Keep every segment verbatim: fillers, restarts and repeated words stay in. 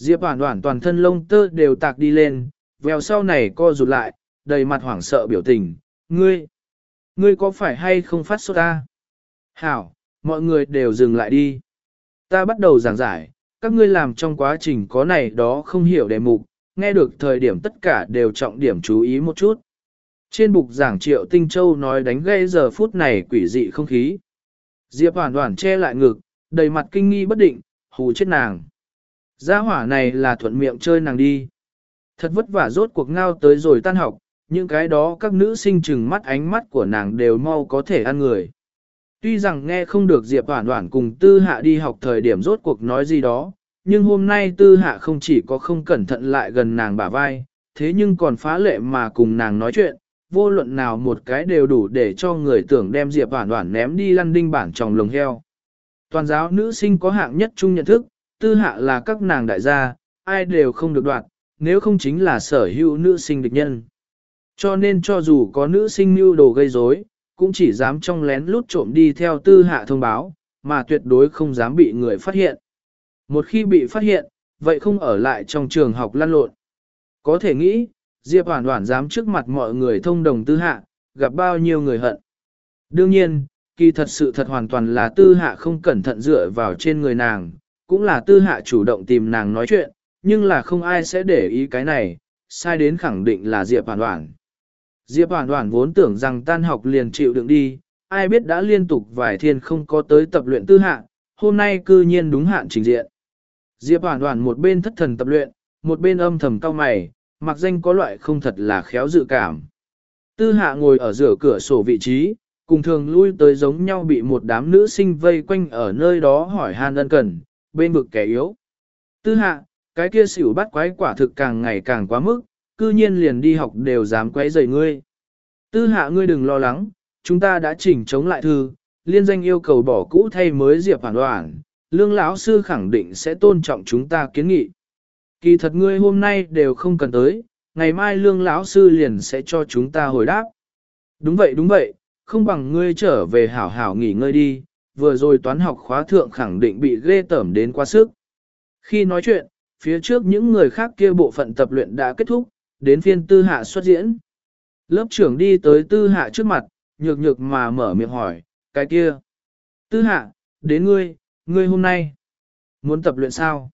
Diệp Hoản Hoản toàn thân lông tơ đều tạc đi lên, vèo sau này co rụt lại, đầy mặt hoảng sợ biểu tình, ngươi, ngươi có phải hay không phát sốt ta? Hảo, mọi người đều dừng lại đi. Ta bắt đầu giảng giải, các ngươi làm trong quá trình có này đó không hiểu đề mục, nghe được thời điểm tất cả đều trọng điểm chú ý một chút. Trên bục giảng Triệu Tinh Châu nói đánh gây giờ phút này quỷ dị không khí. Diệp Hoản Hoản che lại ngực, đầy mặt kinh nghi bất định, hù chết nàng. Gia hỏa này là thuận miệng chơi nàng đi. Thật vất vả rốt cuộc ngao tới rồi tan học, những cái đó các nữ sinh chừng mắt ánh mắt của nàng đều mau có thể ăn người. Tuy rằng nghe không được Diệp Hoản Hoản cùng Tư Hạ đi học thời điểm rốt cuộc nói gì đó, nhưng hôm nay Tư Hạ không chỉ có không cẩn thận lại gần nàng bả vai, thế nhưng còn phá lệ mà cùng nàng nói chuyện, vô luận nào một cái đều đủ để cho người tưởng đem Diệp Hoản Hoản ném đi lăn đinh bản trong lồng heo. Toàn giáo nữ sinh có hạng nhất chung nhận thức, Tư Hạ là các nàng đại gia, ai đều không được đoạt, nếu không chính là sở hữu nữ sinh địch nhân. Cho nên cho dù có nữ sinh mưu đồ gây rối, cũng chỉ dám trong lén lút trộm đi theo Tư Hạ thông báo, mà tuyệt đối không dám bị người phát hiện. Một khi bị phát hiện, vậy không ở lại trong trường học lăn lộn. Có thể nghĩ, Diệp Hoản Hoản dám trước mặt mọi người thông đồng Tư Hạ, gặp bao nhiêu người hận. Đương nhiên, kỳ thật sự thật hoàn toàn là Tư Hạ không cẩn thận dựa vào trên người nàng, cũng là Tư Hạ chủ động tìm nàng nói chuyện, nhưng là không ai sẽ để ý cái này, sai đến khẳng định là Diệp Hoản Hoản. Diệp Hoản Hoản vốn tưởng rằng tan học liền chịu đựng đi, ai biết đã liên tục vài thiên không có tới tập luyện Tư Hạ, hôm nay cư nhiên đúng hạn trình diện. Diệp Hoản Hoản một bên thất thần tập luyện, một bên âm thầm cau mày, mặc danh có loại không thật là khéo dự cảm. Tư Hạ ngồi ở giữa cửa sổ vị trí, cùng thường lui tới giống nhau bị một đám nữ sinh vây quanh ở nơi đó hỏi han ân cần, bên vực kẻ yếu. Tư Hạ, cái kia xỉu bắt quái quả thực càng ngày càng quá mức, cư nhiên liền đi học đều dám quấy rầy ngươi. Tư Hạ ngươi đừng lo lắng, chúng ta đã chỉnh chống lại thư, liên danh yêu cầu bỏ cũ thay mới Diệp Hoản Hoản, Lương lão sư khẳng định sẽ tôn trọng chúng ta kiến nghị. Kỳ thật ngươi hôm nay đều không cần tới, ngày mai Lương lão sư liền sẽ cho chúng ta hồi đáp. Đúng vậy đúng vậy, không bằng ngươi trở về hảo hảo nghỉ ngơi đi, vừa rồi toán học khóa thượng khẳng định bị ghê tởm đến quá sức. Khi nói chuyện, phía trước những người khác kia bộ phận tập luyện đã kết thúc, đến phiên Tư Hạ xuất diễn. Lớp trưởng đi tới Tư Hạ trước mặt, nhược nhược mà mở miệng hỏi, cái kia. Tư Hạ, đến ngươi, ngươi hôm nay, muốn tập luyện sao?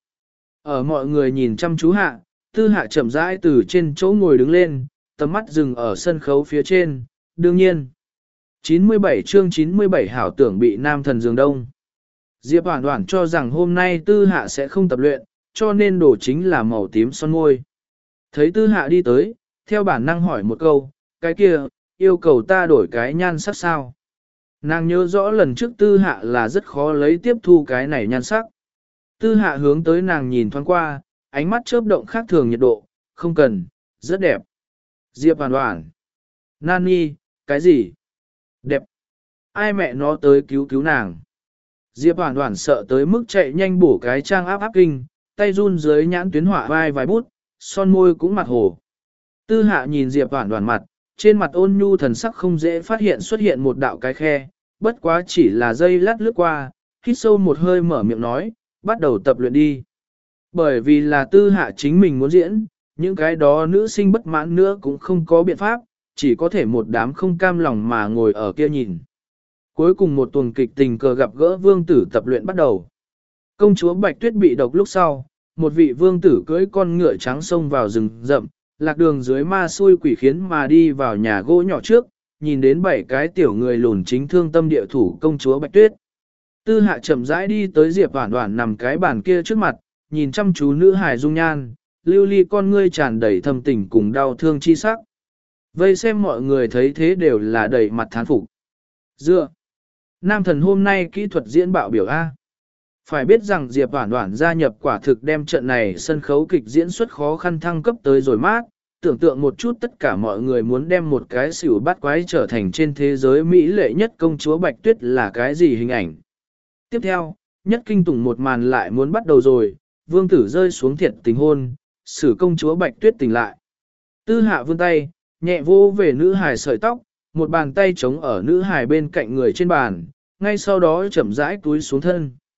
Ở mọi người nhìn chăm chú Hạ, Tư Hạ chậm rãi từ trên chỗ ngồi đứng lên, tầm mắt dừng ở sân khấu phía trên, đương nhiên. chín mươi bảy chương chín mươi bảy hảo tưởng bị nam thần giường đông. Diệp Hoản Hoản cho rằng hôm nay Tư Hạ sẽ không tập luyện, cho nên đồ chính là màu tím son môi. Thấy Tư Hạ đi tới, theo bản năng hỏi một câu, cái kia, yêu cầu ta đổi cái nhan sắc sao? Nàng nhớ rõ lần trước Tư Hạ là rất khó lấy tiếp thu cái này nhan sắc. Tư Hạ hướng tới nàng nhìn thoáng qua, ánh mắt chớp động khác thường nhiệt độ, không cần, rất đẹp. Diệp Hoản Hoản. Nani, cái gì? Đẹp. Ai mẹ nó tới cứu cứu nàng? Diệp Hoản Hoản sợ tới mức chạy nhanh bổ cái trang áp áp kinh, tay run dưới nhãn tuyến họa vai vài bút, son môi cũng mặt hồ. Tư Hạ nhìn Diệp Hoản Hoản mặt, trên mặt ôn nhu thần sắc không dễ phát hiện xuất hiện một đạo cái khe, bất quá chỉ là dây lát lướt qua, hít sâu một hơi mở miệng nói, bắt đầu tập luyện đi. Bởi vì là Tư Hạ chính mình muốn diễn, những cái đó nữ sinh bất mãn nữa cũng không có biện pháp, chỉ có thể một đám không cam lòng mà ngồi ở kia nhìn. Cuối cùng một tuần kịch tình cờ gặp gỡ vương tử tập luyện bắt đầu. Công chúa Bạch Tuyết bị độc lúc sau, một vị vương tử cưỡi con ngựa trắng xông vào rừng rậm, lạc đường dưới ma xui quỷ khiến mà đi vào nhà gỗ nhỏ trước, nhìn đến bảy cái tiểu người lùn chính thương tâm địa thủ công chúa Bạch Tuyết. Tư Hạ chậm rãi đi tới Diệp Hoản Hoản nằm cái bàn kia trước mặt, nhìn chăm chú nữ hài dung nhan, lưu ly con ngươi tràn đầy thâm tình cùng đau thương chi sắc. Vây xem mọi người thấy thế đều là đầy mặt thán phục. Dựa, nam thần hôm nay kỹ thuật diễn bạo biểu A. Phải biết rằng Diệp Hoản Hoản gia nhập quả thực đem trận này sân khấu kịch diễn xuất khó khăn thăng cấp tới rồi mát, tưởng tượng một chút tất cả mọi người muốn đem một cái xỉu bắt quái trở thành trên thế giới Mỹ lệ nhất công chúa Bạch Tuyết là cái gì hình ảnh. Tiếp theo, nhất kinh tủng một màn lại muốn bắt đầu rồi, vương tử rơi xuống thiệt tình hôn, xử công chúa Bạch Tuyết tỉnh lại. Tư Hạ vươn tay, nhẹ vô về nữ hài sợi tóc, một bàn tay chống ở nữ hài bên cạnh người trên bàn, ngay sau đó chậm rãi túi xuống thân.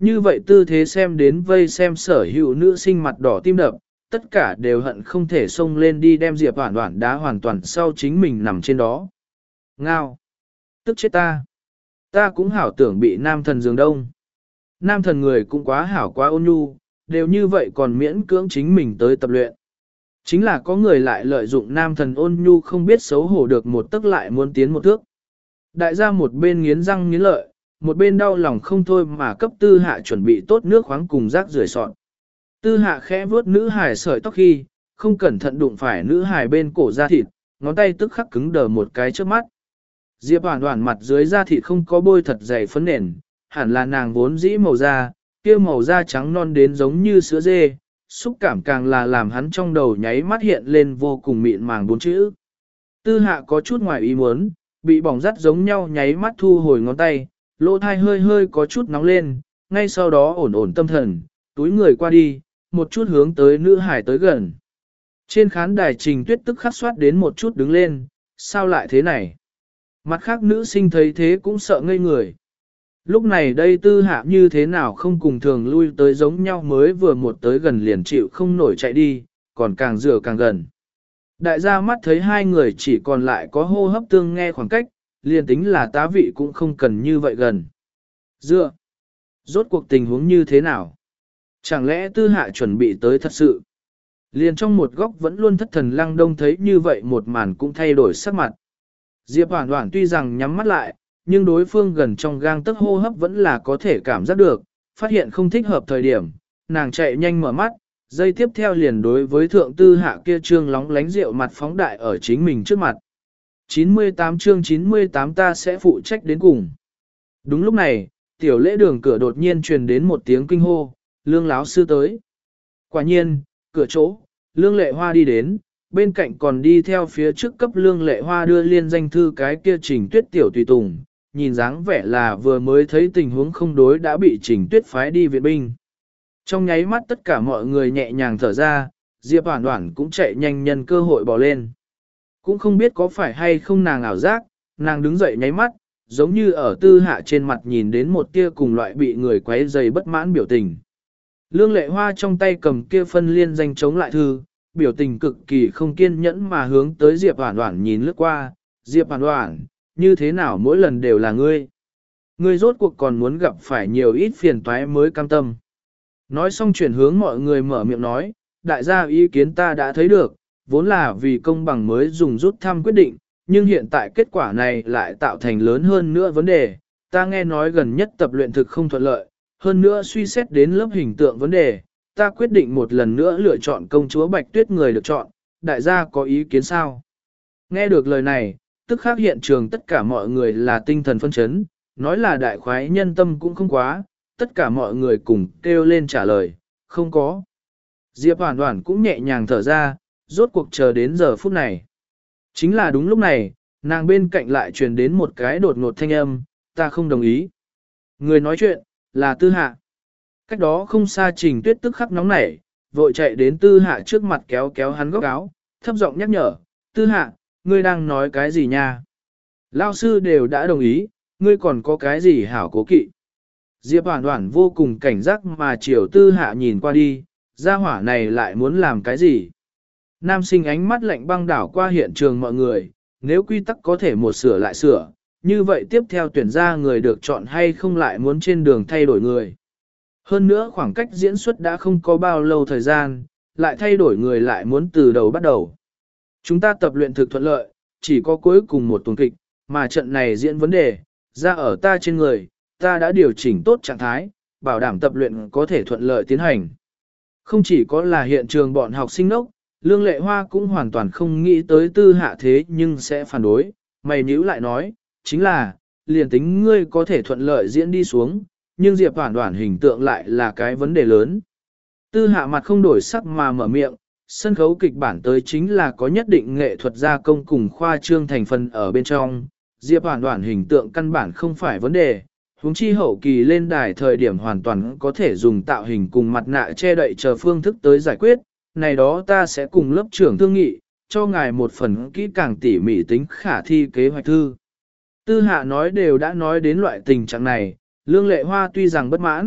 Như vậy tư thế xem đến vây xem sở hữu nữ sinh mặt đỏ tim đập, tất cả đều hận không thể xông lên đi đem Diệp Hoản Hoản đá hoàn toàn sau chính mình nằm trên đó. Ngao! Tức chết ta! Ta cũng hảo tưởng bị nam thần giường đông. Nam thần người cũng quá hảo quá ôn nhu, đều như vậy còn miễn cưỡng chính mình tới tập luyện. Chính là có người lại lợi dụng nam thần ôn nhu không biết xấu hổ được một tức lại muốn tiến một thước. Đại gia một bên nghiến răng nghiến lợi, một bên đau lòng không thôi mà cấp tư hạ chuẩn bị tốt nước khoáng cùng rác rưởi sọt. Tư hạ khẽ vuốt nữ hài sợi tóc khi, không cẩn thận đụng phải nữ hài bên cổ da thịt, ngón tay tức khắc cứng đờ một cái trước mắt. Diệp Hoản Hoản mặt dưới da thịt không có bôi thật dày phấn nền, hẳn là nàng vốn dĩ màu da, kia màu da trắng non đến giống như sữa dê, xúc cảm càng là làm hắn trong đầu nháy mắt hiện lên vô cùng mịn màng bốn chữ. Tư hạ có chút ngoài ý muốn, bị bỏng rắt giống nhau nháy mắt thu hồi ngón tay, lỗ thai hơi hơi có chút nóng lên, ngay sau đó ổn ổn tâm thần, túi người qua đi, một chút hướng tới nữ hải tới gần. Trên khán đài Trình Tuyết tức khắc soát đến một chút đứng lên, sao lại thế này? Mặt khác nữ sinh thấy thế cũng sợ ngây người. Lúc này đây tư hạ như thế nào không cùng thường lui tới giống nhau mới vừa một tới gần liền chịu không nổi chạy đi, còn càng rửa càng gần. Đại gia mắt thấy hai người chỉ còn lại có hô hấp tương nghe khoảng cách, liền tính là tá vị cũng không cần như vậy gần. Dựa, rốt cuộc tình huống như thế nào? Chẳng lẽ tư hạ chuẩn bị tới thật sự? Liền trong một góc vẫn luôn thất thần Lăng Đông thấy như vậy một màn cũng thay đổi sắc mặt. Diệp Hoản Hoản tuy rằng nhắm mắt lại, nhưng đối phương gần trong gang tấc hô hấp vẫn là có thể cảm giác được, phát hiện không thích hợp thời điểm, nàng chạy nhanh mở mắt, giây tiếp theo liền đối với thượng tư hạ kia trương lóng lánh rượu mặt phóng đại ở chính mình trước mặt. chín mươi tám chương chín mươi tám ta sẽ phụ trách đến cùng. Đúng lúc này, tiểu lễ đường cửa đột nhiên truyền đến một tiếng kinh hô, Lương láo sư tới. Quả nhiên, cửa chỗ, Lương Lệ Hoa đi đến, bên cạnh còn đi theo phía trước cấp Lương Lệ Hoa đưa liên danh thư cái kia Trình Tuyết tiểu tùy tùng, nhìn dáng vẻ là vừa mới thấy tình huống không đối đã bị Trình Tuyết phái đi viện binh. Trong nháy mắt tất cả mọi người nhẹ nhàng thở ra, Diệp Hoản Hoản cũng chạy nhanh nhân cơ hội bỏ lên. Cũng không biết có phải hay không nàng ảo giác, nàng đứng dậy nháy mắt, giống như ở tư hạ trên mặt nhìn đến một tia cùng loại bị người quấy rầy bất mãn biểu tình. Lương Lệ Hoa trong tay cầm kia phân liên danh chống lại thư, biểu tình cực kỳ không kiên nhẫn mà hướng tới Diệp Hoản Hoản nhìn lướt qua, Diệp Hoản Hoản, như thế nào mỗi lần đều là ngươi? Ngươi rốt cuộc còn muốn gặp phải nhiều ít phiền toái mới cam tâm. Nói xong chuyển hướng mọi người mở miệng nói, đại gia ý kiến ta đã thấy được, vốn là vì công bằng mới dùng rút thăm quyết định, nhưng hiện tại kết quả này lại tạo thành lớn hơn nữa vấn đề. Ta nghe nói gần nhất tập luyện thực không thuận lợi, hơn nữa suy xét đến lớp hình tượng vấn đề, ta quyết định một lần nữa lựa chọn công chúa Bạch Tuyết người được chọn, đại gia có ý kiến sao? Nghe được lời này, tức khắc hiện trường tất cả mọi người là tinh thần phân chấn, nói là đại khoái nhân tâm cũng không quá, tất cả mọi người cùng kêu lên trả lời, không có. Diệp Hoản Hoản cũng nhẹ nhàng thở ra, rốt cuộc chờ đến giờ phút này. Chính là đúng lúc này, nàng bên cạnh lại truyền đến một cái đột ngột thanh âm, ta không đồng ý. Người nói chuyện, là Tư Hạ. Cách đó không xa Trình Tuyết tức khắc nóng nảy, vội chạy đến Tư Hạ trước mặt kéo kéo hắn góc áo, thấp giọng nhắc nhở, Tư Hạ, ngươi đang nói cái gì nha? Lao sư đều đã đồng ý, ngươi còn có cái gì hảo cố kỵ? Diệp Hoản Hoản vô cùng cảnh giác mà chiều Tư Hạ nhìn qua đi, gia hỏa này lại muốn làm cái gì? Nam sinh ánh mắt lạnh băng đảo qua hiện trường mọi người, nếu quy tắc có thể một sửa lại sửa, như vậy tiếp theo tuyển ra người được chọn hay không lại muốn trên đường thay đổi người. Hơn nữa khoảng cách diễn xuất đã không có bao lâu thời gian, lại thay đổi người lại muốn từ đầu bắt đầu. Chúng ta tập luyện thực thuận lợi, chỉ có cuối cùng một tuần kịch, mà trận này diễn vấn đề, ra ở ta trên người, ta đã điều chỉnh tốt trạng thái, bảo đảm tập luyện có thể thuận lợi tiến hành. Không chỉ có là hiện trường bọn học sinh nốc, Lương Lệ Hoa cũng hoàn toàn không nghĩ tới Tư Hạ thế nhưng sẽ phản đối, mày nhíu lại nói, chính là, liền tính ngươi có thể thuận lợi diễn đi xuống, nhưng Diệp Hoản Hoản hình tượng lại là cái vấn đề lớn. Tư Hạ mặt không đổi sắc mà mở miệng, sân khấu kịch bản tới chính là có nhất định nghệ thuật gia công cùng khoa trương thành phần ở bên trong, Diệp Hoản Hoản hình tượng căn bản không phải vấn đề, huống chi hậu kỳ lên đài thời điểm hoàn toàn có thể dùng tạo hình cùng mặt nạ che đậy chờ phương thức tới giải quyết, này đó ta sẽ cùng lớp trưởng thương nghị, cho ngài một phần kỹ càng tỉ mỉ tính khả thi kế hoạch thư. Tư Hạ nói đều đã nói đến loại tình trạng này, Lương Lệ Hoa tuy rằng bất mãn,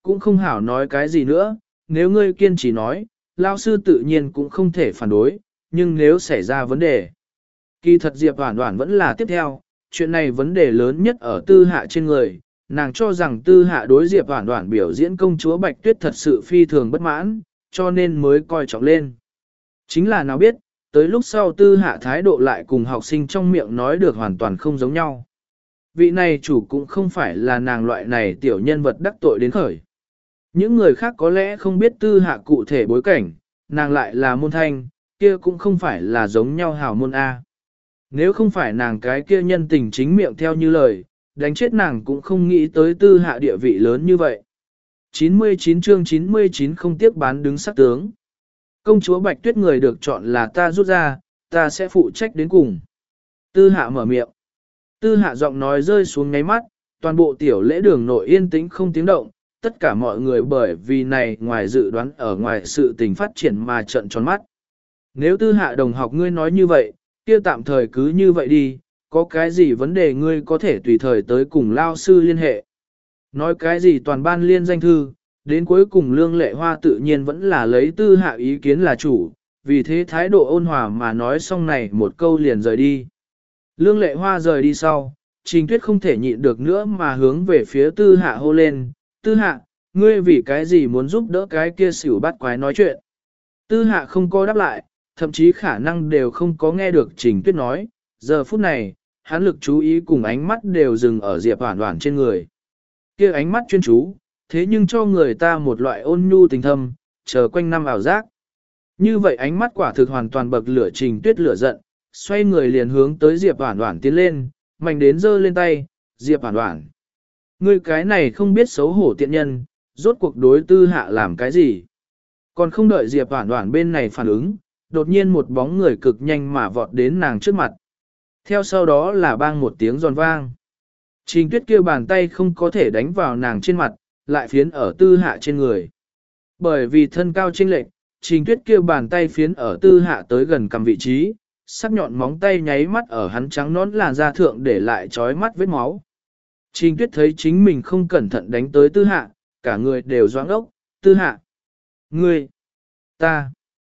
cũng không hảo nói cái gì nữa, nếu ngươi kiên trì nói, lao sư tự nhiên cũng không thể phản đối, nhưng nếu xảy ra vấn đề, kỳ thật Diệp Hoản Hoản vẫn là tiếp theo, chuyện này vấn đề lớn nhất ở tư hạ trên người, nàng cho rằng tư hạ đối Diệp Hoản Hoản biểu diễn công chúa Bạch Tuyết thật sự phi thường bất mãn, cho nên mới coi trọng lên. Chính là nào biết, tới lúc sau tư hạ thái độ lại cùng học sinh trong miệng nói được hoàn toàn không giống nhau. Vị này chủ cũng không phải là nàng loại này tiểu nhân vật đắc tội đến khởi. Những người khác có lẽ không biết tư hạ cụ thể bối cảnh, nàng lại là môn thanh, kia cũng không phải là giống nhau hào môn A. Nếu không phải nàng cái kia nhân tình chính miệng theo như lời, đánh chết nàng cũng không nghĩ tới tư hạ địa vị lớn như vậy. chín mươi chín chương chín mươi chín không tiếc bán đứng sắc tướng. Công chúa Bạch Tuyết người được chọn là ta rút ra, ta sẽ phụ trách đến cùng. Tư hạ mở miệng. Tư hạ giọng nói rơi xuống ngáy mắt, toàn bộ tiểu lễ đường nội yên tĩnh không tiếng động, tất cả mọi người bởi vì này ngoài dự đoán ở ngoài sự tình phát triển mà trợn tròn mắt. Nếu tư hạ đồng học ngươi nói như vậy, kia tạm thời cứ như vậy đi, có cái gì vấn đề ngươi có thể tùy thời tới cùng lao sư liên hệ. Nói cái gì toàn ban liên danh thư, đến cuối cùng Lương Lệ Hoa tự nhiên vẫn là lấy tư hạ ý kiến là chủ, vì thế thái độ ôn hòa mà nói xong này một câu liền rời đi. Lương Lệ Hoa rời đi sau, Trình Tuyết không thể nhịn được nữa mà hướng về phía tư hạ hô lên, tư hạ, ngươi vì cái gì muốn giúp đỡ cái kia xỉu bắt quái nói chuyện. Tư hạ không có đáp lại, thậm chí khả năng đều không có nghe được Trình Tuyết nói, giờ phút này, hắn lực chú ý cùng ánh mắt đều dừng ở Diệp Hoản Hoản trên người. Kia ánh mắt chuyên chú, thế nhưng cho người ta một loại ôn nhu tình thâm, chờ quanh năm ảo giác. Như vậy ánh mắt quả thực hoàn toàn bậc lửa Trình Tuyết lửa giận, xoay người liền hướng tới Diệp Hoản Hoản tiến lên, mạnh đến giơ lên tay, Diệp Hoản Hoản. Ngươi cái này không biết xấu hổ tiện nhân, rốt cuộc đối tư hạ làm cái gì. Còn không đợi Diệp Hoản Hoản bên này phản ứng, đột nhiên một bóng người cực nhanh mà vọt đến nàng trước mặt. Theo sau đó là bang một tiếng giòn vang. Trình Tuyết kia bàn tay không có thể đánh vào nàng trên mặt, lại phiến ở tư hạ trên người. Bởi vì thân cao chênh lệch, Trình Tuyết kia bàn tay phiến ở tư hạ tới gần cầm vị trí, sắc nhọn móng tay nháy mắt ở hắn trắng nón làn da thượng để lại chói mắt vết máu. Trình Tuyết thấy chính mình không cẩn thận đánh tới tư hạ, cả người đều doãn ốc, tư hạ. Ngươi, ta,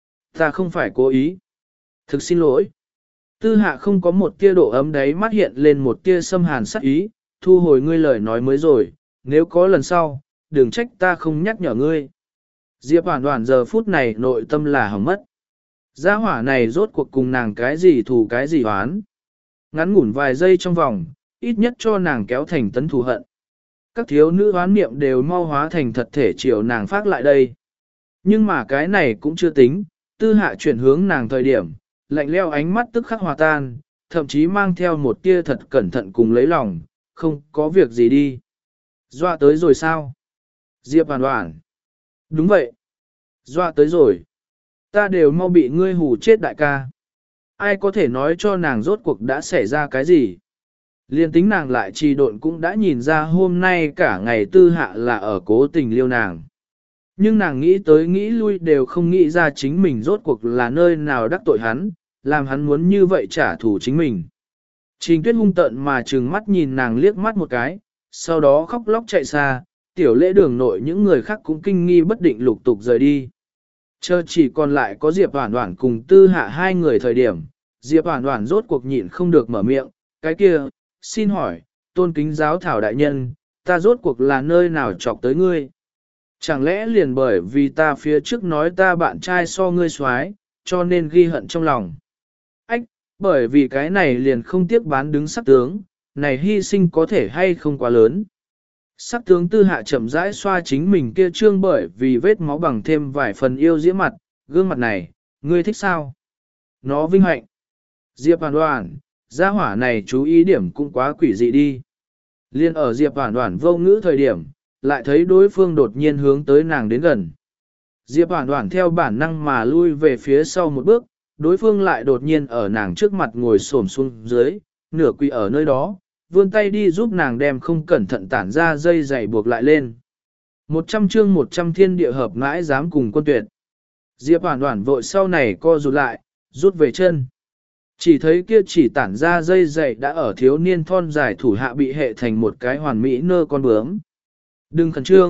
ta không phải cố ý. Thực xin lỗi. Tư hạ không có một tia độ ấm đấy mắt hiện lên một tia xâm hàn sắc ý, thu hồi ngươi lời nói mới rồi, nếu có lần sau, đừng trách ta không nhắc nhở ngươi. Diệp Hoản Hoản giờ phút này nội tâm là hỏng mất. Gia hỏa này rốt cuộc cùng nàng cái gì thù cái gì hoán. Ngắn ngủn vài giây trong vòng, ít nhất cho nàng kéo thành tấn thù hận. Các thiếu nữ hoán niệm đều mau hóa thành thật thể chiều nàng phát lại đây. Nhưng mà cái này cũng chưa tính, tư hạ chuyển hướng nàng thời điểm, lạnh leo ánh mắt tức khắc hòa tan, thậm chí mang theo một tia thật cẩn thận cùng lấy lòng, không có việc gì đi. Dọa tới rồi sao? Diệp Hoản Hoản. Đúng vậy. Dọa tới rồi. Ta đều mau bị ngươi hù chết đại ca. Ai có thể nói cho nàng rốt cuộc đã xảy ra cái gì? Liên tính nàng lại trì độn cũng đã nhìn ra hôm nay cả ngày tư hạ là ở cố tình liêu nàng. Nhưng nàng nghĩ tới nghĩ lui đều không nghĩ ra chính mình rốt cuộc là nơi nào đắc tội hắn, làm hắn muốn như vậy trả thù chính mình. Trình Tuyết hung tợn mà trừng mắt nhìn nàng liếc mắt một cái, sau đó khóc lóc chạy xa, tiểu lễ đường nội những người khác cũng kinh nghi bất định lục tục rời đi. Chờ chỉ còn lại có Diệp Hoản Hoản cùng tư hạ hai người thời điểm, Diệp Hoản Hoản rốt cuộc nhịn không được mở miệng, cái kia, xin hỏi, tôn kính giáo thảo đại nhân, ta rốt cuộc là nơi nào chọc tới ngươi? Chẳng lẽ liền bởi vì ta phía trước nói ta bạn trai so ngươi xoái, cho nên ghi hận trong lòng? Ách, bởi vì cái này liền không tiếc bán đứng sắc tướng, này hy sinh có thể hay không quá lớn. Sắc tướng tư hạ chậm rãi xoa chính mình kia trương bởi vì vết máu bằng thêm vài phần yêu diễm mặt, gương mặt này, ngươi thích sao? Nó vinh hạnh. Diệp Hoản Hoản, gia hỏa này chú ý điểm cũng quá quỷ dị đi. Liên ở Diệp Hoản Hoản vô ngữ thời điểm, lại thấy đối phương đột nhiên hướng tới nàng đến gần. Diệp Hoản Hoản theo bản năng mà lui về phía sau một bước, đối phương lại đột nhiên ở nàng trước mặt ngồi xổm xuống dưới, nửa quỳ ở nơi đó, vươn tay đi giúp nàng đem không cẩn thận tản ra dây dày buộc lại lên. Một trăm chương một trăm thiên địa hợp ngãi dám cùng quân tuyệt. Diệp Hoản Hoản vội sau này co rụt lại, rút về chân. Chỉ thấy kia chỉ tản ra dây dày đã ở thiếu niên thon dài thủ hạ bị hệ thành một cái hoàn mỹ nơ con bướm. Đừng khẩn trương,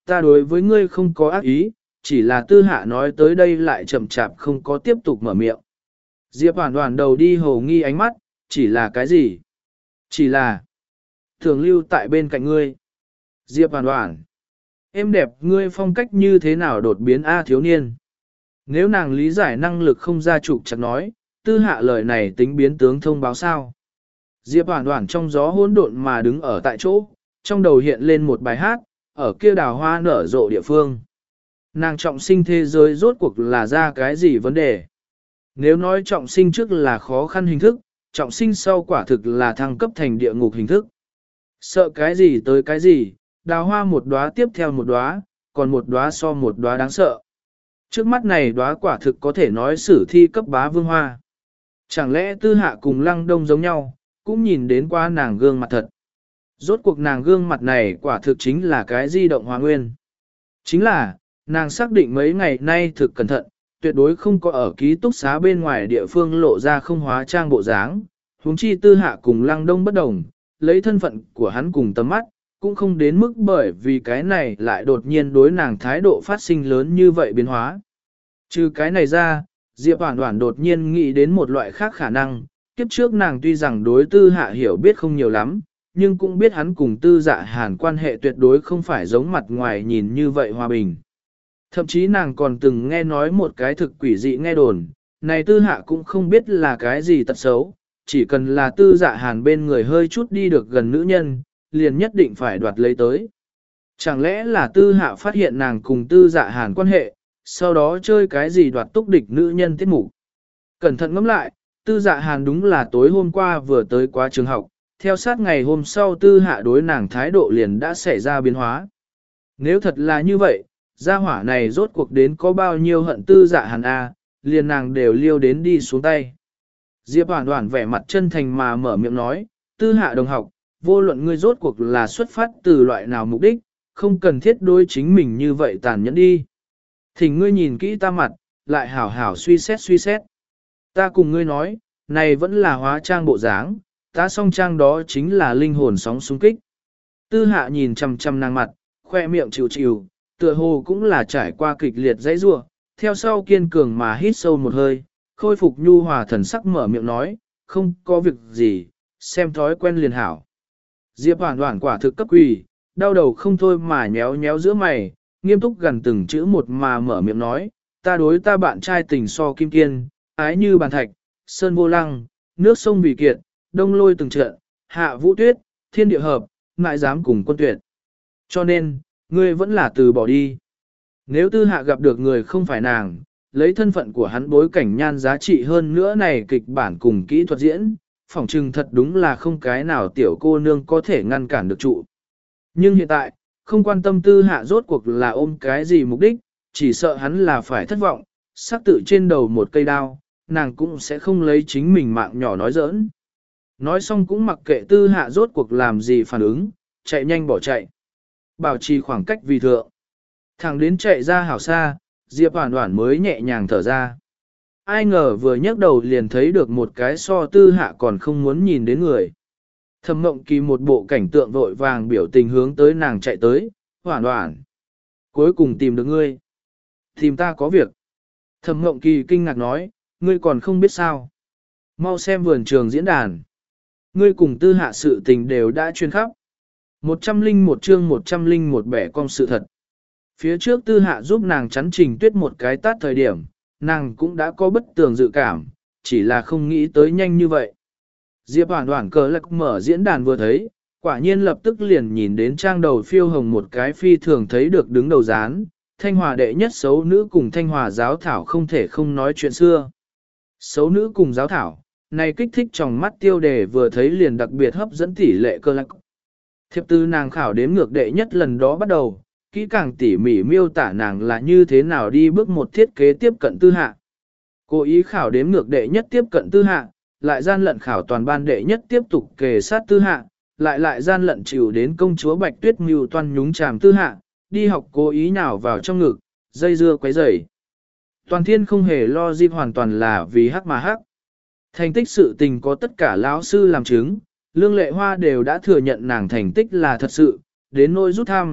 ta đối với ngươi không có ác ý, chỉ là tư hạ nói tới đây lại chậm chạp không có tiếp tục mở miệng. Diệp Hoàn Hoàn đầu đi hồ nghi ánh mắt, chỉ là cái gì? Chỉ là thường lưu tại bên cạnh ngươi. Diệp Hoàn Hoàn, em đẹp ngươi phong cách như thế nào đột biến A thiếu niên? Nếu nàng lý giải năng lực không ra trục chắc nói, tư hạ lời này tính biến tướng thông báo sao? Diệp Hoàn Hoàn trong gió hỗn độn mà đứng ở tại chỗ, trong đầu hiện lên một bài hát, ở kia đào hoa nở rộ địa phương. Nàng trọng sinh thế giới rốt cuộc là ra cái gì vấn đề? Nếu nói trọng sinh trước là khó khăn hình thức, trọng sinh sau quả thực là thăng cấp thành địa ngục hình thức. Sợ cái gì tới cái gì, đào hoa một đóa tiếp theo một đóa, còn một đóa so một đóa đáng sợ. Trước mắt này đóa quả thực có thể nói sử thi cấp bá vương hoa. Chẳng lẽ tư hạ cùng lăng đông giống nhau, cũng nhìn đến qua nàng gương mặt thật. Rốt cuộc nàng gương mặt này quả thực chính là cái di động hóa nguyên. Chính là, nàng xác định mấy ngày nay thực cẩn thận, tuyệt đối không có ở ký túc xá bên ngoài địa phương lộ ra không hóa trang bộ dáng. Huống chi tư hạ cùng lăng đông bất đồng, lấy thân phận của hắn cùng tầm mắt, cũng không đến mức bởi vì cái này lại đột nhiên đối nàng thái độ phát sinh lớn như vậy biến hóa. Trừ cái này ra, Diệp Hoàn Hoàn đột nhiên nghĩ đến một loại khác khả năng, kiếp trước nàng tuy rằng đối tư hạ hiểu biết không nhiều lắm, nhưng cũng biết hắn cùng tư dạ hàn quan hệ tuyệt đối không phải giống mặt ngoài nhìn như vậy hòa bình. Thậm chí nàng còn từng nghe nói một cái thực quỷ dị nghe đồn, này tư hạ cũng không biết là cái gì tật xấu, chỉ cần là tư dạ hàn bên người hơi chút đi được gần nữ nhân, liền nhất định phải đoạt lấy tới. Chẳng lẽ là tư hạ phát hiện nàng cùng tư dạ hàn quan hệ, sau đó chơi cái gì đoạt túc địch nữ nhân tiết mục. Cẩn thận ngẫm lại, tư dạ hàn đúng là tối hôm qua vừa tới quá trường học, theo sát ngày hôm sau tư hạ đối nàng thái độ liền đã xảy ra biến hóa. Nếu thật là như vậy, gia hỏa này rốt cuộc đến có bao nhiêu hận tư dạ hàn A, liền nàng đều liêu đến đi xuống tay. Diệp Hoàn Hoàn vẻ mặt chân thành mà mở miệng nói, tư hạ đồng học, vô luận ngươi rốt cuộc là xuất phát từ loại nào mục đích, không cần thiết đối chính mình như vậy tàn nhẫn đi. Thỉnh ngươi nhìn kỹ ta mặt, lại hảo hảo suy xét suy xét. Ta cùng ngươi nói, này vẫn là hóa trang bộ dáng, ta song trang đó chính là linh hồn sóng xung kích. Tư hạ nhìn chằm chằm nàng mặt, khoe miệng chịu chịu, tựa hồ cũng là trải qua kịch liệt dãy rua, theo sau kiên cường mà hít sâu một hơi, khôi phục nhu hòa thần sắc mở miệng nói, không có việc gì, xem thói quen liền hảo. Diệp Hoàn Hoàn quả thực cấp quỳ, đau đầu không thôi mà nhéo nhéo giữa mày, nghiêm túc gần từng chữ một mà mở miệng nói, ta đối ta bạn trai tình so kim kiên, ái như bàn thạch, sơn vô lăng, nước sông vì kiệt, đông lôi từng trận, hạ vũ tuyết, thiên địa hợp, ngại dám cùng quân tuyệt. Cho nên, ngươi vẫn là từ bỏ đi. Nếu tư hạ gặp được người không phải nàng, lấy thân phận của hắn bối cảnh nhan giá trị hơn nữa này kịch bản cùng kỹ thuật diễn, phỏng trừng thật đúng là không cái nào tiểu cô nương có thể ngăn cản được trụ. Nhưng hiện tại, không quan tâm tư hạ rốt cuộc là ôm cái gì mục đích, chỉ sợ hắn là phải thất vọng, sắc tự trên đầu một cây đao, nàng cũng sẽ không lấy chính mình mạng nhỏ nói giỡn. Nói xong cũng mặc kệ tư hạ rốt cuộc làm gì phản ứng, chạy nhanh bỏ chạy. Bảo trì khoảng cách vì thượng. Thằng đến chạy ra hảo xa, Diệp Hoàn Hoàn mới nhẹ nhàng thở ra. Ai ngờ vừa nhấc đầu liền thấy được một cái so tư hạ còn không muốn nhìn đến người. Thẩm Mộng Kỳ một bộ cảnh tượng vội vàng biểu tình hướng tới nàng chạy tới, Hoàn Hoàn. Cuối cùng tìm được ngươi. Tìm ta có việc. Thẩm Mộng Kỳ kinh ngạc nói, ngươi còn không biết sao. Mau xem vườn trường diễn đàn. Ngươi cùng tư hạ sự tình đều đã truyền khắp. Một trăm linh một chương một trăm linh một bẻ cong sự thật. Phía trước tư hạ giúp nàng chắn trình tuyết một cái tát thời điểm, nàng cũng đã có bất tường dự cảm, chỉ là không nghĩ tới nhanh như vậy. Diệp Hoàn Hoàn cờ lạc mở diễn đàn vừa thấy, quả nhiên lập tức liền nhìn đến trang đầu phiêu hồng một cái phi thường thấy được đứng đầu dán, thanh hòa đệ nhất xấu nữ cùng thanh hòa giáo thảo không thể không nói chuyện xưa. Xấu nữ cùng giáo thảo, này kích thích trong mắt tiêu đề vừa thấy liền đặc biệt hấp dẫn tỷ lệ cơ lạc. Thiệp tư nàng khảo đếm ngược đệ nhất lần đó bắt đầu, kỹ càng tỉ mỉ miêu tả nàng là như thế nào đi bước một thiết kế tiếp cận tư hạ. Cố ý khảo đếm ngược đệ nhất tiếp cận tư hạ, lại gian lận khảo toàn ban đệ nhất tiếp tục kề sát tư hạ, lại lại gian lận chịu đến công chúa Bạch Tuyết mưu toan nhúng chàm tư hạ, đi học cố ý nào vào trong ngực, dây dưa quấy rầy. Toàn thiên không hề lo dịp hoàn toàn là vì hắc mà hắc. Thành tích sự tình có tất cả lão sư làm chứng, Lương Lệ Hoa đều đã thừa nhận nàng thành tích là thật sự, đến nỗi rút thăm,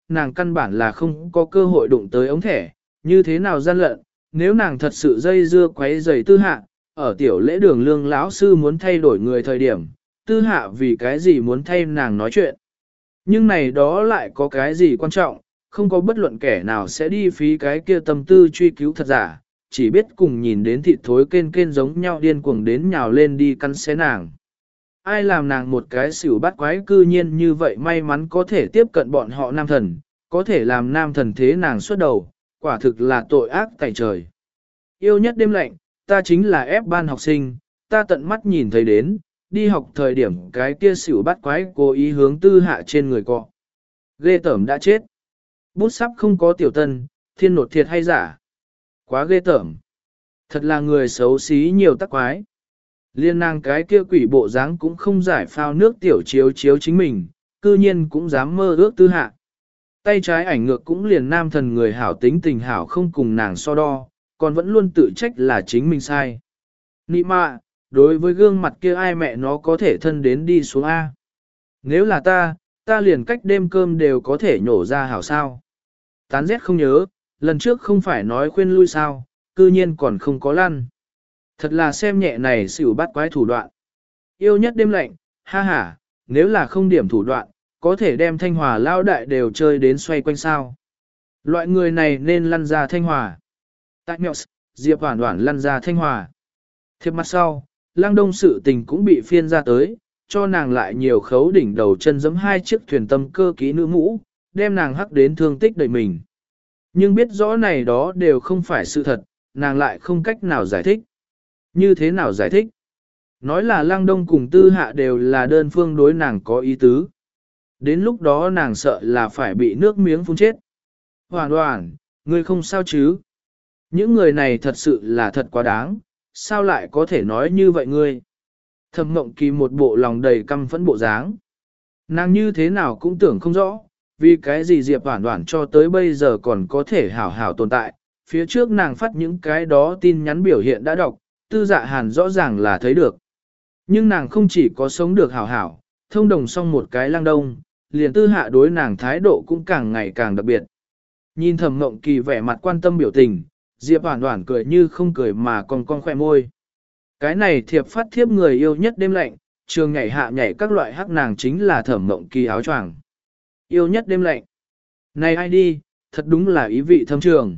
nàng căn bản là không có cơ hội đụng tới ống thẻ, như thế nào gian lận, nếu nàng thật sự dây dưa quấy rầy tư hạ, ở tiểu lễ đường lương lão sư muốn thay đổi người thời điểm, tư hạ vì cái gì muốn thay nàng nói chuyện. Nhưng này đó lại có cái gì quan trọng, không có bất luận kẻ nào sẽ đi phí cái kia tâm tư truy cứu thật giả, chỉ biết cùng nhìn đến thịt thối kên kên giống nhau điên cuồng đến nhào lên đi cắn xé nàng. Ai làm nàng một cái xỉu bắt quái cư nhiên như vậy may mắn có thể tiếp cận bọn họ nam thần, có thể làm nam thần thế nàng xuất đầu, quả thực là tội ác tại trời. Yêu nhất đêm lạnh, ta chính là ép ban học sinh, ta tận mắt nhìn thấy đến, đi học thời điểm cái kia xỉu bắt quái cố ý hướng tư hạ trên người cọ. Ghê tởm đã chết. Bút sắp không có tiểu tân, thiên nột thiệt hay giả. Quá ghê tởm. Thật là người xấu xí nhiều tắc quái. Liên nàng cái kia quỷ bộ dáng cũng không giải phao nước tiểu chiếu chiếu chính mình, cư nhiên cũng dám mơ ước tư hạ. Tay trái ảnh ngược cũng liền nam thần người hảo tính tình hảo không cùng nàng so đo, còn vẫn luôn tự trách là chính mình sai. Nị mạ, đối với gương mặt kia ai mẹ nó có thể thân đến đi xuống A. Nếu là ta, ta liền cách đêm cơm đều có thể nhổ ra hảo sao. Tán rét không nhớ, lần trước không phải nói khuyên lui sao, cư nhiên còn không có lăn. Thật là xem nhẹ này xỉu bắt quái thủ đoạn. Yêu nhất đêm lạnh, ha ha, nếu là không điểm thủ đoạn, có thể đem Thanh Hòa lao đại đều chơi đến xoay quanh sao. Loại người này nên lăn ra Thanh Hòa. Tại mẹo Diệp Hoản Hoản lăn ra Thanh Hòa. Thiệp mặt sau, Lăng Đông sự tình cũng bị phiên ra tới, cho nàng lại nhiều khấu đỉnh đầu chân giẫm hai chiếc thuyền tâm cơ kỹ nữ mũ, đem nàng hắc đến thương tích đầy mình. Nhưng biết rõ này đó đều không phải sự thật, nàng lại không cách nào giải thích. Như thế nào giải thích? Nói là Lăng Đông cùng Tư Hạ đều là đơn phương đối nàng có ý tứ. Đến lúc đó nàng sợ là phải bị nước miếng phun chết. Hoàn hoàn, ngươi không sao chứ? Những người này thật sự là thật quá đáng, sao lại có thể nói như vậy ngươi? Thẩm Mộng Kỳ một bộ lòng đầy căm phẫn bộ dáng. Nàng như thế nào cũng tưởng không rõ, vì cái gì Diệp Hoản Hoản cho tới bây giờ còn có thể hảo hảo tồn tại. Phía trước nàng phát những cái đó tin nhắn biểu hiện đã đọc, Tư Dạ Hàn rõ ràng là thấy được. Nhưng nàng không chỉ có sống được hảo hảo, thông đồng xong một cái Lăng Đông, liền Tư Hạ đối nàng thái độ cũng càng ngày càng đặc biệt. Nhìn Thẩm Mộng Kỳ vẻ mặt quan tâm biểu tình, Diệp Hoản Hoản cười như không cười mà còn con khỏe môi. Cái này thiệp phát thiếp người yêu nhất đêm lạnh, trường nhảy hạ nhảy các loại hắc nàng chính là Thẩm Mộng Kỳ áo choàng. Yêu nhất đêm lạnh. Này ai đi, thật đúng là ý vị thâm trường.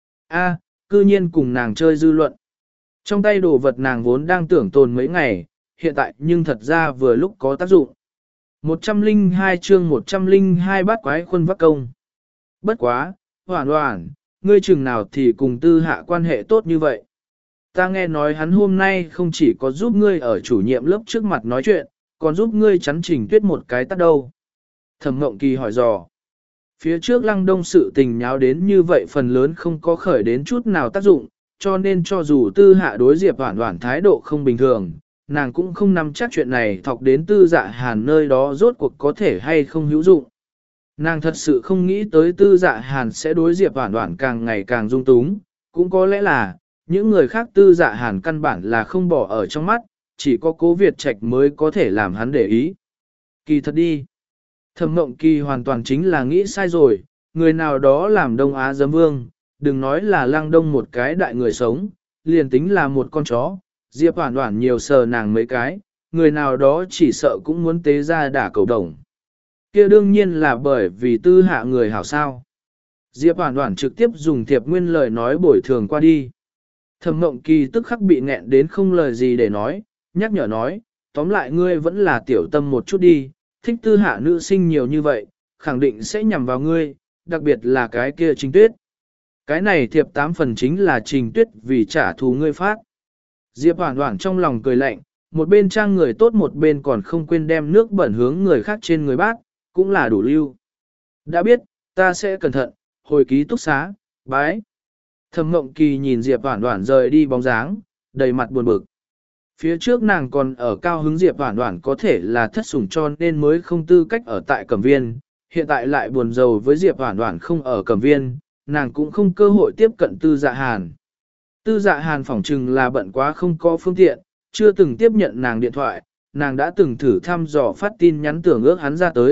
A, cư nhiên cùng nàng chơi dư luận. Trong tay đồ vật nàng vốn đang tưởng tồn mấy ngày, hiện tại nhưng thật ra vừa lúc có tác dụng. một trăm lẻ hai chương một trăm lẻ hai bát quái khuôn vác công. Bất quá, Hoản Hoản, ngươi chừng nào thì cùng Tư Hạ quan hệ tốt như vậy. Ta nghe nói hắn hôm nay không chỉ có giúp ngươi ở chủ nhiệm lớp trước mặt nói chuyện, còn giúp ngươi chắn Trình Tuyết một cái tắt đâu. Thẩm Mộng Kỳ hỏi dò. Phía trước Lăng Đông sự tình nháo đến như vậy phần lớn không có khởi đến chút nào tác dụng, cho nên cho dù Tư Hạ đối Diệp Hoản Hoản thái độ không bình thường, nàng cũng không nắm chắc chuyện này thọc đến Tư Dạ Hàn nơi đó rốt cuộc có thể hay không hữu dụng. Nàng thật sự không nghĩ tới Tư Dạ Hàn sẽ đối Diệp Hoản Hoản càng ngày càng dung túng, cũng có lẽ là những người khác Tư Dạ Hàn căn bản là không bỏ ở trong mắt, chỉ có Cố Việt Trạch mới có thể làm hắn để ý. Kỳ thật đi. Thẩm Mộng Kỳ hoàn toàn chính là nghĩ sai rồi, người nào đó làm Đông Á giấm vương, đừng nói là Lăng Đông một cái đại người sống, liền tính là một con chó, Diệp Hoản Hoản nhiều sờ nàng mấy cái, người nào đó chỉ sợ cũng muốn tế ra đả cầu đồng. Kia đương nhiên là bởi vì Tư Hạ người hảo sao. Diệp Hoản Hoản trực tiếp dùng thiệp nguyên lời nói bồi thường qua đi. Thẩm Mộng Kỳ tức khắc bị nghẹn đến không lời gì để nói, nhắc nhở nói, tóm lại ngươi vẫn là tiểu tâm một chút đi, thích Tư Hạ nữ sinh nhiều như vậy, khẳng định sẽ nhằm vào ngươi, đặc biệt là cái kia Trình Tuyết. Cái này thiệp tám phần chính là Trình Tuyết vì trả thù ngươi phát. Diệp Hoản Hoản trong lòng cười lạnh, một bên trang người tốt một bên còn không quên đem nước bẩn hướng người khác trên người bác, cũng là đủ lưu. Đã biết, ta sẽ cẩn thận, hồi ký túc xá, bái. Thẩm Mộng Kỳ nhìn Diệp Hoản Hoản rời đi bóng dáng, đầy mặt buồn bực. Phía trước nàng còn ở cao hứng Diệp Hoản Hoản có thể là thất sủng cho nên mới không tư cách ở tại Cẩm Viên, hiện tại lại buồn rầu với Diệp Hoản Hoản không ở Cẩm Viên, nàng cũng không cơ hội tiếp cận Tư Dạ Hàn. Tư Dạ Hàn phỏng chừng là bận quá không có phương tiện, chưa từng tiếp nhận nàng điện thoại, nàng đã từng thử thăm dò phát tin nhắn tưởng ước hắn ra tới,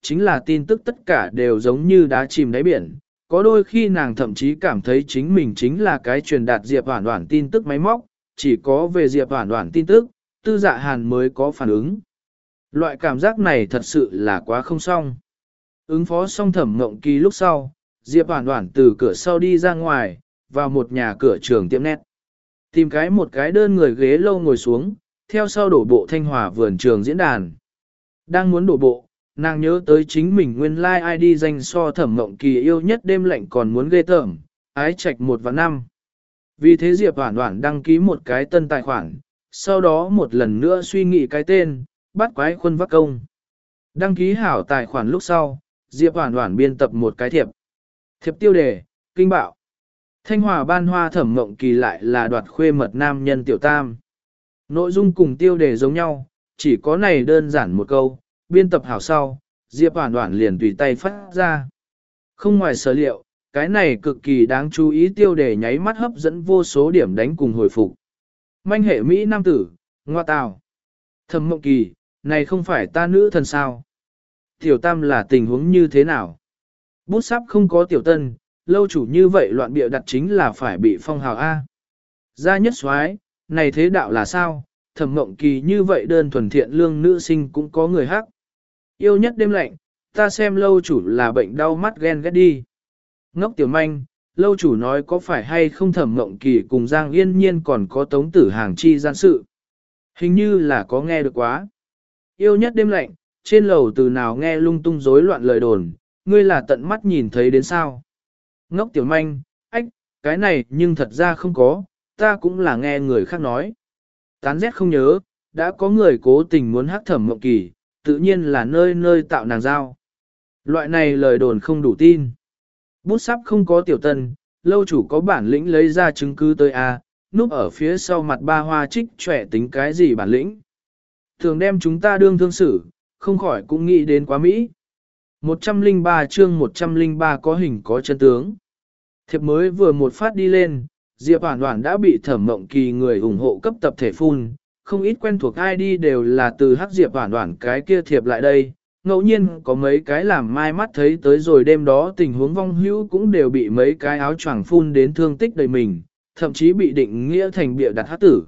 chính là tin tức tất cả đều giống như đá chìm đáy biển. Có đôi khi nàng thậm chí cảm thấy chính mình chính là cái truyền đạt Diệp Hoản Hoản tin tức máy móc, chỉ có về Diệp Hoản Hoản tin tức, Tư Dạ Hàn mới có phản ứng. Loại cảm giác này thật sự là quá không xong. Ứng phó xong Thẩm Mộng Kỳ lúc sau, Diệp Hoản Hoản từ cửa sau đi ra ngoài, vào một nhà cửa trường tiệm nét. Tìm cái một cái đơn người ghế lâu ngồi xuống, theo sau đổ bộ Thanh Hòa vườn trường diễn đàn. Đang muốn đổ bộ, nàng nhớ tới chính mình nguyên lai like i đê danh so Thẩm Mộng Kỳ yêu nhất đêm lạnh còn muốn ghê tởm, ái trạch một và năm. Vì thế Diệp Hoản Hoản đăng ký một cái tân tài khoản, sau đó một lần nữa suy nghĩ cái tên, bắt quái khuôn vác công. Đăng ký hảo tài khoản lúc sau, Diệp Hoản Hoản biên tập một cái thiệp. Thiệp tiêu đề, kinh bạo. Thanh Hòa ban hoa Thẩm Mộng Kỳ lại là đoạt khuê mật nam nhân tiểu tam. Nội dung cùng tiêu đề giống nhau, chỉ có này đơn giản một câu, biên tập hảo sau, Diệp Hoản Hoản liền tùy tay phát ra. Không ngoài sở liệu, cái này cực kỳ đáng chú ý tiêu đề nháy mắt hấp dẫn vô số điểm đánh cùng hồi phục. Manh hệ Mỹ nam tử, ngoa tào. Thẩm Mộng Kỳ, này không phải ta nữ thần sao? Tiểu tam là tình huống như thế nào? Bút sắp không có tiểu tân, lâu chủ như vậy loạn bịa đặt chính là phải bị phong hào A. Gia nhất soái, này thế đạo là sao? Thẩm Mộng Kỳ như vậy đơn thuần thiện lương nữ sinh cũng có người hắc. Yêu nhất đêm lạnh, ta xem lâu chủ là bệnh đau mắt ghen ghét đi. Ngốc tiểu manh, lâu chủ nói có phải hay không Thẩm Mộng Kỳ cùng Giang Yên Nhiên còn có tống tử hàng chi gian sự. Hình như là có nghe được quá. Yêu nhất đêm lạnh, trên lầu từ nào nghe lung tung rối loạn lời đồn, ngươi là tận mắt nhìn thấy đến sao. Ngốc tiểu manh, ách, cái này nhưng thật ra không có, ta cũng là nghe người khác nói. Tán rét không nhớ, đã có người cố tình muốn hắc Thẩm Mộng Kỳ, tự nhiên là nơi nơi tạo nàng giao. Loại này lời đồn không đủ tin. Bút sắp không có tiểu tân, lâu chủ có bản lĩnh lấy ra chứng cứ tới a, núp ở phía sau mặt ba hoa trích trẻ tính cái gì bản lĩnh. Thường đem chúng ta đương thương xử, không khỏi cũng nghĩ đến quá Mỹ. một trăm lẻ ba chương một trăm lẻ ba có hình có chân tướng. Thiệp mới vừa một phát đi lên, Diệp Hoản Hoản đã bị Thẩm Mộng Kỳ người ủng hộ cấp tập thể phun, không ít quen thuộc i đê đều là từ hắc Diệp Hoản Hoản cái kia thiệp lại đây, ngẫu nhiên có mấy cái làm mai mắt thấy tới rồi đêm đó tình huống vong hữu cũng đều bị mấy cái áo choàng phun đến thương tích đầy mình, thậm chí bị định nghĩa thành bịa đặt hắc tử.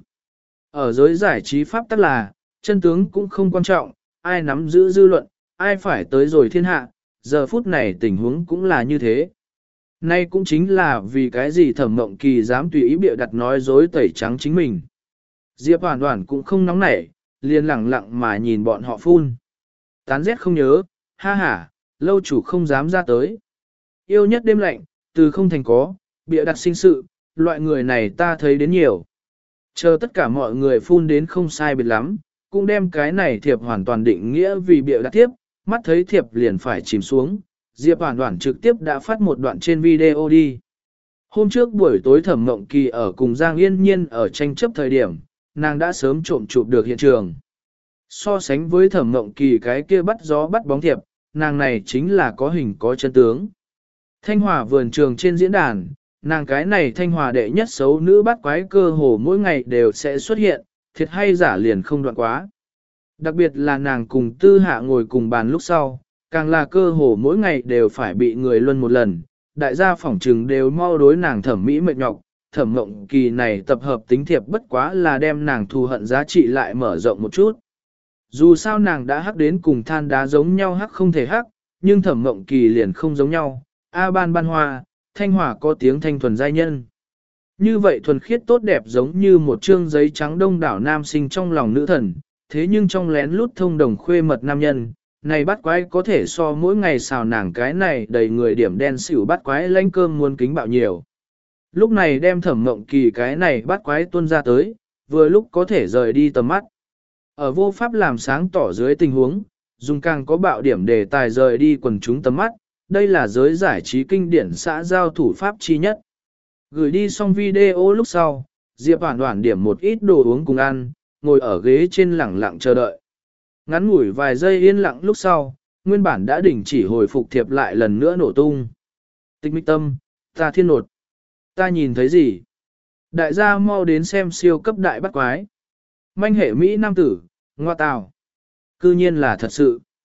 Ở giới giải trí pháp tắc là, chân tướng cũng không quan trọng, ai nắm giữ dư luận, ai phải tới rồi thiên hạ, giờ phút này tình huống cũng là như thế. Nay cũng chính là vì cái gì Thẩm Mộng Kỳ dám tùy ý bịa đặt nói dối tẩy trắng chính mình. Diệp Hoản Hoản cũng không nóng nảy, liền lặng lặng mà nhìn bọn họ phun. Tán rét không nhớ, ha ha, lâu chủ không dám ra tới. Yêu nhất đêm lạnh, từ không thành có, bịa đặt sinh sự, loại người này ta thấy đến nhiều. Chờ tất cả mọi người phun đến không sai biệt lắm, cũng đem cái này thiệp hoàn toàn định nghĩa vì bịa đặt tiếp, mắt thấy thiệp liền phải chìm xuống, Diệp Hoản Hoản trực tiếp đã phát một đoạn trên video đi. Hôm trước buổi tối Thẩm Mộng Kỳ ở cùng Giang Yên Nhiên ở tranh chấp thời điểm, nàng đã sớm trộm chụp được hiện trường. So sánh với Thẩm Mộng Kỳ cái kia bắt gió bắt bóng thiệp, nàng này chính là có hình có chân tướng. Thanh Hòa vườn trường trên diễn đàn, nàng cái này Thanh Hòa đệ nhất xấu nữ bắt quái cơ hồ mỗi ngày đều sẽ xuất hiện, thiệt hay giả liền không đoạn quá. Đặc biệt là nàng cùng Tư Hạ ngồi cùng bàn lúc sau, càng là cơ hồ mỗi ngày đều phải bị người luân một lần, đại gia phỏng trừng đều mau đối nàng thẩm mỹ mệt nhọc, Thẩm Mộng Kỳ này tập hợp tính thiệp bất quá là đem nàng thù hận giá trị lại mở rộng một chút. Dù sao nàng đã hắc đến cùng than đá giống nhau hắc không thể hắc, nhưng Thẩm Mộng Kỳ liền không giống nhau, A ban ban hoa, Thanh Hòa có tiếng thanh thuần giai nhân. Như vậy thuần khiết tốt đẹp giống như một trương giấy trắng đông đảo nam sinh trong lòng nữ thần, thế nhưng trong lén lút thông đồng khuê mật nam nhân, này bắt quái có thể so mỗi ngày xào nàng cái này đầy người điểm đen xỉu bắt quái lanh cơm muôn kính bạo nhiều. Lúc này đem Thẩm Mộng Kỳ cái này bắt quái tuôn ra tới, vừa lúc có thể rời đi tầm mắt. Ở vô pháp làm sáng tỏ dưới tình huống, dùng càng có bạo điểm để tài rời đi quần chúng tầm mắt, đây là giới giải trí kinh điển xã giao thủ pháp chi nhất. Gửi đi xong video lúc sau, Diệp Hoản Hoản điểm một ít đồ uống cùng ăn, ngồi ở ghế trên lẳng lặng chờ đợi. Ngắn ngủi vài giây yên lặng lúc sau, nguyên bản đã đình chỉ hồi phục thiệp lại lần nữa nổ tung. Tịch Mịch Tâm, ta thiên nột. Ta nhìn thấy gì? Đại gia mau đến xem siêu cấp đại bắt quái. Manh hệ Mỹ nam tử, ngoa tào. Cư nhiên là thật sự.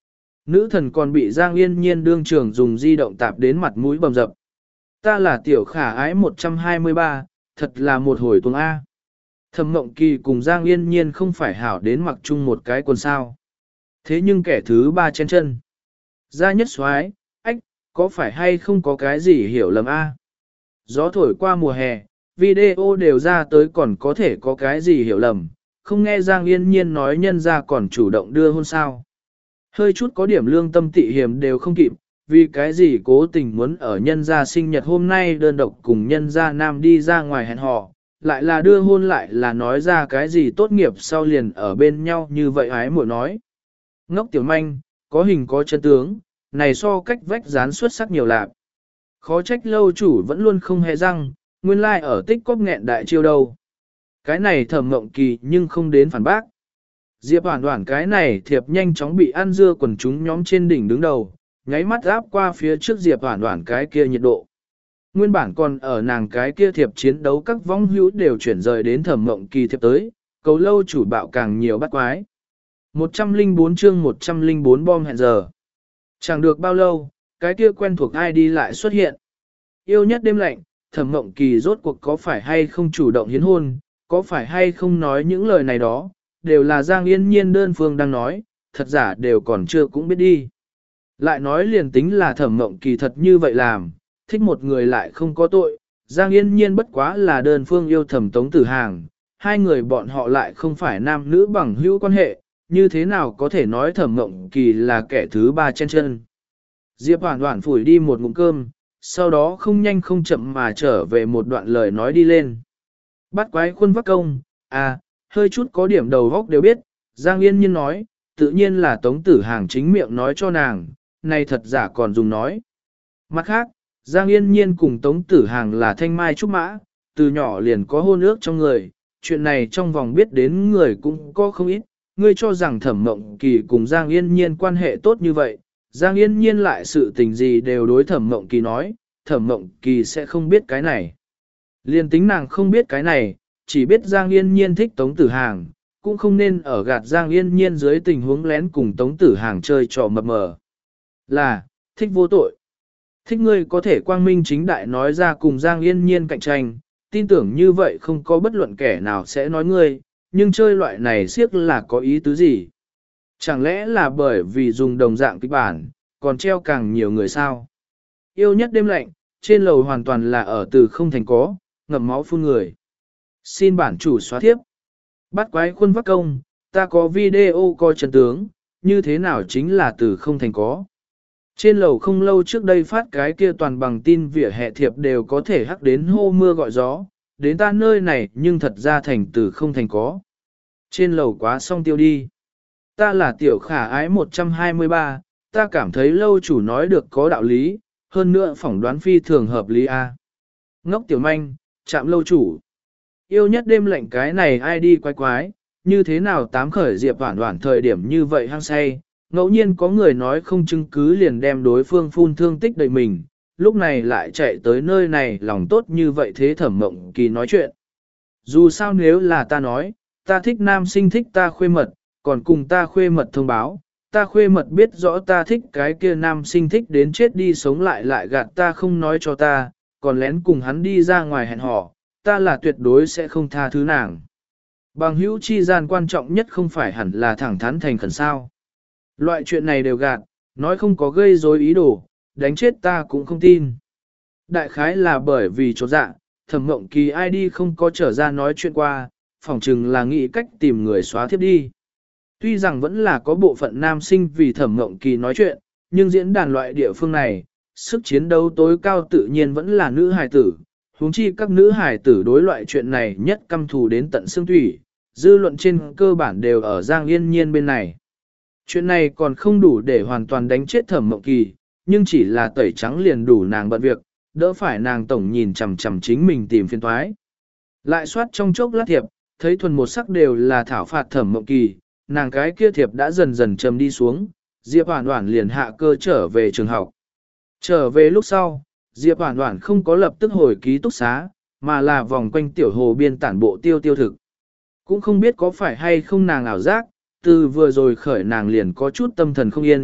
Nữ thần còn bị Giang Yên Nhiên đương trường dùng di động tạp đến mặt mũi bầm dập. Ta là tiểu khả ái một trăm hai mươi ba, thật là một hồi tuồng A. Thẩm Mộng Kỳ cùng Giang Yên Nhiên không phải hảo đến mặc chung một cái quần sao. Thế nhưng kẻ thứ ba chen chân. Gia nhất soái, ách, có phải hay không có cái gì hiểu lầm A. Gió thổi qua mùa hè, video đều ra tới còn có thể có cái gì hiểu lầm, không nghe Giang Yên Nhiên nói nhân ra còn chủ động đưa hôn sao. Hơi chút có điểm lương tâm tị hiểm đều không kịp, vì cái gì cố tình muốn ở nhân gia sinh nhật hôm nay đơn độc cùng nhân gia nam đi ra ngoài hẹn hò, lại là đưa hôn lại là nói ra cái gì tốt nghiệp sau liền ở bên nhau như vậy ái muội nói. Ngốc tiểu manh, có hình có chân tướng, này so cách vách dán xuất sắc nhiều lạc. Khó trách lâu chủ vẫn luôn không hề răng, nguyên lai like ở tích cóp nghẹn đại chiêu đâu. Cái này Thẩm Mộng Kỳ nhưng không đến phản bác. Diệp Hoản Hoản cái này thiệp nhanh chóng bị ăn dưa quần chúng nhóm trên đỉnh đứng đầu, nháy mắt áp qua phía trước Diệp Hoản Hoản cái kia nhiệt độ. Nguyên bản còn ở nàng cái kia thiệp chiến đấu các vong hữu đều chuyển rời đến Thẩm Mộng Kỳ thiệp tới, cầu lâu chủ bạo càng nhiều bắt quái. một trăm lẻ bốn chương một trăm lẻ bốn bom hẹn giờ. Chẳng được bao lâu, cái kia quen thuộc ai đi lại xuất hiện. Yêu nhất đêm lạnh, Thẩm Mộng Kỳ rốt cuộc có phải hay không chủ động hiến hôn, có phải hay không nói những lời này đó, đều là Giang Yên Nhiên đơn phương đang nói, thật giả đều còn chưa cũng biết đi. Lại nói liền tính là Thẩm Mộng Kỳ thật như vậy làm, thích một người lại không có tội, Giang Yên Nhiên bất quá là đơn phương yêu Thẩm Tống Tử Hàng, hai người bọn họ lại không phải nam nữ bằng hữu quan hệ, như thế nào có thể nói Thẩm Mộng Kỳ là kẻ thứ ba chen chân. Diệp Hoản Hoản phủi đi một ngụm cơm, sau đó không nhanh không chậm mà trở về một đoạn lời nói đi lên. Bắt quái khuôn vắc công, à, hơi chút có điểm đầu góc đều biết, Giang Yên Nhiên nói, tự nhiên là Tống Tử Hàng chính miệng nói cho nàng, này thật giả còn dùng nói. Mặt khác, Giang Yên Nhiên cùng Tống Tử Hàng là thanh mai trúc mã, từ nhỏ liền có hôn ước trong người, chuyện này trong vòng biết đến người cũng có không ít, ngươi cho rằng Thẩm Mộng Kỳ cùng Giang Yên Nhiên quan hệ tốt như vậy, Giang Yên Nhiên lại sự tình gì đều đối Thẩm Mộng Kỳ nói, Thẩm Mộng Kỳ sẽ không biết cái này. Liên tính nàng không biết cái này, chỉ biết Giang Yên Nhiên thích Tống Tử Hàng, cũng không nên ở gạt Giang Yên Nhiên dưới tình huống lén cùng Tống Tử Hàng chơi trò mập mờ. Là, thích vô tội. Thích ngươi có thể quang minh chính đại nói ra cùng Giang Yên Nhiên cạnh tranh, tin tưởng như vậy không có bất luận kẻ nào sẽ nói ngươi, nhưng chơi loại này siếc là có ý tứ gì? Chẳng lẽ là bởi vì dùng đồng dạng kịch bản, còn treo càng nhiều người sao? Yêu nhất đêm lạnh, trên lầu hoàn toàn là ở từ không thành có, ngậm máu phun người. Xin bản chủ xóa thiếp. Bắt quái khuôn vắc công, ta có video coi chân tướng, như thế nào chính là từ không thành có. Trên lầu không lâu trước đây phát cái kia toàn bằng tin vỉa hè thiệp đều có thể hắc đến hô mưa gọi gió, đến ta nơi này nhưng thật ra thành từ không thành có. Trên lầu quá xong tiêu đi. Ta là tiểu khả ái một trăm hai mươi ba, ta cảm thấy lâu chủ nói được có đạo lý, hơn nữa phỏng đoán phi thường hợp lý a. Ngốc tiểu manh, chạm lâu chủ. Yêu nhất đêm lạnh cái này ai đi quái quái, như thế nào tám khởi Diệp Hoản Hoản thời điểm như vậy hăng say, ngẫu nhiên có người nói không chứng cứ liền đem đối phương phun thương tích đầy mình, lúc này lại chạy tới nơi này lòng tốt như vậy thế Thẩm Mộng Kỳ nói chuyện. Dù sao nếu là ta nói, ta thích nam sinh thích ta khuê mật, còn cùng ta khuê mật thông báo, ta khuê mật biết rõ ta thích cái kia nam sinh thích đến chết đi sống lại lại gạt ta không nói cho ta, còn lén cùng hắn đi ra ngoài hẹn hò, ta là tuyệt đối sẽ không tha thứ nàng. Bằng hữu chi gian quan trọng nhất không phải hẳn là thẳng thắn thành khẩn sao. Loại chuyện này đều gạt, nói không có gây rối ý đồ, đánh chết ta cũng không tin. Đại khái là bởi vì chỗ dạ, Thẩm Mộng Kỳ ai đi không có trở ra nói chuyện qua, phỏng chừng là nghĩ cách tìm người xóa thiếp đi. Tuy rằng vẫn là có bộ phận nam sinh vì Thẩm Mộng Kỳ nói chuyện, nhưng diễn đàn loại địa phương này, sức chiến đấu tối cao tự nhiên vẫn là nữ hài tử. Huống chi các nữ hài tử đối loại chuyện này nhất căm thù đến tận xương thủy, dư luận trên cơ bản đều ở Giang Yên Nhiên bên này. Chuyện này còn không đủ để hoàn toàn đánh chết Thẩm Mộng Kỳ, nhưng chỉ là tẩy trắng liền đủ nàng bận việc, đỡ phải nàng tổng nhìn chằm chằm chính mình tìm phiền toái. Lại soát trong chốc lát thiệp, thấy thuần một sắc đều là thảo phạt Thẩm Mộng Kỳ, nàng cái kia thiệp đã dần dần trầm đi xuống, Diệp Hoản Hoản liền hạ cơ trở về trường học. Trở về lúc sau, Diệp Hoản Hoản không có lập tức hồi ký túc xá, mà là vòng quanh tiểu hồ biên tản bộ tiêu tiêu thực. Cũng không biết có phải hay không nàng ảo giác, từ vừa rồi khởi nàng liền có chút tâm thần không yên,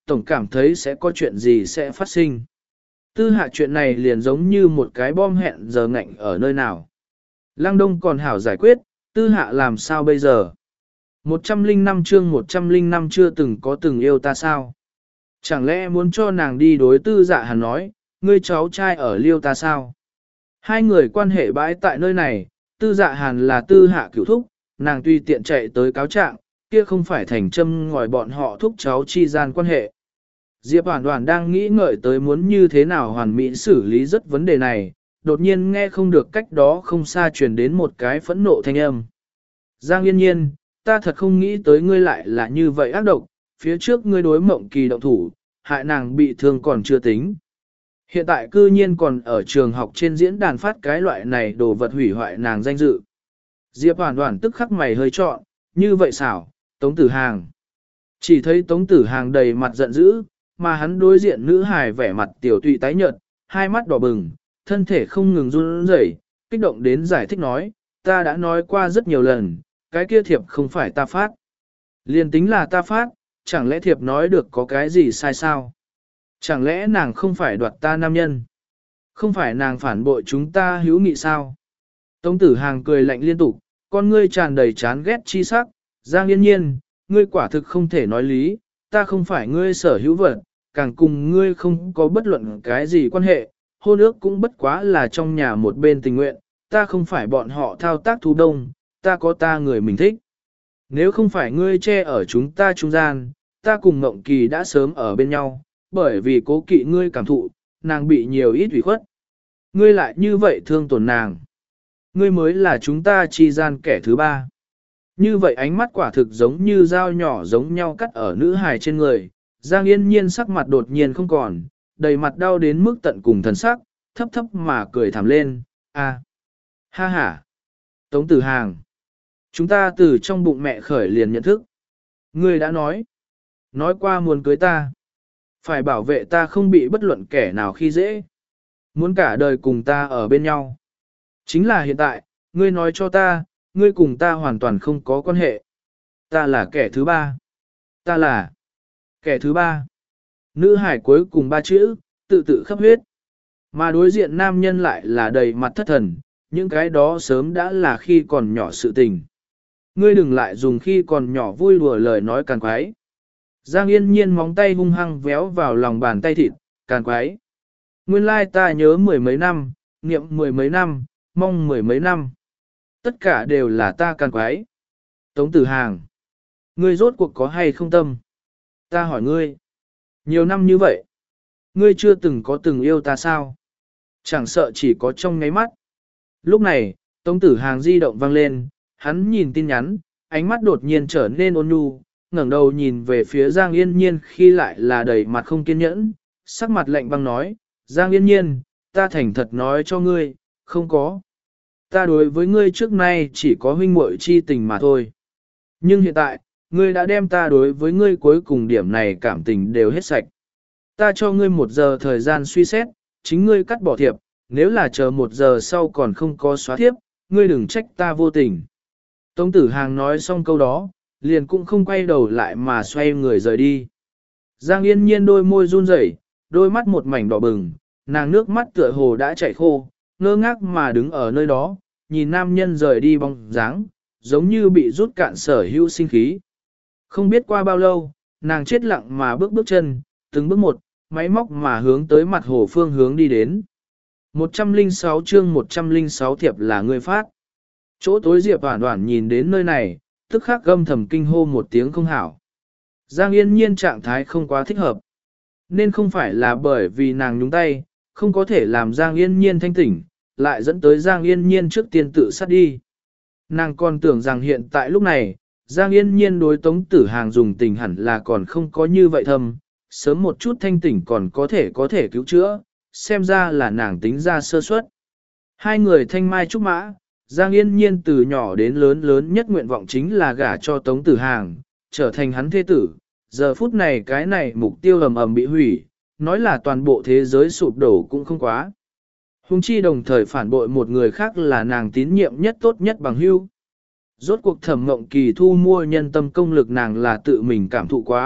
tổng cảm thấy sẽ có chuyện gì sẽ phát sinh. Tư hạ chuyện này liền giống như một cái bom hẹn giờ ngạnh ở nơi nào. Lăng Đông còn hảo giải quyết, tư hạ làm sao bây giờ? một trăm linh năm chương một trăm linh năm chưa từng có từng yêu ta sao? Chẳng lẽ muốn cho nàng đi đối tư dạ hàn nói, ngươi cháu trai ở liêu ta sao? Hai người quan hệ bãi tại nơi này, tư dạ hàn là tư hạ cửu thúc, nàng tuy tiện chạy tới cáo trạng, kia không phải thành châm ngòi bọn họ thúc cháu chi gian quan hệ. Diệp Hoàn Hoàn đang nghĩ ngợi tới muốn như thế nào hoàn mỹ xử lý rất vấn đề này, đột nhiên nghe không được cách đó không xa truyền đến một cái phẫn nộ thanh âm. Giang Yên Nhiên, ta thật không nghĩ tới ngươi lại là như vậy ác độc, phía trước ngươi đối Mộng Kỳ động thủ, hại nàng bị thương còn chưa tính. Hiện tại cư nhiên còn ở trường học trên diễn đàn phát cái loại này đồ vật hủy hoại nàng danh dự. Diệp Hoàn Hoàn tức khắc mày hơi trọn, như vậy xảo, Tống Tử Hàng. Chỉ thấy Tống Tử Hàng đầy mặt giận dữ, mà hắn đối diện nữ hài vẻ mặt tiểu tụy tái nhợt, hai mắt đỏ bừng, thân thể không ngừng run rẩy, kích động đến giải thích nói, ta đã nói qua rất nhiều lần, cái kia thiệp không phải ta phát. Liên tính là ta phát, chẳng lẽ thiệp nói được có cái gì sai sao? Chẳng lẽ nàng không phải đoạt ta nam nhân? Không phải nàng phản bội chúng ta hữu nghị sao? Tống Tử Hàng cười lạnh liên tục, con ngươi tràn đầy chán ghét chi sắc, Giang Yên Nhiên, ngươi quả thực không thể nói lý, ta không phải ngươi sở hữu vật, càng cùng ngươi không có bất luận cái gì quan hệ, hôn ước cũng bất quá là trong nhà một bên tình nguyện, ta không phải bọn họ thao tác thú đông, ta có ta người mình thích. Nếu không phải ngươi che ở chúng ta trung gian, ta cùng Ngộng Kỳ đã sớm ở bên nhau, bởi vì cố kỵ ngươi cảm thụ, nàng bị nhiều ít ủy khuất. Ngươi lại như vậy thương tổn nàng. Ngươi mới là chúng ta chi gian kẻ thứ ba. Như vậy ánh mắt quả thực giống như dao nhỏ giống nhau cắt ở nữ hài trên người. Giang Yên Nhiên sắc mặt đột nhiên không còn, đầy mặt đau đến mức tận cùng thần sắc, thấp thấp mà cười thảm lên, a, ha ha, Tống Tử Hàng. Chúng ta từ trong bụng mẹ khởi liền nhận thức. Ngươi đã nói, nói qua muốn cưới ta. Phải bảo vệ ta không bị bất luận kẻ nào khi dễ. Muốn cả đời cùng ta ở bên nhau. Chính là hiện tại, ngươi nói cho ta, ngươi cùng ta hoàn toàn không có quan hệ. Ta là kẻ thứ ba. Ta là kẻ thứ ba. Nữ hải cuối cùng ba chữ, tự tự khắp huyết. Mà đối diện nam nhân lại là đầy mặt thất thần, những cái đó sớm đã là khi còn nhỏ sự tình. Ngươi đừng lại dùng khi còn nhỏ vui đùa lời nói càn quái. Giang Yên Nhiên móng tay hung hăng véo vào lòng bàn tay thịt, càn quái. Nguyên lai ta nhớ mười mấy năm, niệm mười mấy năm, mong mười mấy năm. Tất cả đều là ta càn quái. Tống Tử Hàng. Ngươi rốt cuộc có hay không tâm? Ta hỏi ngươi. Nhiều năm như vậy. Ngươi chưa từng có từng yêu ta sao? Chẳng sợ chỉ có trong ngáy mắt. Lúc này, Tống Tử Hàng di động vang lên, hắn nhìn tin nhắn, ánh mắt đột nhiên trở nên ôn nhu, ngẩng đầu nhìn về phía Giang Yên Nhiên khi lại là đầy mặt không kiên nhẫn, sắc mặt lạnh băng nói, Giang Yên Nhiên, ta thành thật nói cho ngươi, không có. Ta đối với ngươi trước nay chỉ có huynh muội chi tình mà thôi. Nhưng hiện tại, ngươi đã đem ta đối với ngươi cuối cùng điểm này cảm tình đều hết sạch. Ta cho ngươi một giờ thời gian suy xét, chính ngươi cắt bỏ thiệp, nếu là chờ một giờ sau còn không có xóa thiệp, ngươi đừng trách ta vô tình. Tống Tử Hàng nói xong câu đó, liền cũng không quay đầu lại mà xoay người rời đi. Giang Yên Nhiên đôi môi run rẩy, đôi mắt một mảnh đỏ bừng, nàng nước mắt tựa hồ đã chảy khô, ngơ ngác mà đứng ở nơi đó, nhìn nam nhân rời đi bóng dáng, giống như bị rút cạn sở hữu sinh khí. Không biết qua bao lâu, nàng chết lặng mà bước bước chân, từng bước một, máy móc mà hướng tới mặt hồ phương hướng đi đến. một trăm linh sáu chương một trăm linh sáu thiệp là người phát. Chỗ tối Diệp Hoản Hoản nhìn đến nơi này, tức khắc gầm thầm kinh hô một tiếng không hảo. Giang Yên Nhiên trạng thái không quá thích hợp. Nên không phải là bởi vì nàng nhúng tay, không có thể làm Giang Yên Nhiên thanh tỉnh, lại dẫn tới Giang Yên Nhiên trước tiên tự sát đi. Nàng còn tưởng rằng hiện tại lúc này, Giang Yên Nhiên đối Tống Tử Hàng dùng tình hẳn là còn không có như vậy thâm, sớm một chút thanh tỉnh còn có thể có thể cứu chữa, xem ra là nàng tính ra sơ suất. Hai người thanh mai trúc mã, Giang Yên Nhiên từ nhỏ đến lớn lớn nhất nguyện vọng chính là gả cho Tống Tử Hàng, trở thành hắn thế tử. Giờ phút này cái này mục tiêu ầm ầm bị hủy, nói là toàn bộ thế giới sụp đổ cũng không quá. Hùng chi đồng thời phản bội một người khác là nàng tín nhiệm nhất tốt nhất bằng hữu. Rốt cuộc Thẩm Mộng Kỳ thu mua nhân tâm công lực nàng là tự mình cảm thụ quá,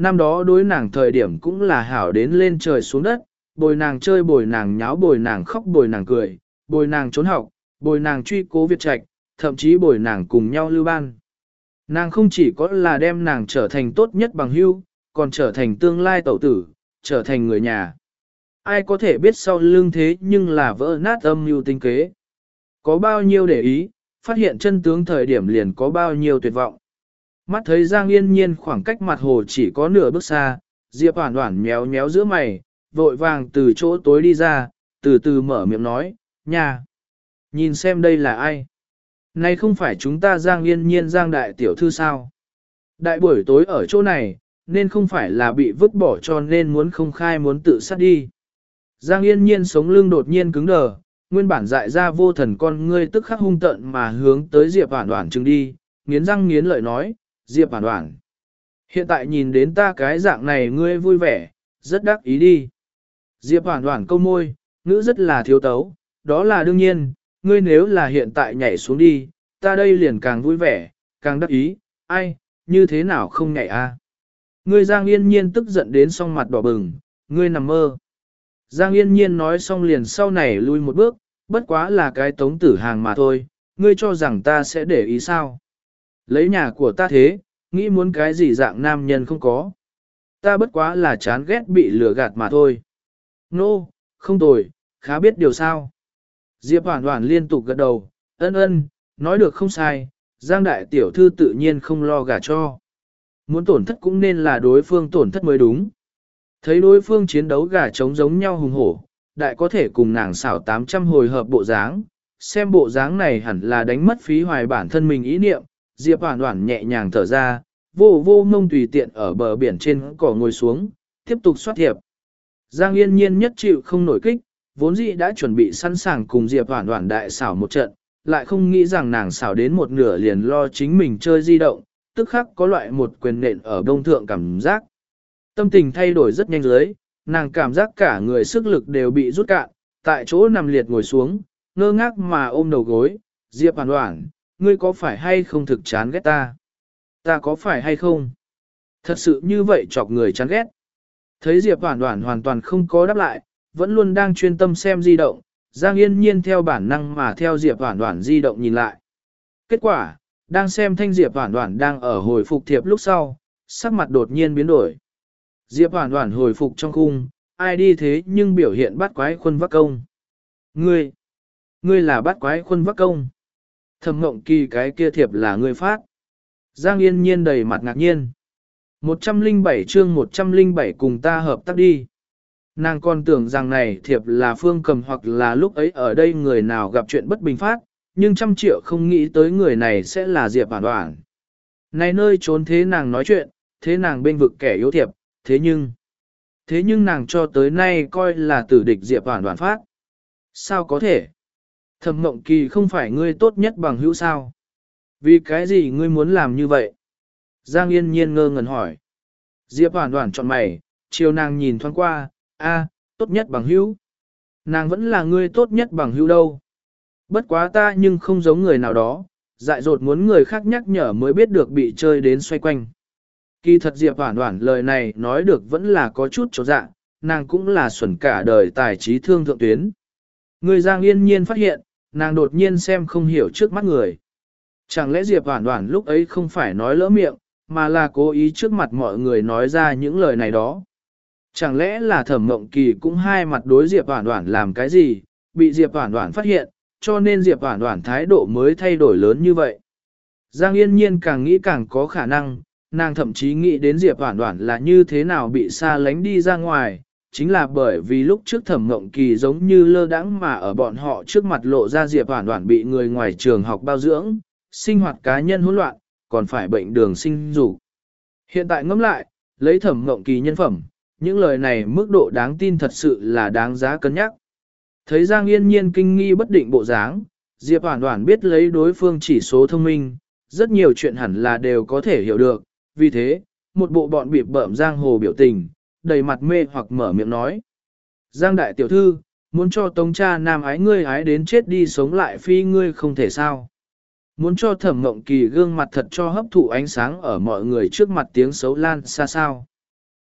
năm đó đối nàng thời điểm cũng là hảo đến lên trời xuống đất, bồi nàng chơi bồi nàng nháo bồi nàng khóc bồi nàng cười, bồi nàng trốn học, bồi nàng truy cố Việt Trạch, thậm chí bồi nàng cùng nhau lưu ban. Nàng không chỉ có là đem nàng trở thành tốt nhất bằng hữu, còn trở thành tương lai tẩu tử, trở thành người nhà. Ai có thể biết sau lưng thế nhưng là vỡ nát âm mưu tinh kế. Có bao nhiêu để ý, phát hiện chân tướng thời điểm liền có bao nhiêu tuyệt vọng. Mắt thấy Giang Yên Nhiên khoảng cách mặt hồ chỉ có nửa bước xa, Diệp Hoản Hoản méo méo giữa mày, vội vàng từ chỗ tối đi ra, từ từ mở miệng nói, nhà. Nhìn xem đây là ai? Này không phải chúng ta Giang Yên Nhiên Giang đại tiểu thư sao? Đại buổi tối ở chỗ này, nên không phải là bị vứt bỏ cho nên muốn không khai muốn tự sát đi. Giang Yên Nhiên sống lưng đột nhiên cứng đờ, nguyên bản dại ra vô thần con ngươi tức khắc hung tợn mà hướng tới Diệp Hoản Hoản chừng đi, nghiến răng nghiến lợi nói, Diệp Hoản Hoản. Hiện tại nhìn đến ta cái dạng này ngươi vui vẻ, rất đắc ý đi. Diệp Hoản Hoản câu môi, ngữ rất là thiếu tấu, đó là đương nhiên, ngươi nếu là hiện tại nhảy xuống đi, ta đây liền càng vui vẻ, càng đắc ý, ai, như thế nào không nhảy a? Ngươi Giang Yên Nhiên tức giận đến song mặt đỏ bừng, ngươi nằm mơ. Giang Yên Nhiên nói xong liền sau này lui một bước, bất quá là cái tống tử hàng mà thôi, ngươi cho rằng ta sẽ để ý sao? Lấy nhà của ta thế, nghĩ muốn cái gì dạng nam nhân không có. Ta bất quá là chán ghét bị lừa gạt mà thôi. Nô, no, không tồi, khá biết điều sao. Diệp Hoản Hoản liên tục gật đầu, ân ân, nói được không sai, Giang đại tiểu thư tự nhiên không lo gả cho. Muốn tổn thất cũng nên là đối phương tổn thất mới đúng. Thấy đối phương chiến đấu gà trống giống nhau hùng hổ, đại có thể cùng nàng xảo tám trăm hồi hợp bộ dáng, xem bộ dáng này hẳn là đánh mất phí hoài bản thân mình ý niệm, Diệp Hoản Hoản nhẹ nhàng thở ra, vô vô mông tùy tiện ở bờ biển trên cỏ ngồi xuống, tiếp tục soát thiệp. Giang Yên Nhiên nhất chịu không nổi kích, vốn dĩ đã chuẩn bị sẵn sàng cùng Diệp Hoản Hoản đại xảo một trận, lại không nghĩ rằng nàng xảo đến một nửa liền lo chính mình chơi di động, tức khắc có loại một quyền nện ở đông thượng cảm giác. Tâm tình thay đổi rất nhanh dưới, nàng cảm giác cả người sức lực đều bị rút cạn, tại chỗ nằm liệt ngồi xuống, ngơ ngác mà ôm đầu gối, Diệp Hoản Hoản, ngươi có phải hay không thực chán ghét ta? Ta có phải hay không? Thật sự như vậy chọc người chán ghét. Thấy Diệp Hoản Hoản hoàn toàn không có đáp lại, vẫn luôn đang chuyên tâm xem di động, Giang Yên Nhiên theo bản năng mà theo Diệp Hoản Hoản di động nhìn lại. Kết quả, đang xem thanh Diệp Hoản Hoản đang ở hồi phục thiệp lúc sau, sắc mặt đột nhiên biến đổi. Diệp Hoản Hoản hồi phục trong khung, ai đi thế nhưng biểu hiện bắt quái khuôn vác công. Ngươi, ngươi là bắt quái khuôn vác công. Thẩm Ngộng Kỳ cái kia thiệp là ngươi phát. Giang Yên Nhiên đầy mặt ngạc nhiên. một trăm lẻ bảy chương một trăm lẻ bảy cùng ta hợp tác đi. Nàng còn tưởng rằng này thiệp là Phương Cầm hoặc là lúc ấy ở đây người nào gặp chuyện bất bình phát, nhưng trăm triệu không nghĩ tới người này sẽ là Diệp Hoản Hoản. Này nơi trốn thế nàng nói chuyện, thế nàng bên vực kẻ yếu thiệp, thế nhưng, thế nhưng nàng cho tới nay coi là tử địch Diệp Hoản Hoản phát. Sao có thể? Thẩm Mộng Kỳ không phải ngươi tốt nhất bằng hữu sao? Vì cái gì ngươi muốn làm như vậy? Giang Yên Nhiên ngơ ngẩn hỏi. Diệp Hoản Hoản chọn mày, chiều nàng nhìn thoáng qua, a, tốt nhất bằng hữu. Nàng vẫn là ngươi tốt nhất bằng hữu đâu. Bất quá ta nhưng không giống người nào đó, dại dột muốn người khác nhắc nhở mới biết được bị chơi đến xoay quanh. Kỳ thật Diệp Hoản Hoản lời này nói được vẫn là có chút chỗ dạ, nàng cũng là xuẩn cả đời tài trí thương thượng tuyến. Người Giang Yên Nhiên phát hiện, nàng đột nhiên xem không hiểu trước mắt người. Chẳng lẽ Diệp Hoản Hoản lúc ấy không phải nói lỡ miệng, mà là cố ý trước mặt mọi người nói ra những lời này đó. Chẳng lẽ là Thẩm Mộng Kỳ cũng hai mặt đối Diệp Hoản Hoản làm cái gì, bị Diệp Hoản Hoản phát hiện, cho nên Diệp Hoản Hoản thái độ mới thay đổi lớn như vậy. Giang Yên Nhiên càng nghĩ càng có khả năng, nàng thậm chí nghĩ đến Diệp Hoản Hoản là như thế nào bị xa lánh đi ra ngoài, chính là bởi vì lúc trước Thẩm Mộng Kỳ giống như lơ đãng mà ở bọn họ trước mặt lộ ra Diệp Hoản Hoản bị người ngoài trường học bao dưỡng, sinh hoạt cá nhân hỗn loạn, còn phải bệnh đường sinh dục. Hiện tại ngẫm lại, lấy Thẩm Mộng Kỳ nhân phẩm, những lời này mức độ đáng tin thật sự là đáng giá cân nhắc. Thấy Giang Yên Nhiên kinh nghi bất định bộ dáng, Diệp Hoản Hoản biết lấy đối phương chỉ số thông minh, rất nhiều chuyện hẳn là đều có thể hiểu được, vì thế, một bộ bọn bịp bợm giang hồ biểu tình, đầy mặt mê hoặc mở miệng nói. Giang đại tiểu thư, muốn cho tống cha nam ái ngươi ái đến chết đi sống lại phi ngươi không thể sao. Muốn cho Thẩm Mộng Kỳ gương mặt thật cho hấp thụ ánh sáng ở mọi người trước mặt tiếng xấu lan xa sao.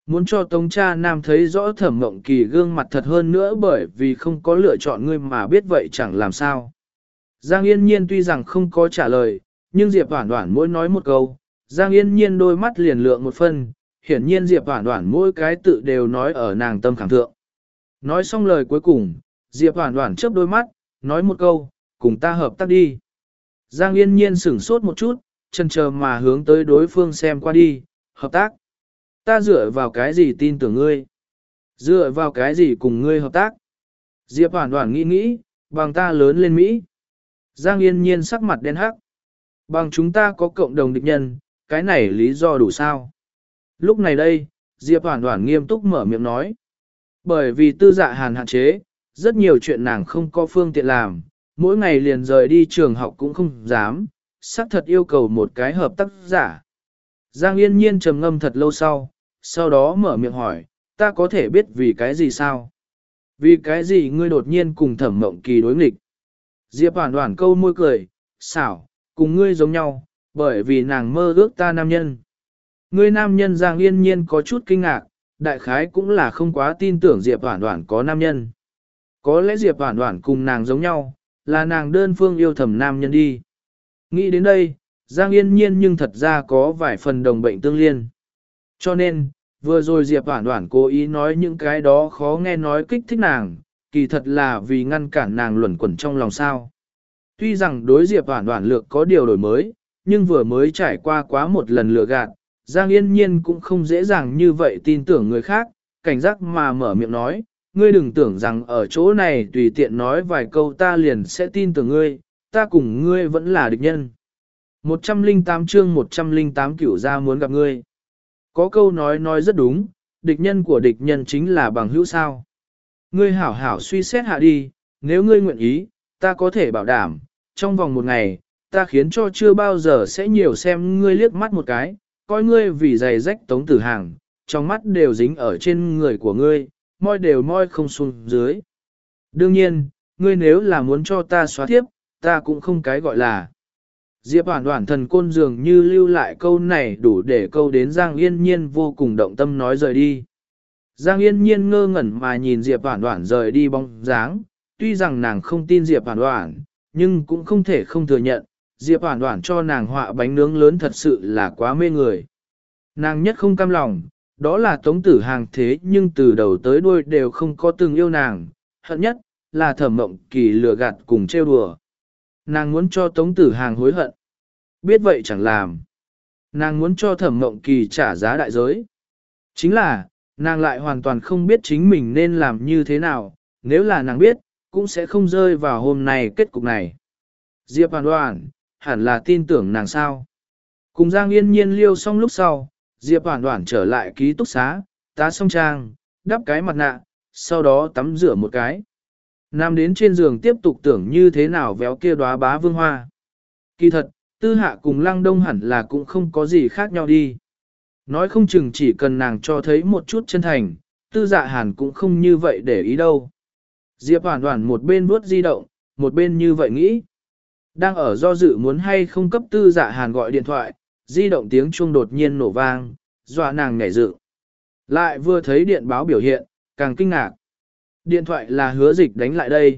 Muốn cho Tống Cha Nam thấy rõ Thẩm Mộng Kỳ gương mặt thật hơn nữa bởi vì không có lựa chọn ngươi mà biết vậy chẳng làm sao. Giang Yên Nhiên tuy rằng không có trả lời, nhưng Diệp Hoản Hoản mỗi nói một câu, Giang Yên Nhiên đôi mắt liền lượng một phân, hiển nhiên Diệp Hoản Hoản mỗi cái tự đều nói ở nàng tâm khảm thượng. Nói xong lời cuối cùng, Diệp Hoản Hoản chớp đôi mắt, nói một câu, cùng ta hợp tác đi. Giang Yên Nhiên sửng sốt một chút, chần chờ mà hướng tới đối phương xem qua đi, hợp tác. Ta dựa vào cái gì tin tưởng ngươi? Dựa vào cái gì cùng ngươi hợp tác? Diệp Hoản Hoản nghĩ nghĩ, bằng ta lớn lên Mỹ. Giang Yên Nhiên sắc mặt đen hắc. Bằng chúng ta có cộng đồng địch nhân, cái này lý do đủ sao? Lúc này đây, Diệp Hoản Hoản nghiêm túc mở miệng nói. Bởi vì Tư Dạ Hàn hạn chế, rất nhiều chuyện nàng không có phương tiện làm, mỗi ngày liền rời đi trường học cũng không dám, xác thật yêu cầu một cái hợp tác giả. Giang Yên Nhiên trầm ngâm thật lâu sau, sau đó mở miệng hỏi, ta có thể biết vì cái gì sao? Vì cái gì ngươi đột nhiên cùng Thẩm Mộng Kỳ đối nghịch? Diệp Hoản Hoản câu môi cười, xảo, cùng ngươi giống nhau, bởi vì nàng mơ ước ta nam nhân. Ngươi nam nhân Giang Yên Nhiên có chút kinh ngạc, đại khái cũng là không quá tin tưởng Diệp Hoản Hoản có nam nhân. Có lẽ Diệp Hoản Hoản cùng nàng giống nhau, là nàng đơn phương yêu thầm nam nhân đi. Nghĩ đến đây, Giang Yên Nhiên nhưng thật ra có vài phần đồng bệnh tương liên. Cho nên, vừa rồi Diệp Hoản Hoản cố ý nói những cái đó khó nghe nói kích thích nàng, kỳ thật là vì ngăn cản nàng luẩn quẩn trong lòng sao. Tuy rằng đối Diệp Hoản Hoản lược có điều đổi mới, nhưng vừa mới trải qua quá một lần lừa gạt, Giang Yên Nhiên cũng không dễ dàng như vậy tin tưởng người khác, cảnh giác mà mở miệng nói, ngươi đừng tưởng rằng ở chỗ này tùy tiện nói vài câu ta liền sẽ tin tưởng ngươi, ta cùng ngươi vẫn là địch nhân. một trăm lẻ tám chương một trăm lẻ tám cửu gia muốn gặp ngươi. Có câu nói nói rất đúng, địch nhân của địch nhân chính là bằng hữu sao. Ngươi hảo hảo suy xét hạ đi, nếu ngươi nguyện ý, ta có thể bảo đảm, trong vòng một ngày, ta khiến cho chưa bao giờ sẽ nhiều xem ngươi liếc mắt một cái, coi ngươi vì giày rách Tống Tử Hàng, trong mắt đều dính ở trên người của ngươi, môi đều môi không xuống dưới. Đương nhiên, ngươi nếu là muốn cho ta xóa tiếp, ta cũng không cái gọi là. Diệp Hoản Hoản thần côn dường như lưu lại câu này đủ để câu đến Giang Yên Nhiên vô cùng động tâm nói rời đi. Giang Yên Nhiên ngơ ngẩn mà nhìn Diệp Hoản Hoản rời đi bóng dáng, tuy rằng nàng không tin Diệp Hoản Hoản, nhưng cũng không thể không thừa nhận, Diệp Hoản Hoản cho nàng họa bánh nướng lớn thật sự là quá mê người. Nàng nhất không cam lòng, đó là Tống Tử Hàng thế nhưng từ đầu tới đuôi đều không có từng yêu nàng, hận nhất là Thẩm Mộng Kỳ lừa gạt cùng trêu đùa. Nàng muốn cho Tống Tử Hàng hối hận. Biết vậy chẳng làm. Nàng muốn cho Thẩm Mộng Kỳ trả giá đại giới. Chính là, nàng lại hoàn toàn không biết chính mình nên làm như thế nào, nếu là nàng biết, cũng sẽ không rơi vào hôm nay kết cục này. Diệp Hoản Hoản, hẳn là tin tưởng nàng sao. Cùng Giang Yên Nhiên liêu xong lúc sau, Diệp Hoản Hoản trở lại ký túc xá, tá xong trang, đắp cái mặt nạ, sau đó tắm rửa một cái. Nằm đến trên giường tiếp tục tưởng như thế nào véo kia đóa bá vương hoa. Kỳ thật, Tư Hạ cùng Lăng Đông hẳn là cũng không có gì khác nhau đi. Nói không chừng chỉ cần nàng cho thấy một chút chân thành, Tư Dạ Hàn cũng không như vậy để ý đâu. Diệp Hoản Hoản một bên vuốt di động, một bên như vậy nghĩ. Đang ở do dự muốn hay không cấp Tư Dạ Hàn gọi điện thoại, di động tiếng chuông đột nhiên nổ vang, dọa nàng nhảy dựng. Lại vừa thấy điện báo biểu hiện, càng kinh ngạc. Điện thoại là Hứa Dịch đánh lại đây.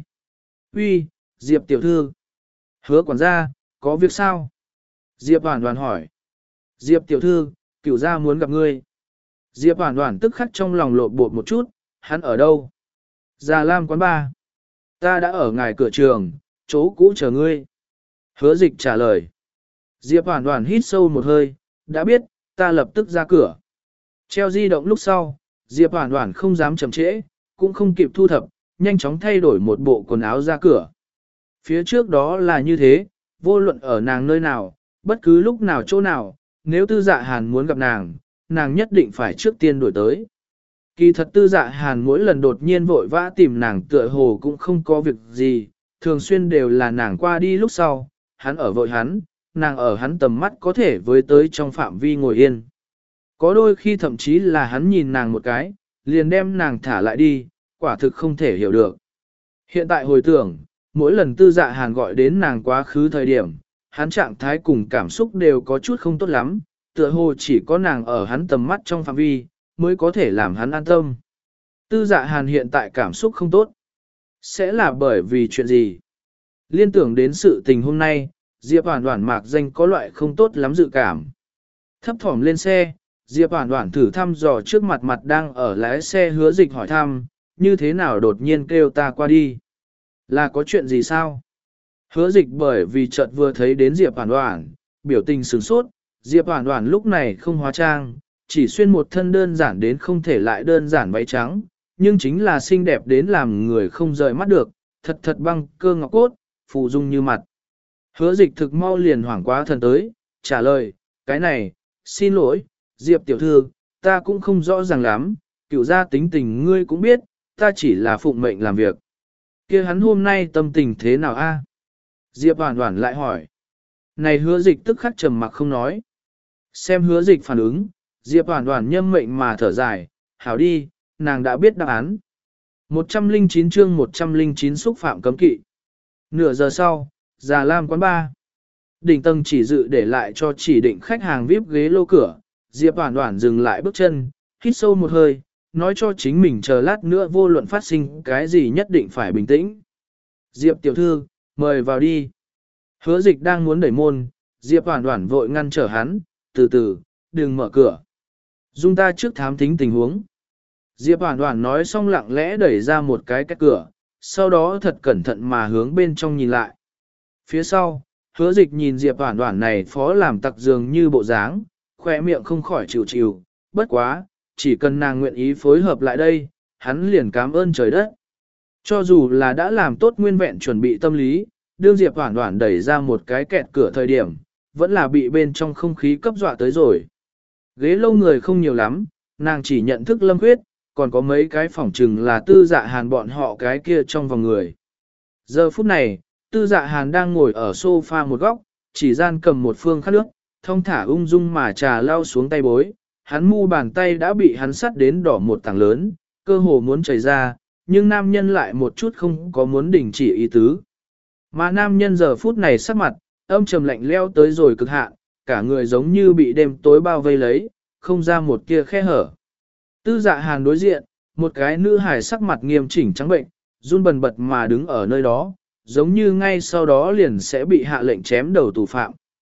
Uy, Diệp tiểu thư. Hứa quản gia, có việc sao? Diệp Hoản Hoản hỏi. Diệp tiểu thư, Cửu gia muốn gặp ngươi. Diệp Hoản Hoản tức khắc trong lòng lộn bột một chút, hắn ở đâu? Già Lam quán ba. Ta đã ở ngài cửa trường, chỗ cũ chờ ngươi. Hứa Dịch trả lời. Diệp Hoản Hoản hít sâu một hơi, đã biết, ta lập tức ra cửa. Treo di động lúc sau, Diệp Hoản Hoản không dám chậm trễ, cũng không kịp thu thập, nhanh chóng thay đổi một bộ quần áo ra cửa. Phía trước đó là như thế, vô luận ở nàng nơi nào, bất cứ lúc nào chỗ nào, nếu Tư Dạ Hàn muốn gặp nàng, nàng nhất định phải trước tiên đổi tới. Kỳ thật Tư Dạ Hàn mỗi lần đột nhiên vội vã tìm nàng tựa hồ cũng không có việc gì, thường xuyên đều là nàng qua đi lúc sau, hắn ở vội hắn, nàng ở hắn tầm mắt có thể với tới trong phạm vi ngồi yên. Có đôi khi thậm chí là hắn nhìn nàng một cái, liền đem nàng thả lại đi, quả thực không thể hiểu được. Hiện tại hồi tưởng, mỗi lần Tư Dạ Hàn gọi đến nàng quá khứ thời điểm, hắn trạng thái cùng cảm xúc đều có chút không tốt lắm, tựa hồ chỉ có nàng ở hắn tầm mắt trong phạm vi, mới có thể làm hắn an tâm. Tư Dạ Hàn hiện tại cảm xúc không tốt. Sẽ là bởi vì chuyện gì? Liên tưởng đến sự tình hôm nay, Diệp Hoản Hoản mạc danh có loại không tốt lắm dự cảm. Thấp thỏm lên xe, Diệp Hoản Hoản thử thăm dò trước mặt mặt đang ở lái xe Hứa Dịch hỏi thăm, như thế nào đột nhiên kêu ta qua đi? Là có chuyện gì sao? Hứa Dịch bởi vì chợt vừa thấy đến Diệp Hoản Hoản, biểu tình sửng sốt, Diệp Hoản Hoản lúc này không hóa trang, chỉ xuyên một thân đơn giản đến không thể lại đơn giản váy trắng, nhưng chính là xinh đẹp đến làm người không rời mắt được, thật thật băng cơ ngọc cốt, phù dung như mặt. Hứa Dịch thực mau liền hoảng quá thần tới, trả lời, cái này, xin lỗi, Diệp tiểu thư, ta cũng không rõ ràng lắm, cửu gia tính tình ngươi cũng biết, ta chỉ là phụng mệnh làm việc. Kia hắn hôm nay tâm tình thế nào a? Diệp Hoản Hoản lại hỏi. Này Hứa Dịch tức khắc trầm mặc không nói. Xem Hứa Dịch phản ứng, Diệp Hoản Hoản nhâm mệnh mà thở dài, hảo đi, nàng đã biết đáp án. một trăm lẻ chín chương một trăm lẻ chín xúc phạm cấm kỵ. Nửa giờ sau, Già Lam quán ba. Đỉnh tầng chỉ dự để lại cho chỉ định khách hàng vi ai pi ghế lô cửa, Diệp Hoản Hoản dừng lại bước chân, hít sâu một hơi, nói cho chính mình chờ lát nữa vô luận phát sinh cái gì nhất định phải bình tĩnh. Diệp tiểu thư, mời vào đi. Hứa Dịch đang muốn đẩy môn, Diệp Hoản Hoản vội ngăn trở hắn, từ từ, đừng mở cửa. Dung ta trước thám thính tình huống. Diệp Hoản Hoản nói xong lặng lẽ đẩy ra một cái cái cửa, sau đó thật cẩn thận mà hướng bên trong nhìn lại. Phía sau, Hứa Dịch nhìn Diệp Hoản Hoản này phó làm tặc dường như bộ dáng, khỏe miệng không khỏi chịu chịu, bất quá, chỉ cần nàng nguyện ý phối hợp lại đây, hắn liền cảm ơn trời đất. Cho dù là đã làm tốt nguyên vẹn chuẩn bị tâm lý, đương Diệp Hoản Hoản đẩy ra một cái kẹt cửa thời điểm, vẫn là bị bên trong không khí cấp dọa tới rồi. Ghế lâu người không nhiều lắm, nàng chỉ nhận thức Lâm Khuyết, còn có mấy cái phỏng trừng là Tư Dạ Hàn bọn họ cái kia trong vòng người. Giờ phút này, Tư Dạ Hàn đang ngồi ở sofa một góc, chỉ gian cầm một phương khăn nước, thông thả ung dung mà trà lau xuống tay bối, hắn mu bàn tay đã bị hắn sắt đến đỏ một tảng lớn, cơ hồ muốn chảy ra, nhưng nam nhân lại một chút không có muốn đình chỉ ý tứ. Mà nam nhân giờ phút này sắc mặt, âm trầm lạnh leo tới rồi cực hạn, cả người giống như bị đêm tối bao vây lấy, không ra một tia khe hở. Tư Dạ Hàn đối diện, một cái nữ hài sắc mặt nghiêm chỉnh trắng bệnh, run bần bật mà đứng ở nơi đó, giống như ngay sau đó liền sẽ bị hạ lệnh chém đầu tù phạm.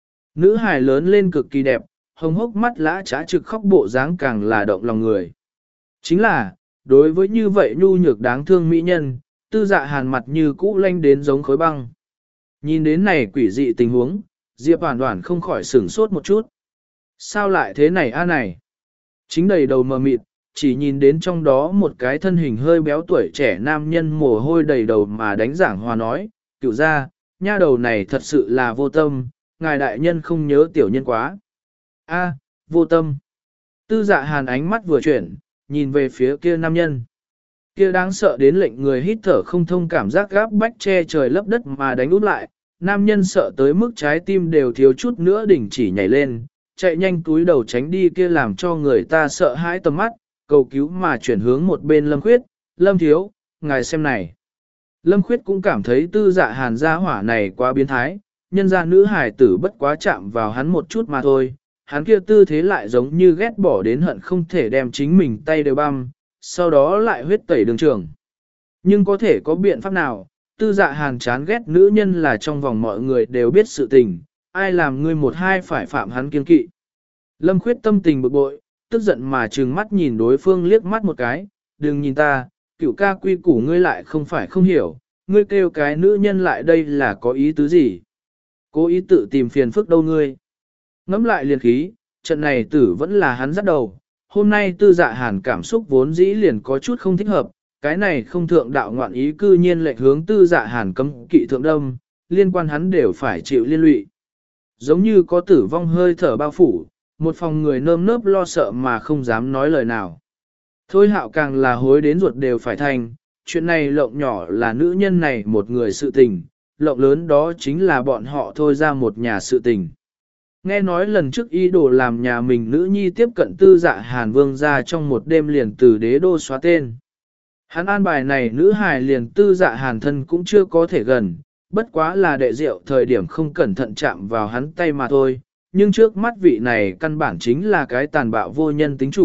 Nữ hài lớn lên cực kỳ đẹp, hồng hốc mắt lã trá trực khóc bộ dáng càng là động lòng người. Chính là, đối với như vậy nhu nhược đáng thương mỹ nhân, Tư Dạ Hàn mặt như cũ lanh đến giống khối băng. Nhìn đến này quỷ dị tình huống, Diệp Hoản Hoản không khỏi sửng sốt một chút. Sao lại thế này a này? Chính đầy đầu mờ mịt, chỉ nhìn đến trong đó một cái thân hình hơi béo tuổi trẻ nam nhân mồ hôi đầy đầu mà đánh giảng hòa nói, cựu ra, nha đầu này thật sự là vô tâm, ngài đại nhân không nhớ tiểu nhân quá. A, vô tâm. Tư Dạ Hàn ánh mắt vừa chuyển, nhìn về phía kia nam nhân. Kia đáng sợ đến lệnh người hít thở không thông cảm giác gáp bách che trời lấp đất mà đánh út lại, nam nhân sợ tới mức trái tim đều thiếu chút nữa đỉnh chỉ nhảy lên, chạy nhanh túi đầu tránh đi kia làm cho người ta sợ hãi tầm mắt, cầu cứu mà chuyển hướng một bên Lâm Khuyết, Lâm thiếu, ngài xem này. Lâm Khuyết cũng cảm thấy Tư Dạ Hàn gia hỏa này quá biến thái, nhân ra nữ hải tử bất quá chạm vào hắn một chút mà thôi, hắn kia tư thế lại giống như ghét bỏ đến hận không thể đem chính mình tay đều băm, sau đó lại huyết tẩy đường trường. Nhưng có thể có biện pháp nào, Tư Dạ Hàn chán ghét nữ nhân là trong vòng mọi người đều biết sự tình, ai làm ngươi một hai phải phạm hắn kiên kỵ. Lâm Khuyết tâm tình bực bội, tức giận mà trừng mắt nhìn đối phương liếc mắt một cái, đừng nhìn ta, cựu ca quy củ ngươi lại không phải không hiểu, ngươi kêu cái nữ nhân lại đây là có ý tứ gì. Cố ý tự tìm phiền phức đâu ngươi. Ngắm lại liền khí, trận này tử vẫn là hắn dắt đầu, hôm nay Tư Dạ Hàn cảm xúc vốn dĩ liền có chút không thích hợp, cái này không thượng đạo ngoạn ý cư nhiên lệch hướng Tư Dạ Hàn cấm kỵ thượng đâm, liên quan hắn đều phải chịu liên lụy. Giống như có tử vong hơi thở bao phủ, một phòng người nơm nớp lo sợ mà không dám nói lời nào. Thôi Hạo càng là hối đến ruột đều phải thành, chuyện này lộng nhỏ là nữ nhân này một người sự tình, lộng lớn đó chính là bọn họ thôi ra một nhà sự tình. Nghe nói lần trước y đồ làm nhà mình nữ nhi tiếp cận Tư Dạ Hàn vương ra trong một đêm liền từ đế đô xóa tên. Hắn an bài này nữ hài liền Tư Dạ Hàn thân cũng chưa có thể gần, bất quá là đệ rượu thời điểm không cẩn thận chạm vào hắn tay mà thôi, nhưng trước mắt vị này căn bản chính là cái tàn bạo vô nhân tính chủ,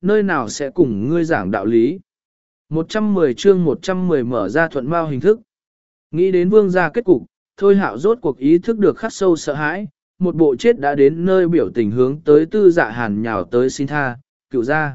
nơi nào sẽ cùng ngươi giảng đạo lý. một trăm mười chương một trăm mười mở ra thuận mao hình thức. Nghĩ đến vương gia kết cục, Thôi Hạo rốt cuộc ý thức được khắc sâu sợ hãi, một bộ chết đã đến nơi biểu tình hướng tới Tư Dạ Hàn nhào tới xin tha, cựu gia.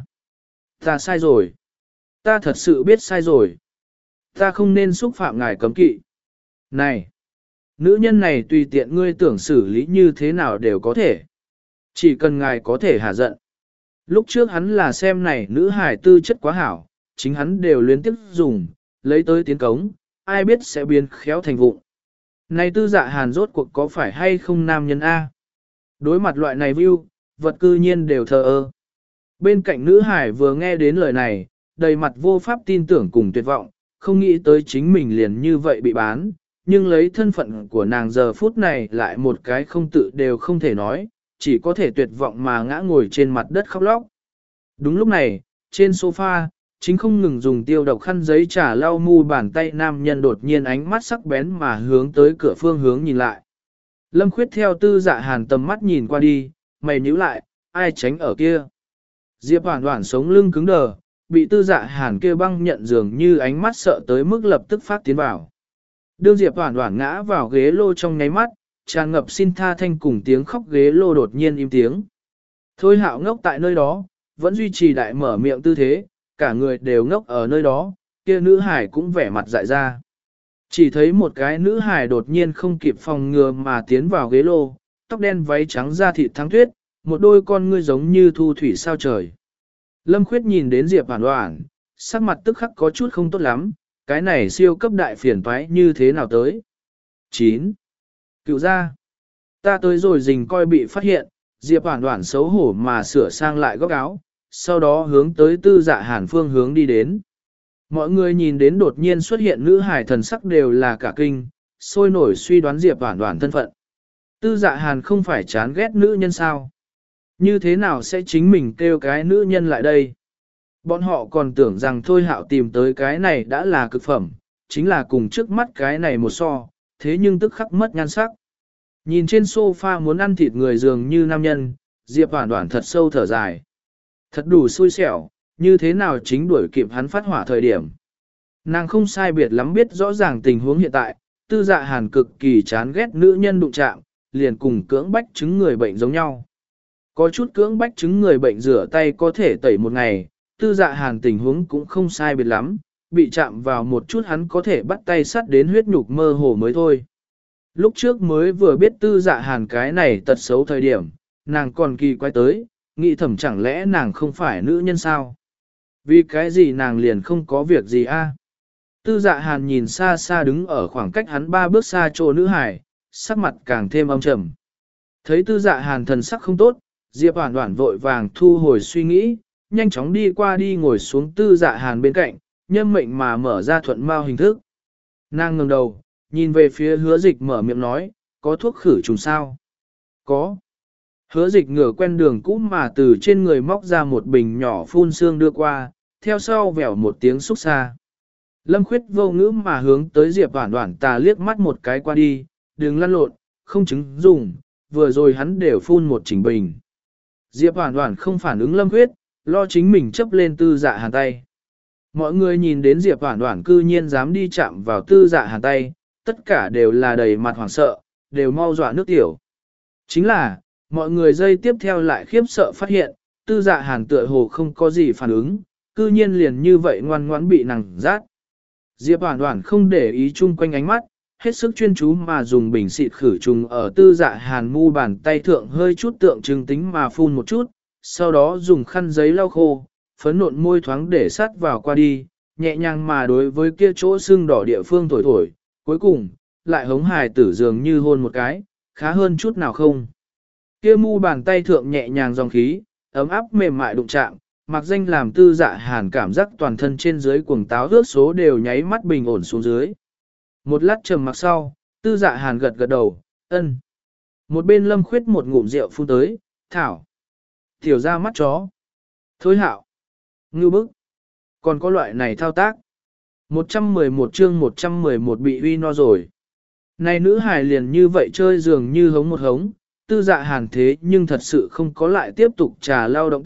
Ta sai rồi. Ta thật sự biết sai rồi. Ta không nên xúc phạm ngài cấm kỵ. Này! Nữ nhân này tùy tiện ngươi tưởng xử lý như thế nào đều có thể. Chỉ cần ngài có thể hạ giận. Lúc trước hắn là xem này nữ hải tư chất quá hảo, chính hắn đều luyến tiếp dùng, lấy tới tiến cống, ai biết sẽ biến khéo thành vụng. Này Tư Dạ Hàn rốt cuộc có phải hay không nam nhân A? Đối mặt loại này view, vật cư nhiên đều thờ ơ. Bên cạnh nữ hải vừa nghe đến lời này, đầy mặt vô pháp tin tưởng cùng tuyệt vọng, không nghĩ tới chính mình liền như vậy bị bán, nhưng lấy thân phận của nàng giờ phút này lại một cái không tự đều không thể nói, chỉ có thể tuyệt vọng mà ngã ngồi trên mặt đất khóc lóc. Đúng lúc này, trên sofa, chính không ngừng dùng tiêu độc khăn giấy trà lau mu bàn tay nam nhân đột nhiên ánh mắt sắc bén mà hướng tới cửa phương hướng nhìn lại. Lâm Khuyết theo Tư Dạ Hàn tầm mắt nhìn qua đi, mày nhíu lại, ai tránh ở kia. Diệp Hoản Hoản sống lưng cứng đờ, bị Tư Dạ Hàn kia băng nhận dường như ánh mắt sợ tới mức lập tức phát tiến vào. Đương Diệp Hoản Hoản ngã vào ghế lô trong nháy mắt, tràn ngập xin tha thanh cùng tiếng khóc ghế lô đột nhiên im tiếng. Thôi Hạo ngốc tại nơi đó, vẫn duy trì đại mở miệng tư thế, cả người đều ngốc ở nơi đó, kia nữ hải cũng vẻ mặt dại ra. Chỉ thấy một cái nữ hải đột nhiên không kịp phòng ngừa mà tiến vào ghế lô, tóc đen váy trắng da thịt thắng tuyết, một đôi con ngươi giống như thu thủy sao trời. Lâm Khuyết nhìn đến Diệp Hoản Hoản, sắc mặt tức khắc có chút không tốt lắm, cái này siêu cấp đại phiền toái như thế nào tới. chín. Cựu gia. Ta tới rồi rình coi bị phát hiện, Diệp Hoản Hoản xấu hổ mà sửa sang lại góc áo, sau đó hướng tới Tư Dạ Hàn phương hướng đi đến. Mọi người nhìn đến đột nhiên xuất hiện nữ hải thần sắc đều là cả kinh, sôi nổi suy đoán Diệp Hoản Hoản thân phận. Tư Dạ Hàn không phải chán ghét nữ nhân sao? Như thế nào sẽ chính mình kêu cái nữ nhân lại đây? Bọn họ còn tưởng rằng Thôi Hạo tìm tới cái này đã là cực phẩm, chính là cùng trước mắt cái này một so, thế nhưng tức khắc mất nhan sắc. Nhìn trên sofa muốn ăn thịt người dường như nam nhân, Diệp Hoản Hoản thật sâu thở dài. Thật đủ xui xẻo, như thế nào chính đuổi kịp hắn phát hỏa thời điểm. Nàng không sai biệt lắm biết rõ ràng tình huống hiện tại, Tư Dạ Hàn cực kỳ chán ghét nữ nhân đụng chạm, liền cùng cưỡng bách chứng người bệnh giống nhau. Có chút cưỡng bách chứng người bệnh rửa tay có thể tẩy một ngày, Tư Dạ Hàn tình huống cũng không sai biệt lắm, bị chạm vào một chút hắn có thể bắt tay sắt đến huyết nhục mơ hồ mới thôi. Lúc trước mới vừa biết Tư Dạ Hàn cái này tật xấu thời điểm, nàng còn kỳ quay tới, nghĩ thầm chẳng lẽ nàng không phải nữ nhân sao? Vì cái gì nàng liền không có việc gì a? Tư Dạ Hàn nhìn xa xa đứng ở khoảng cách hắn ba bước xa chỗ nữ hải, sắc mặt càng thêm âm trầm. Thấy Tư Dạ Hàn thần sắc không tốt, Diệp Hoản Hoản vội vàng thu hồi suy nghĩ, nhanh chóng đi qua đi ngồi xuống Tư Dạ Hàn bên cạnh, nhân mệnh mà mở ra thuận mao hình thức. Nàng ngẩng đầu, nhìn về phía Hứa Dịch mở miệng nói, có thuốc khử trùng sao? Có. Hứa Dịch ngửa quen đường cũ mà từ trên người móc ra một bình nhỏ phun sương đưa qua, theo sau vèo một tiếng xúc xa. Lâm Khuyết vô ngữ mà hướng tới Diệp Hoản Hoản tà liếc mắt một cái qua đi, đừng lăn lộn, không chứng dùng, vừa rồi hắn đều phun một chỉnh bình. Diệp Hoản Hoản không phản ứng Lâm Khuyết, lo chính mình chấp lên Tư Dạ Hàn tay. Mọi người nhìn đến Diệp Hoản Hoản cư nhiên dám đi chạm vào Tư Dạ Hàn tay, tất cả đều là đầy mặt hoảng sợ, đều mau dọa nước tiểu. Chính là, mọi người dây tiếp theo lại khiếp sợ phát hiện, Tư Dạ Hàn tựa hồ không có gì phản ứng, cư nhiên liền như vậy ngoan ngoãn bị nàng rát. Diệp Hoản Hoản không để ý chung quanh ánh mắt, hết sức chuyên chú mà dùng bình xịt khử trùng ở Tư Dạ Hàn mu bàn tay thượng hơi chút tượng trưng tính mà phun một chút, sau đó dùng khăn giấy lau khô, phấn nộn môi thoáng để sát vào qua đi, nhẹ nhàng mà đối với kia chỗ sưng đỏ địa phương thổi thổi, cuối cùng, lại hống hài tử dường như hôn một cái, khá hơn chút nào không. Kia mu bàn tay thượng nhẹ nhàng dòng khí, ấm áp mềm mại đụng chạm, mặc danh làm Tư Dạ Hàn cảm giác toàn thân trên dưới cuồng táo ước số đều nháy mắt bình ổn xuống dưới. Một lát trầm mặc sau, Tư Dạ Hàn gật gật đầu, ân. Một bên Lâm Khuyết một ngụm rượu phun tới, thảo. Tiểu ra mắt chó. Thôi Hạo. Ngưu bức. Còn có loại này thao tác. một trăm mười một chương một trăm mười một bị uy no rồi. Này nữ hài liền như vậy chơi dường như hống một hống, Tư Dạ Hàn thế nhưng thật sự không có lại tiếp tục trà lau động tác,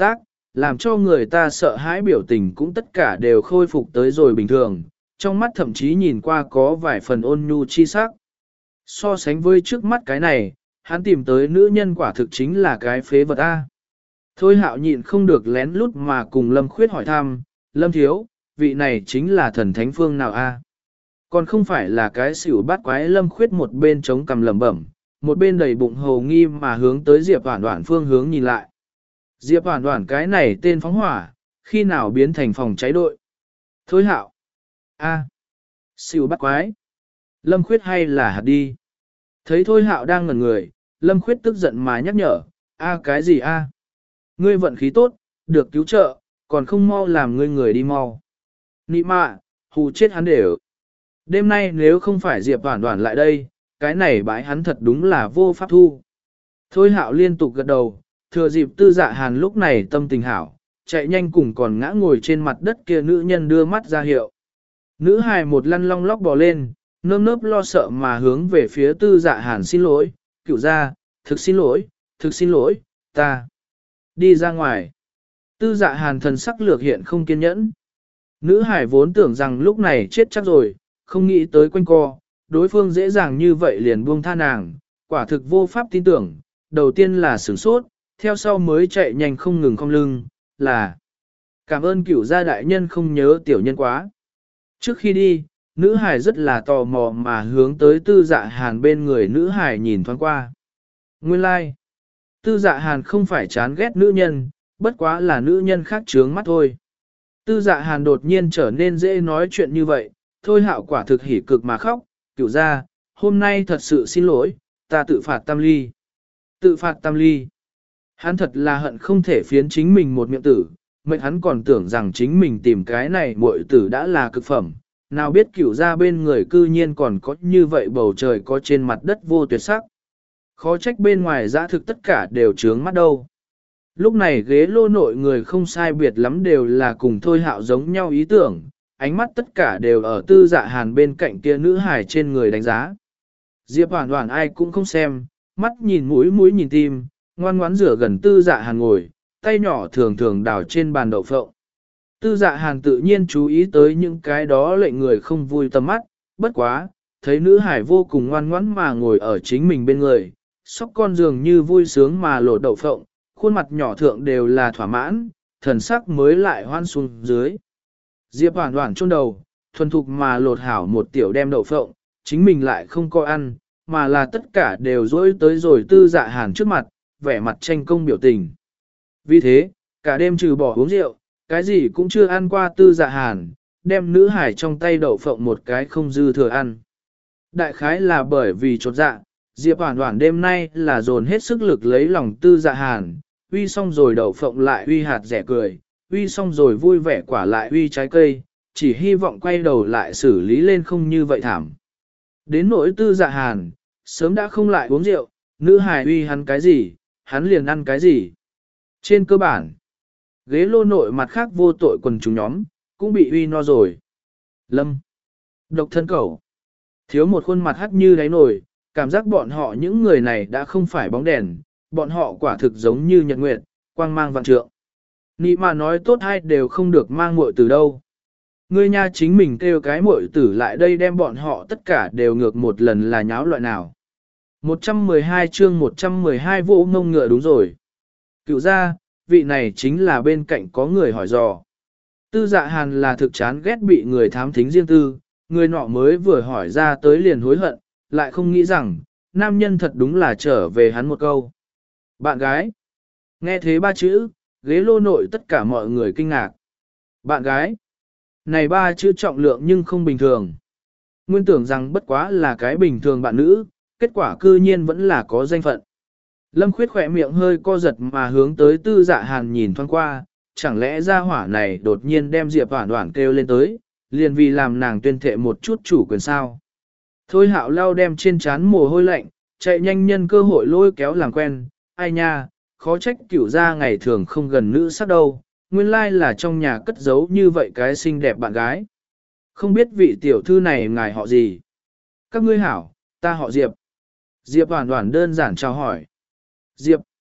làm cho người ta sợ hãi biểu tình cũng tất cả đều khôi phục tới rồi bình thường, trong mắt thậm chí nhìn qua có vài phần ôn nhu chi sắc. So sánh với trước mắt cái này, hắn tìm tới nữ nhân quả thực chính là cái phế vật A. Thôi hạo nhịn không được lén lút mà cùng Lâm Khuyết hỏi thăm, Lâm Thiếu, vị này chính là thần thánh phương nào A? Còn không phải là cái xỉu bát quái. Lâm Khuyết một bên chống cằm lẩm bẩm, một bên đầy bụng hồ nghi mà hướng tới Diệp Hoản Hoản phương hướng nhìn lại. Diệp Hoản Hoản cái này tên phóng hỏa, khi nào biến thành phòng cháy đội? Thôi hạo. A. Xỉu bát quái. Lâm Khuyết hay là hạt đi? Thấy Thôi hạo đang ngẩn người, Lâm Khuyết tức giận mà nhắc nhở, A cái gì A? Ngươi vận khí tốt, được cứu trợ, còn không mau làm ngươi người đi mau. Nị mạ, hù chết hắn để ở. Đêm nay nếu không phải Diệp Hoản Hoản lại đây, cái này bãi hắn thật đúng là vô pháp thu. Thôi hạo liên tục gật đầu, thừa dịp Tư Dạ Hàn lúc này tâm tình hảo, chạy nhanh cùng còn ngã ngồi trên mặt đất kia nữ nhân đưa mắt ra hiệu. Nữ hài một lăn long lóc bò lên, nơm nớp lo sợ mà hướng về phía Tư Dạ Hàn xin lỗi, cựu ra, thực xin lỗi, thực xin lỗi, ta đi ra ngoài. Tư Dạ Hàn thần sắc lược hiện không kiên nhẫn. Nữ hải vốn tưởng rằng lúc này chết chắc rồi, không nghĩ tới quanh co, đối phương dễ dàng như vậy liền buông tha nàng, quả thực vô pháp tin tưởng, đầu tiên là sửng sốt, theo sau mới chạy nhanh không ngừng cong lưng, là cảm ơn cửu gia đại nhân không nhớ tiểu nhân quá. Trước khi đi, nữ hải rất là tò mò mà hướng tới Tư Dạ Hàn bên người nữ hải nhìn thoáng qua. Nguyên lai, like. Tư Dạ Hàn không phải chán ghét nữ nhân, bất quá là nữ nhân khác trướng mắt thôi. Tư Dạ Hàn đột nhiên trở nên dễ nói chuyện như vậy, Thôi hạo quả thực hỉ cực mà khóc, cửu gia, hôm nay thật sự xin lỗi, ta tự phạt tam ly. Tự phạt tam ly. Hắn thật là hận không thể phiến chính mình một miệng tử, mệnh hắn còn tưởng rằng chính mình tìm cái này muội tử đã là cực phẩm, nào biết cửu gia bên người cư nhiên còn có như vậy bầu trời có trên mặt đất vô tuyệt sắc. Khó trách bên ngoài dã thực tất cả đều trướng mắt đâu. Lúc này ghế lô nội người không sai biệt lắm đều là cùng Thôi hạo giống nhau ý tưởng, ánh mắt tất cả đều ở Tư Dạ Hàn bên cạnh kia nữ hài trên người đánh giá. Diệp Hoản Hoản ai cũng không xem, mắt nhìn mũi mũi nhìn tim, ngoan ngoãn rửa gần Tư Dạ Hàn ngồi, tay nhỏ thường thường đào trên bàn đậu phộng. Tư Dạ Hàn tự nhiên chú ý tới những cái đó lệnh người không vui tầm mắt, bất quá, thấy nữ hải vô cùng ngoan ngoãn mà ngồi ở chính mình bên người, sóc con dường như vui sướng mà lột đậu phộng, khuôn mặt nhỏ thượng đều là thỏa mãn, thần sắc mới lại hoan xuống dưới. Diệp Hoản Hoản chôn đầu, thuần thục mà lột hảo một tiểu đem đậu phộng, chính mình lại không có ăn, mà là tất cả đều dỗi tới rồi Tư Dạ Hàn trước mặt, vẻ mặt tranh công biểu tình. Vì thế, cả đêm trừ bỏ uống rượu, cái gì cũng chưa ăn qua Tư Dạ Hàn, đem nữ hải trong tay đậu phộng một cái không dư thừa ăn. Đại khái là bởi vì chột dạ, Diệp Hoản Hoản đêm nay là dồn hết sức lực lấy lòng Tư Dạ Hàn, uy xong rồi đậu phộng lại uy hạt rẻ cười, uy xong rồi vui vẻ quả lại uy trái cây, chỉ hy vọng quay đầu lại xử lý lên không như vậy thảm. Đến nỗi Tư Dạ Hàn, sớm đã không lại uống rượu, nữ hài uy hắn cái gì, hắn liền ăn cái gì. Trên cơ bản, ghế lô nội mặt khác vô tội quần chúng nhóm, cũng bị uy no rồi. Lâm, độc thân cẩu, thiếu một khuôn mặt hắt như đáy nồi, cảm giác bọn họ những người này đã không phải bóng đèn, bọn họ quả thực giống như nhật nguyệt, quang mang vạn trượng. Nị mà nói tốt hay đều không được mang muội từ đâu. Ngươi nha chính mình kêu cái muội tử lại đây đem bọn họ tất cả đều ngược một lần là nháo loại nào. một trăm mười hai chương một trăm mười hai vỗ ngông ngựa đúng rồi. Cựu ra, vị này chính là bên cạnh có người hỏi dò. Tư Dạ Hàn là thực chán ghét bị người thám thính riêng tư, người nọ mới vừa hỏi ra tới liền hối hận, lại không nghĩ rằng, nam nhân thật đúng là trở về hắn một câu. Bạn gái. Nghe thế ba chữ, ghế lô nội tất cả mọi người kinh ngạc. Bạn gái. Này ba chữ trọng lượng nhưng không bình thường. Nguyên tưởng rằng bất quá là cái bình thường bạn nữ, kết quả cư nhiên vẫn là có danh phận. Lâm Khuyết khỏe miệng hơi co giật mà hướng tới Tư Dạ Hàn nhìn thoáng qua, chẳng lẽ gia hỏa này đột nhiên đem Diệp Hoản Hoản kêu lên tới, liền vì làm nàng tuyên thệ một chút chủ quyền sao. Thôi hạo lau đem trên trán mồ hôi lạnh, chạy nhanh nhân cơ hội lôi kéo làm quen, ai nha, khó trách cửu gia ngày thường không gần nữ sắc đâu, nguyên lai là trong nhà cất giấu như vậy cái xinh đẹp bạn gái. Không biết vị tiểu thư này ngài họ gì? Các ngươi hảo, ta họ Diệp. Diệp Hoản Hoản đơn giản chào hỏi. Diệp.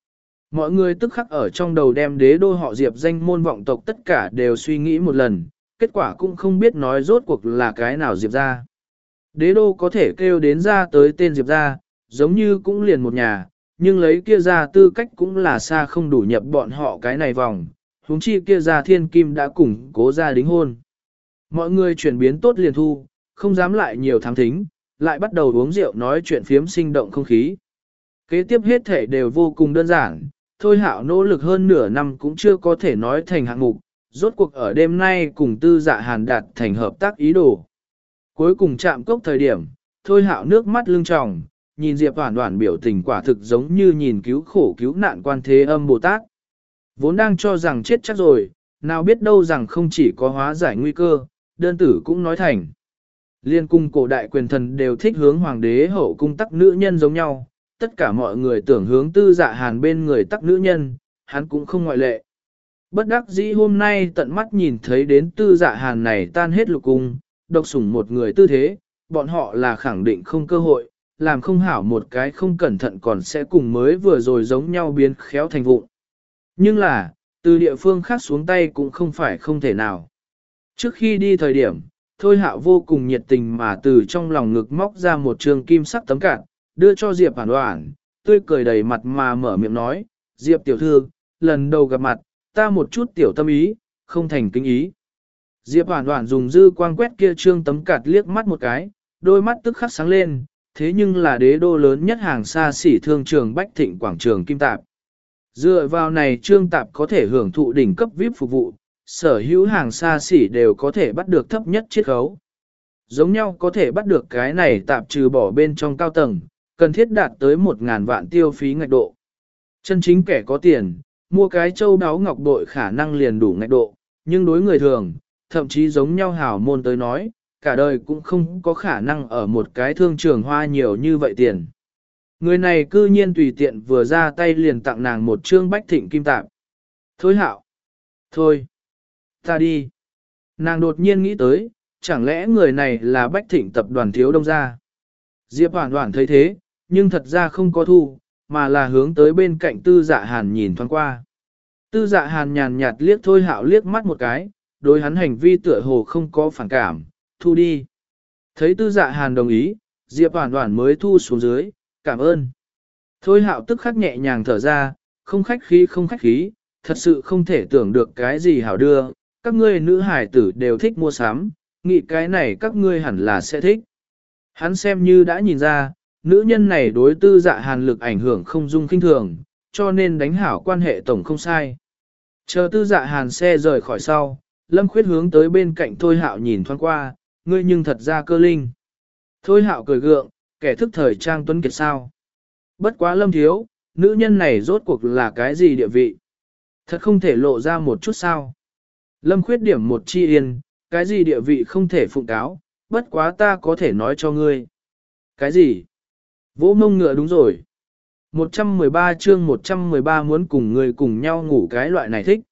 Mọi người tức khắc ở trong đầu đem đế đô họ Diệp danh môn vọng tộc tất cả đều suy nghĩ một lần, kết quả cũng không biết nói rốt cuộc là cái nào Diệp ra. Đế đô có thể kêu đến ra tới tên Diệp ra, giống như cũng liền một nhà, nhưng lấy kia ra tư cách cũng là xa không đủ nhập bọn họ cái này vòng, huống chi kia ra thiên kim đã củng cố ra đính hôn. Mọi người chuyển biến tốt liền thu, không dám lại nhiều thám thính, lại bắt đầu uống rượu nói chuyện phiếm sinh động không khí. Kế tiếp hết thể đều vô cùng đơn giản, Thôi Hạo nỗ lực hơn nửa năm cũng chưa có thể nói thành hạng mục, rốt cuộc ở đêm nay cùng Tư Dạ Hàn đạt thành hợp tác ý đồ. Cuối cùng chạm cốc thời điểm, Thôi Hạo nước mắt lưng tròng, nhìn Diệp Hoản Hoản biểu tình quả thực giống như nhìn cứu khổ cứu nạn quan thế âm Bồ Tát. Vốn đang cho rằng chết chắc rồi, nào biết đâu rằng không chỉ có hóa giải nguy cơ, đơn tử cũng nói thành. Liên cung cổ đại quyền thần đều thích hướng hoàng đế hậu cung tắc nữ nhân giống nhau, tất cả mọi người tưởng hướng Tư Dạ Hàn bên người tắc nữ nhân, hắn cũng không ngoại lệ. Bất đắc dĩ hôm nay tận mắt nhìn thấy đến Tư Dạ Hàn này tan hết lục cung, độc sủng một người tư thế, bọn họ là khẳng định không cơ hội, làm không hảo một cái không cẩn thận còn sẽ cùng mới vừa rồi giống nhau biến khéo thành vụn. Nhưng là, từ địa phương khác xuống tay cũng không phải không thể nào. Trước khi đi thời điểm, Thôi Hạo vô cùng nhiệt tình mà từ trong lòng ngực móc ra một trường kim sắc tấm cản, đưa cho Diệp Hoản Hoản, tươi cười đầy mặt mà mở miệng nói, Diệp tiểu thư, lần đầu gặp mặt, ta một chút tiểu tâm ý, không thành kính ý. Diệp Hoản Hoản dùng dư quang quét kia trương tấm cạt liếc mắt một cái, đôi mắt tức khắc sáng lên, thế nhưng là đế đô lớn nhất hàng xa xỉ thương trường Bách Thịnh quảng trường Kim Tạp. Dựa vào này trương tạp có thể hưởng thụ đỉnh cấp vi ai pi phục vụ, sở hữu hàng xa xỉ đều có thể bắt được thấp nhất chiết khấu. Giống nhau có thể bắt được cái này tạp trừ bỏ bên trong cao tầng, cần thiết đạt tới một ngàn vạn tiêu phí ngạch độ. Chân chính kẻ có tiền, mua cái châu đáo ngọc bội khả năng liền đủ ngạch độ, nhưng đối người thường, thậm chí giống nhau hảo môn tới nói, cả đời cũng không có khả năng ở một cái thương trường hoa nhiều như vậy tiền. Người này cư nhiên tùy tiện vừa ra tay liền tặng nàng một trương Bách Thịnh kim tạp. Thôi Hạo. Thôi. Ta đi. Nàng đột nhiên nghĩ tới, chẳng lẽ người này là Bách Thịnh tập đoàn thiếu đông gia. Diệp Hoản Hoản thấy thế, nhưng thật ra không có thu, mà là hướng tới bên cạnh Tư Dạ Hàn nhìn thoáng qua. Tư Dạ Hàn nhàn nhạt liếc Thôi Hạo liếc mắt một cái, đối hắn hành vi tựa hồ không có phản cảm, thu đi. Thấy Tư Dạ Hàn đồng ý, Diệp Hoản Hoản mới thu xuống dưới, cảm ơn. Thôi Hạo tức khắc nhẹ nhàng thở ra, không khách khí không khách khí, thật sự không thể tưởng được cái gì hảo đưa, các ngươi nữ hải tử đều thích mua sắm, nghĩ cái này các ngươi hẳn là sẽ thích. Hắn xem như đã nhìn ra, nữ nhân này đối Tư Dạ Hàn lực ảnh hưởng không dung kinh thường, cho nên đánh hảo quan hệ tổng không sai. Chờ Tư Dạ Hàn xe rời khỏi sau, Lâm Khuyết hướng tới bên cạnh Thôi Hạo nhìn thoáng qua, ngươi nhưng thật ra cơ linh. Thôi Hạo cười gượng, kẻ thức thời trang tuấn kiệt sao. Bất quá Lâm thiếu, nữ nhân này rốt cuộc là cái gì địa vị? Thật không thể lộ ra một chút sao. Lâm Khuyết điểm một chi yên, cái gì địa vị không thể phụng cáo, bất quá ta có thể nói cho ngươi. Cái gì? Vỗ mông ngựa đúng rồi. một trăm mười ba chương một trăm mười ba muốn cùng người cùng nhau ngủ cái loại này thích.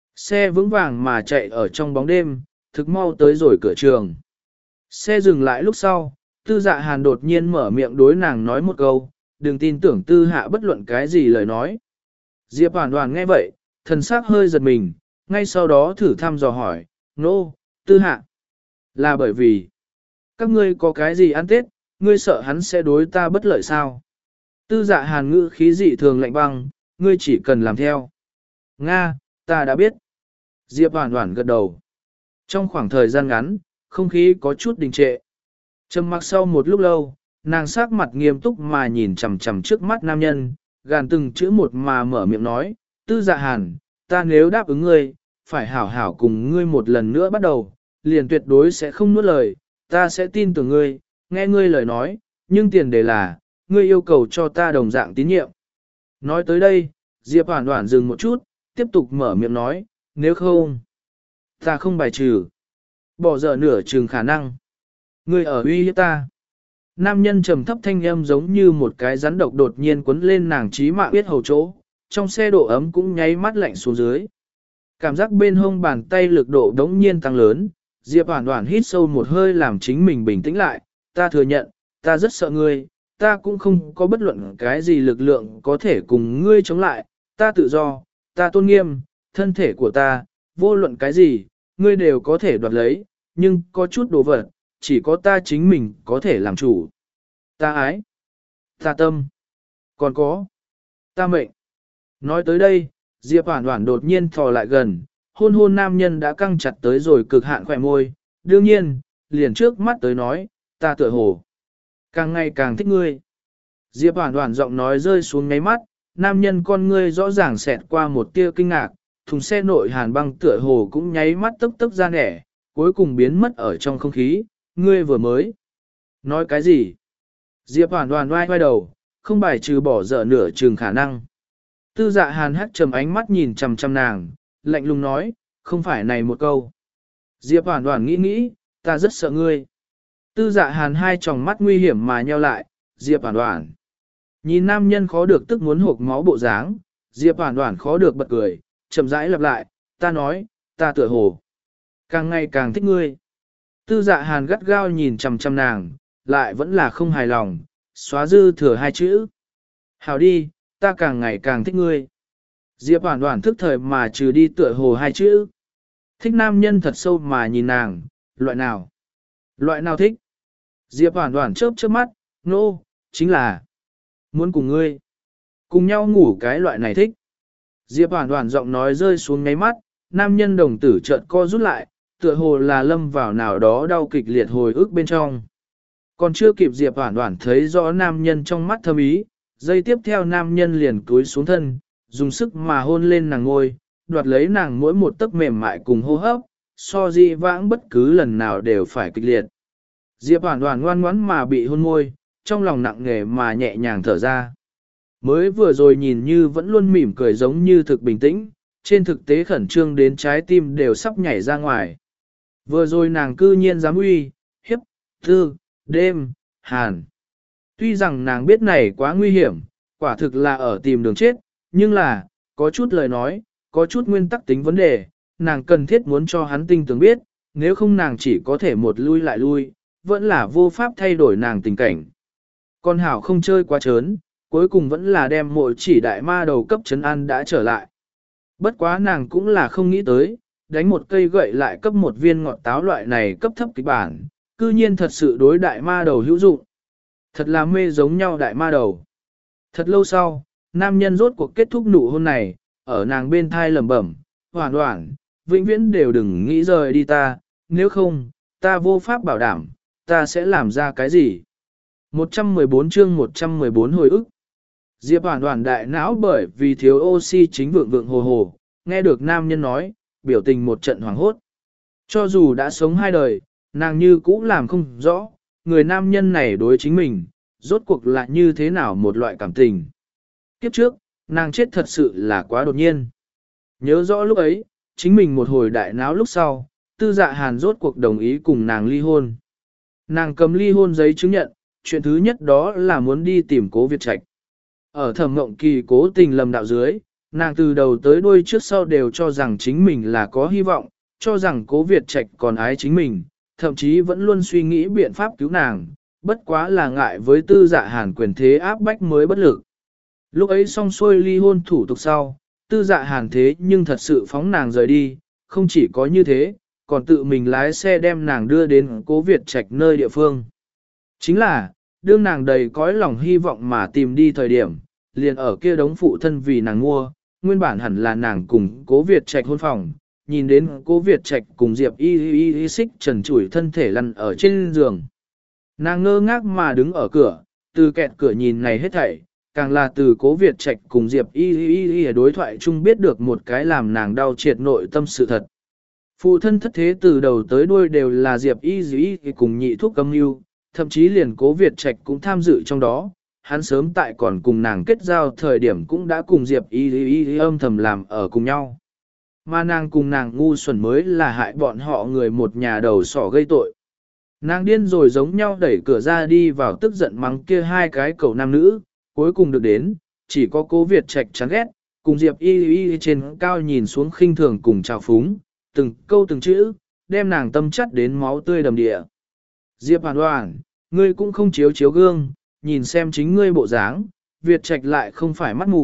Xe vững vàng mà chạy ở trong bóng đêm, thực mau tới rồi cửa trường. Xe dừng lại lúc sau, Tư Dạ Hàn đột nhiên mở miệng đối nàng nói một câu, đừng tin tưởng Tư Hạ bất luận cái gì lời nói. Diệp Hoản Hoản nghe vậy, thần sắc hơi giật mình, ngay sau đó thử thăm dò hỏi, nô, no, Tư Hạ. Là bởi vì, các ngươi có cái gì ăn tết, ngươi sợ hắn sẽ đối ta bất lợi sao? Tư Dạ Hàn ngữ khí dị thường lạnh băng, ngươi chỉ cần làm theo. Nga, ta đã biết. Diệp Hoản Hoản gật đầu. Trong khoảng thời gian ngắn, không khí có chút đình trệ. Trầm mặc sau một lúc lâu, nàng sắc mặt nghiêm túc mà nhìn chằm chằm trước mắt nam nhân, gàn từng chữ một mà mở miệng nói, Tư Dạ Hàn, ta nếu đáp ứng ngươi, phải hảo hảo cùng ngươi một lần nữa bắt đầu, liền tuyệt đối sẽ không nuốt lời, ta sẽ tin tưởng ngươi, nghe ngươi lời nói, nhưng tiền đề là, ngươi yêu cầu cho ta đồng dạng tín nhiệm. Nói tới đây, Diệp Hoản Hoản dừng một chút, tiếp tục mở miệng nói, nếu không, ta không bài trừ, bỏ dở nửa chừng khả năng. Ngươi ở uy hiếp ta. Nam nhân trầm thấp thanh âm giống như một cái rắn độc đột nhiên quấn lên nàng trí mạng biết hầu chỗ, trong xe độ ấm cũng nháy mắt lạnh xuống dưới. Cảm giác bên hông bàn tay lực độ đống nhiên tăng lớn, Diệp Hoản Hoản hít sâu một hơi làm chính mình bình tĩnh lại, ta thừa nhận, ta rất sợ ngươi, ta cũng không có bất luận cái gì lực lượng có thể cùng ngươi chống lại, ta tự do, ta tôn nghiêm, thân thể của ta, vô luận cái gì, ngươi đều có thể đoạt lấy, nhưng có chút đồ vật, chỉ có ta chính mình có thể làm chủ. Ta ái, ta tâm, còn có, ta mệnh. Nói tới đây, Diệp Hoản Hoản đột nhiên thò lại gần, hôn hôn nam nhân đã căng chặt tới rồi cực hạn khỏe môi, đương nhiên, liền trước mắt tới nói, ta tựa hồ, càng ngày càng thích ngươi. Diệp Hoản Hoản giọng nói rơi xuống ngáy mắt, nam nhân con ngươi rõ ràng xẹt qua một tia kinh ngạc, thùng xe nội hàn băng tựa hồ cũng nháy mắt tức tức ra nẻ, cuối cùng biến mất ở trong không khí, ngươi vừa mới. Nói cái gì? Diệp Hoản Hoản oai oai đầu, không bài trừ bỏ dở nửa chừng khả năng. Tư dạ hàn hắt trầm ánh mắt nhìn chằm chằm nàng, lạnh lùng nói, không phải này một câu. Diệp Hoản Hoản nghĩ nghĩ, ta rất sợ ngươi. Tư dạ hàn hai tròng mắt nguy hiểm mà nheo lại, Diệp Hoản Hoản. Nhìn nam nhân khó được tức muốn hộc máu bộ dáng, Diệp Hoản Hoản khó được bật cười, chậm rãi lặp lại, ta nói, ta tựa hồ. Càng ngày càng thích ngươi. Tư dạ hàn gắt gao nhìn chằm chằm nàng, lại vẫn là không hài lòng, xóa dư thừa hai chữ. Hảo đi, ta càng ngày càng thích ngươi. Diệp Hoản Hoản thức thời mà trừ đi tựa hồ hai chữ. Thích nam nhân thật sâu mà nhìn nàng, loại nào? Loại nào thích? Diệp Hoản Hoản chớp chớp mắt, nô, no, chính là muốn cùng ngươi. Cùng nhau ngủ cái loại này thích. Diệp Hoản Hoản giọng nói rơi xuống ngáy mắt, nam nhân đồng tử chợt co rút lại, tựa hồ là lâm vào nào đó đau kịch liệt hồi ức bên trong. Còn chưa kịp Diệp Hoản Hoản thấy rõ nam nhân trong mắt thâm ý, giây tiếp theo nam nhân liền cúi xuống thân, dùng sức mà hôn lên nàng ngôi, đoạt lấy nàng mỗi một tấc mềm mại cùng hô hấp, so di vãng bất cứ lần nào đều phải kịch liệt. Diệp Hoản Hoản ngoan ngoãn mà bị hôn môi, trong lòng nặng nề mà nhẹ nhàng thở ra. Mới vừa rồi nhìn như vẫn luôn mỉm cười giống như thực bình tĩnh, trên thực tế khẩn trương đến trái tim đều sắp nhảy ra ngoài. Vừa rồi nàng cư nhiên dám uy, hiếp, tư, đêm, hàn. Tuy rằng nàng biết này quá nguy hiểm, quả thực là ở tìm đường chết, nhưng là, có chút lời nói, có chút nguyên tắc tính vấn đề, nàng cần thiết muốn cho hắn tinh tường biết, nếu không nàng chỉ có thể một lui lại lui, vẫn là vô pháp thay đổi nàng tình cảnh. Con hảo không chơi quá trớn, cuối cùng vẫn là đem mộ chỉ đại ma đầu cấp trấn an đã trở lại. Bất quá nàng cũng là không nghĩ tới, đánh một cây gậy lại cấp một viên ngọt táo loại này cấp thấp kịch bản, cư nhiên thật sự đối đại ma đầu hữu dụng. Thật là mê giống nhau đại ma đầu. Thật lâu sau, nam nhân rốt cuộc kết thúc nụ hôn này, ở nàng bên thai lẩm bẩm, Hoản Hoản, vĩnh viễn đều đừng nghĩ rời đi ta, nếu không, ta vô pháp bảo đảm, ta sẽ làm ra cái gì. một trăm mười bốn chương một trăm mười bốn hồi ức. Diệp Hoản Hoản đại não bởi vì thiếu oxy chính vượng vượng hồ hồ, nghe được nam nhân nói, biểu tình một trận hoảng hốt. Cho dù đã sống hai đời, nàng như cũ làm không rõ, người nam nhân này đối chính mình, rốt cuộc là như thế nào một loại cảm tình. Kiếp trước, nàng chết thật sự là quá đột nhiên. Nhớ rõ lúc ấy, chính mình một hồi đại náo lúc sau, tư dạ hàn rốt cuộc đồng ý cùng nàng ly hôn. Nàng cầm ly hôn giấy chứng nhận, chuyện thứ nhất đó là muốn đi tìm Cố Việt Trạch. Ở Thẩm Mộng Kỳ cố tình lầm đạo dưới, nàng từ đầu tới đuôi trước sau đều cho rằng chính mình là có hy vọng, cho rằng Cố Việt Trạch còn ái chính mình, thậm chí vẫn luôn suy nghĩ biện pháp cứu nàng, bất quá là ngại với tư dạ hàn quyền thế áp bách mới bất lực. Lúc ấy xong xuôi ly hôn thủ tục sau, tư dạ hàn thế nhưng thật sự phóng nàng rời đi, không chỉ có như thế, còn tự mình lái xe đem nàng đưa đến Cố Việt Trạch nơi địa phương. Chính là, đương nàng đầy cõi lòng hy vọng mà tìm đi thời điểm, liền ở kia đống phụ thân vì nàng mua, nguyên bản hẳn là nàng cùng Cố Việt Trạch hôn phòng, nhìn đến Cố Việt Trạch cùng Diệp Y Y Y xích trần trụi thân thể lăn ở trên giường. Nàng ngơ ngác mà đứng ở cửa, từ kẹt cửa nhìn này hết thảy, càng là từ Cố Việt Trạch cùng Diệp Y Y Y đối thoại chung biết được một cái làm nàng đau triệt nội tâm sự thật. Phụ thân thất thế từ đầu tới đuôi đều là Diệp Y Y cùng nhị thuốc âm mưu, thậm chí liền Cố Việt Trạch cũng tham dự trong đó. Hắn sớm tại còn cùng nàng kết giao thời điểm cũng đã cùng Diệp Y Y Y âm thầm làm ở cùng nhau. Mà nàng cùng nàng ngu xuẩn mới là hại bọn họ người một nhà đầu sỏ gây tội. Nàng điên rồi giống nhau đẩy cửa ra đi vào tức giận mắng kia hai cái cậu nam nữ, cuối cùng được đến, chỉ có Cố Việt Trạch chán ghét, cùng Diệp Y Y trên cao nhìn xuống khinh thường cùng chào phúng, từng câu từng chữ, đem nàng tâm chắt đến máu tươi đầm địa. Diệp Hoản Hoản, ngươi cũng không chiếu chiếu gương, nhìn xem chính ngươi bộ dáng, Việt Trạch lại không phải mắt mù,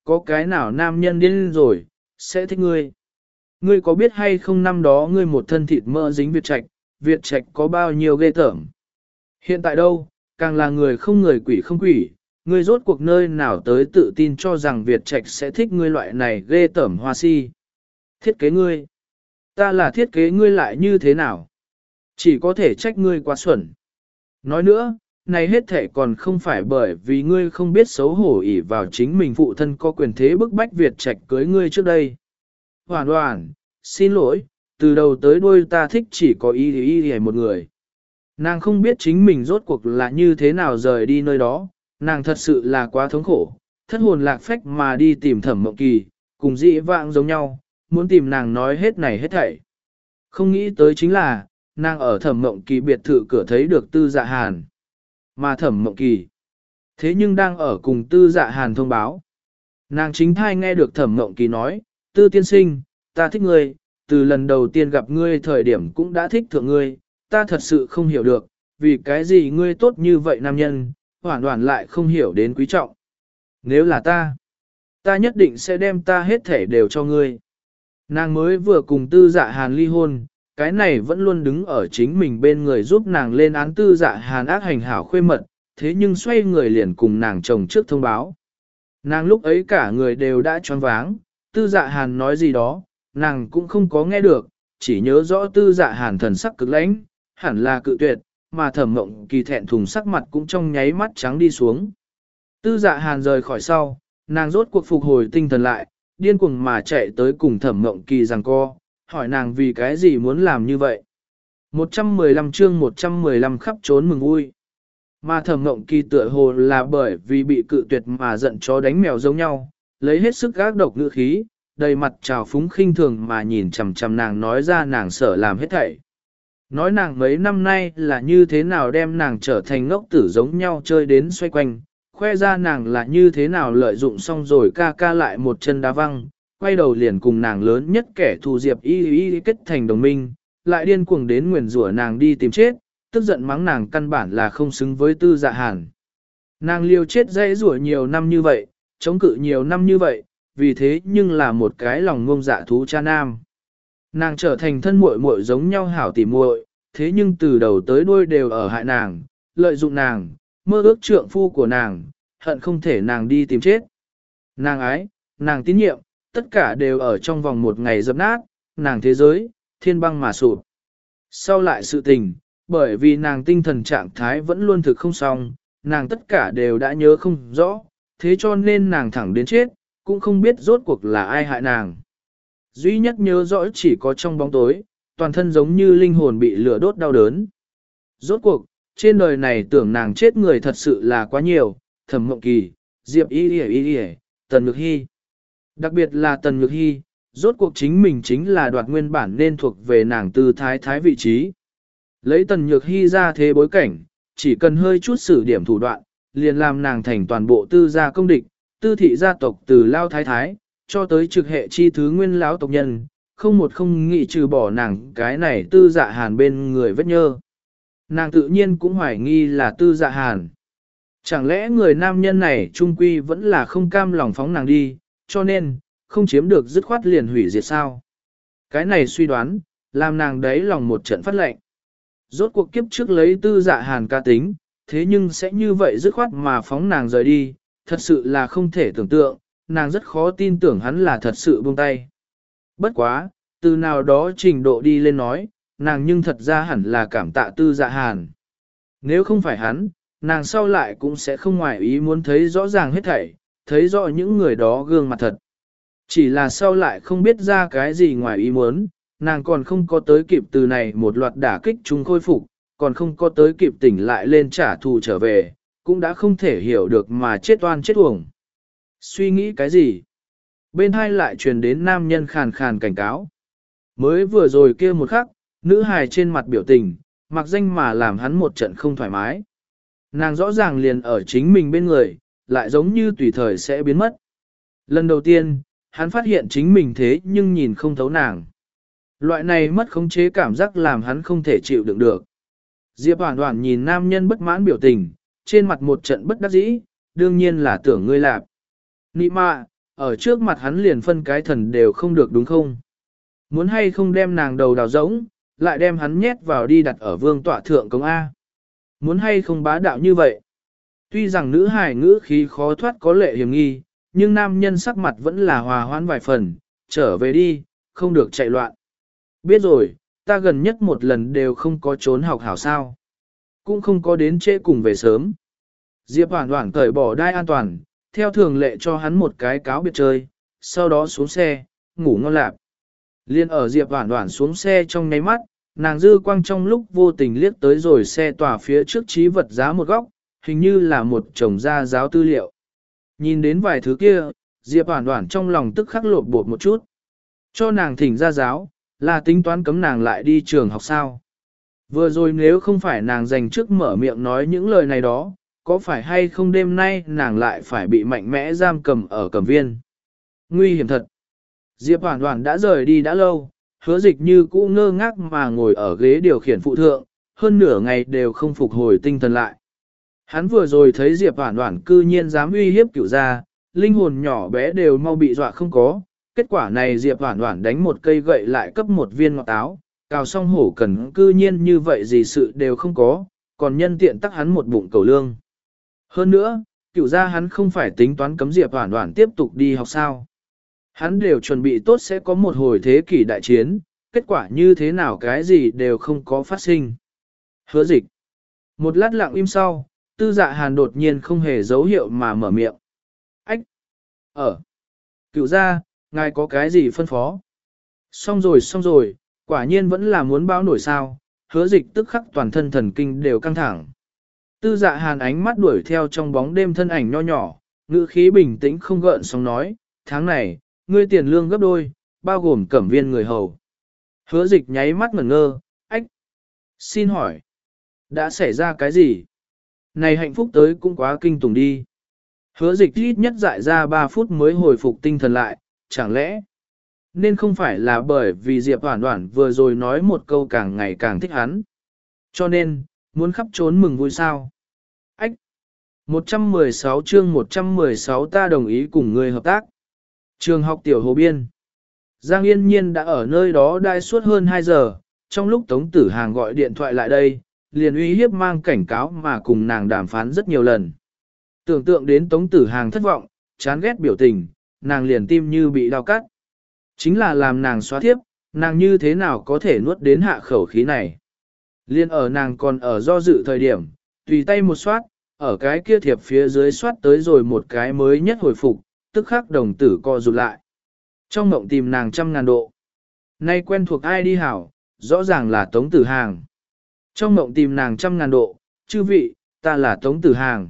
có cái nào nam nhân điên rồi, sẽ thích ngươi. Ngươi có biết hay không năm đó ngươi một thân thịt mỡ dính Việt Trạch, Việt Trạch có bao nhiêu ghê tởm. Hiện tại đâu, càng là người không người quỷ không quỷ, ngươi rốt cuộc nơi nào tới tự tin cho rằng Việt Trạch sẽ thích ngươi loại này ghê tởm hoa si. Thiết kế ngươi. Ta là thiết kế ngươi lại như thế nào? Chỉ có thể trách ngươi quá xuẩn. Nói nữa, này hết thể còn không phải bởi vì ngươi không biết xấu hổ ỷ vào chính mình phụ thân có quyền thế bức bách Việt Trạch cưới ngươi trước đây. Hoàn hoàn, xin lỗi, từ đầu tới đuôi ta thích chỉ có ý ý ý một người. Nàng không biết chính mình rốt cuộc là như thế nào rời đi nơi đó, nàng thật sự là quá thống khổ, thất hồn lạc phách mà đi tìm Thẩm Mộng Kỳ, cùng dĩ vãng giống nhau, muốn tìm nàng nói hết này hết thảy. Không nghĩ tới chính là, nàng ở Thẩm Mộng Kỳ biệt thự cửa thấy được Tư Dạ Hàn. Mà Thẩm Mộng Kỳ, thế nhưng đang ở cùng Tư Dạ Hàn thông báo. Nàng chính thai nghe được Thẩm Mộng Kỳ nói, Tư tiên sinh, ta thích ngươi, từ lần đầu tiên gặp ngươi thời điểm cũng đã thích thượng ngươi, ta thật sự không hiểu được, vì cái gì ngươi tốt như vậy nam nhân, hoàn toàn lại không hiểu đến quý trọng. Nếu là ta, ta nhất định sẽ đem ta hết thể đều cho ngươi. Nàng mới vừa cùng Tư Dạ Hàn ly hôn, cái này vẫn luôn đứng ở chính mình bên người giúp nàng lên án Tư Dạ Hàn ác hành hảo khuê mật, thế nhưng xoay người liền cùng nàng chồng trước thông báo. Nàng lúc ấy cả người đều đã choáng váng, Tư Dạ Hàn nói gì đó, nàng cũng không có nghe được, chỉ nhớ rõ Tư Dạ Hàn thần sắc cực lãnh, hẳn là cự tuyệt, mà Thẩm Mộng Kỳ thẹn thùng sắc mặt cũng trong nháy mắt trắng đi xuống. Tư Dạ Hàn rời khỏi sau, nàng rốt cuộc phục hồi tinh thần lại, điên cuồng mà chạy tới cùng Thẩm Mộng Kỳ giằng co, hỏi nàng vì cái gì muốn làm như vậy. một trăm mười lăm chương một trăm mười lăm khắp trốn mừng vui. Mà Thẩm Mộng Kỳ tựa hồ là bởi vì bị cự tuyệt mà giận chó đánh mèo giống nhau, lấy hết sức gác độc ngữ khí, đầy mặt trào phúng khinh thường mà nhìn chằm chằm nàng nói ra nàng sợ làm hết thảy. Nói nàng mấy năm nay là như thế nào đem nàng trở thành ngốc tử giống nhau chơi đến xoay quanh, khoe ra nàng là như thế nào lợi dụng xong rồi ca ca lại một chân đá văng, quay đầu liền cùng nàng lớn nhất kẻ thù Diệp Y Y kết thành đồng minh, lại điên cuồng đến nguyền rủa nàng đi tìm chết, tức giận mắng nàng căn bản là không xứng với Tư Dạ Hàn. Nàng liều chết dây rủa nhiều năm như vậy, chống cự nhiều năm như vậy, vì thế nhưng là một cái lòng ngông dạ thú cha nam. Nàng trở thành thân muội muội giống nhau hảo tỉ muội, thế nhưng từ đầu tới đuôi đều ở hại nàng, lợi dụng nàng, mơ ước trượng phu của nàng, hận không thể nàng đi tìm chết. Nàng ái, nàng tín nhiệm, tất cả đều ở trong vòng một ngày dập nát, nàng thế giới, thiên băng mà sụp. Sau lại sự tình, bởi vì nàng tinh thần trạng thái vẫn luôn thực không xong, nàng tất cả đều đã nhớ không rõ, thế cho nên nàng thẳng đến chết, cũng không biết rốt cuộc là ai hại nàng. Duy nhất nhớ rõ chỉ có trong bóng tối, toàn thân giống như linh hồn bị lửa đốt đau đớn. Rốt cuộc, trên đời này tưởng nàng chết người thật sự là quá nhiều, Thẩm Mộng Kỳ, Diệp Y Y Y Y, Tần Nhược Hy. Đặc biệt là Tần Nhược Hy, rốt cuộc chính mình chính là đoạt nguyên bản nên thuộc về nàng Tư thái thái vị trí. Lấy Tần Nhược Hy ra thế bối cảnh, chỉ cần hơi chút sử điểm thủ đoạn, liền làm nàng thành toàn bộ Tư gia công địch, Tư thị gia tộc từ lao thái thái, cho tới trực hệ chi thứ nguyên lão tộc nhân, không một không nghĩ trừ bỏ nàng cái này Tư Dạ Hàn bên người vết nhơ. Nàng tự nhiên cũng hoài nghi là Tư Dạ Hàn. Chẳng lẽ người nam nhân này trung quy vẫn là không cam lòng phóng nàng đi, cho nên, không chiếm được dứt khoát liền hủy diệt sao? Cái này suy đoán, làm nàng đấy lòng một trận phát lệnh. Rốt cuộc kiếp trước lấy Tư Dạ Hàn ca tính, thế nhưng sẽ như vậy dứt khoát mà phóng nàng rời đi, thật sự là không thể tưởng tượng, nàng rất khó tin tưởng hắn là thật sự buông tay. Bất quá, từ nào đó trình độ đi lên nói, nàng nhưng thật ra hẳn là cảm tạ Tư Dạ Hàn. Nếu không phải hắn, nàng sau lại cũng sẽ không ngoài ý muốn thấy rõ ràng hết thảy, thấy rõ những người đó gương mặt thật. Chỉ là sau lại không biết ra cái gì ngoài ý muốn, nàng còn không có tới kịp từ này một loạt đả kích chúng khôi phục, còn không có tới kịp tỉnh lại lên trả thù trở về, cũng đã không thể hiểu được mà chết oan chết uổng. Suy nghĩ cái gì? Bên hai lại truyền đến nam nhân khàn khàn cảnh cáo. Mới vừa rồi kia một khắc, nữ hài trên mặt biểu tình, mặc danh mà làm hắn một trận không thoải mái. Nàng rõ ràng liền ở chính mình bên người, lại giống như tùy thời sẽ biến mất. Lần đầu tiên, hắn phát hiện chính mình thế nhưng nhìn không thấu nàng. Loại này mất khống chế cảm giác làm hắn không thể chịu đựng được. Diệp Hoàn Hoàn nhìn nam nhân bất mãn biểu tình, trên mặt một trận bất đắc dĩ, đương nhiên là tưởng ngươi lạp. Nị mạ, Ở trước mặt hắn liền phân cái thần đều không được đúng không? Muốn hay không đem nàng đầu đào rỗng, lại đem hắn nhét vào đi đặt ở vương tọa thượng công A. Muốn hay không bá đạo như vậy? Tuy rằng nữ hài ngữ khí khó thoát có lệ hiểm nghi, nhưng nam nhân sắc mặt vẫn là hòa hoãn vài phần, trở về đi, không được chạy loạn. Biết rồi, ta gần nhất một lần đều không có trốn học hảo sao. Cũng không có đến trễ cùng về sớm. Diệp Hoản Hoản cởi bỏ đai an toàn, theo thường lệ cho hắn một cái cáo biệt chơi, sau đó xuống xe, ngủ ngon lạp. Liên ở Diệp Hoản Hoản xuống xe trong nháy mắt, nàng dư quang trong lúc vô tình liếc tới rồi xe tòa phía trước trí vật giá một góc, hình như là một chồng gia giáo tư liệu. Nhìn đến vài thứ kia, Diệp Hoản Hoản trong lòng tức khắc lột bột một chút. Cho nàng thỉnh gia giáo, là tính toán cấm nàng lại đi trường học sao. Vừa rồi nếu không phải nàng dành trước mở miệng nói những lời này đó, có phải hay không đêm nay nàng lại phải bị mạnh mẽ giam cầm ở cẩm viên. Nguy hiểm thật. Diệp Hoản Hoản đã rời đi đã lâu, Hứa Dịch như cũ ngơ ngác mà ngồi ở ghế điều khiển phụ thượng, hơn nửa ngày đều không phục hồi tinh thần lại. Hắn vừa rồi thấy Diệp Hoản Hoản cư nhiên dám uy hiếp cửu gia, linh hồn nhỏ bé đều mau bị dọa không có. Kết quả này Diệp Hoản Hoản đánh một cây gậy lại cấp một viên ngọt táo, cào xong hổ cần cư nhiên như vậy gì sự đều không có, còn nhân tiện tắc hắn một bụng cầu lương. Hơn nữa, cửu gia hắn không phải tính toán cấm Diệp Hoản Hoản tiếp tục đi học sao. Hắn đều chuẩn bị tốt sẽ có một hồi thế kỷ đại chiến, kết quả như thế nào cái gì đều không có phát sinh. Hứa Dịch. Một lát lặng im sau, Tư Dạ Hàn đột nhiên không hề dấu hiệu mà mở miệng. Ách! Ở! Cửu gia, ngài có cái gì phân phó? Xong rồi xong rồi, quả nhiên vẫn là muốn báo nổi sao, Hứa Dịch tức khắc toàn thân thần kinh đều căng thẳng. Tư Dạ Hàn ánh mắt đuổi theo trong bóng đêm thân ảnh nho nhỏ, ngữ khí bình tĩnh không gợn sóng nói, tháng này, ngươi tiền lương gấp đôi, bao gồm cẩm viên người hầu. Hứa Dịch nháy mắt ngẩn ngơ, ách! Xin hỏi, đã xảy ra cái gì? Này hạnh phúc tới cũng quá kinh tủng đi. Hứa Dịch ít nhất dại ra ba phút mới hồi phục tinh thần lại, chẳng lẽ nên không phải là bởi vì Diệp Hoản Hoản vừa rồi nói một câu càng ngày càng thích hắn. Cho nên, muốn khắp trốn mừng vui sao. Ách! một trăm mười sáu chương một trăm mười sáu ta đồng ý cùng người hợp tác. Trường học tiểu Hồ Biên. Giang Yên Nhiên đã ở nơi đó đai suốt hơn hai giờ, trong lúc Tống Tử Hàng gọi điện thoại lại đây, liền uy hiếp mang cảnh cáo mà cùng nàng đàm phán rất nhiều lần. Tưởng tượng đến Tống Tử Hàng thất vọng, chán ghét biểu tình, nàng liền tim như bị đau cắt. Chính là làm nàng xóa thiếp, nàng như thế nào có thể nuốt đến hạ khẩu khí này. Liên ở nàng còn ở do dự thời điểm, tùy tay một soát, ở cái kia thiệp phía dưới soát tới rồi một cái mới nhất hồi phục, tức khắc đồng tử co rụt lại. Trong mộng tìm nàng trăm ngàn độ. Nay quen thuộc ai đi hảo, rõ ràng là Tống Tử Hàng. Trong mộng tìm nàng trăm ngàn độ, chư vị, ta là Tống Tử Hàng.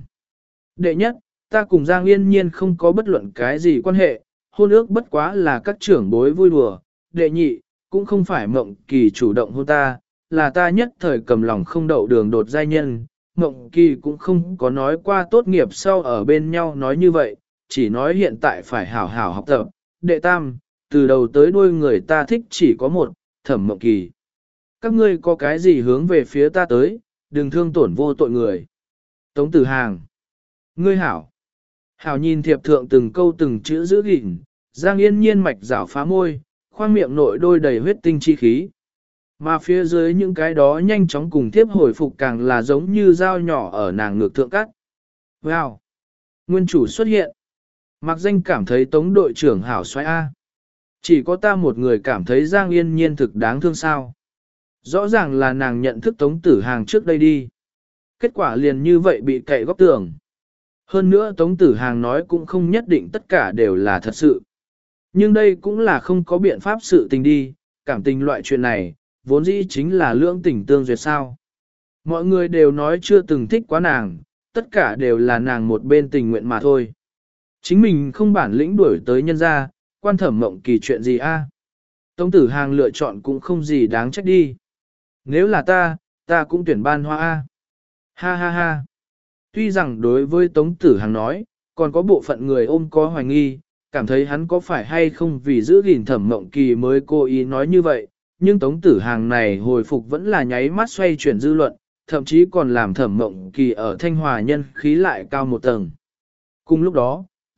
Đệ nhất, ta cùng Giang Yên Nhiên không có bất luận cái gì quan hệ, hôn ước bất quá là các trưởng bối vui đùa. Đệ nhị, cũng không phải mộng kỳ chủ động hôn ta, là ta nhất thời cầm lòng không đậu đường đột giai nhân. Mộng kỳ cũng không có nói qua tốt nghiệp sau ở bên nhau nói như vậy, chỉ nói hiện tại phải hảo hảo học tập. Đệ tam, từ đầu tới đuôi người ta thích chỉ có một, Thẩm Mộng Kỳ. Các ngươi có cái gì hướng về phía ta tới, đừng thương tổn vô tội người. Tống Tử Hàng. Ngươi hảo. Hảo nhìn thiệp thượng từng câu từng chữ giữ gìn, Giang Yên Nhiên mạch rảo phá môi, khoang miệng nội đôi đầy huyết tinh chi khí. Mà phía dưới những cái đó nhanh chóng cùng tiếp hồi phục càng là giống như dao nhỏ ở nàng ngược thượng cắt. Wow! Nguyên chủ xuất hiện. Mạc Danh cảm thấy Tống đội trưởng hảo xoay A. Chỉ có ta một người cảm thấy Giang Yên Nhiên thực đáng thương sao. Rõ ràng là nàng nhận thức Tống Tử Hàng trước đây đi. Kết quả liền như vậy bị cậy góc tường. Hơn nữa Tống Tử Hàng nói cũng không nhất định tất cả đều là thật sự. Nhưng đây cũng là không có biện pháp sự tình đi, cảm tình loại chuyện này, vốn dĩ chính là lưỡng tình tương duyệt sao. Mọi người đều nói chưa từng thích quá nàng, tất cả đều là nàng một bên tình nguyện mà thôi. Chính mình không bản lĩnh đuổi tới nhân gia, quan Thẩm Mộng Kỳ chuyện gì a? Tống Tử Hàng lựa chọn cũng không gì đáng trách đi. Nếu là ta, ta cũng tuyển Ban Hoa a. Ha ha ha. Tuy rằng đối với Tống Tử Hàng nói, còn có bộ phận người ôm có hoài nghi, cảm thấy hắn có phải hay không vì giữ gìn Thẩm Mộng Kỳ mới cố ý nói như vậy, nhưng Tống Tử Hàng này hồi phục vẫn là nháy mắt xoay chuyển dư luận, thậm chí còn làm Thẩm Mộng Kỳ ở Thanh Hòa nhân khí lại cao một tầng. Cùng lúc đó,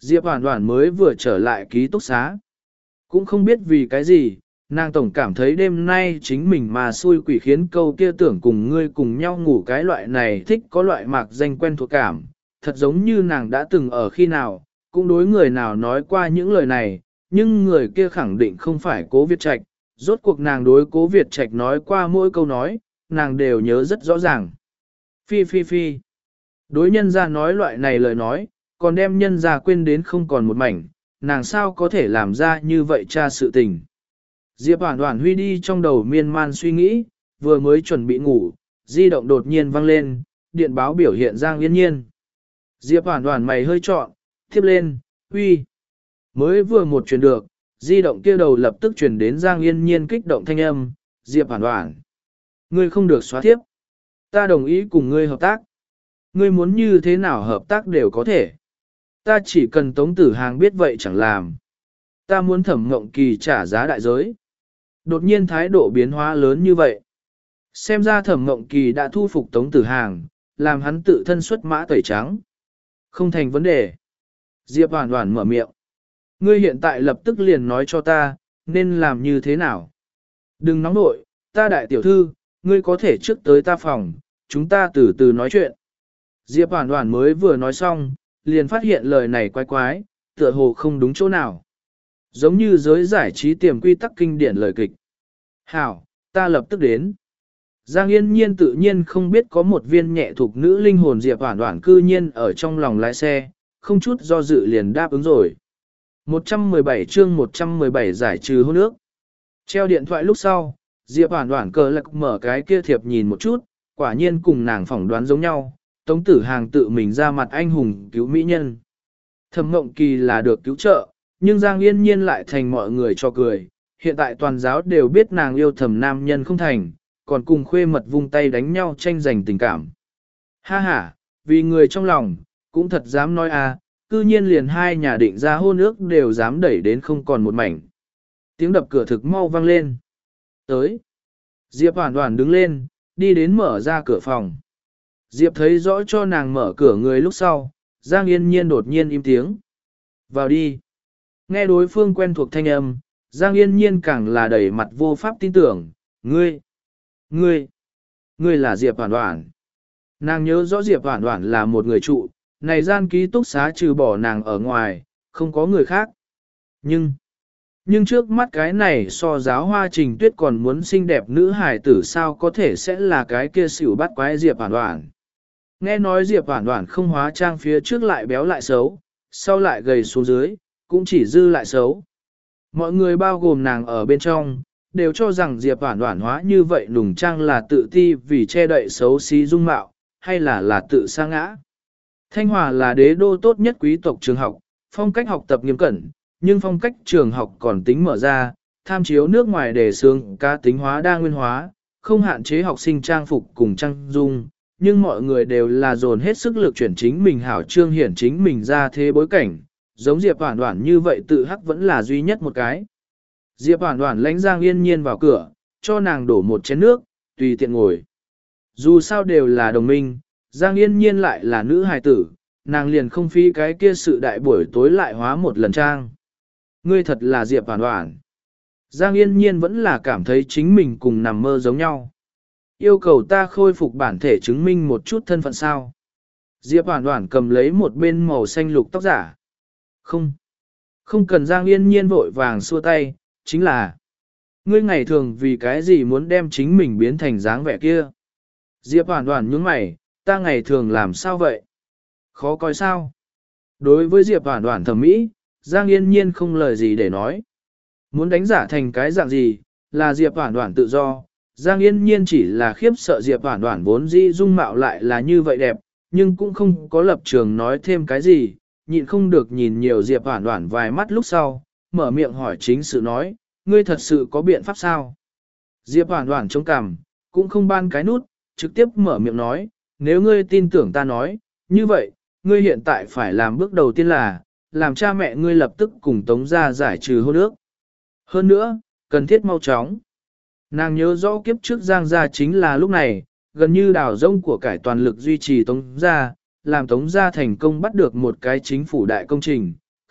Diệp Hoản Hoản mới vừa trở lại ký túc xá. Cũng không biết vì cái gì, nàng tổng cảm thấy đêm nay chính mình mà xui quỷ khiến câu kia tưởng cùng ngươi cùng nhau ngủ cái loại này thích có loại mạc danh quen thuộc cảm. Thật giống như nàng đã từng ở khi nào, cũng đối người nào nói qua những lời này, nhưng người kia khẳng định không phải Cố Việt Trạch. Rốt cuộc nàng đối Cố Việt Trạch nói qua mỗi câu nói, nàng đều nhớ rất rõ ràng. Phi phi phi. Đối nhân ra nói loại này lời nói, còn đem nhân ra quên đến không còn một mảnh, nàng sao có thể làm ra như vậy cha sự tình. Diệp Hoản Hoản huy đi trong đầu miên man suy nghĩ, vừa mới chuẩn bị ngủ, di động đột nhiên vang lên, điện báo biểu hiện Giang Yên Nhiên. Diệp Hoản Hoản mày hơi trọn, tiếp lên, huy. Mới vừa một chuyển được, di động kia đầu lập tức chuyển đến Giang Yên Nhiên kích động thanh âm, Diệp Hoản Hoản. Ngươi không được xóa tiếp. Ta đồng ý cùng ngươi hợp tác. Ngươi muốn như thế nào hợp tác đều có thể. Ta chỉ cần Tống Tử Hàng biết vậy chẳng làm. Ta muốn Thẩm Mộng Kỳ trả giá đại giới. Đột nhiên thái độ biến hóa lớn như vậy. Xem ra Thẩm Mộng Kỳ đã thu phục Tống Tử Hàng, làm hắn tự thân xuất mã tẩy trắng. Không thành vấn đề. Diệp Hoản Hoản mở miệng. Ngươi hiện tại lập tức liền nói cho ta, nên làm như thế nào. Đừng nóng nội, ta đại tiểu thư, ngươi có thể trước tới ta phòng, chúng ta từ từ nói chuyện. Diệp Hoản Hoản mới vừa nói xong, liền phát hiện lời này quái quái, tựa hồ không đúng chỗ nào. Giống như giới giải trí tiềm quy tắc kinh điển lời kịch. Hảo, ta lập tức đến. Giang Yên Nhiên tự nhiên không biết có một viên nhẹ thuộc nữ linh hồn Diệp Hoản Hoản cư nhiên ở trong lòng lái xe, không chút do dự liền đáp ứng rồi. một trăm mười bảy chương một trăm mười bảy giải trừ hôn ước. Treo điện thoại lúc sau, Diệp Hoản Hoản cờ lạc mở cái kia thiệp nhìn một chút, quả nhiên cùng nàng phỏng đoán giống nhau, Tống Tử Hàng tự mình ra mặt anh hùng cứu mỹ nhân. Thẩm Mộng Kỳ là được cứu trợ, nhưng Giang Yên Nhiên lại thành mọi người cho cười, hiện tại toàn giáo đều biết nàng yêu thầm nam nhân không thành, còn cùng khuê mật vung tay đánh nhau tranh giành tình cảm. Ha ha, vì người trong lòng, cũng thật dám nói à, cư nhiên liền hai nhà định ra hôn ước đều dám đẩy đến không còn một mảnh. Tiếng đập cửa thực mau vang lên. Tới. Diệp Hoản Hoản đứng lên, đi đến mở ra cửa phòng. Diệp thấy rõ cho nàng mở cửa người lúc sau, Giang Yên Nhiên đột nhiên im tiếng. Vào đi. Nghe đối phương quen thuộc thanh âm, Giang Yên Nhiên càng là đầy mặt vô pháp tin tưởng, ngươi, ngươi, ngươi là Diệp Hoản Hoản. Nàng nhớ rõ Diệp Hoản Hoản là một người trụ, này gian ký túc xá trừ bỏ nàng ở ngoài, không có người khác. Nhưng, nhưng trước mắt cái này so giáo hoa Trình Tuyết còn muốn xinh đẹp nữ hài tử sao có thể sẽ là cái kia xỉu bắt quái Diệp Hoản Hoản. Nghe nói Diệp Hoản Hoản không hóa trang phía trước lại béo lại xấu, sau lại gầy xuống dưới, cũng chỉ dư lại xấu. Mọi người bao gồm nàng ở bên trong, đều cho rằng Diệp Hoản Hoản hóa như vậy nùng trang là tự ti vì che đậy xấu xí dung mạo, hay là là tự sa ngã. Thanh Hòa là đế đô tốt nhất quý tộc trường học, phong cách học tập nghiêm cẩn, nhưng phong cách trường học còn tính mở ra, tham chiếu nước ngoài để xương cá tính hóa đa nguyên hóa, không hạn chế học sinh trang phục cùng trang dung, nhưng mọi người đều là dồn hết sức lực chuyển chính mình hảo trương hiển chính mình ra thế bối cảnh, giống Diệp Hoản Hoản như vậy tự hắc vẫn là duy nhất một cái. Diệp Hoản Hoản lãnh Giang Yên Nhiên vào cửa, cho nàng đổ một chén nước, tùy tiện ngồi. Dù sao đều là đồng minh, Giang Yên Nhiên lại là nữ hài tử, nàng liền không phí cái kia sự đại buổi tối lại hóa một lần trang. Ngươi thật là Diệp Hoản Hoản. Giang Yên Nhiên vẫn là cảm thấy chính mình cùng nằm mơ giống nhau. Yêu cầu ta khôi phục bản thể chứng minh một chút thân phận sao. Diệp Hoản Hoản cầm lấy một bên màu xanh lục tóc giả. Không. Không cần Giang Yên Nhiên vội vàng xua tay, chính là ngươi ngày thường vì cái gì muốn đem chính mình biến thành dáng vẻ kia. Diệp Hoản Hoản nhướng mày, ta ngày thường làm sao vậy? Khó coi sao? Đối với Diệp Hoản Hoản thẩm mỹ, Giang Yên Nhiên không lời gì để nói. Muốn đánh giả thành cái dạng gì, là Diệp Hoản Hoản tự do. Giang Yên Nhiên chỉ là khiếp sợ Diệp Hoản Hoản vốn dĩ dung mạo lại là như vậy đẹp, nhưng cũng không có lập trường nói thêm cái gì, nhịn không được nhìn nhiều Diệp Hoản Hoản vài mắt lúc sau, mở miệng hỏi chính sự nói, ngươi thật sự có biện pháp sao? Diệp Hoản Hoản chống cằm, cũng không ban cái nút, trực tiếp mở miệng nói, nếu ngươi tin tưởng ta nói, như vậy, ngươi hiện tại phải làm bước đầu tiên là, làm cha mẹ ngươi lập tức cùng Tống gia giải trừ hôn ước. Hơn nữa, cần thiết mau chóng. Nàng nhớ rõ kiếp trước Giang gia chính là lúc này, gần như đào rông của cải toàn lực duy trì Tống gia, làm Tống gia thành công bắt được một cái chính phủ đại công trình,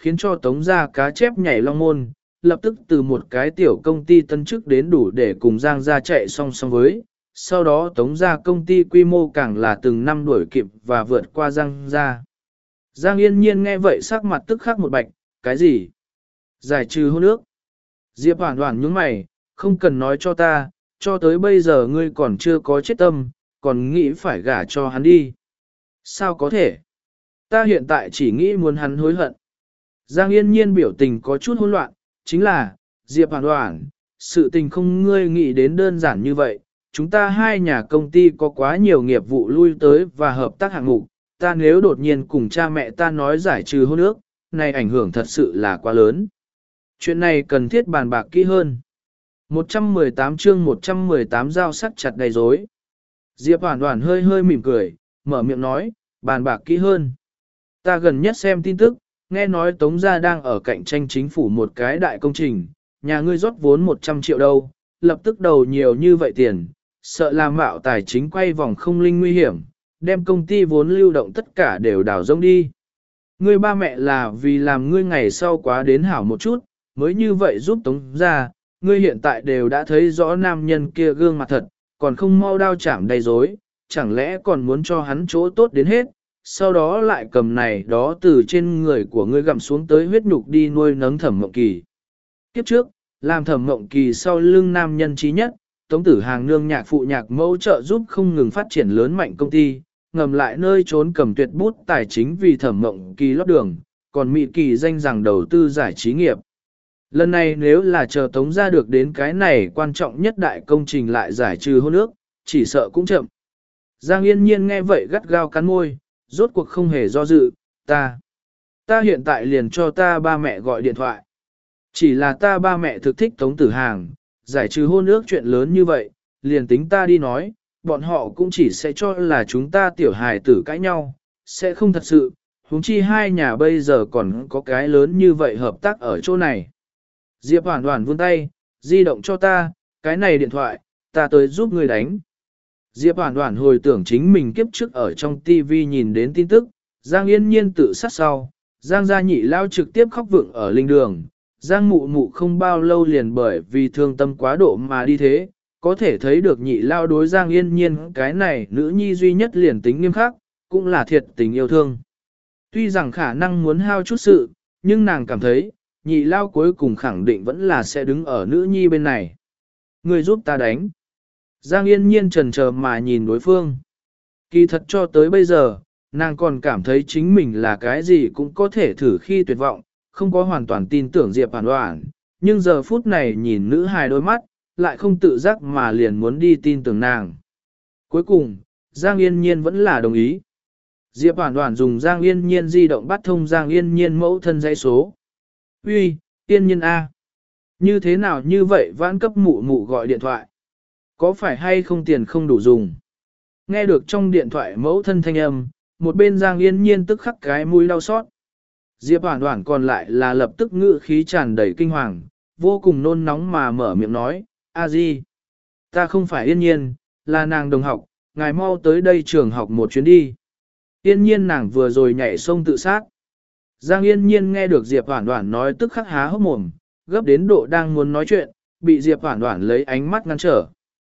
khiến cho tống gia cá chép nhảy long môn, lập tức từ một cái tiểu công ty tân chức đến đủ để cùng Giang gia chạy song song với. Sau đó tống gia công ty quy mô càng là từng năm đuổi kịp và vượt qua Giang gia. Giang Yên Nhiên nghe vậy sắc mặt tức khắc một bạch, cái gì? Giải trừ hôn ước. Diệp Hoản Hoản nhướng mày, không cần nói cho ta, cho tới bây giờ ngươi còn chưa có chết tâm, còn nghĩ phải gả cho hắn đi. Sao có thể? Ta hiện tại chỉ nghĩ muốn hắn hối hận. Giang Yên Nhiên biểu tình có chút hỗn loạn, chính là, Diệp Hoản Hoản, sự tình không ngươi nghĩ đến đơn giản như vậy. Chúng ta hai nhà công ty có quá nhiều nghiệp vụ lui tới và hợp tác hạng mục, ta nếu đột nhiên cùng cha mẹ ta nói giải trừ hôn ước, này ảnh hưởng thật sự là quá lớn. Chuyện này cần thiết bàn bạc kỹ hơn. một trăm mười tám chương một trăm mười tám giao sắc chặt đầy rối. Diệp Hoản Hoản hơi hơi mỉm cười, mở miệng nói, bàn bạc kỹ hơn. Ta gần nhất xem tin tức, nghe nói Tống gia đang ở cạnh tranh chính phủ một cái đại công trình, nhà ngươi rót vốn một trăm triệu đâu, lập tức đầu nhiều như vậy tiền, sợ làm mạo tài chính quay vòng không linh nguy hiểm, đem công ty vốn lưu động tất cả đều đảo rông đi. Ngươi ba mẹ là vì làm ngươi ngày sau quá đến hảo một chút, mới như vậy giúp Tống gia, ngươi hiện tại đều đã thấy rõ nam nhân kia gương mặt thật, còn không mau đao chảm đầy rối, chẳng lẽ còn muốn cho hắn chỗ tốt đến hết, sau đó lại cầm này đó từ trên người của ngươi gặm xuống tới huyết nhục đi nuôi nấng Thẩm Mộng Kỳ. Kiếp trước, làm Thẩm Mộng Kỳ sau lưng nam nhân trí nhất, Tống Tử Hàng nương nhạc phụ nhạc mẫu trợ giúp không ngừng phát triển lớn mạnh công ty, ngầm lại nơi trốn cầm tuyệt bút tài chính vì Thẩm Mộng Kỳ lót đường, còn Mị Kỳ danh rằng đầu tư giải trí nghiệp. Lần này nếu là chờ Tống gia được đến cái này quan trọng nhất đại công trình lại giải trừ hôn ước, chỉ sợ cũng chậm. Giang Yên Nhiên nghe vậy gắt gao cắn môi, rốt cuộc không hề do dự, ta. Ta hiện tại liền cho ta ba mẹ gọi điện thoại. Chỉ là ta ba mẹ thực thích Tống Tử Hàng, giải trừ hôn ước chuyện lớn như vậy, liền tính ta đi nói, bọn họ cũng chỉ sẽ cho là chúng ta tiểu hài tử cãi nhau, sẽ không thật sự, huống chi hai nhà bây giờ còn có cái lớn như vậy hợp tác ở chỗ này. Diệp Hoản Hoản vươn tay, di động cho ta, cái này điện thoại, ta tới giúp người đánh. Diệp Hoản Hoản hồi tưởng chính mình kiếp trước ở trong ti vi nhìn đến tin tức, Giang Yên Nhiên tự sát sau, Giang gia nhị lao trực tiếp khóc vượng ở linh đường, Giang mụ mụ không bao lâu liền bởi vì thương tâm quá độ mà đi thế, có thể thấy được nhị lao đối Giang Yên Nhiên cái này nữ nhi duy nhất liền tính nghiêm khắc, cũng là thiệt tình yêu thương. Tuy rằng khả năng muốn hao chút sự, nhưng nàng cảm thấy, nhị lao cuối cùng khẳng định vẫn là sẽ đứng ở nữ nhi bên này. Người giúp ta đánh. Giang Yên Nhiên trần chờ mà nhìn đối phương. Kỳ thật cho tới bây giờ, nàng còn cảm thấy chính mình là cái gì cũng có thể thử khi tuyệt vọng, không có hoàn toàn tin tưởng Diệp Hoản Hoản, nhưng giờ phút này nhìn nữ hài đôi mắt, lại không tự giác mà liền muốn đi tin tưởng nàng. Cuối cùng, Giang Yên Nhiên vẫn là đồng ý. Diệp Hoản Hoản dùng Giang Yên Nhiên di động bắt thông Giang Yên Nhiên mẫu thân dãy số. Uy, Yên Nhiên A. Như thế nào như vậy vãn cấp mụ mụ gọi điện thoại? Có phải hay không tiền không đủ dùng? Nghe được trong điện thoại mẫu thân thanh âm, một bên Giang Yên Nhiên tức khắc cái mũi đau xót. Diệp Hoản Hoản còn lại là lập tức ngữ khí tràn đầy kinh hoàng, vô cùng nôn nóng mà mở miệng nói, A Di, ta không phải Yên Nhiên, là nàng đồng học, ngài mau tới đây trường học một chuyến đi. Yên Nhiên nàng vừa rồi nhảy sông tự sát. Giang Yên Nhiên nghe được Diệp Hoản Hoản nói tức khắc há hốc mồm, gấp đến độ đang muốn nói chuyện, bị Diệp Hoản Hoản lấy ánh mắt ngăn trở.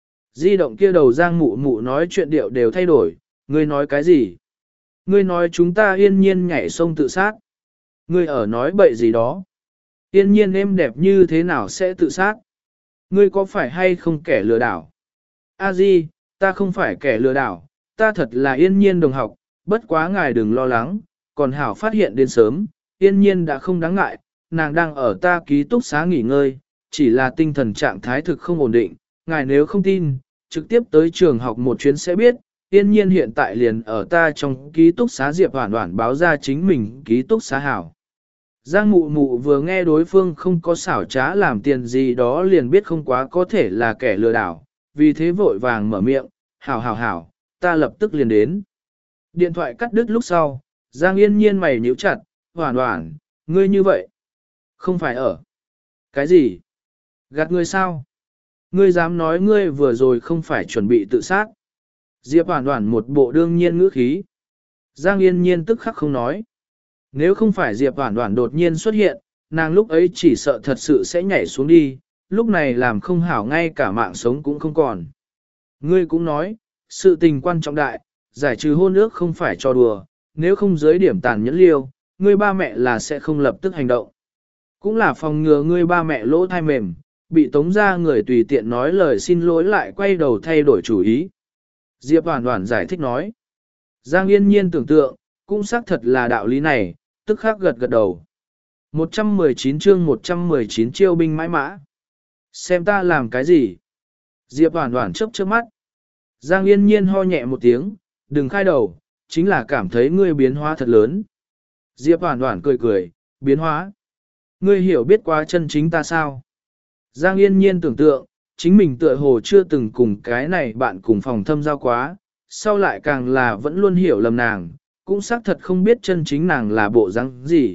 Di động kia đầu Giang mụ mụ nói chuyện điệu đều thay đổi, ngươi nói cái gì? Ngươi nói chúng ta Yên Nhiên nhảy sông tự sát. Ngươi ở nói bậy gì đó? Yên Nhiên êm đẹp như thế nào sẽ tự sát? Ngươi có phải hay không kẻ lừa đảo? A Di, ta không phải kẻ lừa đảo, ta thật là Yên Nhiên đồng học, bất quá ngài đừng lo lắng, còn hảo phát hiện đến sớm, Yên Nhiên đã không đáng ngại, nàng đang ở ta ký túc xá nghỉ ngơi, chỉ là tinh thần trạng thái thực không ổn định, ngài nếu không tin, trực tiếp tới trường học một chuyến sẽ biết, Yên Nhiên hiện tại liền ở ta trong ký túc xá. Diệp Hoản Hoản báo ra chính mình ký túc xá hảo. Giang mụ mụ vừa nghe đối phương không có xảo trá làm tiền gì đó liền biết không quá có thể là kẻ lừa đảo, vì thế vội vàng mở miệng, hảo hảo hảo, ta lập tức liền đến. Điện thoại cắt đứt lúc sau, Giang Yên Nhiên mày nhíu chặt, Hoản Hoản, ngươi như vậy, không phải ở. Cái gì? Gạt ngươi sao? Ngươi dám nói ngươi vừa rồi không phải chuẩn bị tự sát. Diệp Hoản Hoản một bộ đương nhiên ngữ khí. Giang Yên Nhiên tức khắc không nói. Nếu không phải Diệp Hoản Hoản đột nhiên xuất hiện, nàng lúc ấy chỉ sợ thật sự sẽ nhảy xuống đi, lúc này làm không hảo ngay cả mạng sống cũng không còn. Ngươi cũng nói, sự tình quan trọng đại, giải trừ hôn ước không phải cho đùa, nếu không dưới điểm tàn nhẫn liêu, ngươi ba mẹ là sẽ không lập tức hành động. Cũng là phòng ngừa ngươi ba mẹ lỗ thai mềm, bị tống ra người tùy tiện nói lời xin lỗi lại quay đầu thay đổi chủ ý. Diệp Hoản Hoản giải thích nói. Giang Yên Nhiên tưởng tượng, cũng xác thật là đạo lý này, tức khắc gật gật đầu. một trăm mười chín chương một trăm mười chín chiêu binh mãi mã. Xem ta làm cái gì? Diệp Hoản Hoản chớp chớp mắt. Giang Yên Nhiên ho nhẹ một tiếng, đừng khai đầu, chính là cảm thấy ngươi biến hóa thật lớn. Diệp Hoản Hoản cười cười, biến hóa. Ngươi hiểu biết quá chân chính ta sao? Giang Yên Nhiên tưởng tượng, chính mình tựa hồ chưa từng cùng cái này bạn cùng phòng thâm giao quá, sau lại càng là vẫn luôn hiểu lầm nàng, cũng xác thật không biết chân chính nàng là bộ dáng gì.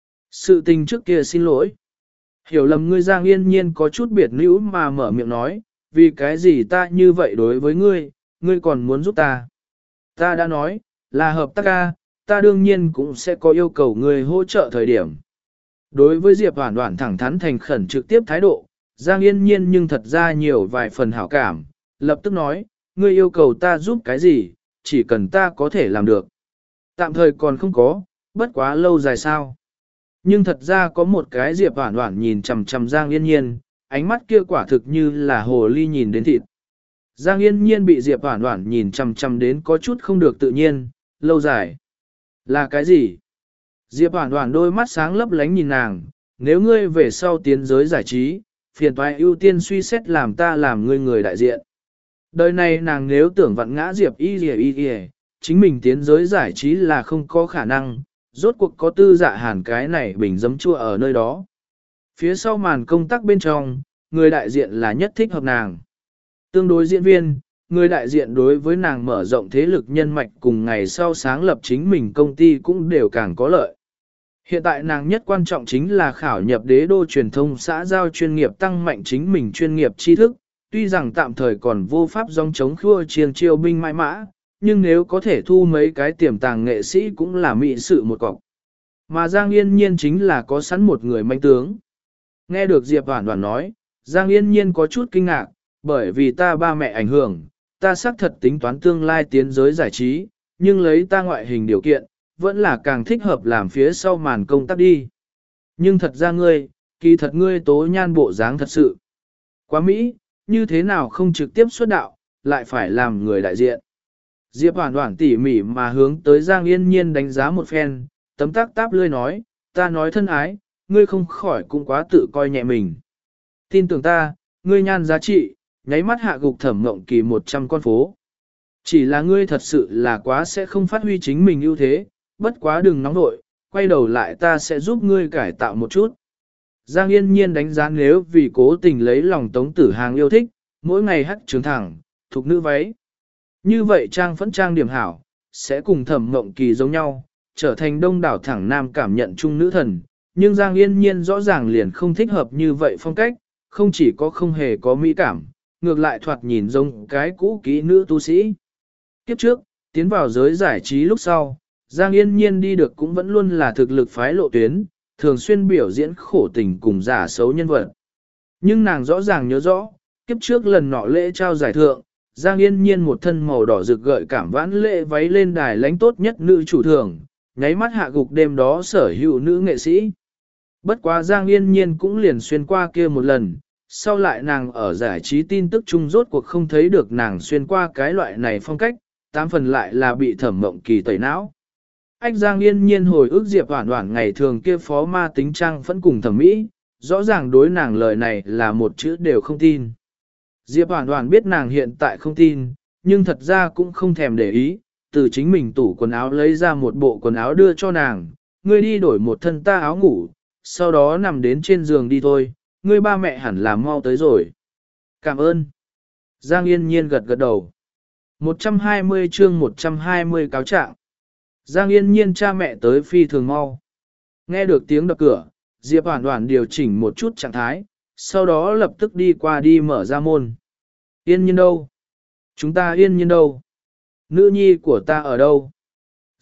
Sự tình trước kia xin lỗi. Hiểu lầm ngươi Giang Yên Nhiên có chút biệt nữ mà mở miệng nói, vì cái gì ta như vậy đối với ngươi, ngươi còn muốn giúp ta. Ta đã nói, là hợp tác ca, ta đương nhiên cũng sẽ có yêu cầu ngươi hỗ trợ thời điểm. Đối với Diệp Hoản Hoản thẳng thắn thành khẩn trực tiếp thái độ, Giang Yên Nhiên nhưng thật ra nhiều vài phần hảo cảm, lập tức nói, ngươi yêu cầu ta giúp cái gì, chỉ cần ta có thể làm được. Tạm thời còn không có, bất quá lâu dài sao. Nhưng thật ra có một cái Diệp Hoản Hoản nhìn chằm chằm Giang Yên Nhiên, ánh mắt kia quả thực như là hồ ly nhìn đến thịt. Giang Yên Nhiên bị Diệp Hoản Hoản nhìn chằm chằm đến có chút không được tự nhiên, lâu dài. Là cái gì? Diệp Hoản Hoản đôi mắt sáng lấp lánh nhìn nàng, nếu ngươi về sau tiến giới giải trí, phiền toái ưu tiên suy xét làm ta làm ngươi người đại diện. Đời này nàng nếu tưởng vặn ngã Diệp y y y y, chính mình tiến giới giải trí là không có khả năng, rốt cuộc có tư dạ hàn cái này bình giấm chua ở nơi đó. Phía sau màn công tác bên trong, người đại diện là nhất thích hợp nàng. Tương đối diễn viên, người đại diện đối với nàng mở rộng thế lực nhân mạch cùng ngày sau sáng lập chính mình công ty cũng đều càng có lợi. Hiện tại nàng nhất quan trọng chính là khảo nhập đế đô truyền thông xã giao chuyên nghiệp tăng mạnh chính mình chuyên nghiệp tri thức, tuy rằng tạm thời còn vô pháp dòng chống khua chiêng chiêu binh mãi mã, nhưng nếu có thể thu mấy cái tiềm tàng nghệ sĩ cũng là mỹ sự một cọc. Mà Giang Yên Nhiên chính là có sẵn một người manh tướng. Nghe được Diệp Hoản Hoản nói, Giang Yên Nhiên có chút kinh ngạc, bởi vì ta ba mẹ ảnh hưởng, ta xác thật tính toán tương lai tiến giới giải trí, nhưng lấy ta ngoại hình điều kiện, vẫn là càng thích hợp làm phía sau màn công tác đi. Nhưng thật ra ngươi, kỳ thật ngươi tố nhan bộ dáng thật sự. Quá Mỹ, như thế nào không trực tiếp xuất đạo, lại phải làm người đại diện. Diệp Hoản Hoản tỉ mỉ mà hướng tới Giang Yên Nhiên đánh giá một phen, tấm tắc táp lươi nói, ta nói thân ái, ngươi không khỏi cũng quá tự coi nhẹ mình. Tin tưởng ta, ngươi nhan giá trị, nháy mắt hạ gục Thẩm Mộng Kỳ một trăm con phố. Chỉ là ngươi thật sự là quá sẽ không phát huy chính mình ưu thế, bất quá đừng nóng nội, quay đầu lại ta sẽ giúp ngươi cải tạo một chút. Giang Yên Nhiên đánh giá nếu vì cố tình lấy lòng Tống Tử Hàng yêu thích, mỗi ngày hắt trường thẳng, thuộc nữ váy. Như vậy trang phẫn trang điểm hảo, sẽ cùng Thẩm Mộng Kỳ giống nhau, trở thành đông đảo thẳng nam cảm nhận chung nữ thần. Nhưng Giang Yên Nhiên rõ ràng liền không thích hợp như vậy phong cách, không chỉ có không hề có mỹ cảm, ngược lại thoạt nhìn giống cái cũ kỹ nữ tu sĩ. Kiếp trước, tiến vào giới giải trí lúc sau, Giang Yên Nhiên đi được cũng vẫn luôn là thực lực phái lộ tuyến, thường xuyên biểu diễn khổ tình cùng giả xấu nhân vật. Nhưng nàng rõ ràng nhớ rõ, kiếp trước lần nọ lễ trao giải thượng, Giang Yên Nhiên một thân màu đỏ rực gợi cảm vãn lễ váy lên đài lãnh tốt nhất nữ chủ thưởng, nháy mắt hạ gục đêm đó sở hữu nữ nghệ sĩ. Bất quá Giang Yên Nhiên cũng liền xuyên qua kia một lần, sau lại nàng ở giải trí tin tức chung rốt cuộc không thấy được nàng xuyên qua cái loại này phong cách, tám phần lại là bị Thẩm Mộng Kỳ tẩy não. Ách Giang Yên Nhiên hồi ức Diệp Hoản Hoản ngày thường kia phó ma tính trang phẫn cùng thẩm mỹ, rõ ràng đối nàng lời này là một chữ đều không tin. Diệp Hoản Hoản biết nàng hiện tại không tin, nhưng thật ra cũng không thèm để ý, từ chính mình tủ quần áo lấy ra một bộ quần áo đưa cho nàng, ngươi đi đổi một thân ta áo ngủ, sau đó nằm đến trên giường đi thôi, ngươi ba mẹ hẳn là mau tới rồi. Cảm ơn. Giang Yên Nhiên gật gật đầu. một trăm hai mươi chương một trăm hai mươi cáo trạng. Giang Yên Nhiên cha mẹ tới phi thường mau. Nghe được tiếng đập cửa, Diệp Hoản Hoản điều chỉnh một chút trạng thái, sau đó lập tức đi qua đi mở ra môn. Yên Nhiên đâu? Chúng ta Yên Nhiên đâu? Nữ nhi của ta ở đâu?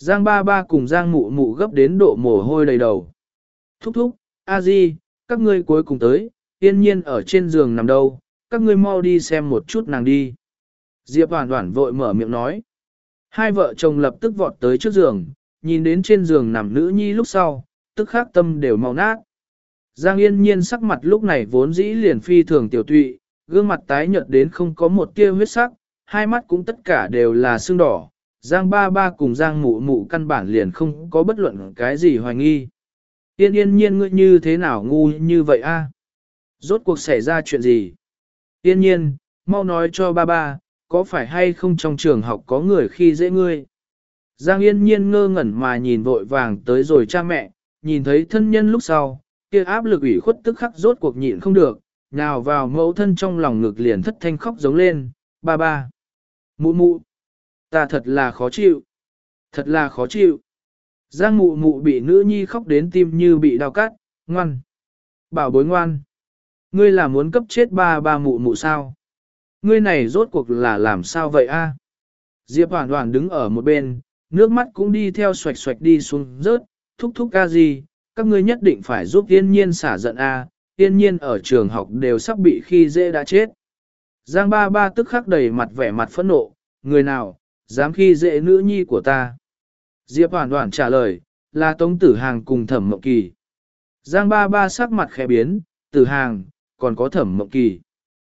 Giang ba ba cùng Giang mụ mụ gấp đến độ mồ hôi đầy đầu. Thúc thúc, a di, các ngươi cuối cùng tới, yên nhiên ở trên giường nằm đâu, các ngươi mau đi xem một chút nàng đi. Diệp Hoản Hoản vội mở miệng nói. Hai vợ chồng lập tức vọt tới trước giường, nhìn đến trên giường nằm nữ nhi lúc sau, tức khắc tâm đều mau nát. Giang yên nhiên sắc mặt lúc này vốn dĩ liền phi thường tiểu tụy, gương mặt tái nhợt đến không có một tia huyết sắc, hai mắt cũng tất cả đều là sưng đỏ. Giang ba ba cùng Giang mụ mụ căn bản liền không có bất luận cái gì hoài nghi. Yên yên nhiên ngươi như thế nào ngu như vậy a? Rốt cuộc xảy ra chuyện gì? Yên nhiên, mau nói cho ba ba, có phải hay không trong trường học có người khi dễ ngươi? Giang yên nhiên ngơ ngẩn mà nhìn vội vàng tới rồi cha mẹ, nhìn thấy thân nhân lúc sau, kia áp lực ủy khuất tức khắc rốt cuộc nhịn không được, nào vào mẫu thân trong lòng ngực liền thất thanh khóc giống lên, ba ba. Mụ mụ, ta thật là khó chịu, thật là khó chịu. Giang mụ mụ bị nữ nhi khóc đến tim như bị đau cắt, ngoan. Bảo bối ngoan. Ngươi là muốn cấp chết ba ba mụ mụ sao? Ngươi này rốt cuộc là làm sao vậy a? Diệp Hoản Hoản đứng ở một bên, nước mắt cũng đi theo xoạch xoạch đi xuống rớt, thúc thúc ca gì, các ngươi nhất định phải giúp Yên Nhiên xả giận a, Yên Nhiên ở trường học đều sắp bị khi dễ đã chết. Giang ba ba tức khắc đầy mặt vẻ mặt phẫn nộ, người nào, dám khi dễ nữ nhi của ta. Diệp Hoản Hoản trả lời, là Tống Tử Hàng cùng Thẩm Mộng Kỳ. Giang ba ba sắc mặt khẽ biến, Tử Hàng, còn có Thẩm Mộng Kỳ.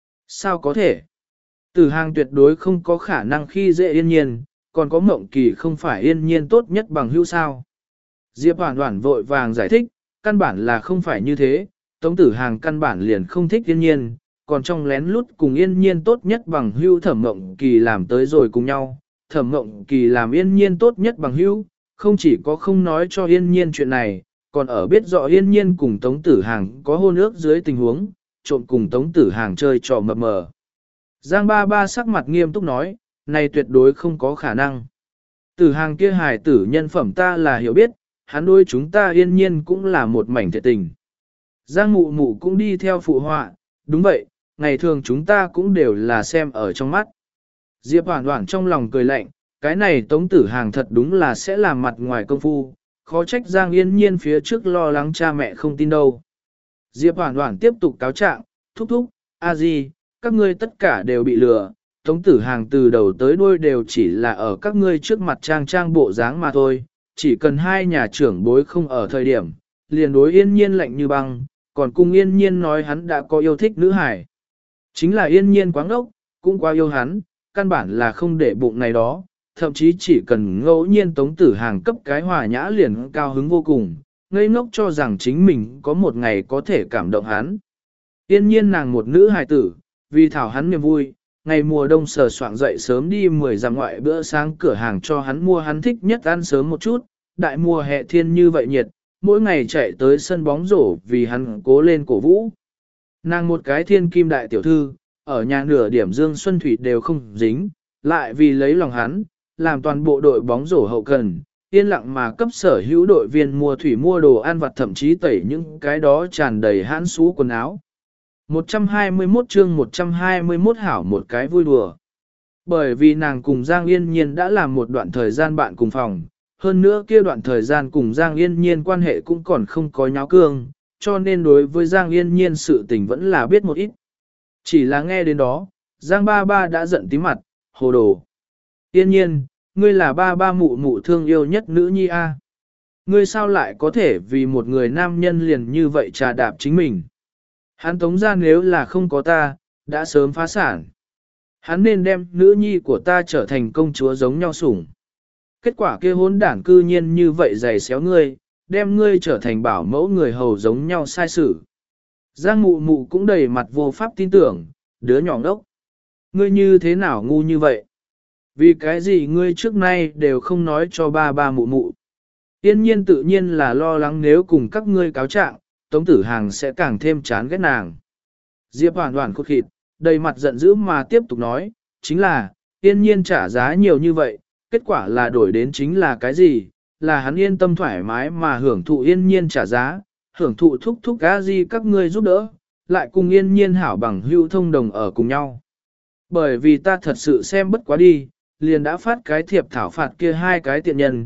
Sao có thể? Tử Hàng tuyệt đối không có khả năng khi dễ Yên Nhiên, còn có Mộng Kỳ không phải Yên Nhiên tốt nhất bằng hữu sao. Diệp Hoản Hoản vội vàng giải thích, căn bản là không phải như thế, Tống Tử Hàng căn bản liền không thích Yên Nhiên, còn trong lén lút cùng Yên Nhiên tốt nhất bằng hữu Thẩm Mộng Kỳ làm tới rồi cùng nhau. Thẩm Mộng Kỳ làm Yên Nhiên tốt nhất bằng hữu, không chỉ có không nói cho Yên Nhiên chuyện này, còn ở biết rõ Yên Nhiên cùng Tống Tử Hàng có hôn ước dưới tình huống, trộn cùng Tống Tử Hàng chơi trò mập mờ. Giang ba ba sắc mặt nghiêm túc nói, này tuyệt đối không có khả năng. Tử Hàng kia hài tử nhân phẩm ta là hiểu biết, hắn đôi chúng ta Yên Nhiên cũng là một mảnh thiệt tình. Giang mụ mụ cũng đi theo phụ họa, đúng vậy, ngày thường chúng ta cũng đều là xem ở trong mắt. Diệp Hoản Hoản trong lòng cười lạnh, cái này Tống Tử Hàng thật đúng là sẽ làm mặt ngoài công phu, khó trách Giang Yên Nhiên phía trước lo lắng cha mẹ không tin đâu. Diệp Hoản Hoản tiếp tục cáo trạng, thúc thúc, a di, các ngươi tất cả đều bị lừa, Tống Tử Hàng từ đầu tới đuôi đều chỉ là ở các ngươi trước mặt trang trang bộ dáng mà thôi, chỉ cần hai nhà trưởng bối không ở thời điểm, liền đối Yên Nhiên lạnh như băng, còn cùng Yên Nhiên nói hắn đã có yêu thích nữ hải. Chính là Yên Nhiên quá ngốc, cũng quá yêu hắn, căn bản là không để bụng này đó, thậm chí chỉ cần ngẫu nhiên Tống Tử Hàng cấp cái hòa nhã liền cao hứng vô cùng, ngây ngốc cho rằng chính mình có một ngày có thể cảm động hắn. Yên Nhiên nàng một nữ hài tử, vì thảo hắn niềm vui, ngày mùa đông sờ soạng dậy sớm đi mười dặm ngoại bữa sáng cửa hàng cho hắn mua hắn thích nhất ăn sớm một chút, đại mùa hè thiên như vậy nhiệt, mỗi ngày chạy tới sân bóng rổ vì hắn cố lên cổ vũ. Nàng một cái thiên kim đại tiểu thư, ở nhà nửa điểm dương xuân thủy đều không dính, lại vì lấy lòng hắn, làm toàn bộ đội bóng rổ hậu cần, yên lặng mà cấp sở hữu đội viên mua thủy mua đồ ăn vặt thậm chí tẩy những cái đó tràn đầy hãn xú quần áo. một trăm hai mươi mốt chương một trăm hai mươi mốt hảo một cái vui đùa. Bởi vì nàng cùng Giang Yên Nhiên đã làm một đoạn thời gian bạn cùng phòng, hơn nữa kia đoạn thời gian cùng Giang Yên Nhiên quan hệ cũng còn không có nháo cương, cho nên đối với Giang Yên Nhiên sự tình vẫn là biết một ít. Chỉ là nghe đến đó, Giang ba ba đã giận tím mặt, hồ đồ. Yên Nhiên, ngươi là ba ba mụ mụ thương yêu nhất nữ nhi a. Ngươi sao lại có thể vì một người nam nhân liền như vậy trà đạp chính mình. Hắn Tống ra nếu là không có ta, đã sớm phá sản. Hắn nên đem nữ nhi của ta trở thành công chúa giống nhau sủng. Kết quả kia hôn đảng cư nhiên như vậy giày xéo ngươi, đem ngươi trở thành bảo mẫu người hầu giống nhau sai xử. Giang mụ mụ cũng đầy mặt vô pháp tin tưởng, đứa nhỏ ngốc. Ngươi như thế nào ngu như vậy? Vì cái gì ngươi trước nay đều không nói cho ba ba mụ mụ? Yên Nhiên tự nhiên là lo lắng nếu cùng các ngươi cáo trạng, Tống Tử Hàng sẽ càng thêm chán ghét nàng. Diệp Hoản Hoản khụt khịt, đầy mặt giận dữ mà tiếp tục nói, chính là, Yên Nhiên trả giá nhiều như vậy, kết quả là đổi đến chính là cái gì? Là hắn yên tâm thoải mái mà hưởng thụ Yên Nhiên trả giá, hưởng thụ thúc thúc cá gì các ngươi giúp đỡ, lại cùng Yên Nhiên hảo bằng hữu thông đồng ở cùng nhau. Bởi vì ta thật sự xem bất quá đi, liền đã phát cái thiệp thảo phạt kia hai cái tiện nhân,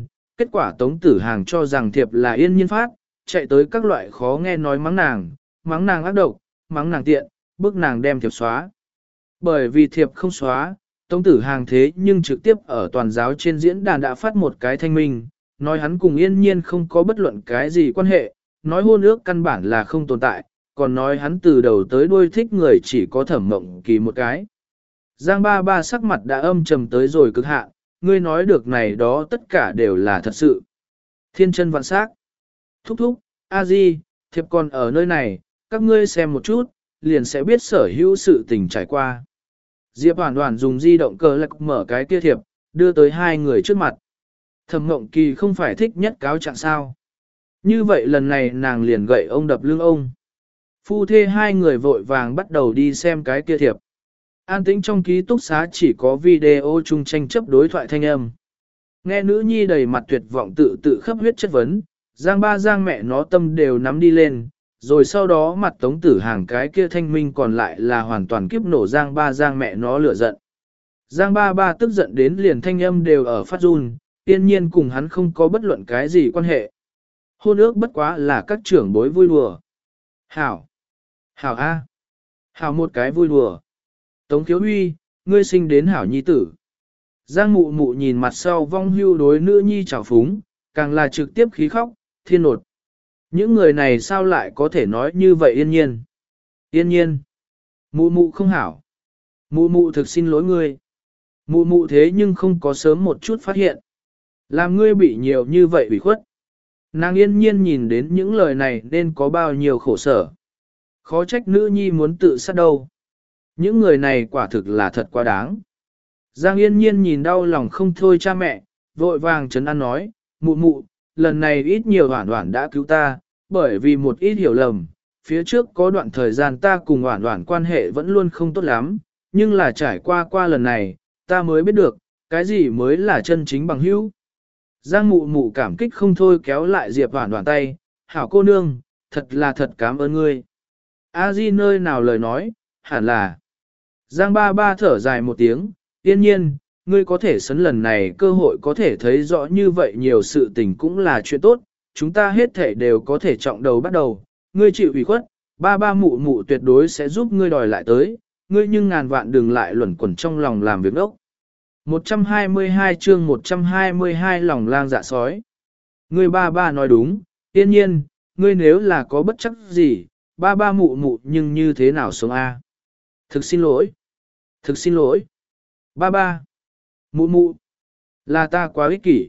kết quả Tống Tử Hàng cho rằng thiệp là Yên Nhiên phát, chạy tới các loại khó nghe nói mắng nàng, mắng nàng ác độc, mắng nàng tiện, bức nàng đem thiệp xóa. Bởi vì thiệp không xóa, Tống Tử Hàng thế nhưng trực tiếp ở toàn giáo trên diễn đàn đã phát một cái thanh minh, nói hắn cùng Yên Nhiên không có bất luận cái gì quan hệ, nói hôn ước căn bản là không tồn tại, còn nói hắn từ đầu tới đuôi thích người chỉ có Thẩm Mộng Kỳ một cái. Giang ba ba sắc mặt đã âm trầm tới rồi cực hạn, ngươi nói được này đó tất cả đều là thật sự. Thiên chân vạn sắc. Thúc thúc, a di, thiệp còn ở nơi này, các ngươi xem một chút, liền sẽ biết sở hữu sự tình trải qua. Diệp Hoàn Hoàn dùng di động cờ lạc mở cái kia thiệp, đưa tới hai người trước mặt. Thẩm Mộng Kỳ không phải thích nhất cáo trạng sao. Như vậy lần này nàng liền gậy ông đập lưng ông. Phu thê hai người vội vàng bắt đầu đi xem cái kia thiệp. An tĩnh trong ký túc xá chỉ có video chung tranh chấp đối thoại thanh âm. Nghe nữ nhi đầy mặt tuyệt vọng tự tự khắp huyết chất vấn, Giang ba Giang mẹ nó tâm đều nắm đi lên, rồi sau đó mặt Tống Tử Hàng cái kia thanh minh còn lại là hoàn toàn kiếp nổ Giang ba Giang mẹ nó lửa giận. Giang ba ba tức giận đến liền thanh âm đều ở phát run, tiên nhiên cùng hắn không có bất luận cái gì quan hệ. Hôn ước bất quá là các trưởng bối vui đùa. Hảo! Hảo A! Hảo một cái vui đùa. Tống Thiếu Huy, ngươi sinh đến hảo nhi tử. Giang mụ mụ nhìn mặt sau vong hưu đối nữ nhi trào phúng, càng là trực tiếp khí khóc, thiên nột. Những người này sao lại có thể nói như vậy Yên Nhiên? Yên Nhiên! Mụ mụ không hảo. Mụ mụ thực xin lỗi ngươi. Mụ mụ thế nhưng không có sớm một chút phát hiện. Làm ngươi bị nhiều như vậy ủy khuất. Nàng Yên Nhiên nhìn đến những lời này nên có bao nhiêu khổ sở. Khó trách nữ nhi muốn tự sát đâu. Những người này quả thực là thật quá đáng. Giang Yên Nhiên nhìn đau lòng không thôi cha mẹ, vội vàng trấn an nói, mụ mụ, lần này ít nhiều Hoản Hoản đã cứu ta, bởi vì một ít hiểu lầm, phía trước có đoạn thời gian ta cùng Hoản Hoản quan hệ vẫn luôn không tốt lắm, nhưng là trải qua qua lần này, ta mới biết được, cái gì mới là chân chính bằng hữu. Giang mụ mụ cảm kích không thôi kéo lại Diệp Hoản Hoản tay, hảo cô nương, thật là thật cảm ơn ngươi. A Di nơi nào lời nói, hẳn là. Giang ba ba thở dài một tiếng, yên nhiên, ngươi có thể sấn lần này cơ hội có thể thấy rõ như vậy nhiều sự tình cũng là chuyện tốt, chúng ta hết thể đều có thể trọng đầu bắt đầu, ngươi chịu ủy khuất, ba ba mụ mụ tuyệt đối sẽ giúp ngươi đòi lại tới, ngươi nhưng ngàn vạn đừng lại luẩn quẩn trong lòng làm việc ốc. một trăm hai mươi hai chương một trăm hai mươi hai lòng lang dạ sói. Ngươi ba ba nói đúng, yên nhiên, ngươi nếu là có bất chấp gì, ba ba mụ mụ nhưng như thế nào sống a? Thực xin lỗi. Thực xin lỗi. Ba ba. Mụ mụ. Là ta quá ích kỷ.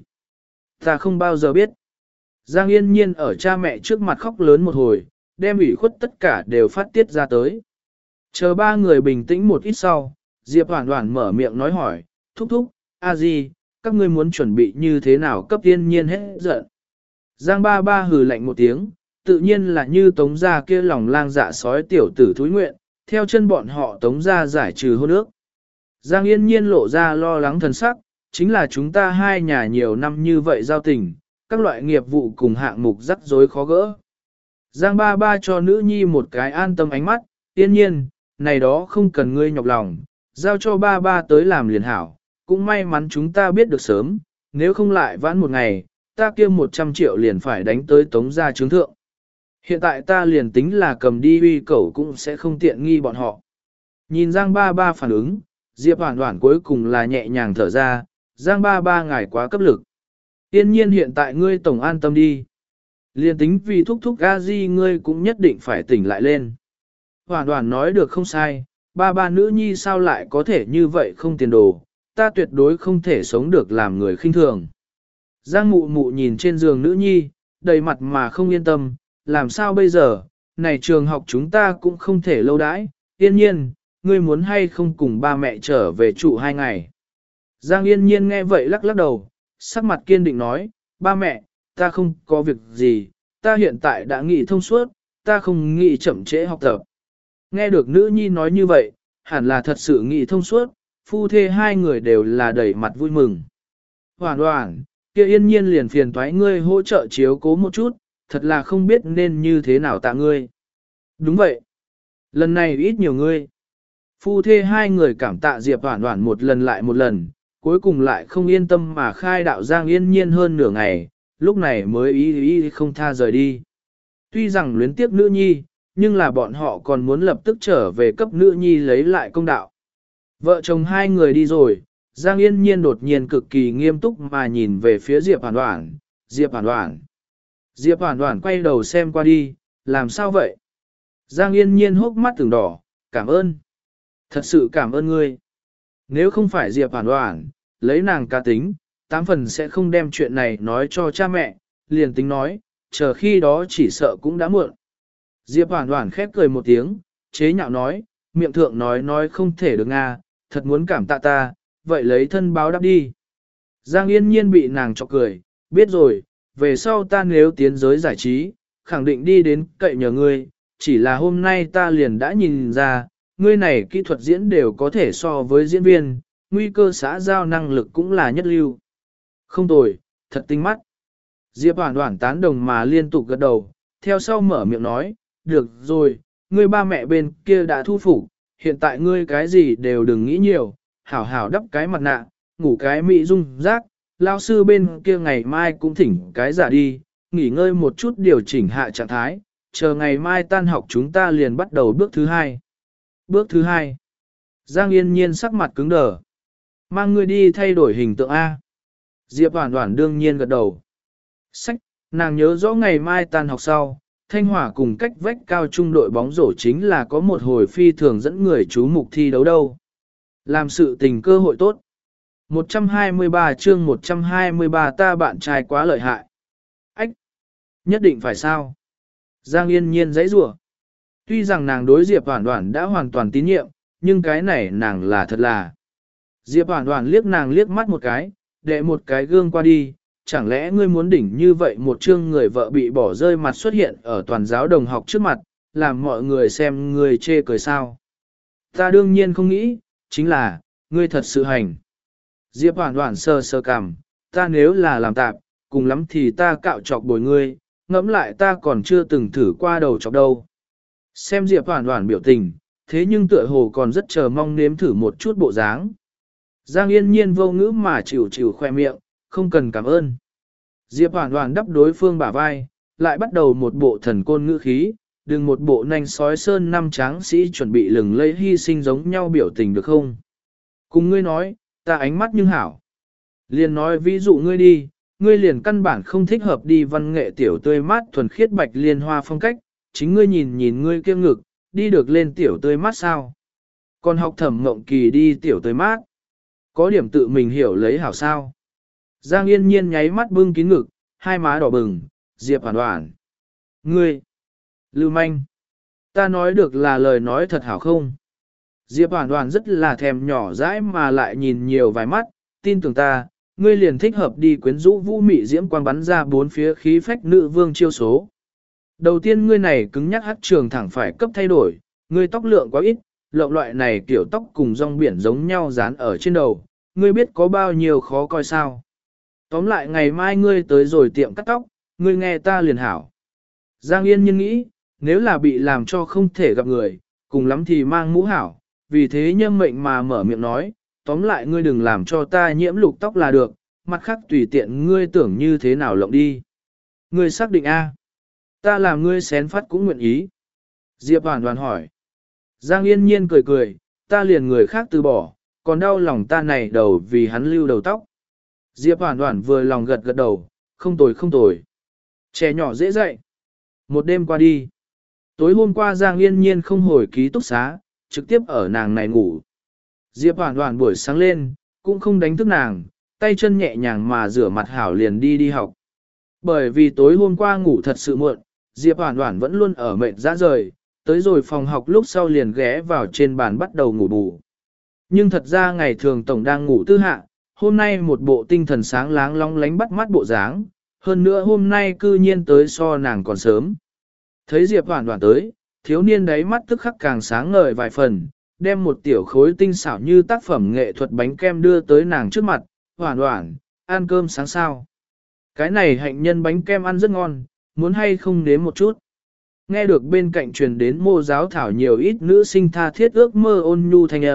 Ta không bao giờ biết. Giang Yên Nhiên ở cha mẹ trước mặt khóc lớn một hồi, đem ủy khuất tất cả đều phát tiết ra tới. Chờ ba người bình tĩnh một ít sau, Diệp Hoản Hoản mở miệng nói hỏi, thúc thúc, a di, các ngươi muốn chuẩn bị như thế nào cấp Yên Nhiên hết giận. Giang ba ba hừ lạnh một tiếng, tự nhiên là như tống gia kia lòng lang dạ sói tiểu tử thúi nguyện, theo chân bọn họ tống gia giải trừ hôn ước. Giang Yên Nhiên lộ ra lo lắng thần sắc, chính là chúng ta hai nhà nhiều năm như vậy giao tình, các loại nghiệp vụ cùng hạng mục rắc rối khó gỡ. Giang ba ba cho nữ nhi một cái an tâm ánh mắt, Yên Nhiên, này đó không cần ngươi nhọc lòng, giao cho ba ba tới làm liền hảo, cũng may mắn chúng ta biết được sớm, nếu không lại vãn một ngày, ta kia một trăm triệu liền phải đánh tới tống gia chứng thượng. Hiện tại ta liền tính là cầm đi uy cẩu cũng sẽ không tiện nghi bọn họ. Nhìn Giang ba ba phản ứng, Diệp Hoản Hoản cuối cùng là nhẹ nhàng thở ra, Giang ba ba ngài quá cấp lực. Yên nhiên hiện tại ngươi tổng an tâm đi. Liền tính vì thúc thúc a di ngươi cũng nhất định phải tỉnh lại lên. Hoản Hoản nói được không sai, ba ba nữ nhi sao lại có thể như vậy không tiền đồ, ta tuyệt đối không thể sống được làm người khinh thường. Giang mụ mụ nhìn trên giường nữ nhi, đầy mặt mà không yên tâm, làm sao bây giờ, này trường học chúng ta cũng không thể lâu đãi, yên nhiên, ngươi muốn hay không cùng ba mẹ trở về trụ hai ngày. Giang yên nhiên nghe vậy lắc lắc đầu, sắc mặt kiên định nói, ba mẹ, ta không có việc gì, ta hiện tại đã nghĩ thông suốt, ta không nghĩ chậm trễ học tập. Nghe được nữ nhi nói như vậy, hẳn là thật sự nghĩ thông suốt, phu thê hai người đều là đầy mặt vui mừng. Hoản Hoản, kia yên nhiên liền phiền toái ngươi hỗ trợ chiếu cố một chút, thật là không biết nên như thế nào tạ ngươi. Đúng vậy. Lần này ít nhiều ngươi. Phu thê hai người cảm tạ Diệp Hoản Hoản một lần lại một lần, cuối cùng lại không yên tâm mà khai đạo Giang Yên Nhiên hơn nửa ngày, lúc này mới ý ý không tha rời đi. Tuy rằng luyến tiếc nữ nhi, nhưng là bọn họ còn muốn lập tức trở về cấp nữ nhi lấy lại công đạo. Vợ chồng hai người đi rồi, Giang Yên Nhiên đột nhiên cực kỳ nghiêm túc mà nhìn về phía Diệp Hoàn Hoàn, Diệp Hoàn Hoàn. Diệp Hoàn Hoàn quay đầu xem qua đi, làm sao vậy? Giang Yên Nhiên hốc mắt từng đỏ, cảm ơn. Thật sự cảm ơn ngươi. Nếu không phải Diệp Hoàn Hoàn, lấy nàng ca tính, tám phần sẽ không đem chuyện này nói cho cha mẹ, liền tính nói, chờ khi đó chỉ sợ cũng đã muộn. Diệp Hoàn Hoàn khép cười một tiếng, chế nhạo nói, miệng thượng nói nói không thể được nga, thật muốn cảm tạ ta, vậy lấy thân báo đáp đi. Giang Yên Nhiên bị nàng chọc cười, biết rồi, về sau ta nếu tiến giới giải trí, khẳng định đi đến cậy nhờ ngươi, chỉ là hôm nay ta liền đã nhìn ra, ngươi này kỹ thuật diễn đều có thể so với diễn viên, nguy cơ xã giao năng lực cũng là nhất lưu. Không tồi, thật tinh mắt. Diệp Hoàn Hoàn tán đồng mà liên tục gật đầu, theo sau mở miệng nói, được rồi, ngươi ba mẹ bên kia đã thu phục, hiện tại ngươi cái gì đều đừng nghĩ nhiều, hảo hảo đắp cái mặt nạ, ngủ cái mỹ dung rác, lao sư bên kia ngày mai cũng thỉnh cái giả đi, nghỉ ngơi một chút điều chỉnh hạ trạng thái, chờ ngày mai tan học chúng ta liền bắt đầu bước thứ hai. Bước thứ hai. Giang Yên Nhiên sắc mặt cứng đờ. Mang ngươi đi thay đổi hình tượng A. Diệp Hoàn Hoàn đương nhiên gật đầu. Sách, nàng nhớ rõ ngày mai tan học sau, Thanh Hòa cùng cách vách cao trung đội bóng rổ chính là có một hồi phi thường dẫn người chú mục thi đấu đâu. Làm sự tình cơ hội tốt. một trăm hai mươi ba chương một trăm hai mươi ba ta bạn trai quá lợi hại. Ách! Nhất định phải sao? Giang Yên Nhiên giãy giụa. Tuy rằng nàng đối Diệp Hoàn Hoàn đã hoàn toàn tín nhiệm, nhưng cái này nàng là thật là. Diệp Hoàn Hoàn liếc nàng liếc mắt một cái, đệ một cái gương qua đi, chẳng lẽ ngươi muốn đỉnh như vậy một chương người vợ bị bỏ rơi mặt xuất hiện ở toàn giáo đồng học trước mặt, làm mọi người xem ngươi chê cười sao? Ta đương nhiên không nghĩ, chính là, ngươi thật sự hành. Diệp Hoàn Hoàn sờ sờ cằm, ta nếu là làm tạp, cùng lắm thì ta cạo chọc bồi ngươi, ngẫm lại ta còn chưa từng thử qua đầu chọc đâu. Xem Diệp Hoàn Hoàn biểu tình, thế nhưng tựa hồ còn rất chờ mong nếm thử một chút bộ dáng. Giang Yên Nhiên vô ngữ mà chịu chịu khoe miệng, không cần cảm ơn. Diệp Hoàn Hoàn đắp đối phương bả vai, lại bắt đầu một bộ thần côn ngữ khí, đừng một bộ nanh sói sơn năm tráng sĩ chuẩn bị lừng lẫy hy sinh giống nhau biểu tình được không? Cùng ngươi nói, ta ánh mắt nhưng hảo. Liền nói ví dụ ngươi đi, ngươi liền căn bản không thích hợp đi văn nghệ tiểu tươi mát thuần khiết bạch liên hoa phong cách, chính ngươi nhìn nhìn ngươi kia ngực, đi được lên tiểu tươi mát sao? Còn học Thẩm Ngộng Kỳ đi tiểu tươi mát, có điểm tự mình hiểu lấy hảo sao? Giang Yên Nhiên nháy mắt bưng kín ngực, hai má đỏ bừng, Diệp Hoàn Hoàn. Ngươi, lưu manh, ta nói được là lời nói thật hảo không? Diệp Hoàn Hoàn rất là thèm nhỏ dãi mà lại nhìn nhiều vài mắt, tin tưởng ta, ngươi liền thích hợp đi quyến rũ vũ mị diễm quang bắn ra bốn phía khí phách nữ vương chiêu số. Đầu tiên ngươi này cứng nhắc hắc trường thẳng phải cấp thay đổi, ngươi tóc lượng quá ít, lộng loại này kiểu tóc cùng rong biển giống nhau dán ở trên đầu, ngươi biết có bao nhiêu khó coi sao. Tóm lại ngày mai ngươi tới rồi tiệm cắt tóc, ngươi nghe ta liền hảo. Giang Yên Nhiên nghĩ, nếu là bị làm cho không thể gặp người, cùng lắm thì mang mũ hảo, vì thế nhâm mệnh mà mở miệng nói, tóm lại ngươi đừng làm cho ta nhiễm lục tóc là được, mặt khác tùy tiện ngươi tưởng như thế nào lộng đi. Ngươi xác định A. Ta làm ngươi xén phát cũng nguyện ý. Diệp Hoàn Hoàn hỏi. Giang Yên Nhiên cười cười, ta liền người khác từ bỏ, còn đau lòng ta này đầu vì hắn lưu đầu tóc. Diệp Hoàn Hoàn vừa lòng gật gật đầu, không tồi không tồi. Trẻ nhỏ dễ dạy. Một đêm qua đi. Tối hôm qua Giang Yên Nhiên không hồi ký túc xá, trực tiếp ở nàng này ngủ. Diệp Hoàn Hoàn buổi sáng lên, cũng không đánh thức nàng, tay chân nhẹ nhàng mà rửa mặt hảo liền đi đi học. Bởi vì tối hôm qua ngủ thật sự muộn, Diệp Hoàn Hoàn vẫn luôn ở mệt ra rời, tới rồi phòng học lúc sau liền ghé vào trên bàn bắt đầu ngủ bù. Nhưng thật ra ngày thường tổng đang ngủ tư hạ, hôm nay một bộ tinh thần sáng láng long lánh bắt mắt bộ dáng, hơn nữa hôm nay cư nhiên tới so nàng còn sớm. Thấy Diệp Hoàn Hoàn tới, thiếu niên đáy mắt tức khắc càng sáng ngời vài phần, đem một tiểu khối tinh xảo như tác phẩm nghệ thuật bánh kem đưa tới nàng trước mặt, Hoàn Hoàn, ăn cơm sáng sao. Cái này hạnh nhân bánh kem ăn rất ngon, muốn hay không nếm một chút. Nghe được bên cạnh truyền đến mô giáo thảo nhiều ít nữ sinh tha thiết ước mơ ôn nhu thanh âm,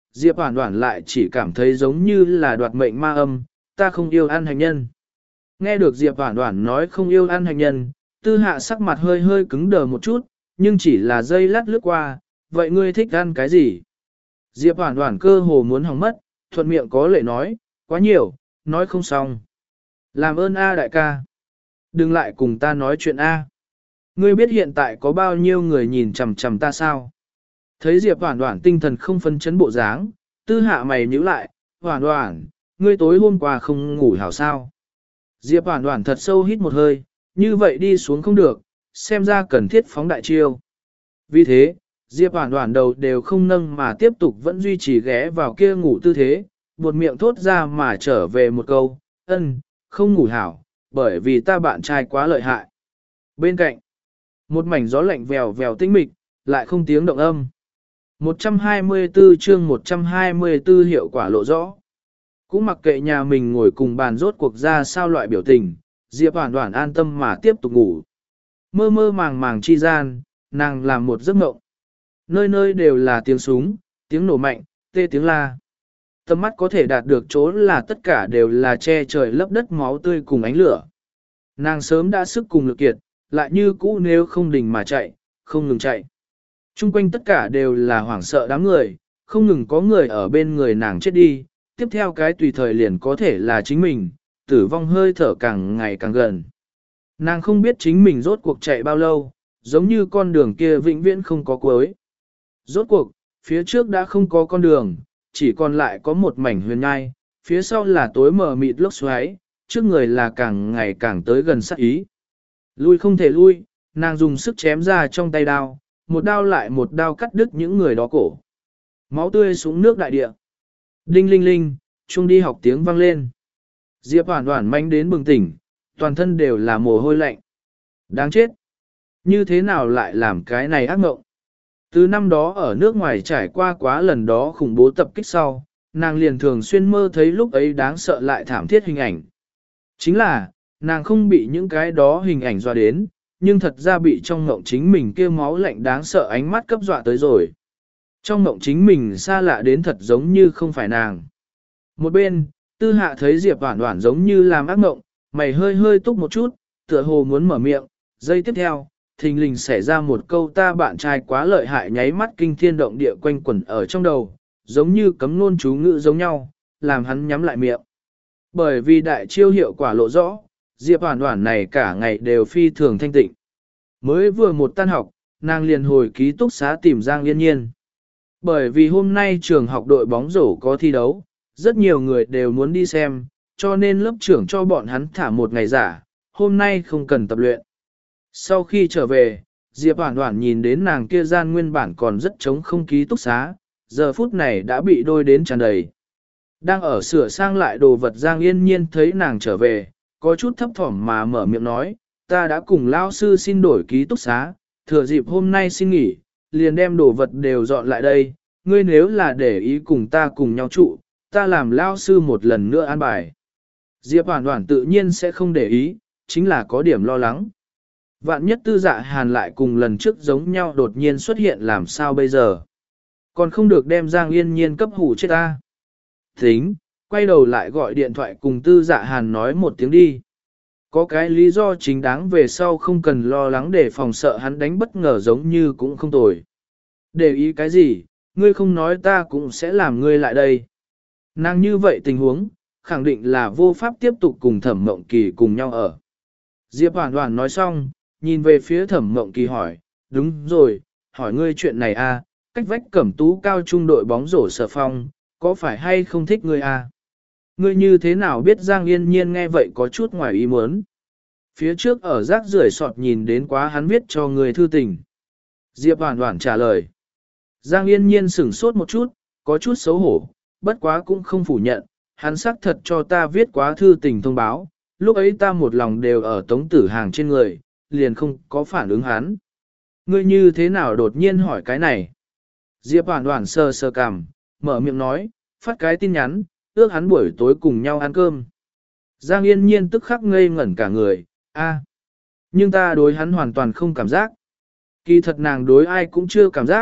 Diệp Hoản Hoản lại chỉ cảm thấy giống như là đoạt mệnh ma âm, ta không yêu ăn hành nhân. Nghe được Diệp Hoản Hoản nói không yêu ăn hành nhân, Tư Hạ sắc mặt hơi hơi cứng đờ một chút, nhưng chỉ là giây lát lướt qua, vậy ngươi thích ăn cái gì? Diệp Hoản Hoản cơ hồ muốn hỏng mất, thuận miệng có lệ nói, quá nhiều, nói không xong. Làm ơn A đại ca. Đừng lại cùng ta nói chuyện A. Ngươi biết hiện tại có bao nhiêu người nhìn chằm chằm ta sao? Thấy Diệp Hoản Hoản tinh thần không phân chấn bộ dáng, Tư Hạ mày nhíu lại, Hoản Hoản, ngươi tối hôm qua không ngủ hảo sao? Diệp Hoản Hoản thật sâu hít một hơi, như vậy đi xuống không được, xem ra cần thiết phóng đại chiêu. Vì thế, Diệp Hoản Hoản đầu đều không nâng mà tiếp tục vẫn duy trì ghé vào kia ngủ tư thế, buột miệng thốt ra mà trở về một câu, ân, không ngủ hảo, bởi vì ta bạn trai quá lợi hại. Bên cạnh, một mảnh gió lạnh vèo vèo tinh mịch, lại không tiếng động âm. một trăm hai mươi tư chương một trăm hai mươi tư hiệu quả lộ rõ. Cũng mặc kệ nhà mình ngồi cùng bàn rốt cuộc ra sao loại biểu tình, Diệp Hoản Hoản an tâm mà tiếp tục ngủ. Mơ mơ màng màng chi gian, nàng làm một giấc mộng. Nơi nơi đều là tiếng súng, tiếng nổ mạnh, tê tiếng la. Tầm mắt có thể đạt được chỗ là tất cả đều là che trời lấp đất máu tươi cùng ánh lửa. Nàng sớm đã sức cùng lực kiệt, lại như cũ nếu không đình mà chạy, không ngừng chạy. Trung quanh tất cả đều là hoảng sợ đám người, không ngừng có người ở bên người nàng chết đi, tiếp theo cái tùy thời liền có thể là chính mình, tử vong hơi thở càng ngày càng gần. Nàng không biết chính mình rốt cuộc chạy bao lâu, giống như con đường kia vĩnh viễn không có cuối. Rốt cuộc, phía trước đã không có con đường, chỉ còn lại có một mảnh huyền nhai, phía sau là tối mờ mịt lốc xoáy, trước người là càng ngày càng tới gần sát ý. Lui không thể lui, nàng dùng sức chém ra trong tay đao, một đao lại một đao cắt đứt những người đó cổ. Máu tươi xuống nước đại địa. Đinh linh linh, chuông đi học tiếng vang lên. Diệp Hoản Hoản manh đến bừng tỉnh, toàn thân đều là mồ hôi lạnh. Đáng chết! Như thế nào lại làm cái này ác mộng? Từ năm đó ở nước ngoài trải qua quá lần đó khủng bố tập kích sau, nàng liền thường xuyên mơ thấy lúc ấy đáng sợ lại thảm thiết hình ảnh. Chính là, nàng không bị những cái đó hình ảnh dọa đến, nhưng thật ra bị trong mộng chính mình kia máu lạnh đáng sợ ánh mắt cấp dọa tới rồi. Trong mộng chính mình xa lạ đến thật giống như không phải nàng. Một bên, Tư Hạ thấy Diệp Hoản Hoản giống như làm ác mộng, mày hơi hơi túc một chút, tựa hồ muốn mở miệng, giây tiếp theo, thình lình xảy ra một câu ta bạn trai quá lợi hại nháy mắt kinh thiên động địa quanh quẩn ở trong đầu, giống như cấm ngôn chú ngữ giống nhau, làm hắn nhắm lại miệng. Bởi vì đại chiêu hiệu quả lộ rõ, Diệp Hoản Hoản này cả ngày đều phi thường thanh tịnh. Mới vừa một tan học, nàng liền hồi ký túc xá tìm Giang Yên Nhiên. Bởi vì hôm nay trường học đội bóng rổ có thi đấu, rất nhiều người đều muốn đi xem, cho nên lớp trưởng cho bọn hắn thả một ngày giả, hôm nay không cần tập luyện. Sau khi trở về, Diệp Hoản Hoản nhìn đến nàng kia gian nguyên bản còn rất trống không ký túc xá, giờ phút này đã bị đôi đến tràn đầy. Đang ở sửa sang lại đồ vật Giang Yên Nhiên thấy nàng trở về, có chút thấp thỏm mà mở miệng nói, ta đã cùng lao sư xin đổi ký túc xá, thừa dịp hôm nay xin nghỉ, liền đem đồ vật đều dọn lại đây, ngươi nếu là để ý cùng ta cùng nhau trụ, ta làm lao sư một lần nữa an bài. Diệp Hoản Hoản tự nhiên sẽ không để ý, chính là có điểm lo lắng. Vạn nhất Tư Dạ Hàn lại cùng lần trước giống nhau đột nhiên xuất hiện làm sao bây giờ. Còn không được đem Giang Yên Nhiên cấp hủ chết ta. Tính, quay đầu lại gọi điện thoại cùng Tư Dạ Hàn nói một tiếng đi. Có cái lý do chính đáng về sau không cần lo lắng để phòng sợ hắn đánh bất ngờ giống như cũng không tồi. Để ý cái gì, ngươi không nói ta cũng sẽ làm ngươi lại đây. Nàng như vậy tình huống, khẳng định là vô pháp tiếp tục cùng Thẩm Mộng Kỳ cùng nhau ở. Diệp Hoản Hoản nói xong, nhìn về phía Thẩm Mộng Kỳ hỏi, đúng rồi, hỏi ngươi chuyện này a, cách vách Cẩm Tú cao trung đội bóng rổ Sở Phong, có phải hay không thích ngươi a? Ngươi như thế nào biết Giang Yên Nhiên nghe vậy có chút ngoài ý muốn. Phía trước ở rác rưởi sọt nhìn đến quá hắn viết cho người thư tình. Diệp Hoản Hoản trả lời. Giang Yên Nhiên sửng sốt một chút, có chút xấu hổ, bất quá cũng không phủ nhận, hắn xác thật cho ta viết quá thư tình thông báo, lúc ấy ta một lòng đều ở Tống Tử Hàng trên người, liền không có phản ứng hắn. Ngươi như thế nào đột nhiên hỏi cái này? Diệp Hoản Hoản sờ sờ cằm, mở miệng nói, phát cái tin nhắn, ước hắn buổi tối cùng nhau ăn cơm. Giang Yên Nhiên tức khắc ngây ngẩn cả người, a, nhưng ta đối hắn hoàn toàn không cảm giác. Kỳ thật nàng đối ai cũng chưa cảm giác,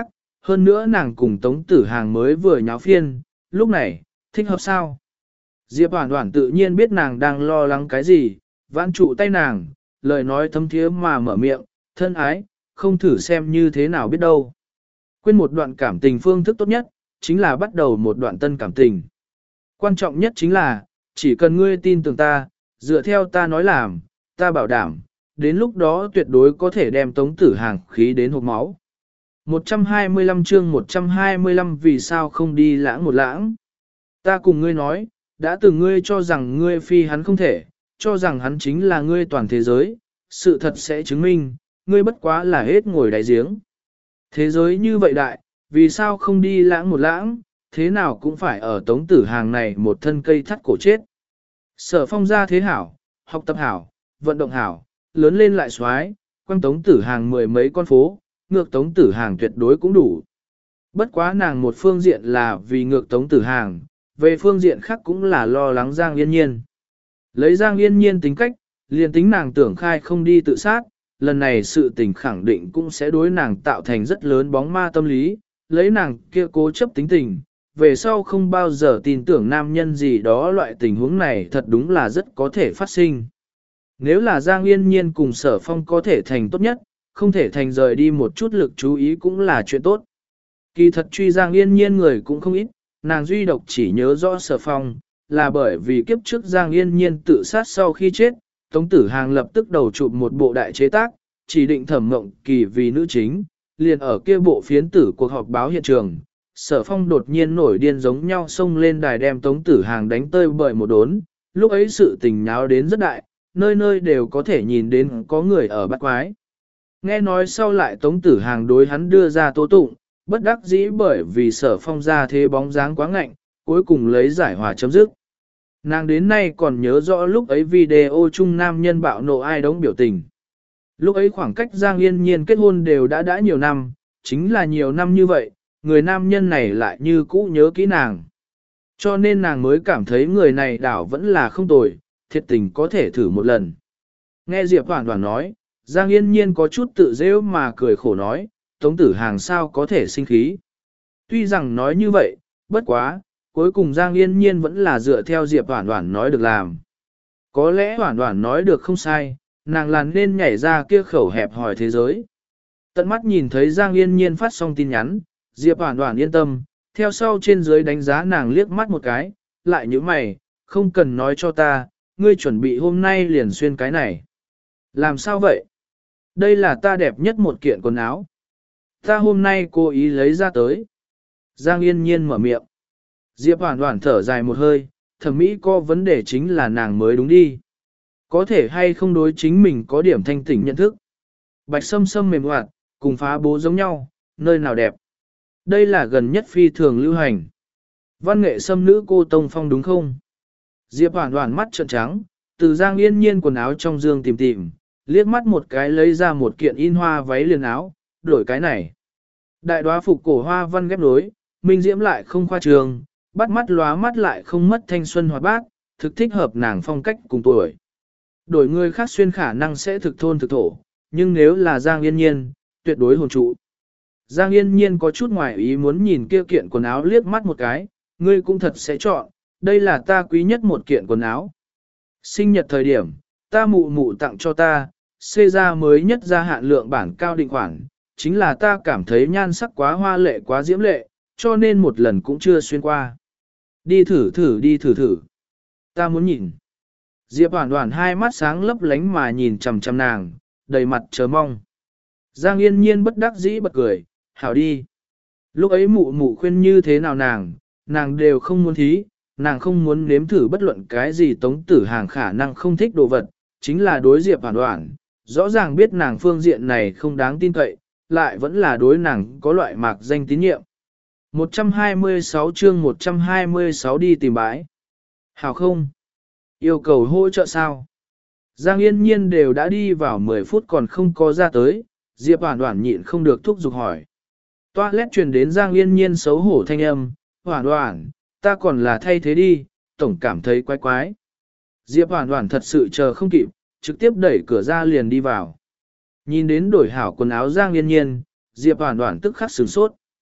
hơn nữa nàng cùng Tống Tử Hàng mới vừa nháo phiên, lúc này, thích hợp sao? Diệp Hoản Hoản tự nhiên biết nàng đang lo lắng cái gì, vãn trụ tay nàng, lời nói thấm thiế mà mở miệng, thân ái, không thử xem như thế nào biết đâu. Quên một đoạn cảm tình phương thức tốt nhất, chính là bắt đầu một đoạn tân cảm tình. Quan trọng nhất chính là, chỉ cần ngươi tin tưởng ta, dựa theo ta nói làm, ta bảo đảm, đến lúc đó tuyệt đối có thể đem Tống Tử Hàng khí đến hộc máu. một trăm hai mươi lăm chương một trăm hai mươi lăm vì sao không đi lãng một lãng. Ta cùng ngươi nói, đã từng ngươi cho rằng ngươi phi hắn không thể, cho rằng hắn chính là ngươi toàn thế giới, sự thật sẽ chứng minh, ngươi bất quá là hết ngồi đáy giếng. Thế giới như vậy đại, vì sao không đi lãng một lãng, thế nào cũng phải ở Tống Tử Hàng này một thân cây thắt cổ chết. Sở Phong ra thế hảo, học tập hảo, vận động hảo, lớn lên lại xoái, quanh Tống Tử Hàng mười mấy con phố, ngược Tống Tử Hàng tuyệt đối cũng đủ. Bất quá nàng một phương diện là vì ngược Tống Tử Hàng, về phương diện khác cũng là lo lắng Giang Yên Nhiên. Lấy Giang Yên Nhiên tính cách, liền tính nàng tưởng khai không đi tự sát, lần này sự tình khẳng định cũng sẽ đối nàng tạo thành rất lớn bóng ma tâm lý, lấy nàng kia cố chấp tính tình, về sau không bao giờ tin tưởng nam nhân gì đó, loại tình huống này thật đúng là rất có thể phát sinh. Nếu là Giang Yên Nhiên cùng Sở Phong có thể thành tốt nhất, không thể thành rời đi một chút lực chú ý cũng là chuyện tốt. Kỳ thật truy Giang Yên Nhiên người cũng không ít, nàng duy độc chỉ nhớ rõ Sở Phong, là bởi vì kiếp trước Giang Yên Nhiên tự sát sau khi chết, Tống Tử Hàng lập tức đầu chụp một bộ đại chế tác, chỉ định Thẩm Mộng Kỳ vì nữ chính, liền ở kia bộ phiến tử cuộc họp báo hiện trường. Sở Phong đột nhiên nổi điên giống nhau xông lên đài đem Tống Tử Hàng đánh tơi bời một đốn, lúc ấy sự tình nháo đến rất đại, nơi nơi đều có thể nhìn đến có người ở bắt quái. Nghe nói sau lại Tống Tử Hàng đối hắn đưa ra tố tụng, bất đắc dĩ bởi vì Sở Phong ra thế bóng dáng quá ngạnh, cuối cùng lấy giải hòa chấm dứt. Nàng đến nay còn nhớ rõ lúc ấy video chung nam nhân bạo nộ ai đống biểu tình. Lúc ấy khoảng cách Giang Yên Nhiên kết hôn đều đã đã nhiều năm, chính là nhiều năm như vậy, người nam nhân này lại như cũ nhớ kỹ nàng. Cho nên nàng mới cảm thấy người này đảo vẫn là không tồi, thiệt tình có thể thử một lần. Nghe Diệp Hoản Hoản nói, Giang Yên Nhiên có chút tự rêu mà cười khổ nói, Tống Tử Hàng sao có thể sinh khí. Tuy rằng nói như vậy, bất quá, cuối cùng Giang Yên Nhiên vẫn là dựa theo Diệp Hoản Hoản nói được làm. Có lẽ Hoản Hoản nói được không sai, nàng là nên nhảy ra kia khẩu hẹp hỏi thế giới. Tận mắt nhìn thấy Giang Yên Nhiên phát xong tin nhắn, Diệp Hoản Hoản yên tâm, theo sau trên dưới đánh giá nàng liếc mắt một cái, lại như mày, không cần nói cho ta, ngươi chuẩn bị hôm nay liền xuyên cái này. Làm sao vậy? Đây là ta đẹp nhất một kiện quần áo. Ta hôm nay cố ý lấy ra tới. Giang Yên Nhiên mở miệng. Diệp Hoản Hoản thở dài một hơi, thẩm mỹ có vấn đề chính là nàng mới đúng đi. Có thể hay không đối chính mình có điểm thanh tỉnh nhận thức. Bạch sâm sâm mềm hoạt, cùng phá bố giống nhau, nơi nào đẹp. Đây là gần nhất phi thường lưu hành. Văn nghệ sâm nữ cô Tông Phong đúng không? Diệp Hoản Hoản mắt trợn trắng, từ Giang Yên Nhiên quần áo trong giường tìm tìm, liếc mắt một cái lấy ra một kiện in hoa váy liền áo, đổi cái này. Đại đoá phục cổ hoa văn ghép nối, minh diễm lại không khoa trường, bắt mắt lóa mắt lại không mất thanh xuân hoạt bát, thực thích hợp nàng phong cách cùng tuổi. Đổi người khác xuyên khả năng sẽ thực thôn thực thổ, nhưng nếu là Giang Yên Nhiên, tuyệt đối hồn trụ. Giang Yên Nhiên có chút ngoài ý muốn nhìn kia kiện quần áo liếc mắt một cái, ngươi cũng thật sẽ chọn, đây là ta quý nhất một kiện quần áo. Sinh nhật thời điểm, ta mụ mụ tặng cho ta, xê ra mới nhất ra hạn lượng bản cao định khoản, chính là ta cảm thấy nhan sắc quá hoa lệ quá diễm lệ, cho nên một lần cũng chưa xuyên qua. Đi thử thử đi thử thử. Ta muốn nhìn. Diệp Hoản Hoản hai mắt sáng lấp lánh mà nhìn chằm chằm nàng, đầy mặt chờ mong. Giang Yên Nhiên bất đắc dĩ bật cười, hảo đi. Lúc ấy mụ mụ khuyên như thế nào nàng, nàng đều không muốn thí, nàng không muốn nếm thử bất luận cái gì Tống Tử Hàng khả năng không thích đồ vật, chính là đối Diệp Hoản Hoản, rõ ràng biết nàng phương diện này không đáng tin cậy, lại vẫn là đối nàng có loại mạc danh tín nhiệm. một trăm hai mươi sáu chương một trăm hai mươi sáu đi tìm bãi. Hảo không? Yêu cầu hỗ trợ sao? Giang Yên Nhiên đều đã đi vào mười phút còn không có ra tới, Diệp Hoản Hoản nhịn không được thúc giục hỏi. Toilet truyền đến Giang Yên Nhiên xấu hổ thanh âm, Hoản Hoản, ta còn là thay thế đi, tổng cảm thấy quái quái. Diệp Hoản Hoản thật sự chờ không kịp, trực tiếp đẩy cửa ra liền đi vào. Nhìn đến đổi hảo quần áo Giang Yên Nhiên, Diệp Hoản Hoản tức khắc sửng sốt.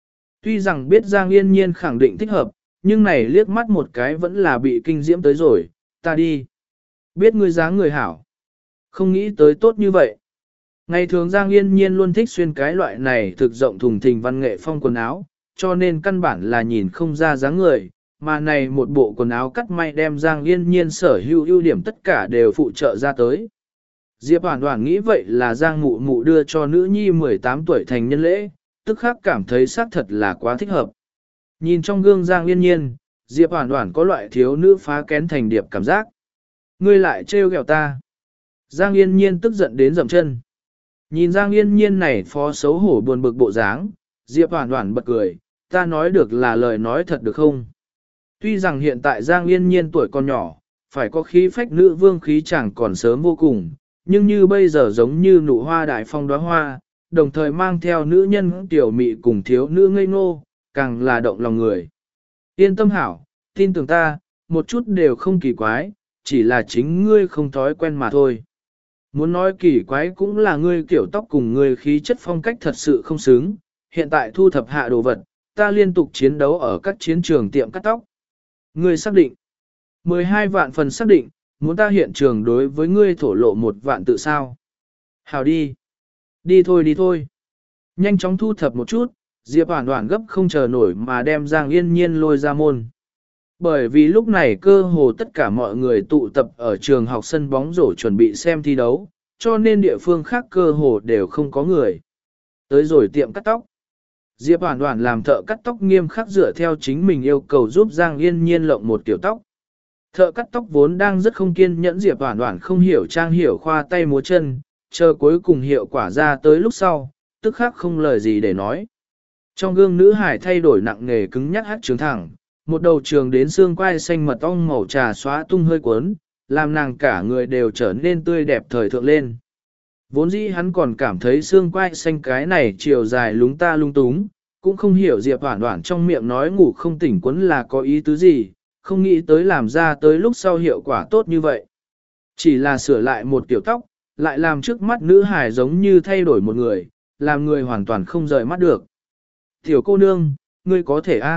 Tuy rằng biết Giang Yên Nhiên khẳng định thích hợp, nhưng này liếc mắt một cái vẫn là bị kinh diễm tới rồi, ta đi. Biết ngươi dáng người hảo. Không nghĩ tới tốt như vậy. Ngày thường Giang Yên Nhiên luôn thích xuyên cái loại này thực rộng thùng thình văn nghệ phong quần áo, cho nên căn bản là nhìn không ra dáng người, mà này một bộ quần áo cắt may đem Giang Yên Nhiên sở hữu ưu điểm tất cả đều phụ trợ ra tới. Diệp Hoàn Hoàn nghĩ vậy là Giang Mụ Mụ đưa cho nữ nhi mười tám tuổi thành nhân lễ, tức khắc cảm thấy xác thật là quá thích hợp. Nhìn trong gương Giang Yên Nhiên, Diệp Hoàn Hoàn có loại thiếu nữ phá kén thành điệp cảm giác. Ngươi lại trêu ghẹo ta. Giang Yên Nhiên tức giận đến dậm chân. Nhìn Giang Yên Nhiên này phó xấu hổ buồn bực bộ dáng, Diệp Hoàn Hoàn bật cười, ta nói được là lời nói thật được không? Tuy rằng hiện tại Giang Yên Nhiên tuổi còn nhỏ, phải có khí phách nữ vương khí chẳng còn sớm vô cùng, nhưng như bây giờ giống như nụ hoa đại phong đóa hoa, đồng thời mang theo nữ nhân tiểu mị cùng thiếu nữ ngây ngô, càng là động lòng người. Yên tâm hảo, tin tưởng ta, một chút đều không kỳ quái, chỉ là chính ngươi không thói quen mà thôi. Muốn nói kỳ quái cũng là ngươi kiểu tóc cùng ngươi khí chất phong cách thật sự không xứng, hiện tại thu thập hạ đồ vật, ta liên tục chiến đấu ở các chiến trường tiệm cắt tóc. Ngươi xác định, mười hai vạn phần xác định, muốn ta hiện trường đối với ngươi thổ lộ một vạn tự sao. Hào đi, đi thôi đi thôi. Nhanh chóng thu thập một chút, Diệp Hoàn Hoàn gấp không chờ nổi mà đem Giang Yên Nhiên lôi ra môn. Bởi vì lúc này cơ hồ tất cả mọi người tụ tập ở trường học sân bóng rổ chuẩn bị xem thi đấu, cho nên địa phương khác cơ hồ đều không có người. Tới rồi tiệm cắt tóc. Diệp Hoàn Hoàn làm thợ cắt tóc nghiêm khắc dựa theo chính mình yêu cầu giúp Giang Yên Nhiên lộng một kiểu tóc. Thợ cắt tóc vốn đang rất không kiên nhẫn, Diệp Hoàn Hoàn không hiểu trang hiểu khoa tay múa chân, chờ cuối cùng hiệu quả ra tới lúc sau, tức khắc không lời gì để nói. Trong gương nữ hải thay đổi nặng nề cứng nhắc hát trường thẳng, một đầu trường đến xương quai xanh mật ong màu trà xóa tung hơi cuốn, làm nàng cả người đều trở nên tươi đẹp thời thượng lên. Vốn dĩ hắn còn cảm thấy xương quai xanh cái này chiều dài lúng ta lung túng, cũng không hiểu Diệp Hoàn Hoàn trong miệng nói ngủ không tỉnh quấn là có ý tứ gì, không nghĩ tới làm ra tới lúc sau hiệu quả tốt như vậy. Chỉ là sửa lại một kiểu tóc, lại làm trước mắt nữ hài giống như thay đổi một người, làm người hoàn toàn không rời mắt được. Tiểu cô nương, ngươi có thể a?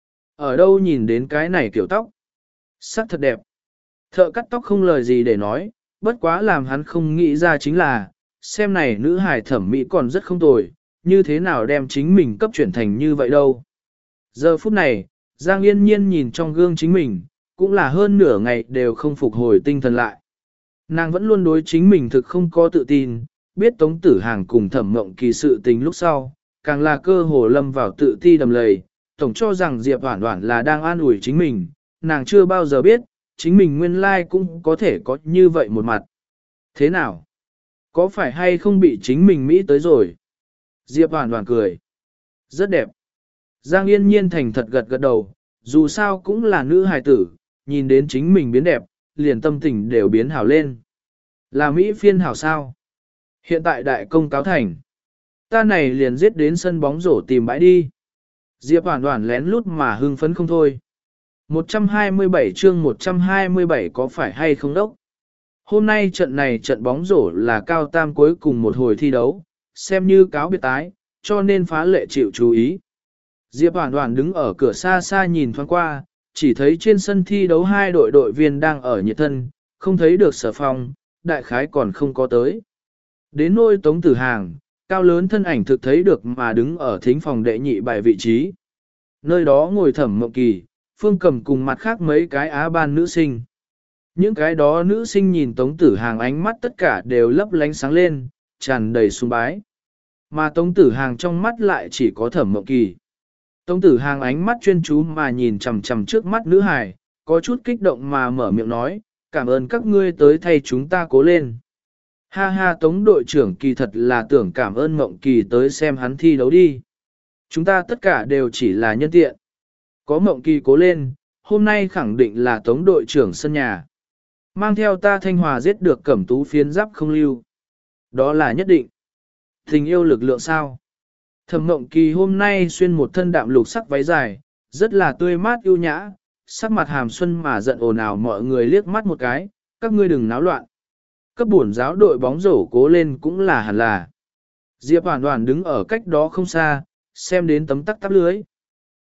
Ở đâu nhìn đến cái này kiểu tóc? Sắc thật đẹp. Thợ cắt tóc không lời gì để nói, bất quá làm hắn không nghĩ ra chính là, xem này nữ hài thẩm mỹ còn rất không tồi, như thế nào đem chính mình cấp chuyển thành như vậy đâu. Giờ phút này, Giang Yên Nhiên nhìn trong gương chính mình, cũng là hơn nửa ngày đều không phục hồi tinh thần lại. Nàng vẫn luôn đối chính mình thực không có tự tin, biết Tống Tử Hàng cùng Thẩm Mộng Kỳ sự tình lúc sau, càng là cơ hồ lâm vào tự ti đầm lầy, tổng cho rằng Diệp Hoàn Hoàn là đang an ủi chính mình, nàng chưa bao giờ biết, chính mình nguyên lai cũng có thể có như vậy một mặt. Thế nào? Có phải hay không bị chính mình Mỹ tới rồi? Diệp Hoàn Hoàn cười. Rất đẹp. Giang Yên Nhiên thành thật gật gật đầu, dù sao cũng là nữ hài tử, nhìn đến chính mình biến đẹp, liền tâm tình đều biến hảo lên. Là Mỹ phiên hảo sao? Hiện tại đại công cáo thành. Ta này liền giết đến sân bóng rổ tìm bãi đi. Diệp Hoàn Hoàn lén lút mà hưng phấn không thôi. một trăm hai mươi bảy chương một trăm hai mươi bảy có phải hay không đốc? Hôm nay trận này trận bóng rổ là cao tam cuối cùng một hồi thi đấu, xem như cáo biệt tái, cho nên phá lệ chịu chú ý. Diệp Hoàn Hoàn đứng ở cửa xa xa nhìn thoáng qua, chỉ thấy trên sân thi đấu hai đội đội viên đang ở nhiệt thân, không thấy được Sở Phong, đại khái còn không có tới. Đến nôi Tống Tử Hàng, cao lớn thân ảnh thực thấy được mà đứng ở thính phòng đệ nhị bài vị trí. Nơi đó ngồi Thẩm Mộng Kỳ, Phương Cầm cùng mặt khác mấy cái á ban nữ sinh. Những cái đó nữ sinh nhìn Tống Tử Hàng ánh mắt tất cả đều lấp lánh sáng lên, tràn đầy sùng bái. Mà Tống Tử Hàng trong mắt lại chỉ có Thẩm Mộng Kỳ. Tống Tử Hàng ánh mắt chuyên chú mà nhìn chằm chằm trước mắt nữ hài, có chút kích động mà mở miệng nói, cảm ơn các ngươi tới thay chúng ta cố lên. Ha ha, Tống đội trưởng kỳ thật là tưởng cảm ơn Mộng Kỳ tới xem hắn thi đấu đi. Chúng ta tất cả đều chỉ là nhân tiện. Có Mộng Kỳ cố lên, hôm nay khẳng định là Tống đội trưởng sân nhà. Mang theo ta Thanh Hòa giết được Cẩm Tú phiến giáp không lưu. Đó là nhất định. Tình yêu lực lượng sao? Thẩm Mộng Kỳ hôm nay xuyên một thân đạm lục sắc váy dài, rất là tươi mát yêu nhã, sắc mặt hàm xuân mà giận ồn ào, mọi người liếc mắt một cái, các ngươi đừng náo loạn. Cấp bổn giáo đội bóng rổ cố lên cũng là hẳn là. Diệp Hoàn Hoàn đứng ở cách đó không xa, xem đến tấm tắc tắp lưới,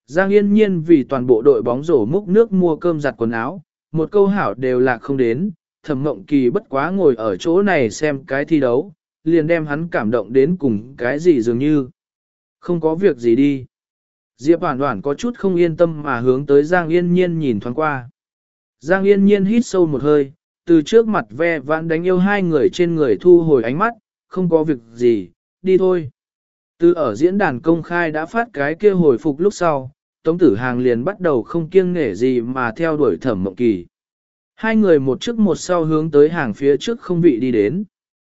Giang Yên Nhiên vì toàn bộ đội bóng rổ múc nước mua cơm giặt quần áo, một câu hảo đều là không đến, Thẩm Mộng Kỳ bất quá ngồi ở chỗ này xem cái thi đấu, liền đem hắn cảm động đến cùng cái gì dường như. Không có việc gì đi. Diệp Hoản Hoản có chút không yên tâm mà hướng tới Giang Yên Nhiên nhìn thoáng qua. Giang Yên Nhiên hít sâu một hơi, từ trước mặt ve vãn đánh yêu hai người trên người thu hồi ánh mắt, không có việc gì, đi thôi. Từ ở diễn đàn công khai đã phát cái kia hồi phục lúc sau, Tống Tử Hàng liền bắt đầu không kiêng nể gì mà theo đuổi Thẩm Mộng Kỳ. Hai người một trước một sau hướng tới hàng phía trước không vị đi đến.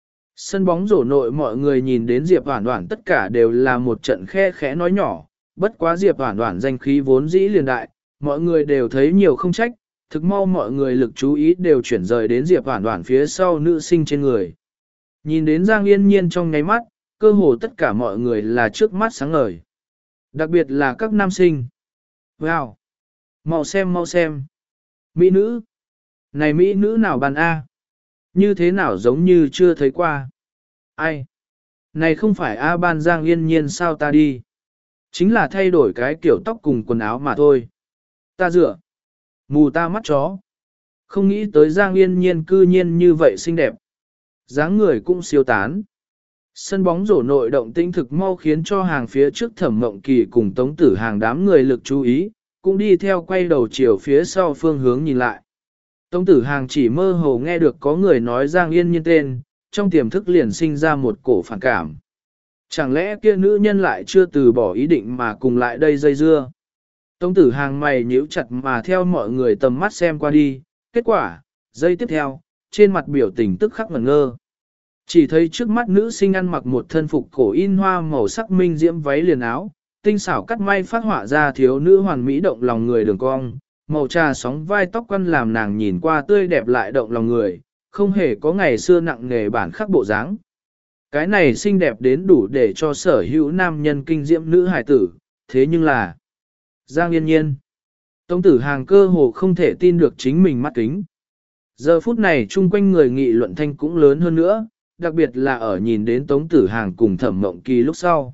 Sân bóng rổ nội mọi người nhìn đến Diệp Hoản Hoản tất cả đều là một trận khe khẽ nói nhỏ, bất quá Diệp Hoản Hoản danh khí vốn dĩ liền đại, mọi người đều thấy nhiều không trách, thực mau mọi người lực chú ý đều chuyển rời đến Diệp Hoản Hoản phía sau nữ sinh trên người. Nhìn đến Giang Yên Nhiên trong nháy mắt, cơ hồ tất cả mọi người là trước mắt sáng ngời. Đặc biệt là các nam sinh. Wow! Mau xem mau xem. Mỹ nữ! Này Mỹ nữ nào bàn A? Như thế nào giống như chưa thấy qua? Ai? Này không phải A ban Giang Yên Nhiên sao ta đi? Chính là thay đổi cái kiểu tóc cùng quần áo mà thôi. Ta dựa. Mù ta mắt chó. Không nghĩ tới Giang Yên Nhiên cư nhiên như vậy xinh đẹp. dáng người cũng siêu tán. Sân bóng rổ nội động tĩnh thực mau khiến cho hàng phía trước Thẩm Mộng Kỳ cùng Tống Tử Hàng đám người lực chú ý, cũng đi theo quay đầu chiều phía sau phương hướng nhìn lại. Tống Tử Hàng chỉ mơ hồ nghe được có người nói Giang Yên Nhiên tên, trong tiềm thức liền sinh ra một cổ phản cảm. Chẳng lẽ kia nữ nhân lại chưa từ bỏ ý định mà cùng lại đây dây dưa? Tống Tử Hàng mày nhíu chặt mà theo mọi người tầm mắt xem qua đi, kết quả, giây tiếp theo, trên mặt biểu tình tức khắc ngẩn ngơ. Chỉ thấy trước mắt nữ sinh ăn mặc một thân phục cổ in hoa màu sắc minh diễm váy liền áo, tinh xảo cắt may phát họa ra thiếu nữ hoàn mỹ động lòng người đường cong, màu trà sóng vai tóc quăn làm nàng nhìn qua tươi đẹp lại động lòng người, không hề có ngày xưa nặng nghề bản khắc bộ dáng. Cái này xinh đẹp đến đủ để cho sở hữu nam nhân kinh diễm nữ hài tử, thế nhưng là Giang Yên Nhiên. Tống Tử Hàng cơ hồ không thể tin được chính mình mắt kính. Giờ phút này chung quanh người nghị luận thanh cũng lớn hơn nữa, đặc biệt là ở nhìn đến Tống Tử Hàng cùng Thẩm Mộng Kỳ lúc sau.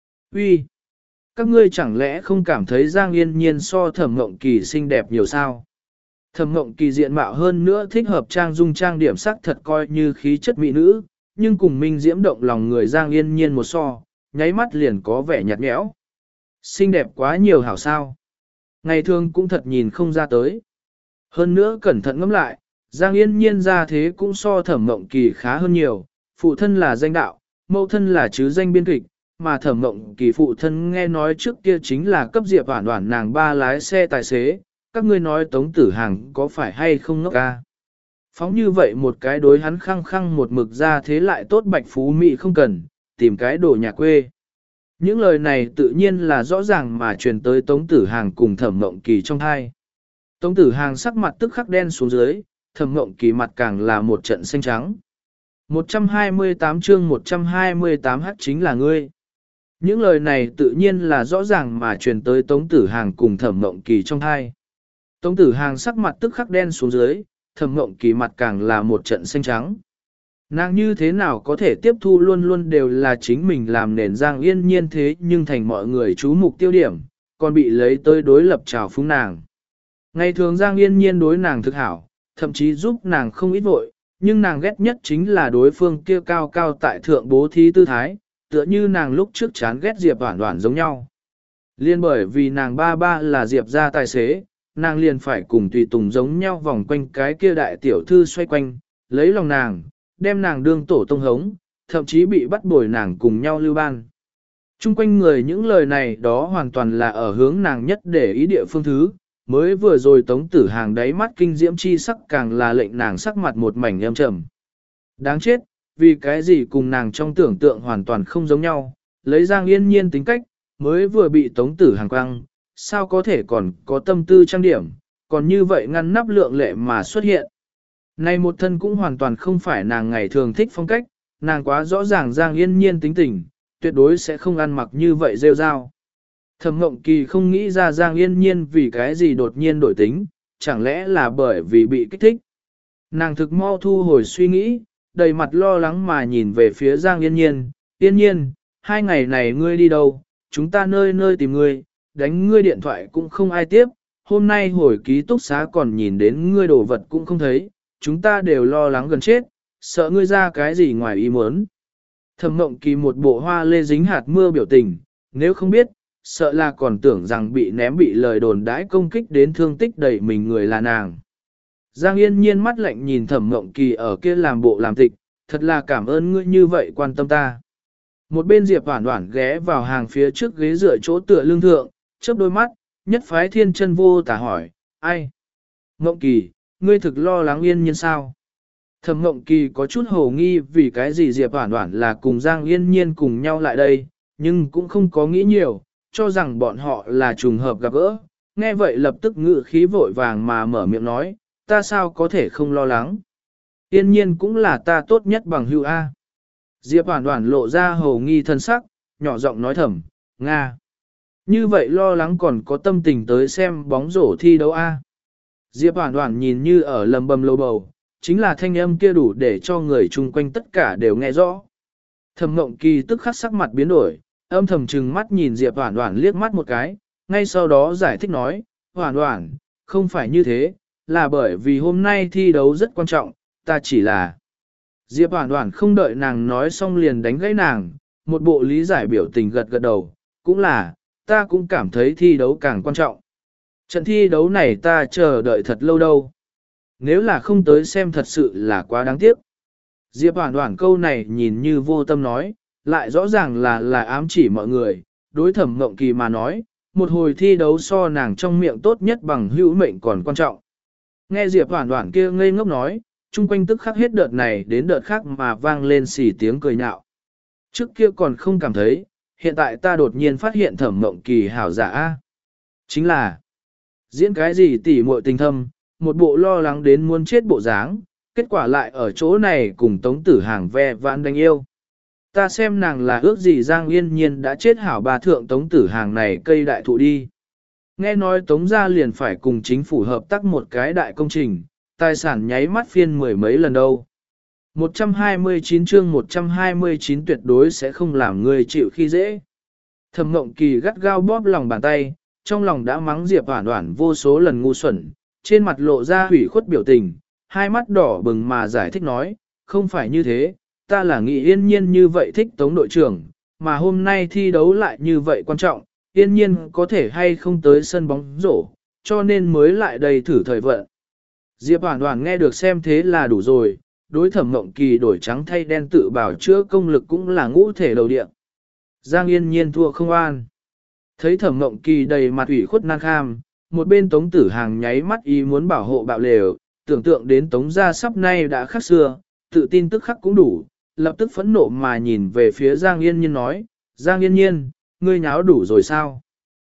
Uy, các ngươi chẳng lẽ không cảm thấy Giang Yên Nhiên so Thẩm Mộng Kỳ xinh đẹp nhiều sao? Thẩm Mộng Kỳ diện mạo hơn nữa thích hợp trang dung trang điểm sắc thật coi như khí chất mỹ nữ, nhưng cùng minh diễm động lòng người Giang Yên Nhiên một so, nháy mắt liền có vẻ nhạt nhẽo. Xinh đẹp quá nhiều hảo sao. Ngày thường cũng thật nhìn không ra tới. Hơn nữa cẩn thận ngẫm lại, Giang Yên Nhiên ra thế cũng so Thẩm Mộng Kỳ khá hơn nhiều, phụ thân là danh đạo, mẫu thân là chứ danh biên kịch, mà Thẩm Mộng Kỳ phụ thân nghe nói trước kia chính là cấp Diệp Hoản Hoản nàng ba lái xe tài xế, các ngươi nói Tống Tử Hàng có phải hay không ngốc ca. Phóng như vậy một cái đối hắn khăng khăng một mực ra thế lại tốt bạch phú mỹ không cần, tìm cái đồ nhà quê. Những lời này tự nhiên là rõ ràng mà truyền tới Tống Tử Hàng cùng Thẩm Mộng Kỳ trong hai. Tống Tử Hàng sắc mặt tức khắc đen xuống dưới, Thẩm Mộng Kỳ mặt càng là một trận xanh trắng. một trăm hai mươi tám chương một trăm hai mươi tám h chính là ngươi. Những lời này tự nhiên là rõ ràng mà truyền tới Tống Tử Hàng cùng Thẩm Mộng Kỳ trong hai. Tống Tử Hàng sắc mặt tức khắc đen xuống dưới, Thẩm Mộng Kỳ mặt càng là một trận xanh trắng. Nàng như thế nào có thể tiếp thu luôn luôn đều là chính mình làm nền Giang Yên Nhiên thế nhưng thành mọi người chú mục tiêu điểm, còn bị lấy tới đối lập trào phúng nàng. Ngày thường Giang Yên Nhiên đối nàng thực hảo, thậm chí giúp nàng không ít vội, nhưng nàng ghét nhất chính là đối phương kia cao cao tại thượng bố thí tư thái, tựa như nàng lúc trước chán ghét Diệp Hoản Hoản giống nhau. Liên bởi vì nàng ba ba là Diệp gia tài xế, nàng liền phải cùng tùy tùng giống nhau vòng quanh cái kia đại tiểu thư xoay quanh, lấy lòng nàng, đem nàng đương tổ tông hống, thậm chí bị bắt bồi nàng cùng nhau lưu ban. Trung quanh người những lời này đó hoàn toàn là ở hướng nàng nhất để ý địa phương thứ, mới vừa rồi Tống Tử Hàng đáy mắt kinh diễm chi sắc càng là lệnh nàng sắc mặt một mảnh âm trầm. Đáng chết, vì cái gì cùng nàng trong tưởng tượng hoàn toàn không giống nhau, lấy Giang Yên Nhiên tính cách, mới vừa bị Tống Tử Hàng quăng, sao có thể còn có tâm tư trang điểm, còn như vậy ngăn nắp lượng lệ mà xuất hiện. Này một thân cũng hoàn toàn không phải nàng ngày thường thích phong cách, nàng quá rõ ràng Giang Yên Nhiên tính tình, tuyệt đối sẽ không ăn mặc như vậy rêu rao. Thẩm Mộng Kỳ không nghĩ ra Giang Yên Nhiên vì cái gì đột nhiên đổi tính, chẳng lẽ là bởi vì bị kích thích. Nàng thực mau thu hồi suy nghĩ, đầy mặt lo lắng mà nhìn về phía Giang Yên Nhiên, Yên Nhiên, hai ngày này ngươi đi đâu, chúng ta nơi nơi tìm ngươi, đánh ngươi điện thoại cũng không ai tiếp, hôm nay hồi ký túc xá còn nhìn đến ngươi đồ vật cũng không thấy, chúng ta đều lo lắng gần chết, sợ ngươi ra cái gì ngoài ý muốn. Thẩm Mộng Kỳ một bộ hoa lê dính hạt mưa biểu tình, nếu không biết, sợ là còn tưởng rằng bị ném bị lời đồn đãi công kích đến thương tích đầy mình người là nàng. Giang Yên Nhiên mắt lạnh nhìn Thẩm Mộng Kỳ ở kia làm bộ làm tịch, thật là cảm ơn ngươi như vậy quan tâm ta. Một bên Diệp Hoản Hoản ghé vào hàng phía trước ghế dựa chỗ tựa lưng thượng, chớp đôi mắt, nhất phái thiên chân vô tả hỏi, ai? Mộng Kỳ, ngươi thực lo lắng Yên Nhiên sao? Thẩm Mộng Kỳ có chút hồ nghi vì cái gì Diệp Hoản Hoản là cùng Giang Yên Nhiên cùng nhau lại đây, nhưng cũng không có nghĩ nhiều, cho rằng bọn họ là trùng hợp gặp gỡ. Nghe vậy lập tức ngự khí vội vàng mà mở miệng nói, ta sao có thể không lo lắng? Yên Nhiên cũng là ta tốt nhất bằng hữu A. Diệp Hoản Hoản lộ ra hồ nghi thân sắc, nhỏ giọng nói thầm, Nga. Như vậy lo lắng còn có tâm tình tới xem bóng rổ thi đấu A. Diệp Hoản Hoản nhìn như ở lầm bầm lầu bầu, chính là thanh âm kia đủ để cho người chung quanh tất cả đều nghe rõ. Thẩm Mộng Kỳ tức khắc sắc mặt biến đổi, âm thầm trừng mắt nhìn Diệp Hoản Hoản liếc mắt một cái, ngay sau đó giải thích nói, Hoản Hoản, không phải như thế, là bởi vì hôm nay thi đấu rất quan trọng, ta chỉ là... Diệp Hoản Hoản không đợi nàng nói xong liền đánh gãy nàng, một bộ lý giải biểu tình gật gật đầu, cũng là, ta cũng cảm thấy thi đấu càng quan trọng. Trận thi đấu này ta chờ đợi thật lâu đâu. Nếu là không tới xem thật sự là quá đáng tiếc. Diệp Hoản Hoản câu này nhìn như vô tâm nói, lại rõ ràng là là ám chỉ mọi người, đối Thẩm Mộng Kỳ mà nói, một hồi thi đấu so nàng trong miệng tốt nhất bằng hữu mệnh còn quan trọng. Nghe Diệp Hoản Hoản kia ngây ngốc nói, chung quanh tức khắc hết đợt này đến đợt khác mà vang lên xỉ tiếng cười nhạo. Trước kia còn không cảm thấy, hiện tại ta đột nhiên phát hiện Thẩm Mộng Kỳ hảo giả. Chính là, diễn cái gì tỉ muội tình thâm, một bộ lo lắng đến muốn chết bộ dáng, kết quả lại ở chỗ này cùng Tống Tử Hàng ve vãn đánh yêu. Ta xem nàng là ước gì Giang Yên Nhiên đã chết hảo bà thượng Tống Tử Hàng này cây đại thụ đi. Nghe nói Tống gia liền phải cùng chính phủ hợp tác một cái đại công trình, tài sản nháy mắt phiên mười mấy lần đâu. một trăm hai mươi chín chương một trăm hai mươi chín tuyệt đối sẽ không làm người chịu khi dễ. Thẩm Mộng Kỳ gắt gao bóp lòng bàn tay, trong lòng đã mắng Diệp Hoản Hoản vô số lần ngu xuẩn, trên mặt lộ ra hủy khuất biểu tình, hai mắt đỏ bừng mà giải thích nói, không phải như thế, ta là nghĩ Yên Nhiên như vậy thích Tống đội trưởng, mà hôm nay thi đấu lại như vậy quan trọng, Yên Nhiên có thể hay không tới sân bóng rổ, cho nên mới lại đây thử thời vận. Diệp Hoản Hoản nghe được xem thế là đủ rồi, đối Thẩm Mộng Kỳ đổi trắng thay đen tự bảo chữa công lực cũng là ngũ thể đầu địa. Giang Yên Nhiên thua không an. Thấy Thẩm Mộng Kỳ đầy mặt ủy khuất nan kham, một bên Tống Tử Hàng nháy mắt ý muốn bảo hộ bạo lều, tưởng tượng đến Tống gia sắp nay đã khác xưa, tự tin tức khắc cũng đủ, lập tức phẫn nộ mà nhìn về phía Giang Yên Nhiên nói, Giang Yên Nhiên, ngươi nháo đủ rồi sao?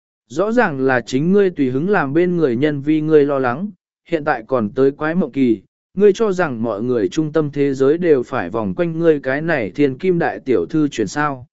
Rõ ràng là chính ngươi tùy hứng làm bên người nhân vì ngươi lo lắng, hiện tại còn tới quái Mộng Kỳ, ngươi cho rằng mọi người trung tâm thế giới đều phải vòng quanh ngươi cái này thiên kim đại tiểu thư chuyển sao?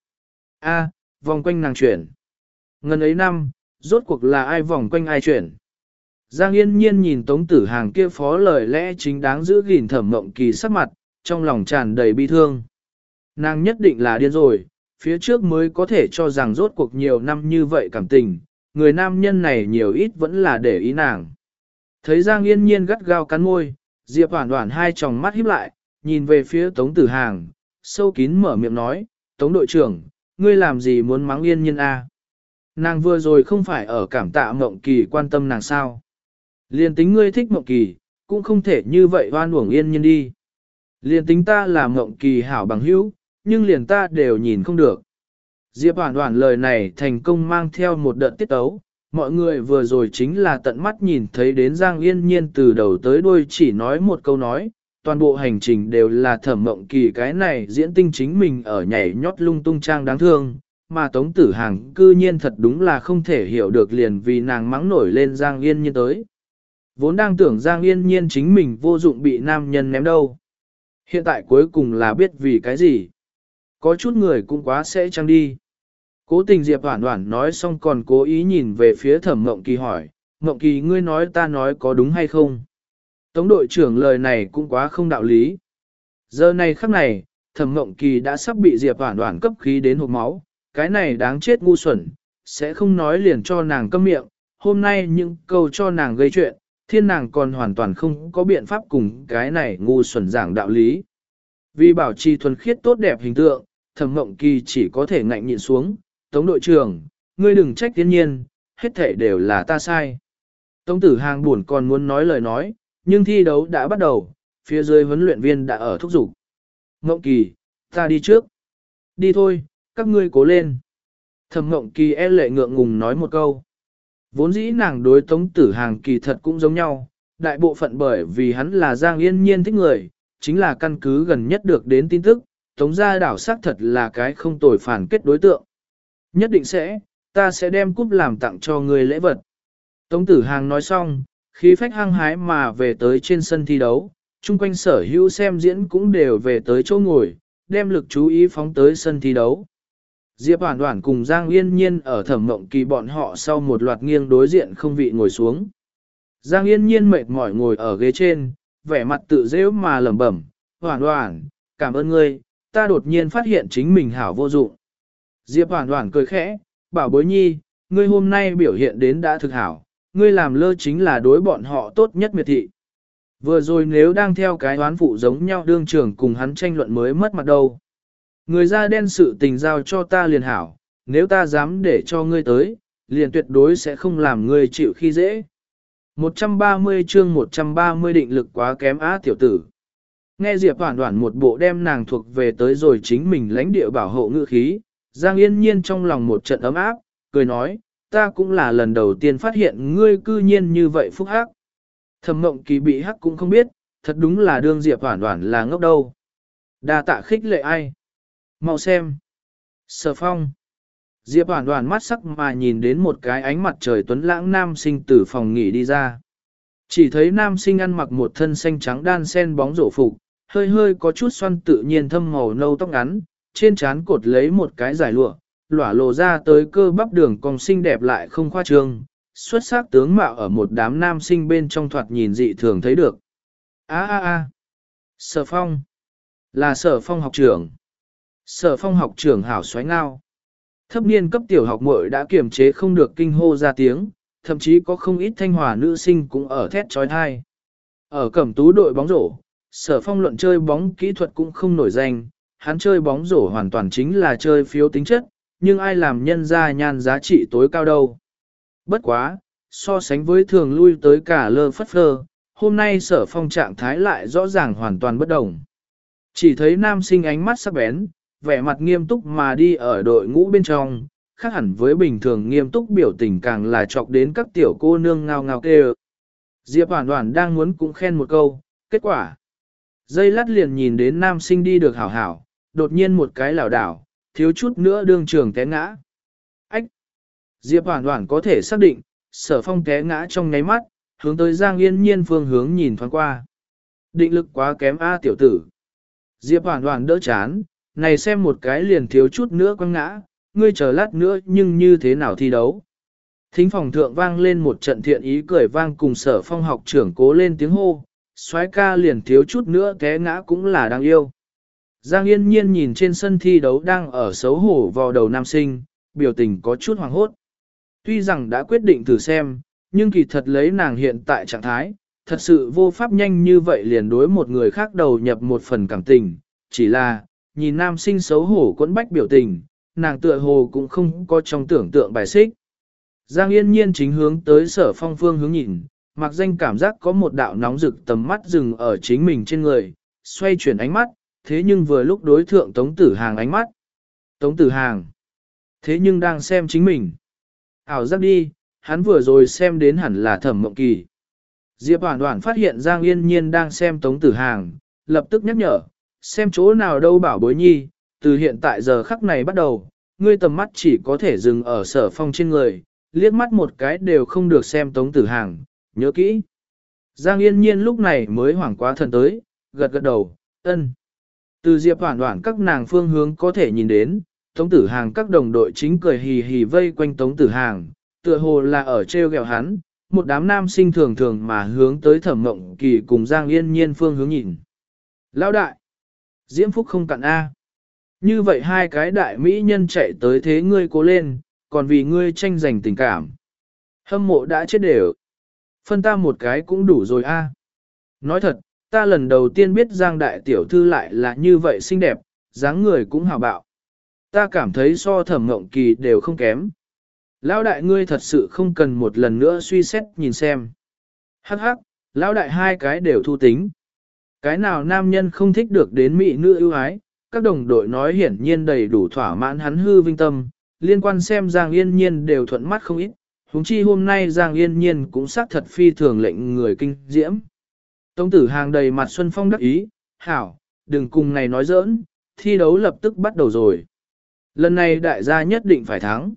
A, vòng quanh nàng chuyển. Ngân ấy năm, rốt cuộc là ai vòng quanh ai chuyển? Giang Yên Nhiên nhìn Tống Tử Hàng kia phó lời lẽ chính đáng giữ gìn Thẩm Mộng Kỳ sắc mặt, trong lòng tràn đầy bi thương. Nàng nhất định là điên rồi, phía trước mới có thể cho rằng rốt cuộc nhiều năm như vậy cảm tình, người nam nhân này nhiều ít vẫn là để ý nàng. Thấy Giang Yên Nhiên gắt gao cắn môi, Diệp Hoản Hoản hai tròng mắt híp lại, nhìn về phía Tống Tử Hàng, sâu kín mở miệng nói, Tống đội trưởng, ngươi làm gì muốn mắng Yên Nhiên a? Nàng vừa rồi không phải ở cảm tạ Mộng Kỳ quan tâm nàng sao? Liên tính ngươi thích Mộng Kỳ, cũng không thể như vậy oan uổng Yên Nhiên đi. Liên tính ta là Mộng Kỳ hảo bằng hữu, nhưng liền ta đều nhìn không được. Diệp Hoản Hoản lời này thành công mang theo một đợt tiết tấu, mọi người vừa rồi chính là tận mắt nhìn thấy đến Giang Yên Nhiên từ đầu tới đuôi chỉ nói một câu nói, toàn bộ hành trình đều là Thẩm Mộng Kỳ cái này diễn tinh chính mình ở nhảy nhót lung tung trang đáng thương, mà Tống Tử Hàng cư nhiên thật đúng là không thể hiểu được liền vì nàng mắng nổi lên Giang Yên Nhiên tới. Vốn đang tưởng Giang Yên Nhiên chính mình vô dụng bị nam nhân ném đâu. Hiện tại cuối cùng là biết vì cái gì. Có chút người cũng quá sẽ chăng đi. Cố tình Diệp Hoản Hoản nói xong còn cố ý nhìn về phía Thẩm Mộng Kỳ hỏi, Mộng Kỳ ngươi nói ta nói có đúng hay không? Tống đội trưởng lời này cũng quá không đạo lý. Giờ này khắc này, Thẩm Mộng Kỳ đã sắp bị Diệp Hoản Hoản cấp khí đến hộc máu, cái này đáng chết ngu xuẩn, sẽ không nói liền cho nàng câm miệng, hôm nay những câu cho nàng gây chuyện, thiên nàng còn hoàn toàn không có biện pháp cùng cái này ngu xuẩn giảng đạo lý. Vì bảo trì thuần khiết tốt đẹp hình tượng, Thẩm Mộng Kỳ chỉ có thể ngạnh nhịn xuống, Tống đội trưởng, ngươi đừng trách Tiên Nhiên, hết thể đều là ta sai. Tống Tử Hàng buồn còn muốn nói lời nói, nhưng thi đấu đã bắt đầu, phía dưới huấn luyện viên đã ở thúc giục. Mộng Kỳ, ta đi trước. Đi thôi, các ngươi cố lên. Thẩm Mộng Kỳ e lệ ngượng ngùng nói một câu. Vốn dĩ nàng đối Tống Tử Hàng kỳ thật cũng giống nhau, đại bộ phận bởi vì hắn là Giang Yên Nhiên thích người, chính là căn cứ gần nhất được đến tin tức, Tống gia đảo xác thật là cái không tồi phản kết đối tượng. Nhất định sẽ, ta sẽ đem cúp làm tặng cho người lễ vật. Tống Tử Hàng nói xong, khí phách hăng hái mà về tới trên sân thi đấu, chung quanh sở hữu xem diễn cũng đều về tới chỗ ngồi, đem lực chú ý phóng tới sân thi đấu. Diệp Hoản Hoản cùng Giang Yên Nhiên ở Thẩm Mộng Kỳ bọn họ sau một loạt nghiêng đối diện không vị ngồi xuống. Giang Yên Nhiên mệt mỏi ngồi ở ghế trên, vẻ mặt tự dễ mà lẩm bẩm, Hoản Hoản, cảm ơn ngươi, ta đột nhiên phát hiện chính mình hảo vô dụng. Diệp Hoản Hoản cười khẽ, bảo bối nhi, ngươi hôm nay biểu hiện đến đã thực hảo, ngươi làm lơ chính là đối bọn họ tốt nhất miệt thị. Vừa rồi nếu đang theo cái đoán phụ giống nhau đương trưởng cùng hắn tranh luận mới mất mặt đâu. Người da đen sự tình giao cho ta liền hảo, nếu ta dám để cho ngươi tới, liền tuyệt đối sẽ không làm ngươi chịu khi dễ. một trăm ba mươi chương một trăm ba mươi định lực quá kém á tiểu tử. Nghe Diệp Hoản Hoản một bộ đem nàng thuộc về tới rồi chính mình lãnh địa bảo hộ ngữ khí, Giang Yên Nhiên trong lòng một trận ấm áp, cười nói, ta cũng là lần đầu tiên phát hiện ngươi cư nhiên như vậy phúc hắc. Thẩm Mộng Kỳ bị hắc cũng không biết, thật đúng là đương Diệp Hoản Hoản là ngốc đâu. Đa tạ khích lệ ai? Mau xem. Sở Phong. Diệp Hoản Hoản mắt sắc mà nhìn đến một cái ánh mặt trời tuấn lãng nam sinh từ phòng nghỉ đi ra. Chỉ thấy nam sinh ăn mặc một thân xanh trắng đan sen bóng rổ phục, hơi hơi có chút xoăn tự nhiên thâm màu nâu tóc ngắn, trên trán cột lấy một cái giải lụa, lỏa lộ ra tới cơ bắp đường cong xinh đẹp lại không khoa trương, xuất sắc tướng mạo ở một đám nam sinh bên trong thoạt nhìn dị thường thấy được. A a a. Sở Phong. Là Sở Phong học trưởng. Sở Phong học trưởng hảo xoáy ngao. Thấp niên cấp tiểu học muội đã kiềm chế không được kinh hô ra tiếng, thậm chí có không ít thanh hòa nữ sinh cũng ở thét trói thai. Ở cẩm tú đội bóng rổ, Sở Phong luận chơi bóng kỹ thuật cũng không nổi danh, hắn chơi bóng rổ hoàn toàn chính là chơi phiếu tính chất, nhưng ai làm nhân ra nhan giá trị tối cao đâu. Bất quá, so sánh với thường lui tới cả lơ phất phơ, hôm nay Sở Phong trạng thái lại rõ ràng hoàn toàn bất đồng. Chỉ thấy nam sinh ánh mắt sắc bén, vẻ mặt nghiêm túc mà đi ở đội ngũ bên trong, khác hẳn với bình thường nghiêm túc biểu tình càng là chọc đến các tiểu cô nương ngao ngao kêu. Diệp Hoản Hoản đang muốn cũng khen một câu, kết quả. Dây lát liền nhìn đến nam sinh đi được hảo hảo, đột nhiên một cái lảo đảo, thiếu chút nữa đương trường té ngã. Ách! Diệp Hoản Hoản có thể xác định, Sở Phong té ngã trong nháy mắt, hướng tới Giang Yên Nhiên phương hướng nhìn thoáng qua. Định lực quá kém a tiểu tử. Diệp Hoản Hoản đỡ chán, này xem một cái liền thiếu chút nữa quăng ngã, ngươi chờ lát nữa nhưng như thế nào thi đấu. Thính phòng thượng vang lên một trận thiện ý cười vang cùng Sở Phong học trưởng cố lên tiếng hô, soái ca liền thiếu chút nữa té ngã cũng là đáng yêu. Giang Yên Nhiên nhìn trên sân thi đấu đang ở xấu hổ vào đầu nam sinh, biểu tình có chút hoàng hốt. Tuy rằng đã quyết định thử xem, nhưng kỳ thật lấy nàng hiện tại trạng thái, thật sự vô pháp nhanh như vậy liền đối một người khác đầu nhập một phần cảm tình, chỉ là, nhìn nam sinh xấu hổ quẫn bách biểu tình, nàng tựa hồ cũng không có trong tưởng tượng bài xích. Giang Yên Nhiên chính hướng tới Sở Phong phương hướng nhìn, mặc danh cảm giác có một đạo nóng rực tầm mắt dừng ở chính mình trên người, xoay chuyển ánh mắt, thế nhưng vừa lúc đối thượng Tống Tử Hàng ánh mắt. Tống Tử Hàng. Thế nhưng đang xem chính mình. Ảo giác đi, hắn vừa rồi xem đến hẳn là Thẩm Mộng Kỳ. Diệp Hoản Hoản phát hiện Giang Yên Nhiên đang xem Tống Tử Hàng, lập tức nhắc nhở, xem chỗ nào đâu bảo bối nhi, từ hiện tại giờ khắc này bắt đầu, ngươi tầm mắt chỉ có thể dừng ở Sở Phong trên người, liếc mắt một cái đều không được xem Tống Tử Hàng, nhớ kỹ. Giang Yên Nhiên lúc này mới hoảng quá thần tới, gật gật đầu, ân. Từ Diệp Hoản Hoản các nàng phương hướng có thể nhìn đến, Tống Tử Hàng các đồng đội chính cười hì hì vây quanh Tống Tử Hàng, tựa hồ là ở treo gẹo hắn, một đám nam sinh thường thường mà hướng tới Thẩm Mộng Kỳ cùng Giang Yên Nhiên phương hướng nhìn. Lão đại! Diễm Phúc không cặn A. Như vậy hai cái đại mỹ nhân chạy tới thế ngươi cố lên, còn vì ngươi tranh giành tình cảm. Hâm mộ đã chết đều. Phân ta một cái cũng đủ rồi a. Nói thật, ta lần đầu tiên biết Giang đại tiểu thư lại là như vậy xinh đẹp, dáng người cũng hào bạo. Ta cảm thấy so Thẩm Ngộng Kỳ đều không kém. Lão đại ngươi thật sự không cần một lần nữa suy xét nhìn xem. Hắc hắc, lão đại hai cái đều thu tính. Cái nào nam nhân không thích được đến mỹ nữ ưu ái, các đồng đội nói hiển nhiên đầy đủ thỏa mãn hắn hư vinh tâm, liên quan xem Giang Yên Nhiên đều thuận mắt không ít, huống chi hôm nay Giang Yên Nhiên cũng xác thật phi thường lệnh người kinh diễm. Tống tử hàng đầy mặt Xuân Phong đắc ý, hảo, đừng cùng này nói giỡn, thi đấu lập tức bắt đầu rồi. Lần này đại gia nhất định phải thắng.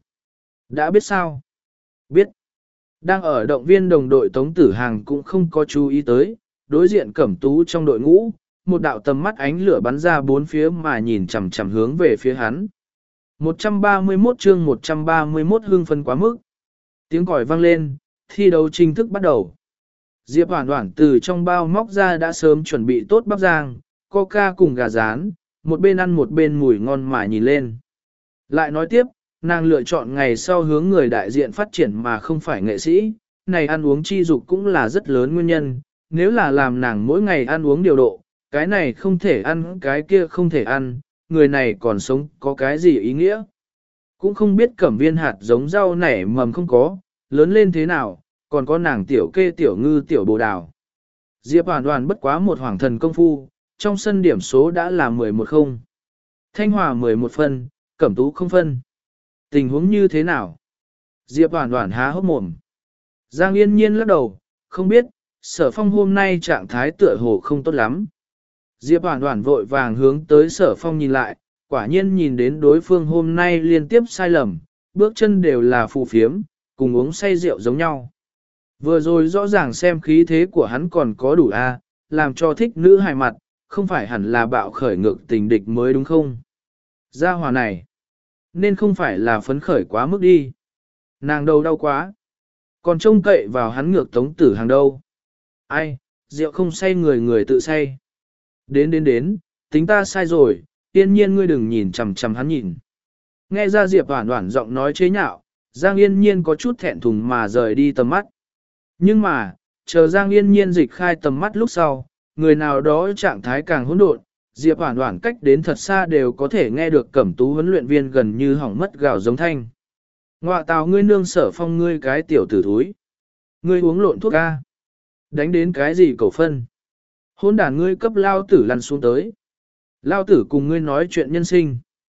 Đã biết sao? Biết. Đang ở động viên đồng đội Tống tử hàng cũng không có chú ý tới, đối diện Cẩm Tú trong đội ngũ, một đạo tầm mắt ánh lửa bắn ra bốn phía mà nhìn chằm chằm hướng về phía hắn. một trăm ba mươi mốt chương một trăm ba mươi mốt hương phân quá mức. Tiếng còi vang lên, thi đấu chính thức bắt đầu. Diệp Hoản Hoản từ trong bao móc ra đã sớm chuẩn bị tốt bắp rang, coca cùng gà rán, một bên ăn một bên mùi ngon mà nhìn lên. Lại nói tiếp, nàng lựa chọn ngày sau hướng người đại diện phát triển mà không phải nghệ sĩ, này ăn uống chi dục cũng là rất lớn nguyên nhân, nếu là làm nàng mỗi ngày ăn uống điều độ, cái này không thể ăn, cái kia không thể ăn, người này còn sống có cái gì ý nghĩa. Cũng không biết cẩm viên hạt giống rau nảy mầm không có, lớn lên thế nào, còn có nàng tiểu kê tiểu ngư tiểu bồ đào. Diệp Hoàn Hoàn bất quá một hoàng thần công phu, trong sân điểm số đã là mười một không. Thanh Hòa mười một phân, Cẩm Tú không phân. Tình huống như thế nào? Diệp Hoàn Hoàn há hốc mồm. Giang Yên Nhiên lắc đầu, không biết, Sở Phong hôm nay trạng thái tựa hồ không tốt lắm. Diệp Hoàn Hoàn vội vàng hướng tới Sở Phong nhìn lại, quả nhiên nhìn đến đối phương hôm nay liên tiếp sai lầm, bước chân đều là phù phiếm, cùng uống say rượu giống nhau. Vừa rồi rõ ràng xem khí thế của hắn còn có đủ a, làm cho thích nữ hài mặt, không phải hẳn là bạo khởi ngược tình địch mới đúng không? Gia hòa này, nên không phải là phấn khởi quá mức đi. Nàng đầu đau quá, còn trông cậy vào hắn ngược Tống Tử Hàng đâu. Ai, rượu không say người người tự say. Đến đến đến, tính ta sai rồi, Yên Nhiên ngươi đừng nhìn chằm chằm hắn nhìn. Nghe ra Diệp Hoản Hoản giọng nói chế nhạo, Giang Yên Nhiên có chút thẹn thùng mà rời đi tầm mắt. Nhưng mà, chờ Giang Yên Nhiên dịch khai tầm mắt lúc sau, người nào đó trạng thái càng hỗn độn, Diệp Hoản Hoản cách đến thật xa đều có thể nghe được Cẩm Tú huấn luyện viên gần như hỏng mất gào giống thanh. Ngoạ tào ngươi nương Sở Phong ngươi cái tiểu tử thúi. Ngươi uống lộn thuốc ca. Đánh đến cái gì cầu phân. Hôn đàn ngươi cấp lao tử lăn xuống tới. Lao tử cùng ngươi nói chuyện nhân sinh.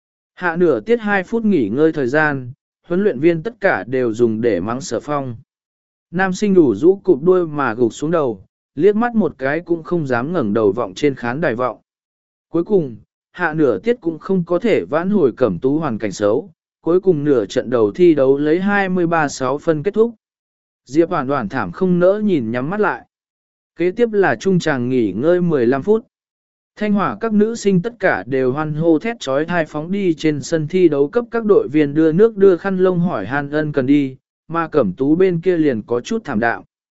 Hạ nửa tiết hai phút nghỉ ngơi thời gian, huấn luyện viên tất cả đều dùng để mắng Sở Phong. Nam sinh đủ rũ cụp đuôi mà gục xuống đầu, liếc mắt một cái cũng không dám ngẩng đầu vọng trên khán đài vọng. Cuối cùng, hạ nửa tiết cũng không có thể vãn hồi Cẩm Tú hoàn cảnh xấu, cuối cùng nửa trận đầu thi đấu lấy hai mươi ba sáu phân kết thúc. Diệp Hoàn Hoàn thảm không nỡ nhìn nhắm mắt lại. Kế tiếp là trung tràng nghỉ ngơi mười lăm phút. Thanh Hòa các nữ sinh tất cả đều hoan hô thét trói thai phóng đi trên sân thi đấu cấp các đội viên đưa nước đưa khăn lông hỏi han ân cần đi, mà Cẩm Tú bên kia liền có chút thảm đạo.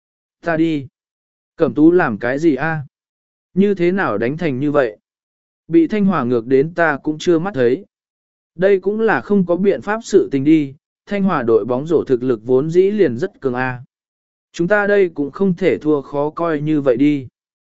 Ta đi. Cẩm Tú làm cái gì a? Như thế nào đánh thành như vậy? Bị Thanh Hòa ngược đến ta cũng chưa mắt thấy. Đây cũng là không có biện pháp sự tình đi, Thanh Hòa đội bóng rổ thực lực vốn dĩ liền rất cường a. Chúng ta đây cũng không thể thua khó coi như vậy đi.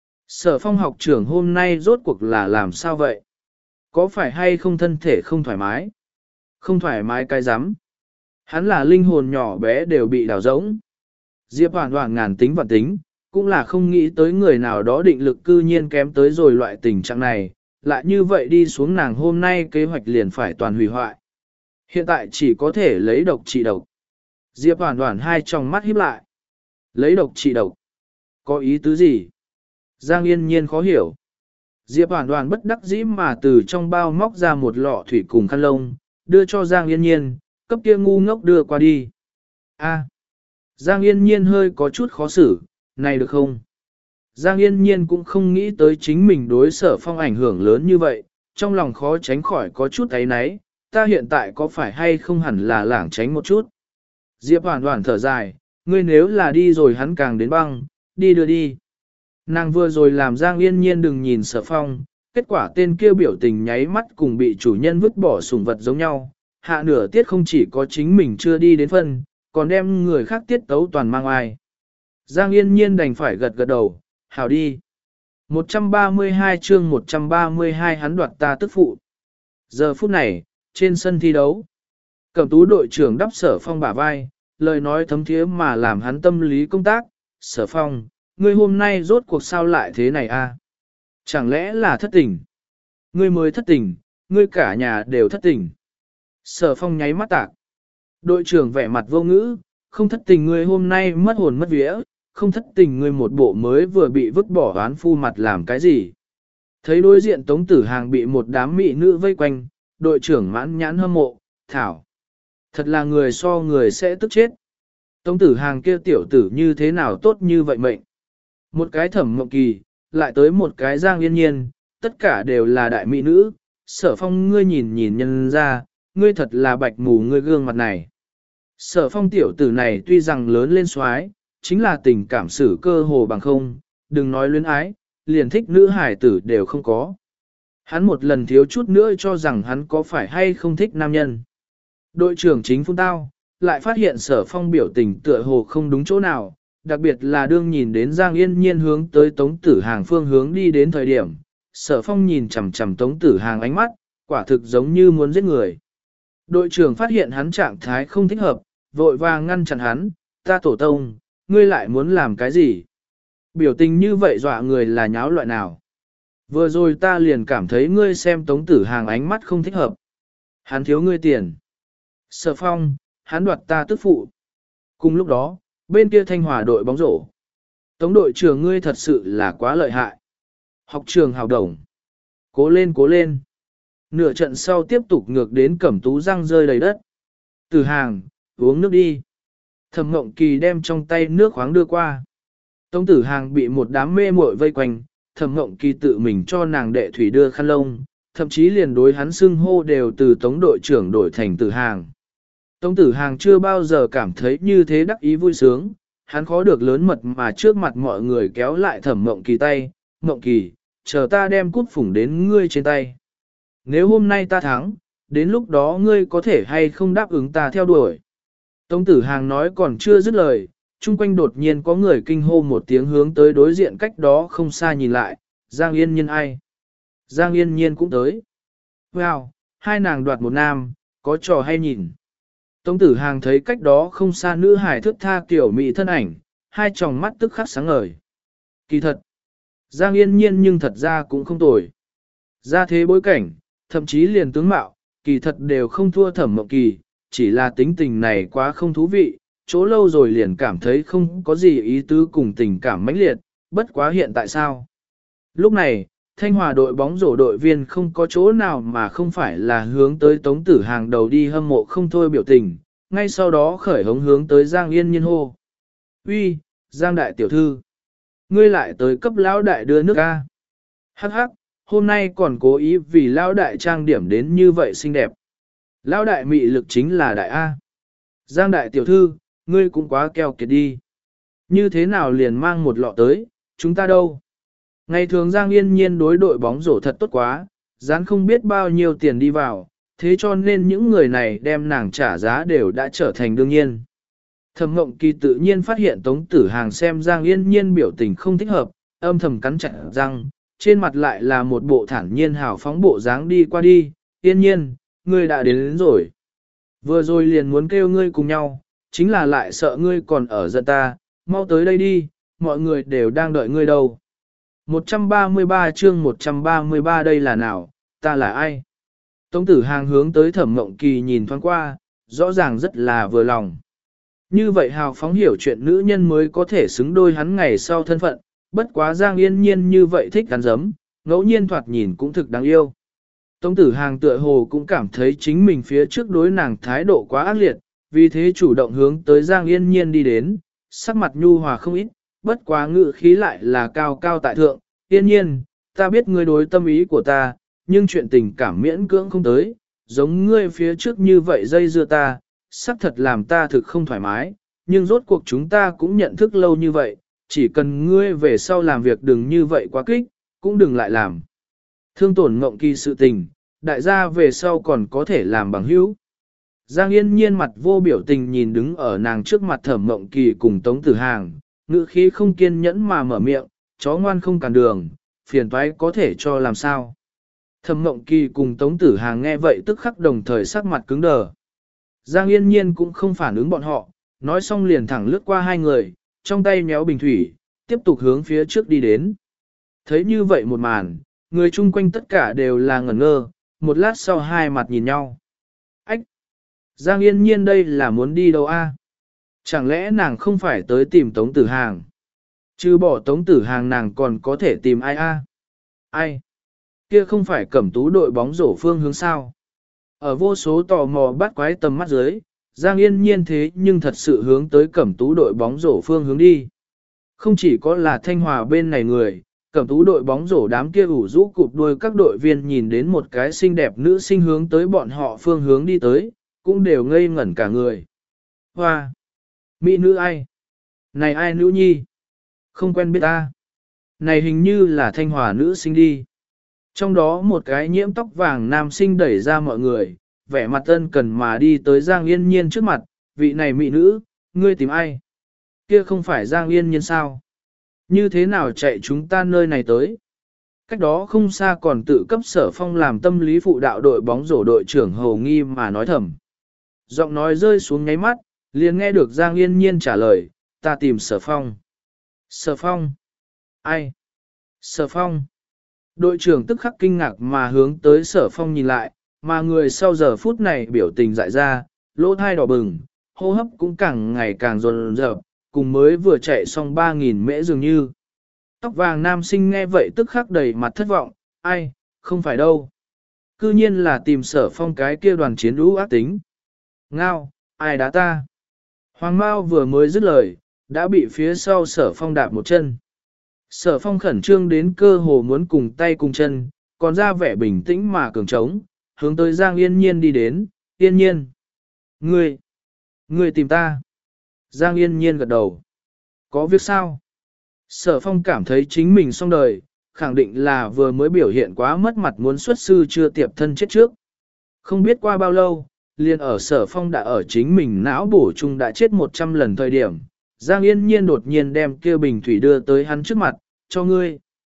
Sở Phong học trưởng hôm nay rốt cuộc là làm sao vậy? Có phải hay không thân thể không thoải mái? Không thoải mái cái rắm. Hắn là linh hồn nhỏ bé đều bị đào rỗng. Diệp Hoàn Hoàn ngàn tính và tính, cũng là không nghĩ tới người nào đó định lực cư nhiên kém tới rồi loại tình trạng này, lại như vậy đi xuống nàng hôm nay kế hoạch liền phải toàn hủy hoại. Hiện tại chỉ có thể lấy độc trị độc. Diệp Hoàn Hoàn hai tròng mắt híp lại. Lấy độc trị độc. Có ý tứ gì? Giang Yên Nhiên khó hiểu. Diệp Hoàn Hoàn bất đắc dĩ mà từ trong bao móc ra một lọ thủy cùng khăn lông, đưa cho Giang Yên Nhiên, cấp kia ngu ngốc đưa qua đi. A. Giang Yên Nhiên hơi có chút khó xử, này được không? Giang Yên Nhiên cũng không nghĩ tới chính mình đối Sở Phong ảnh hưởng lớn như vậy, trong lòng khó tránh khỏi có chút áy náy, ta hiện tại có phải hay không hẳn là lảng tránh một chút. Diệp Hoàn Hoàn thở dài, ngươi nếu là đi rồi hắn càng đến băng, đi đưa đi. Nàng vừa rồi làm Giang Yên Nhiên đừng nhìn Sở Phong, kết quả tên kia biểu tình nháy mắt cùng bị chủ nhân vứt bỏ sủng vật giống nhau, hạ nửa tiết không chỉ có chính mình chưa đi đến phân, còn đem người khác tiết tấu toàn mang ai. Giang Yên Nhiên đành phải gật gật đầu, hảo đi. một trăm ba mươi hai chương một trăm ba mươi hai hắn đoạt ta tức phụ. Giờ phút này, trên sân thi đấu, Cẩm Tú đội trưởng đắp Sở Phong bả vai, lời nói thấm thiế mà làm hắn tâm lý công tác. Sở Phong, ngươi hôm nay rốt cuộc sao lại thế này a? Chẳng lẽ là thất tình? Ngươi mới thất tình, ngươi cả nhà đều thất tình. Sở Phong nháy mắt tạc. Đội trưởng vẻ mặt vô ngữ, không thất tình ngươi hôm nay mất hồn mất vía, không thất tình ngươi một bộ mới vừa bị vứt bỏ oán phu mặt làm cái gì. Thấy đối diện Tống Tử Hàng bị một đám mỹ nữ vây quanh, đội trưởng mãn nhãn hâm mộ, thảo. Thật là người so người sẽ tức chết. Tống Tử Hàng kia tiểu tử như thế nào tốt như vậy mệnh. Một cái Thẩm Mộng Kỳ, lại tới một cái Giang Yên Nhiên, tất cả đều là đại mỹ nữ. Sở Phong ngươi nhìn nhìn nhân ra, ngươi thật là bạch mù ngươi gương mặt này. Sở Phong tiểu tử này tuy rằng lớn lên xoái, chính là tình cảm xử cơ hồ bằng không, đừng nói luyến ái, liền thích nữ hải tử đều không có. Hắn một lần thiếu chút nữa cho rằng hắn có phải hay không thích nam nhân. Đội trưởng chính phun tao, lại phát hiện Sở Phong biểu tình tựa hồ không đúng chỗ nào, đặc biệt là đương nhìn đến Giang Yên Nhiên hướng tới Tống Tử Hàng phương hướng đi đến thời điểm. Sở Phong nhìn chằm chằm Tống Tử Hàng ánh mắt, quả thực giống như muốn giết người. Đội trưởng phát hiện hắn trạng thái không thích hợp, vội vàng ngăn chặn hắn, ta tổ tông, ngươi lại muốn làm cái gì? Biểu tình như vậy dọa người là nháo loại nào? Vừa rồi ta liền cảm thấy ngươi xem Tống Tử Hàng ánh mắt không thích hợp. Hắn thiếu ngươi tiền. Sở Phong, hắn đoạt ta tức phụ. Cùng lúc đó, bên kia Thanh Hòa đội bóng rổ. Tống đội trưởng ngươi thật sự là quá lợi hại. Học trường hào đồng. Cố lên cố lên. Nửa trận sau tiếp tục ngược đến Cẩm Tú răng rơi đầy đất. Tử Hàng, uống nước đi. Thẩm Mộng Kỳ đem trong tay nước khoáng đưa qua. Tống Tử Hàng bị một đám mê muội vây quanh, Thẩm Mộng Kỳ tự mình cho nàng đệ thủy đưa khăn lông, thậm chí liền đối hắn xưng hô đều từ Tống đội trưởng đổi thành Tử Hàng. Tống Tử Hàng chưa bao giờ cảm thấy như thế đắc ý vui sướng, hắn khó được lớn mật mà trước mặt mọi người kéo lại Thẩm Mộng Kỳ tay, Mộng Kỳ, chờ ta đem cút phủng đến ngươi trên tay. Nếu hôm nay ta thắng, đến lúc đó ngươi có thể hay không đáp ứng ta theo đuổi. Tống Tử Hàng nói còn chưa dứt lời, chung quanh đột nhiên có người kinh hô một tiếng hướng tới đối diện cách đó không xa nhìn lại, Giang Yên Nhiên ai? Giang Yên Nhiên cũng tới. Wow, hai nàng đoạt một nam, có trò hay nhìn. Tống Tử Hàng thấy cách đó không xa nữ hải thước tha kiểu mị thân ảnh, hai tròng mắt tức khắc sáng ngời. Kỳ thật, Giang Yên Nhiên nhưng thật ra cũng không tồi. Ra thế bối cảnh, thậm chí liền tướng mạo, kỳ thật đều không thua Thẩm Mộng Kỳ, chỉ là tính tình này quá không thú vị, chỗ lâu rồi liền cảm thấy không có gì ý tứ cùng tình cảm mãnh liệt, bất quá hiện tại sao. Lúc này, Thanh Hòa đội bóng rổ đội viên không có chỗ nào mà không phải là hướng tới Tống Tử Hàng đầu đi hâm mộ không thôi biểu tình, ngay sau đó khởi hống hướng tới Giang Yên Nhiên hô. Uy, Giang đại tiểu thư, ngươi lại tới cấp lão đại đưa nước a. Hắc hắc, hôm nay còn cố ý vì lão đại trang điểm đến như vậy xinh đẹp. Lão đại mị lực chính là đại A. Giang đại tiểu thư, ngươi cũng quá keo kiệt đi. Như thế nào liền mang một lọ tới, chúng ta đâu? Ngày thường Giang Yên Nhiên đối đội bóng rổ thật tốt quá, dán không biết bao nhiêu tiền đi vào, thế cho nên những người này đem nàng trả giá đều đã trở thành đương nhiên. Thẩm Mộng Kỳ tự nhiên phát hiện Tống Tử Hàng xem Giang Yên Nhiên biểu tình không thích hợp, âm thầm cắn chặt răng, trên mặt lại là một bộ thản nhiên hào phóng bộ dáng đi qua đi, Yên Nhiên, ngươi đã đến, đến rồi. Vừa rồi liền muốn kêu ngươi cùng nhau, chính là lại sợ ngươi còn ở giận ta, mau tới đây đi, mọi người đều đang đợi ngươi đâu. một trăm ba mươi ba chương một trăm ba mươi ba đây là nào, ta là ai? Tống Tử Hàng hướng tới Thẩm Mộng Kỳ nhìn thoáng qua, rõ ràng rất là vừa lòng. Như vậy hào phóng hiểu chuyện nữ nhân mới có thể xứng đôi hắn ngày sau thân phận, bất quá Giang Yên Nhiên như vậy thích gắn giấm, ngẫu nhiên thoạt nhìn cũng thực đáng yêu. Tống Tử Hàng tựa hồ cũng cảm thấy chính mình phía trước đối nàng thái độ quá ác liệt, vì thế chủ động hướng tới Giang Yên Nhiên đi đến, sắc mặt nhu hòa không ít, bất quá ngự khí lại là cao cao tại thượng. Yên Nhiên, ta biết ngươi đối tâm ý của ta, nhưng chuyện tình cảm miễn cưỡng không tới, giống ngươi phía trước như vậy dây dưa ta, sắc thật làm ta thực không thoải mái, nhưng rốt cuộc chúng ta cũng nhận thức lâu như vậy, chỉ cần ngươi về sau làm việc đừng như vậy quá kích, cũng đừng lại làm. Thương tổn Mộng Kỳ sự tình, đại gia về sau còn có thể làm bằng hữu. Giang Yên Nhiên mặt vô biểu tình nhìn đứng ở nàng trước mặt Thẩm Mộng Kỳ cùng Tống Tử Hàng, ngữ khí không kiên nhẫn mà mở miệng, chó ngoan không cản đường, phiền toái có thể cho làm sao. Thẩm Mộng Kỳ cùng Tống Tử Hàng nghe vậy tức khắc đồng thời sắc mặt cứng đờ. Giang Yên Nhiên cũng không phản ứng bọn họ, nói xong liền thẳng lướt qua hai người, trong tay méo bình thủy, tiếp tục hướng phía trước đi đến. Thấy như vậy một màn, người chung quanh tất cả đều là ngẩn ngơ, một lát sau hai mặt nhìn nhau. Ách! Giang Yên Nhiên đây là muốn đi đâu a? Chẳng lẽ nàng không phải tới tìm Tống Tử Hàng? Chứ bỏ Tống Tử Hàng nàng còn có thể tìm ai a? Ai? Kia không phải Cẩm Tú đội bóng rổ phương hướng sao? Ở vô số tò mò bắt quái tầm mắt dưới, Giang Yên Nhiên thế nhưng thật sự hướng tới Cẩm Tú đội bóng rổ phương hướng đi. Không chỉ có là Thanh Hòa bên này người, Cẩm Tú đội bóng rổ đám kia ủ rũ cụp đuôi các đội viên nhìn đến một cái xinh đẹp nữ sinh hướng tới bọn họ phương hướng đi tới, cũng đều ngây ngẩn cả người. Hoa! Mỹ nữ ai? Này ai nữ nhi? Không quen biết ta. Này hình như là Thanh Hòa nữ sinh đi. Trong đó một cái nhiễm tóc vàng nam sinh đẩy ra mọi người, vẻ mặt ân cần mà đi tới Giang Yên Nhiên trước mặt, vị này mỹ nữ, ngươi tìm ai? Kia không phải Giang Yên Nhiên sao? Như thế nào chạy chúng ta nơi này tới? Cách đó không xa còn tự cấp Sở Phong làm tâm lý phụ đạo đội bóng rổ đội trưởng Hầu Nghi mà nói thầm. Giọng nói rơi xuống nháy mắt, liền nghe được Giang Yên Nhiên trả lời, ta tìm Sở Phong. Sở Phong? Ai? Sở Phong? Đội trưởng tức khắc kinh ngạc mà hướng tới Sở Phong nhìn lại, mà người sau giờ phút này biểu tình dại ra, lỗ thai đỏ bừng, hô hấp cũng càng ngày càng dồn dập, cùng mới vừa chạy xong ba nghìn mễ dường như. Tóc vàng nam sinh nghe vậy tức khắc đầy mặt thất vọng, ai, không phải đâu. Cư nhiên là tìm Sở Phong cái kia đoàn chiến lũ ác tính. Ngao, ai đá ta? Hoàng Mao vừa mới dứt lời, đã bị phía sau Sở Phong đạp một chân. Sở Phong khẩn trương đến cơ hồ muốn cùng tay cùng chân, còn ra vẻ bình tĩnh mà cường trống, hướng tới Giang Yên Nhiên đi đến, Yên Nhiên. Ngươi, ngươi tìm ta. Giang Yên Nhiên gật đầu. Có việc sao? Sở Phong cảm thấy chính mình xong đời, khẳng định là vừa mới biểu hiện quá mất mặt muốn xuất sư chưa tiệp thân chết trước. Không biết qua bao lâu, liền ở Sở Phong đã ở chính mình não bổ chung đã chết một trăm lần thời điểm. Giang Yên Nhiên đột nhiên đem kia bình thủy đưa tới hắn trước mặt, cho ngươi.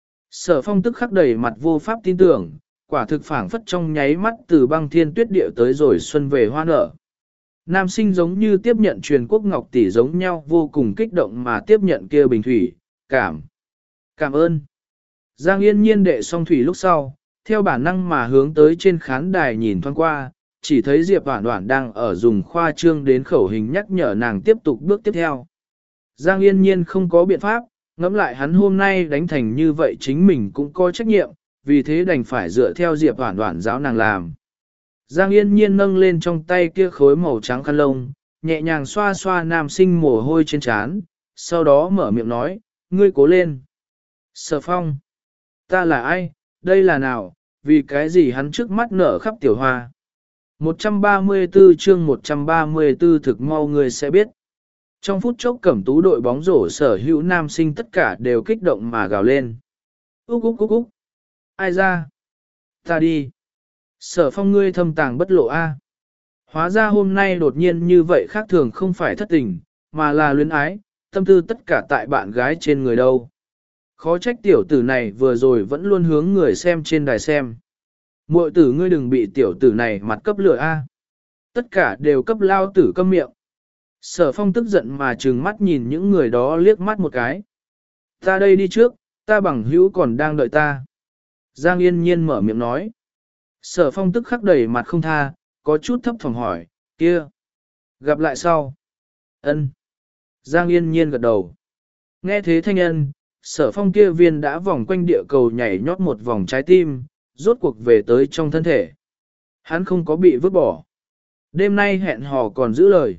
Sở Phong tức khắc đầy mặt vô pháp tin tưởng, quả thực phảng phất trong nháy mắt từ băng thiên tuyết địa tới rồi xuân về hoa nở. Nam sinh giống như tiếp nhận truyền quốc ngọc tỷ giống nhau vô cùng kích động mà tiếp nhận kia bình thủy, cảm. Cảm ơn. Giang Yên Nhiên đệ xong thủy lúc sau, theo bản năng mà hướng tới trên khán đài nhìn thoáng qua, chỉ thấy Diệp Hoản Hoản đang ở dùng khoa trương đến khẩu hình nhắc nhở nàng tiếp tục bước tiếp theo. Giang Yên Nhiên không có biện pháp, ngẫm lại hắn hôm nay đánh thành như vậy chính mình cũng có trách nhiệm, vì thế đành phải dựa theo Diệp Hoản Hoản giáo nàng làm. Giang Yên Nhiên nâng lên trong tay kia khối màu trắng khăn lông, nhẹ nhàng xoa xoa nam sinh mồ hôi trên trán, sau đó mở miệng nói, ngươi cố lên. Sở Phong, ta là ai, đây là nào, vì cái gì hắn trước mắt nở khắp tiểu hoa. một trăm ba mươi tư chương một trăm ba mươi tư thực mau người sẽ biết. Trong phút chốc Cẩm Tú đội bóng rổ sở hữu nam sinh tất cả đều kích động mà gào lên. Úc úc úc úc. Ai ra? Ta đi. Sở Phong ngươi thâm tàng bất lộ a. Hóa ra hôm nay đột nhiên như vậy khác thường không phải thất tình, mà là luyến ái, tâm tư tất cả tại bạn gái trên người đâu. Khó trách tiểu tử này vừa rồi vẫn luôn hướng người xem trên đài xem. Muội tử ngươi đừng bị tiểu tử này mặt cấp lửa a. Tất cả đều cấp lao tử câm miệng. Sở Phong tức giận mà trừng mắt nhìn những người đó liếc mắt một cái. Ta đây đi trước, ta bằng hữu còn đang đợi ta. Giang Yên Nhiên mở miệng nói. Sở Phong tức khắc đầy mặt không tha, có chút thấp thỏm hỏi, kia. Gặp lại sau. Ân. Giang Yên Nhiên gật đầu. Nghe thế thanh ân, Sở Phong kia viên đã vòng quanh địa cầu nhảy nhót một vòng trái tim, rốt cuộc về tới trong thân thể. Hắn không có bị vứt bỏ. Đêm nay hẹn hò còn giữ lời.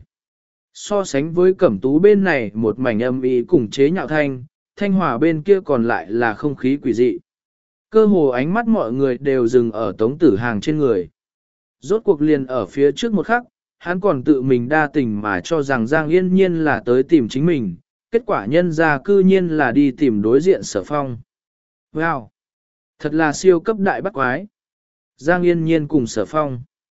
So sánh với Cẩm Tú bên này một mảnh âm ý cùng chế nhạo thanh, Thanh Hòa bên kia còn lại là không khí quỷ dị. Cơ hồ ánh mắt mọi người đều dừng ở Tống Tử Hàng trên người. Rốt cuộc liền ở phía trước một khắc, hắn còn tự mình đa tình mà cho rằng Giang Yên Nhiên là tới tìm chính mình, kết quả nhân ra cư nhiên là đi tìm đối diện Sở Phong. Wow! Thật là siêu cấp đại bắt quái. Giang Yên Nhiên cùng Sở Phong.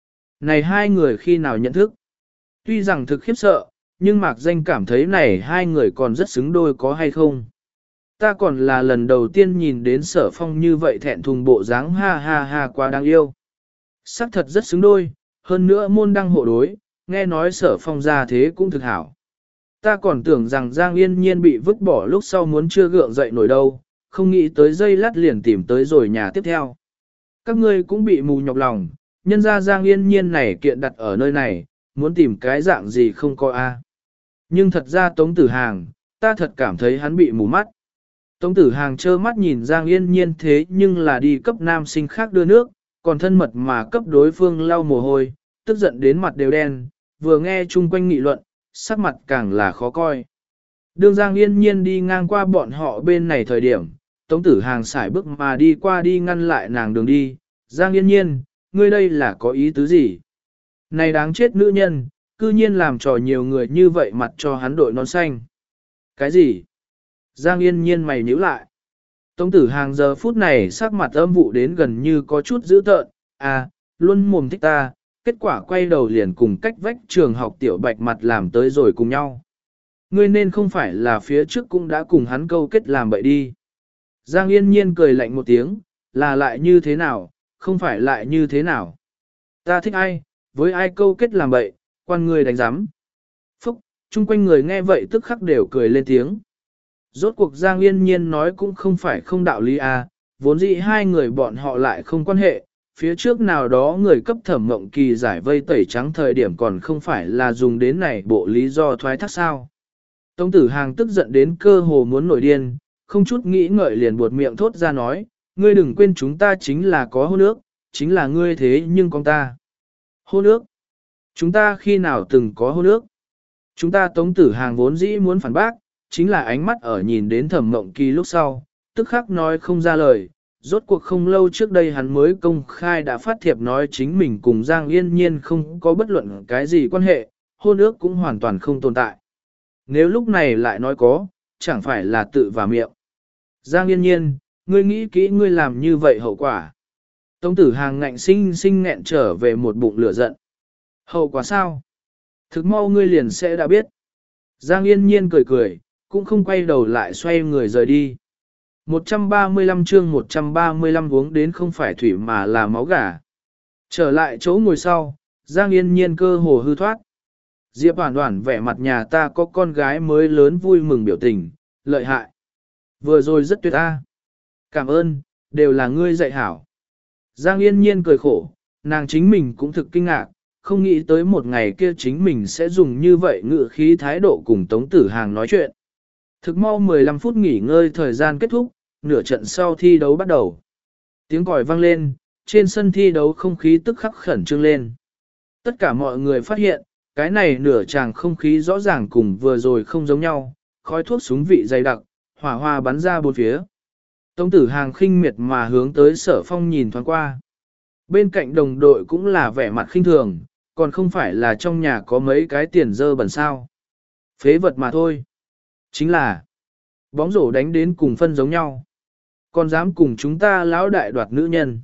Này hai người khi nào nhận thức? Tuy rằng thực khiếp sợ, nhưng Mạc Danh cảm thấy này hai người còn rất xứng đôi có hay không? Ta còn là lần đầu tiên nhìn đến Sở Phong như vậy thẹn thùng bộ dáng ha ha ha quá đáng yêu. Sắc thật rất xứng đôi, hơn nữa môn đăng hộ đối, nghe nói Sở Phong ra thế cũng thực hảo. Ta còn tưởng rằng Giang Yên Nhiên bị vứt bỏ lúc sau muốn chưa gượng dậy nổi đâu, không nghĩ tới giây lát liền tìm tới rồi nhà tiếp theo. Các ngươi cũng bị mù nhọc lòng, nhân ra Giang Yên Nhiên này kiện đặt ở nơi này, muốn tìm cái dạng gì không có a. Nhưng thật ra Tống Tử Hàng, ta thật cảm thấy hắn bị mù mắt. Tống Tử Hàng trơ mắt nhìn Giang Yên Nhiên thế nhưng là đi cấp nam sinh khác đưa nước, còn thân mật mà cấp đối phương lau mồ hôi, tức giận đến mặt đều đen, vừa nghe chung quanh nghị luận, sắc mặt càng là khó coi. Đường Giang Yên Nhiên đi ngang qua bọn họ bên này thời điểm, Tống Tử Hàng xài bước mà đi qua đi ngăn lại nàng đường đi. Giang Yên Nhiên, ngươi đây là có ý tứ gì? Này đáng chết nữ nhân, cư nhiên làm trò nhiều người như vậy mặt cho hắn đội nón xanh. Cái gì? Giang Yên Nhiên mày nhíu lại. Tống Tử Hàng giờ phút này sắc mặt âm vụ đến gần như có chút dữ tợn, à, luôn mồm thích ta, kết quả quay đầu liền cùng cách vách trường học tiểu bạch mặt làm tới rồi cùng nhau. Ngươi nên không phải là phía trước cũng đã cùng hắn câu kết làm bậy đi. Giang Yên Nhiên cười lạnh một tiếng, là lại như thế nào, không phải lại như thế nào. Ta thích ai, với ai câu kết làm bậy, quan ngươi đánh giám. Phúc, chung quanh người nghe vậy tức khắc đều cười lên tiếng. Rốt cuộc Giang Yên Nhiên nói cũng không phải không đạo lý à, vốn dĩ hai người bọn họ lại không quan hệ, phía trước nào đó người cấp Thẩm Mộng Kỳ giải vây tẩy trắng thời điểm còn không phải là dùng đến này bộ lý do thoái thác sao. Tống Tử Hàng tức giận đến cơ hồ muốn nổi điên, không chút nghĩ ngợi liền buột miệng thốt ra nói, ngươi đừng quên chúng ta chính là có hôn ước, chính là ngươi thế nhưng con ta. Hôn ước? Chúng ta khi nào từng có hôn ước? Chúng ta Tống Tử Hàng vốn dĩ muốn phản bác, chính là ánh mắt ở nhìn đến Thẩm Mộng Kỳ lúc sau, tức khắc nói không ra lời. Rốt cuộc không lâu trước đây hắn mới công khai đã phát thiệp nói chính mình cùng Giang Yên Nhiên không có bất luận cái gì quan hệ, hôn ước cũng hoàn toàn không tồn tại. Nếu lúc này lại nói có, chẳng phải là tự vào miệng. Giang Yên Nhiên, ngươi nghĩ kỹ ngươi làm như vậy hậu quả. Tống Tử Hàng ngạnh sinh sinh nghẹn trở về một bụng lửa giận. Hậu quả sao? Thực mau ngươi liền sẽ đã biết. Giang Yên Nhiên cười cười, cũng không quay đầu lại xoay người rời đi. một trăm ba mươi lăm chương một trăm ba mươi lăm uống đến không phải thủy mà là máu gà. Trở lại chỗ ngồi sau, Giang Yên Nhiên cơ hồ hư thoát. Diệp Hoản Hoản vẻ mặt nhà ta có con gái mới lớn vui mừng biểu tình, lợi hại. Vừa rồi rất tuyệt a. Cảm ơn, đều là ngươi dạy hảo. Giang Yên Nhiên cười khổ, nàng chính mình cũng thực kinh ngạc, không nghĩ tới một ngày kia chính mình sẽ dùng như vậy ngữ khí thái độ cùng Tống Tử Hàng nói chuyện. Thực mau mười lăm phút nghỉ ngơi thời gian kết thúc, nửa trận sau thi đấu bắt đầu. Tiếng còi vang lên, trên sân thi đấu không khí tức khắc khẩn trương lên. Tất cả mọi người phát hiện, cái này nửa tràng không khí rõ ràng cùng vừa rồi không giống nhau, khói thuốc súng vị dày đặc, hỏa hoa bắn ra bốn phía. Tống Tử Hàng khinh miệt mà hướng tới Sở Phong nhìn thoáng qua. Bên cạnh đồng đội cũng là vẻ mặt khinh thường, còn không phải là trong nhà có mấy cái tiền dơ bẩn sao. Phế vật mà thôi. Chính là, bóng rổ đánh đến cùng phân giống nhau. Còn dám cùng chúng ta lão đại đoạt nữ nhân.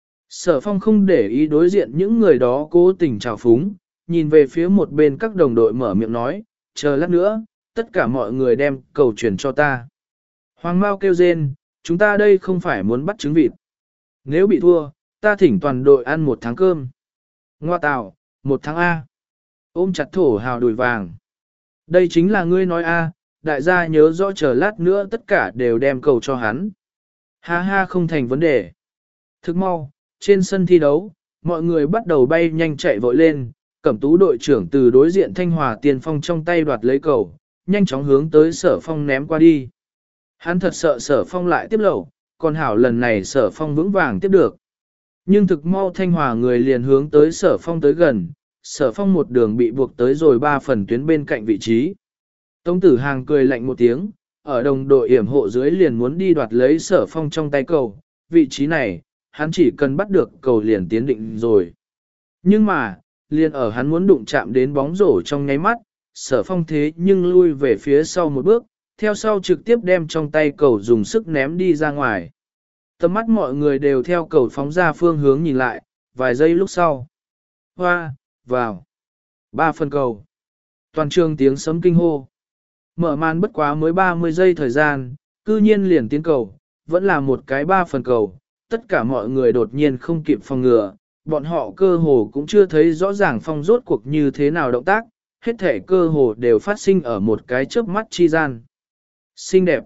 Sở Phong không để ý đối diện những người đó cố tình trào phúng, nhìn về phía một bên các đồng đội mở miệng nói, chờ lát nữa, tất cả mọi người đem cầu truyền cho ta. Hoàng Mao kêu rên, chúng ta đây không phải muốn bắt trứng vịt. Nếu bị thua, ta thỉnh toàn đội ăn một tháng cơm. Ngoa tào, một tháng A. Ôm chặt thổ hào đùi vàng. Đây chính là ngươi nói A, đại gia nhớ rõ chờ lát nữa tất cả đều đem cầu cho hắn. Ha ha không thành vấn đề. Thức mau, trên sân thi đấu, mọi người bắt đầu bay nhanh chạy vội lên, Cẩm Tú đội trưởng từ đối diện Thanh Hòa Tiền Phong trong tay đoạt lấy cầu, nhanh chóng hướng tới Sở Phong ném qua đi. Hắn thật sợ Sở Phong lại tiếp lẩu, còn hảo lần này Sở Phong vững vàng tiếp được. Nhưng thực mau Thanh Hòa người liền hướng tới Sở Phong tới gần, Sở Phong một đường bị buộc tới rồi ba phần tuyến bên cạnh vị trí. Tống Tử Hàng cười lạnh một tiếng, ở đồng đội yểm hộ dưới liền muốn đi đoạt lấy Sở Phong trong tay cầu, vị trí này, hắn chỉ cần bắt được cầu liền tiến định rồi. Nhưng mà, liền ở hắn muốn đụng chạm đến bóng rổ trong nháy mắt, Sở Phong thế nhưng lui về phía sau một bước, theo sau trực tiếp đem trong tay cầu dùng sức ném đi ra ngoài. Tầm mắt mọi người đều theo cầu phóng ra phương hướng nhìn lại, vài giây lúc sau. Hoa, vào. Ba phần cầu. Toàn trường tiếng sấm kinh hô. Mở màn bất quá mới ba mươi giây thời gian, cư nhiên liền tiến cầu, vẫn là một cái ba phần cầu. Tất cả mọi người đột nhiên không kịp phòng ngừa, bọn họ cơ hồ cũng chưa thấy rõ ràng Phong rốt cuộc như thế nào động tác, hết thể cơ hồ đều phát sinh ở một cái chớp mắt chi gian. Xinh đẹp.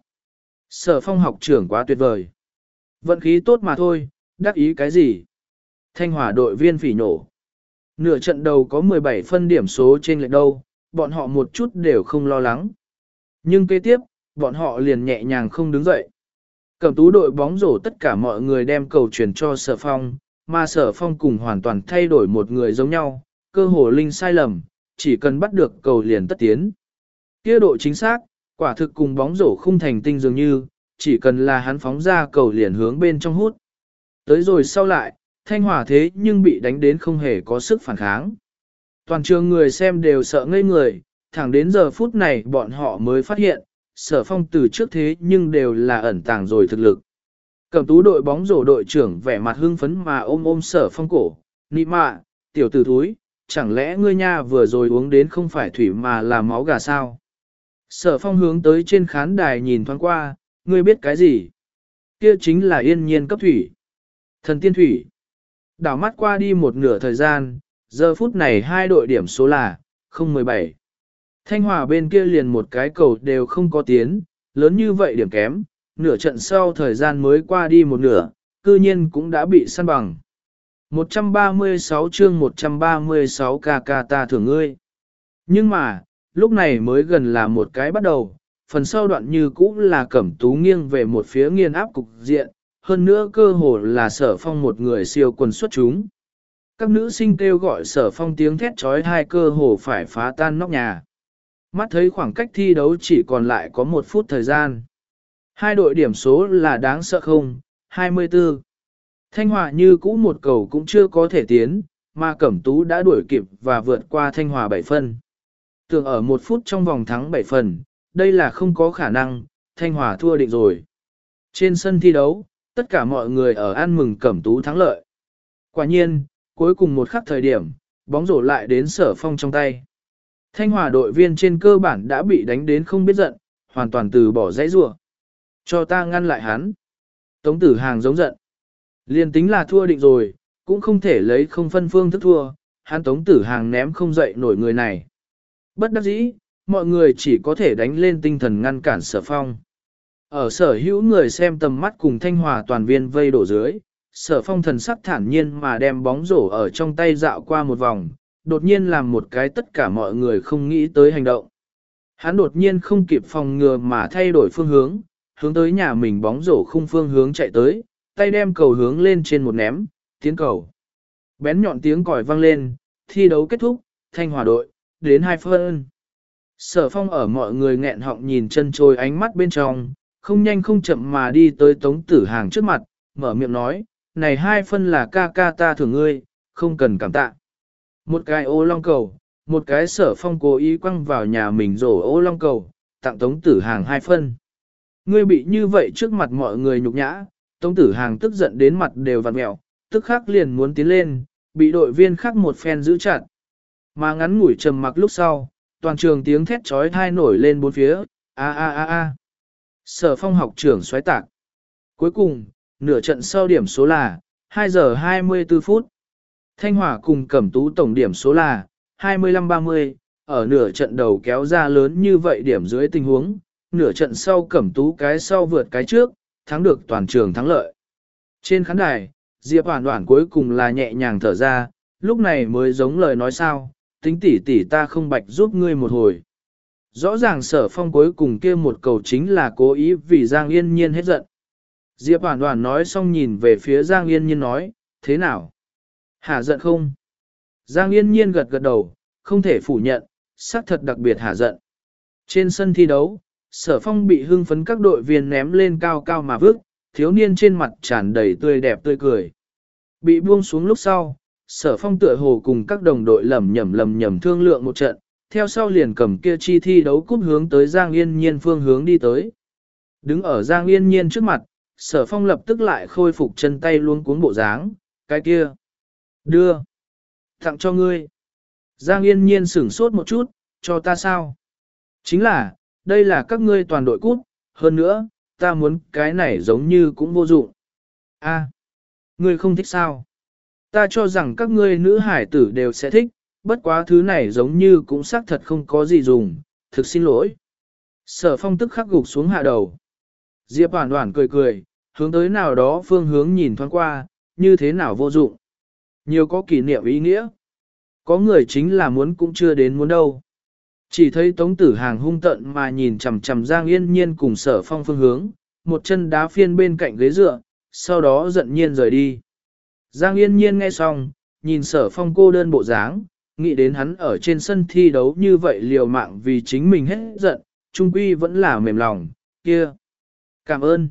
Sở Phong học trưởng quá tuyệt vời. Vận khí tốt mà thôi, đắc ý cái gì? Thanh Hòa đội viên phỉ nổ. Nửa trận đầu có mười bảy phân điểm số trên lệch đâu, bọn họ một chút đều không lo lắng. Nhưng kế tiếp, bọn họ liền nhẹ nhàng không đứng dậy. Cẩm tú đội bóng rổ tất cả mọi người đem cầu chuyển cho Sở Phong, mà Sở Phong cùng hoàn toàn thay đổi một người giống nhau, cơ hồ linh sai lầm, chỉ cần bắt được cầu liền tất tiến. Kia độ chính xác, quả thực cùng bóng rổ khung thành tinh dường như, chỉ cần là hắn phóng ra cầu liền hướng bên trong hút. Tới rồi sau lại, Thanh Hòa thế nhưng bị đánh đến không hề có sức phản kháng. Toàn trường người xem đều sợ ngây người, thẳng đến giờ phút này bọn họ mới phát hiện, Sở Phong từ trước thế nhưng đều là ẩn tàng rồi thực lực. Cẩm tú đội bóng rổ đội trưởng vẻ mặt hưng phấn mà ôm ôm Sở Phong cổ, nị mạ, tiểu tử thúi, chẳng lẽ ngươi nha vừa rồi uống đến không phải thủy mà là máu gà sao? Sở Phong hướng tới trên khán đài nhìn thoáng qua, ngươi biết cái gì? Kia chính là yên nhiên cấp thủy. Thần tiên thủy. Đảo mắt qua đi một nửa thời gian, giờ phút này hai đội điểm số là không mười bảy. Thanh Hòa bên kia liền một cái cầu đều không có tiến, lớn như vậy điểm kém, nửa trận sau thời gian mới qua đi một nửa, cư nhiên cũng đã bị săn bằng. một trăm ba mươi sáu chương một trăm ba mươi sáu ca ca ta thưởng ngươi. Nhưng mà, lúc này mới gần là một cái bắt đầu, phần sau đoạn như cũ là Cẩm tú nghiêng về một phía nghiền áp cục diện, hơn nữa cơ hồ là Sở Phong một người siêu quần xuất chúng. Các nữ sinh kêu gọi Sở Phong tiếng thét trói hai cơ hồ phải phá tan nóc nhà. Mắt thấy khoảng cách thi đấu chỉ còn lại có một phút thời gian. Hai đội điểm số là đáng sợ không, hai mươi tư. Thanh Hòa như cũ một cầu cũng chưa có thể tiến, mà Cẩm tú đã đuổi kịp và vượt qua Thanh Hòa bảy phân. Tưởng ở một phút trong vòng thắng bảy phần, đây là không có khả năng, Thanh Hòa thua định rồi. Trên sân thi đấu, tất cả mọi người ở ăn mừng Cẩm tú thắng lợi. Quả nhiên, cuối cùng một khắc thời điểm, bóng rổ lại đến Sở Phong trong tay. Thanh Hòa đội viên trên cơ bản đã bị đánh đến không biết giận, hoàn toàn từ bỏ dãy rủa. Cho ta ngăn lại hắn. Tống Tử Hàng giống giận. Liên tính là thua định rồi, cũng không thể lấy không phân phương thức thua, hắn Tống Tử Hàng ném không dậy nổi người này. Bất đắc dĩ, mọi người chỉ có thể đánh lên tinh thần ngăn cản Sở Phong. Ở sở hữu người xem tầm mắt cùng Thanh Hòa toàn viên vây đổ dưới, Sở Phong thần sắc thản nhiên mà đem bóng rổ ở trong tay dạo qua một vòng, đột nhiên làm một cái tất cả mọi người không nghĩ tới hành động. Hắn đột nhiên không kịp phòng ngừa mà thay đổi phương hướng, hướng tới nhà mình bóng rổ khung phương hướng chạy tới, tay đem cầu hướng lên trên một ném, tiến cầu. Bén nhọn tiếng còi vang lên, thi đấu kết thúc, Thanh Hòa đội, đến hai phân. Sở Phong ở mọi người nghẹn họng nhìn chân trôi ánh mắt bên trong, không nhanh không chậm mà đi tới Tống Tử Hàng trước mặt, mở miệng nói, này hai phân là ca ca ta thưởng ngươi, không cần cảm tạ. Một cái ô long cầu, một cái Sở Phong cố ý quăng vào nhà mình rổ ô long cầu, tặng Tống Tử Hàng hai phân. Ngươi bị như vậy trước mặt mọi người nhục nhã, Tống Tử Hàng tức giận đến mặt đều vặn mẹo, tức khắc liền muốn tiến lên, bị đội viên khác một phen giữ chặt. Mà ngắn ngủi trầm mặc lúc sau, toàn trường tiếng thét trói thai nổi lên bốn phía, a a a a. Sở Phong học trưởng xoáy tạc. Cuối cùng, nửa trận sau điểm số là hai giờ hai mươi tư phút. Thanh Hòa cùng Cẩm tú tổng điểm số là hai mươi lăm ba mươi, ở nửa trận đầu kéo ra lớn như vậy điểm dưới tình huống, nửa trận sau Cẩm tú cái sau vượt cái trước, thắng được toàn trường thắng lợi. Trên khán đài, Diệp Hoản Hoản cuối cùng là nhẹ nhàng thở ra, lúc này mới giống lời nói sao, tính tỉ tỉ ta không bạch giúp ngươi một hồi. Rõ ràng Sở Phong cuối cùng kia một cầu chính là cố ý vì Giang Yên Nhiên hết giận. Diệp Hoản Hoản nói xong nhìn về phía Giang Yên Nhiên nói, thế nào? Hả giận không? Giang Yên Nhiên gật gật đầu, không thể phủ nhận, xác thật đặc biệt hả giận. Trên sân thi đấu, Sở Phong bị hưng phấn các đội viên ném lên cao cao mà vứt, thiếu niên trên mặt tràn đầy tươi đẹp tươi cười. Bị buông xuống lúc sau, Sở Phong tựa hồ cùng các đồng đội lầm nhầm lầm nhầm thương lượng một trận, theo sau liền cầm kia chi thi đấu cúp hướng tới Giang Yên Nhiên phương hướng đi tới. Đứng ở Giang Yên Nhiên trước mặt, Sở Phong lập tức lại khôi phục chân tay luôn cuống bộ dáng, cái kia. Đưa. Tặng cho ngươi. Giang Yên Nhiên sửng sốt một chút, cho ta sao? Chính là, đây là các ngươi toàn đội cút, hơn nữa, ta muốn cái này giống như cũng vô dụng. A, ngươi không thích sao? Ta cho rằng các ngươi nữ hải tử đều sẽ thích, bất quá thứ này giống như cũng xác thật không có gì dùng, thực xin lỗi. Sở Phong tức khắc gục xuống hạ đầu. Diệp Hoản Hoản cười cười, hướng tới nào đó phương hướng nhìn thoáng qua, như thế nào vô dụng. Nhiều có kỷ niệm ý nghĩa. Có người chính là muốn cũng chưa đến muốn đâu. Chỉ thấy Tống Tử Hàng hung tận mà nhìn chằm chằm Giang Yên Nhiên cùng Sở Phong phương hướng, một chân đá phiên bên cạnh ghế dựa, sau đó giận nhiên rời đi. Giang Yên Nhiên nghe xong, nhìn Sở Phong cô đơn bộ dáng, nghĩ đến hắn ở trên sân thi đấu như vậy liều mạng vì chính mình hết giận, trung quy vẫn là mềm lòng, kia. Cảm ơn.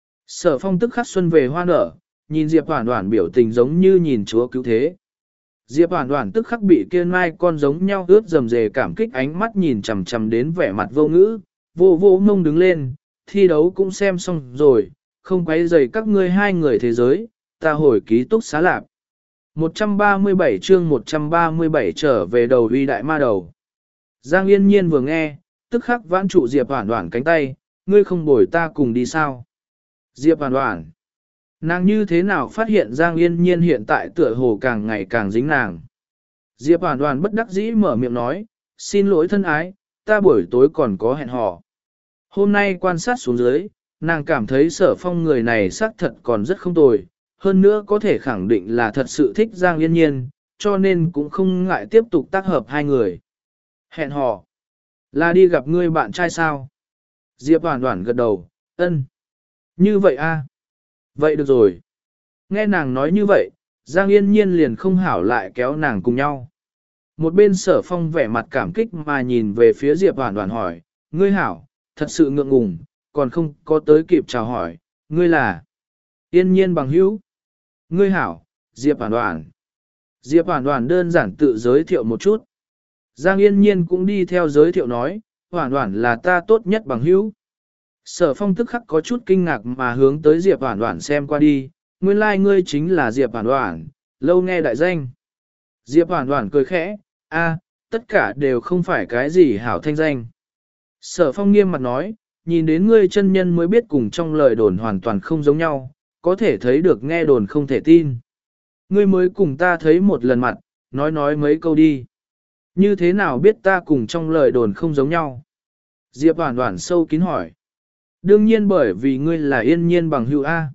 Sở Phong tức khắc xuân về hoa nở, nhìn Diệp Hoản Hoản biểu tình giống như nhìn chúa cứu thế. Diệp Hoản Hoản tức khắc bị kia mai con giống nhau ướt dầm dề cảm kích ánh mắt nhìn chằm chằm đến vẻ mặt vô ngữ, vô vô mông đứng lên, thi đấu cũng xem xong rồi, không quấy rầy các ngươi hai người thế giới, ta hồi ký túc xá lạp. một trăm ba mươi bảy chương một trăm ba mươi bảy trở về đầu uy đại ma đầu. Giang Yên Nhiên vừa nghe, tức khắc vãn trụ Diệp Hoản Hoản cánh tay, ngươi không bồi ta cùng đi sao? Diệp Hoản Hoản. Nàng như thế nào phát hiện Giang Yên Nhiên hiện tại tựa hồ càng ngày càng dính nàng. Diệp Hoản Hoản bất đắc dĩ mở miệng nói, xin lỗi thân ái, ta buổi tối còn có hẹn hò. Hôm nay quan sát xuống dưới, nàng cảm thấy Sở Phong người này xác thật còn rất không tồi, hơn nữa có thể khẳng định là thật sự thích Giang Yên Nhiên, cho nên cũng không ngại tiếp tục tác hợp hai người. Hẹn hò. Là đi gặp ngươi bạn trai sao? Diệp Hoản Hoản gật đầu, ân. Như vậy a. Vậy được rồi. Nghe nàng nói như vậy, Giang Yên Nhiên liền không hảo lại kéo nàng cùng nhau. Một bên Sở Phong vẻ mặt cảm kích mà nhìn về phía Diệp Hoản Hoản hỏi, ngươi hảo, thật sự ngượng ngùng, còn không có tới kịp chào hỏi, ngươi là Yên Nhiên bằng hữu. Ngươi hảo, Diệp Hoản Hoản. Diệp Hoản Hoản đơn giản tự giới thiệu một chút. Giang Yên Nhiên cũng đi theo giới thiệu nói, Hoản Hoản là ta tốt nhất bằng hữu. Sở Phong tức khắc có chút kinh ngạc mà hướng tới Diệp Hoản Hoản xem qua đi, nguyên lai like ngươi chính là Diệp Hoản Hoản, lâu nghe đại danh. Diệp Hoản Hoản cười khẽ, a, tất cả đều không phải cái gì hảo thanh danh. Sở Phong nghiêm mặt nói, nhìn đến ngươi chân nhân mới biết cùng trong lời đồn hoàn toàn không giống nhau, có thể thấy được nghe đồn không thể tin. Ngươi mới cùng ta thấy một lần mặt, nói nói mấy câu đi. Như thế nào biết ta cùng trong lời đồn không giống nhau? Diệp Hoản Hoản sâu kín hỏi. Đương nhiên bởi vì ngươi là Yên Nhiên bằng hữu A.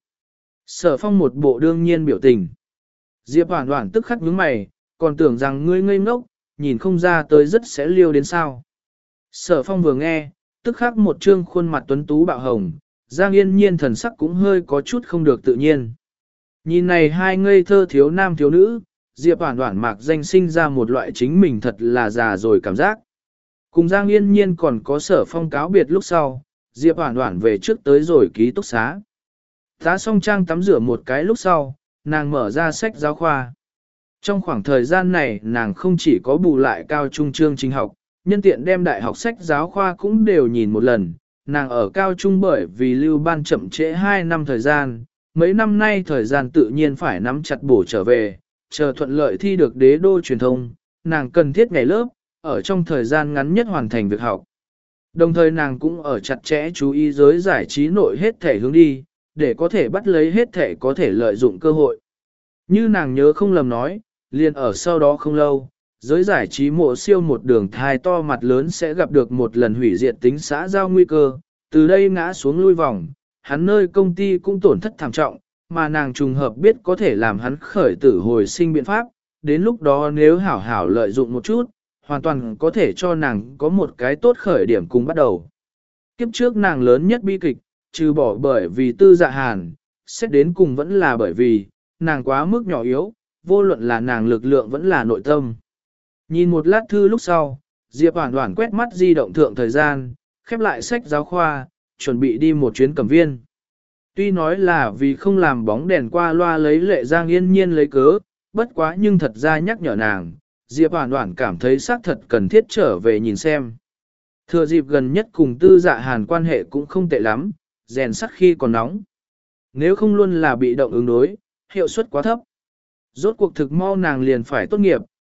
Sở Phong một bộ đương nhiên biểu tình. Diệp Hoản Hoản tức khắc nhướng mày, còn tưởng rằng ngươi ngây ngốc, nhìn không ra tới rất sẽ liêu đến sao. Sở Phong vừa nghe, tức khắc một trương khuôn mặt tuấn tú bạo hồng, Giang Yên Nhiên thần sắc cũng hơi có chút không được tự nhiên. Nhìn này hai ngây thơ thiếu nam thiếu nữ, Diệp Hoản Hoản mạc danh sinh ra một loại chính mình thật là già rồi cảm giác. Cùng Giang Yên Nhiên còn có Sở Phong cáo biệt lúc sau, Diệp Hoản Hoản về trước tới rồi ký túc xá. Tá xong trang tắm rửa một cái lúc sau, nàng mở ra sách giáo khoa. Trong khoảng thời gian này nàng không chỉ có bù lại cao trung chương trình học, nhân tiện đem đại học sách giáo khoa cũng đều nhìn một lần. Nàng ở cao trung bởi vì lưu ban chậm trễ hai năm thời gian, mấy năm nay thời gian tự nhiên phải nắm chặt bổ trở về, chờ thuận lợi thi được đế đô truyền thông, nàng cần thiết ngày lớp, ở trong thời gian ngắn nhất hoàn thành việc học. Đồng thời nàng cũng ở chặt chẽ chú ý giới giải trí nội hết thể hướng đi, để có thể bắt lấy hết thể có thể lợi dụng cơ hội. Như nàng nhớ không lầm nói, liền ở sau đó không lâu, giới giải trí mộ siêu một đường thai to mặt lớn sẽ gặp được một lần hủy diệt tính xã giao nguy cơ, từ đây ngã xuống lui vòng, hắn nơi công ty cũng tổn thất thảm trọng, mà nàng trùng hợp biết có thể làm hắn khởi tử hồi sinh biện pháp, đến lúc đó nếu hảo hảo lợi dụng một chút, hoàn toàn có thể cho nàng có một cái tốt khởi điểm cùng bắt đầu. Kiếp trước nàng lớn nhất bi kịch, trừ bỏ bởi vì tư dạ hàn, xét đến cùng vẫn là bởi vì, nàng quá mức nhỏ yếu, vô luận là nàng lực lượng vẫn là nội tâm. Nhìn một lát thư lúc sau, Diệp Hoản Hoản quét mắt di động thượng thời gian, khép lại sách giáo khoa, chuẩn bị đi một chuyến cẩm viên. Tuy nói là vì không làm bóng đèn qua loa lấy lệ Giang Yên Nhiên lấy cớ, bất quá nhưng thật ra nhắc nhở nàng, Diệp Hoản Hoản cảm thấy xác thật cần thiết trở về nhìn xem. Thừa dịp gần nhất cùng tư dạ hàn quan hệ cũng không tệ lắm, rèn sắt khi còn nóng. Nếu không luôn là bị động ứng đối, hiệu suất quá thấp. Rốt cuộc thực mau nàng liền phải tốt nghiệp,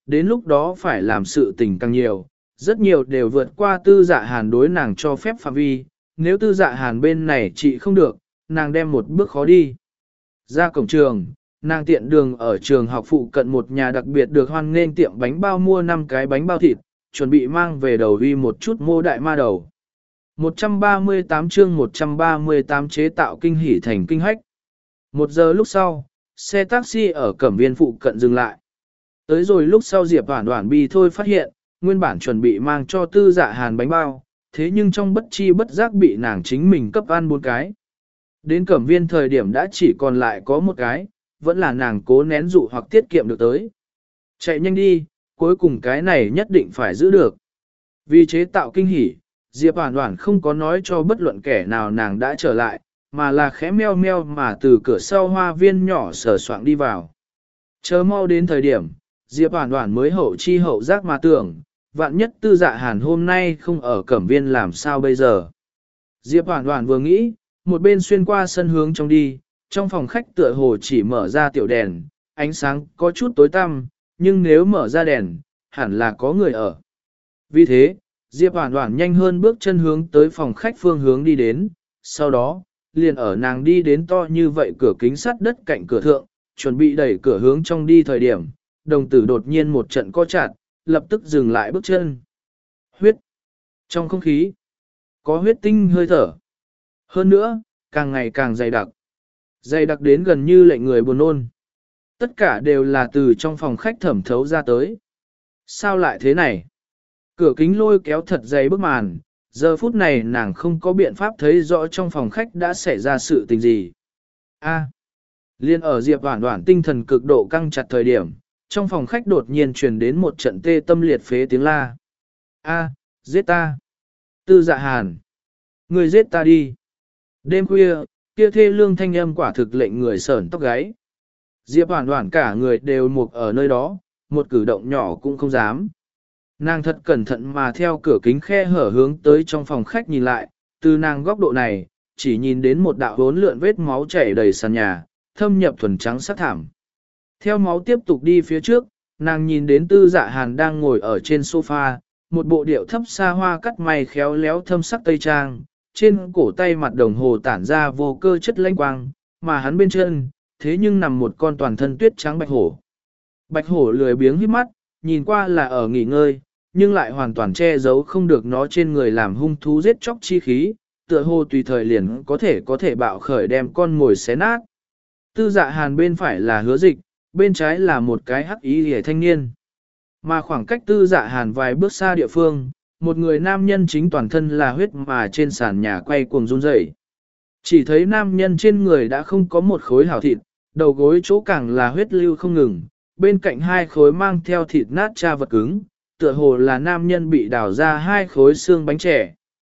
đến lúc đó phải làm sự tình càng nhiều, rất nhiều đều vượt qua tư dạ hàn đối nàng cho phép phạm vi, nếu tư dạ hàn bên này chị không được, nàng đem một bước khó đi. Ra cổng trường, nàng tiện đường ở trường học phụ cận một nhà đặc biệt được hoan nghênh tiệm bánh bao mua năm cái bánh bao thịt, chuẩn bị mang về đầu uy một chút mô đại ma đầu. một trăm ba mươi tám chương một trăm ba mươi tám chế tạo kinh hỉ thành kinh hách. Một giờ lúc sau, xe taxi ở Cẩm Viên phụ cận dừng lại. Tới rồi lúc sau Diệp Hoản Hoản bi thôi phát hiện, nguyên bản chuẩn bị mang cho tư dạ hàn bánh bao, thế nhưng trong bất chi bất giác bị nàng chính mình cấp ăn bốn cái. Đến Cẩm Viên thời điểm đã chỉ còn lại có một cái, vẫn là nàng cố nén dụ hoặc tiết kiệm được tới. Chạy nhanh đi, cuối cùng cái này nhất định phải giữ được. Vì chế tạo kinh hỉ, Diệp Hoản Hoản không có nói cho bất luận kẻ nào nàng đã trở lại, mà là khẽ meo meo mà từ cửa sau hoa viên nhỏ sờ soạng đi vào. Chờ mau đến thời điểm, Diệp Hoản Hoản mới hậu chi hậu giác mà tưởng, vạn nhất tư dạ hàn hôm nay không ở Cẩm Viên làm sao bây giờ. Diệp Hoản Hoản vừa nghĩ, một bên xuyên qua sân hướng trong đi, trong phòng khách tựa hồ chỉ mở ra tiểu đèn, ánh sáng có chút tối tăm, nhưng nếu mở ra đèn, hẳn là có người ở. Vì thế, Diệp Hoản Hoản nhanh hơn bước chân hướng tới phòng khách phương hướng đi đến, sau đó, liền ở nàng đi đến to như vậy cửa kính sắt đất cạnh cửa thượng, chuẩn bị đẩy cửa hướng trong đi thời điểm, đồng tử đột nhiên một trận co chặt, lập tức dừng lại bước chân. Huyết. Trong không khí, có huyết tinh hơi thở. Hơn nữa, càng ngày càng dày đặc. Dày đặc đến gần như lệnh người buồn nôn. Tất cả đều là từ trong phòng khách thẩm thấu ra tới. Sao lại thế này? Cửa kính lôi kéo thật dày bức màn, giờ phút này nàng không có biện pháp thấy rõ trong phòng khách đã xảy ra sự tình gì. A. Liên ở Diệp Hoản Hoản tinh thần cực độ căng chặt thời điểm, trong phòng khách đột nhiên truyền đến một trận tê tâm liệt phế tiếng la. A, giết ta. Tư Dạ Hàn. Người giết ta đi. Đêm khuya, kia thê lương thanh âm quả thực lệnh người sởn tóc gáy. Diệp Hoản Hoản cả người đều mục ở nơi đó, một cử động nhỏ cũng không dám. Nàng thật cẩn thận mà theo cửa kính khe hở hướng tới trong phòng khách nhìn lại, từ nàng góc độ này, chỉ nhìn đến một đạo hỗn lượn vết máu chảy đầy sàn nhà, thâm nhập thuần trắng sắc thảm. Theo máu tiếp tục đi phía trước, nàng nhìn đến Tư Dạ Hàn đang ngồi ở trên sofa, một bộ điệu thấp xa hoa cắt may khéo léo thâm sắc tây trang, trên cổ tay mặt đồng hồ tản ra vô cơ chất lanh quang, mà hắn bên chân, thế nhưng nằm một con toàn thân tuyết trắng bạch hổ. Bạch hổ lười biếng híp mắt, nhìn qua là ở nghỉ ngơi, nhưng lại hoàn toàn che giấu không được nó trên người làm hung thú giết chóc chi khí, tựa hồ tùy thời liền có thể có thể bạo khởi đem con ngồi xé nát. Tư Dạ Hàn bên phải là Hứa Dịch, bên trái là một cái hắc ý hề thanh niên. Mà khoảng cách Tư Dạ Hàn vài bước xa địa phương, một người nam nhân chính toàn thân là huyết mà trên sàn nhà quay cuồng run rẩy. Chỉ thấy nam nhân trên người đã không có một khối hảo thịt, đầu gối chỗ càng là huyết lưu không ngừng, bên cạnh hai khối mang theo thịt nát cha vật cứng, tựa hồ là nam nhân bị đào ra hai khối xương bánh trẻ.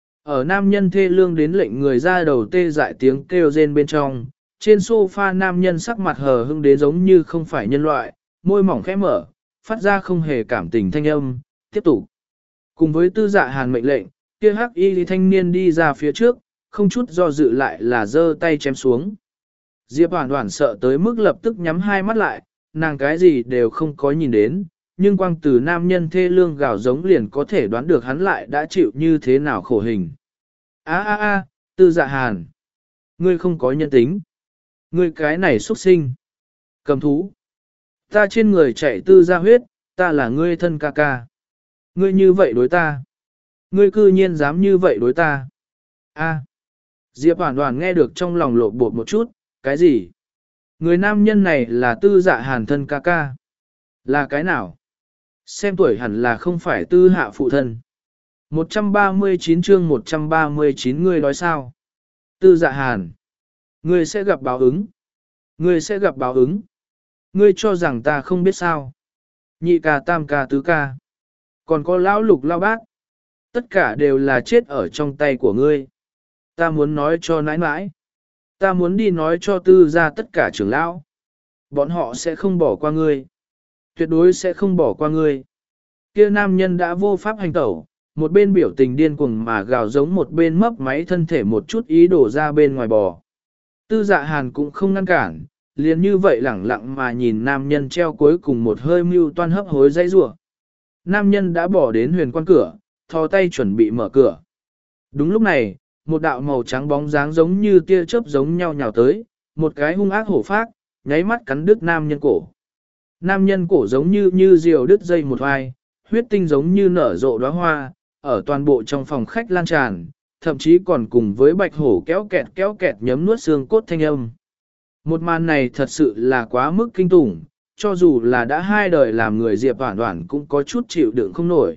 Ở nam nhân thê lương đến lệnh người ra đầu tê dại tiếng kêu rên bên trong, trên sofa nam nhân sắc mặt hờ hững đến giống như không phải nhân loại, môi mỏng khẽ mở, phát ra không hề cảm tình thanh âm, tiếp tục. Cùng với Tư Dạ Hàn mệnh lệnh, kia hắc y thanh niên đi ra phía trước, không chút do dự lại là giơ tay chém xuống. Diệp Hoản Hoản sợ tới mức lập tức nhắm hai mắt lại, nàng cái gì đều không có nhìn đến, nhưng quang từ nam nhân thê lương gào giống liền có thể đoán được hắn lại đã chịu như thế nào khổ hình. A a a, Tư Dạ Hàn, ngươi không có nhân tính. Ngươi cái này xuất sinh. Cầm thú. Ta trên người chạy tư ra huyết, ta là ngươi thân ca ca. Ngươi như vậy đối ta. Ngươi cư nhiên dám như vậy đối ta. A. Diệp Hoản Hoản nghe được trong lòng lộ bột một chút, cái gì? Người nam nhân này là Tư Dạ Hàn thân ca ca. Là cái nào? Xem tuổi hẳn là không phải Tư Hạ phụ thân. một trăm ba mươi chín chương một trăm ba mươi chín ngươi nói sao? Tư Dạ Hàn. Ngươi sẽ gặp báo ứng. Ngươi sẽ gặp báo ứng. Ngươi cho rằng ta không biết sao. Nhị ca tam ca tứ ca. Còn có lão lục lao bác. Tất cả đều là chết ở trong tay của ngươi. Ta muốn nói cho nãi nãi. Ta muốn đi nói cho tư ra tất cả trưởng lão. Bọn họ sẽ không bỏ qua ngươi. Tuyệt đối sẽ không bỏ qua ngươi. Kia nam nhân đã vô pháp hành tẩu, một bên biểu tình điên cuồng mà gào giống một bên mấp máy thân thể một chút ý đổ ra bên ngoài bò. Tư Dạ Hàn cũng không ngăn cản, liền như vậy lẳng lặng mà nhìn nam nhân treo cuối cùng một hơi mưu toan hấp hối dãy rủa. Nam nhân đã bỏ đến huyền quan cửa, thò tay chuẩn bị mở cửa. Đúng lúc này, một đạo màu trắng bóng dáng giống như tia chớp giống nhau nhào tới, một cái hung ác hổ phác, nháy mắt cắn đứt nam nhân cổ. Nam nhân cổ giống như như diều đứt dây một hoài, huyết tinh giống như nở rộ đóa hoa, ở toàn bộ trong phòng khách lan tràn, thậm chí còn cùng với bạch hổ kéo kẹt kéo kẹt nhấm nuốt xương cốt thanh âm. Một màn này thật sự là quá mức kinh tủng, cho dù là đã hai đời làm người Diệp Hoản Hoản cũng có chút chịu đựng không nổi.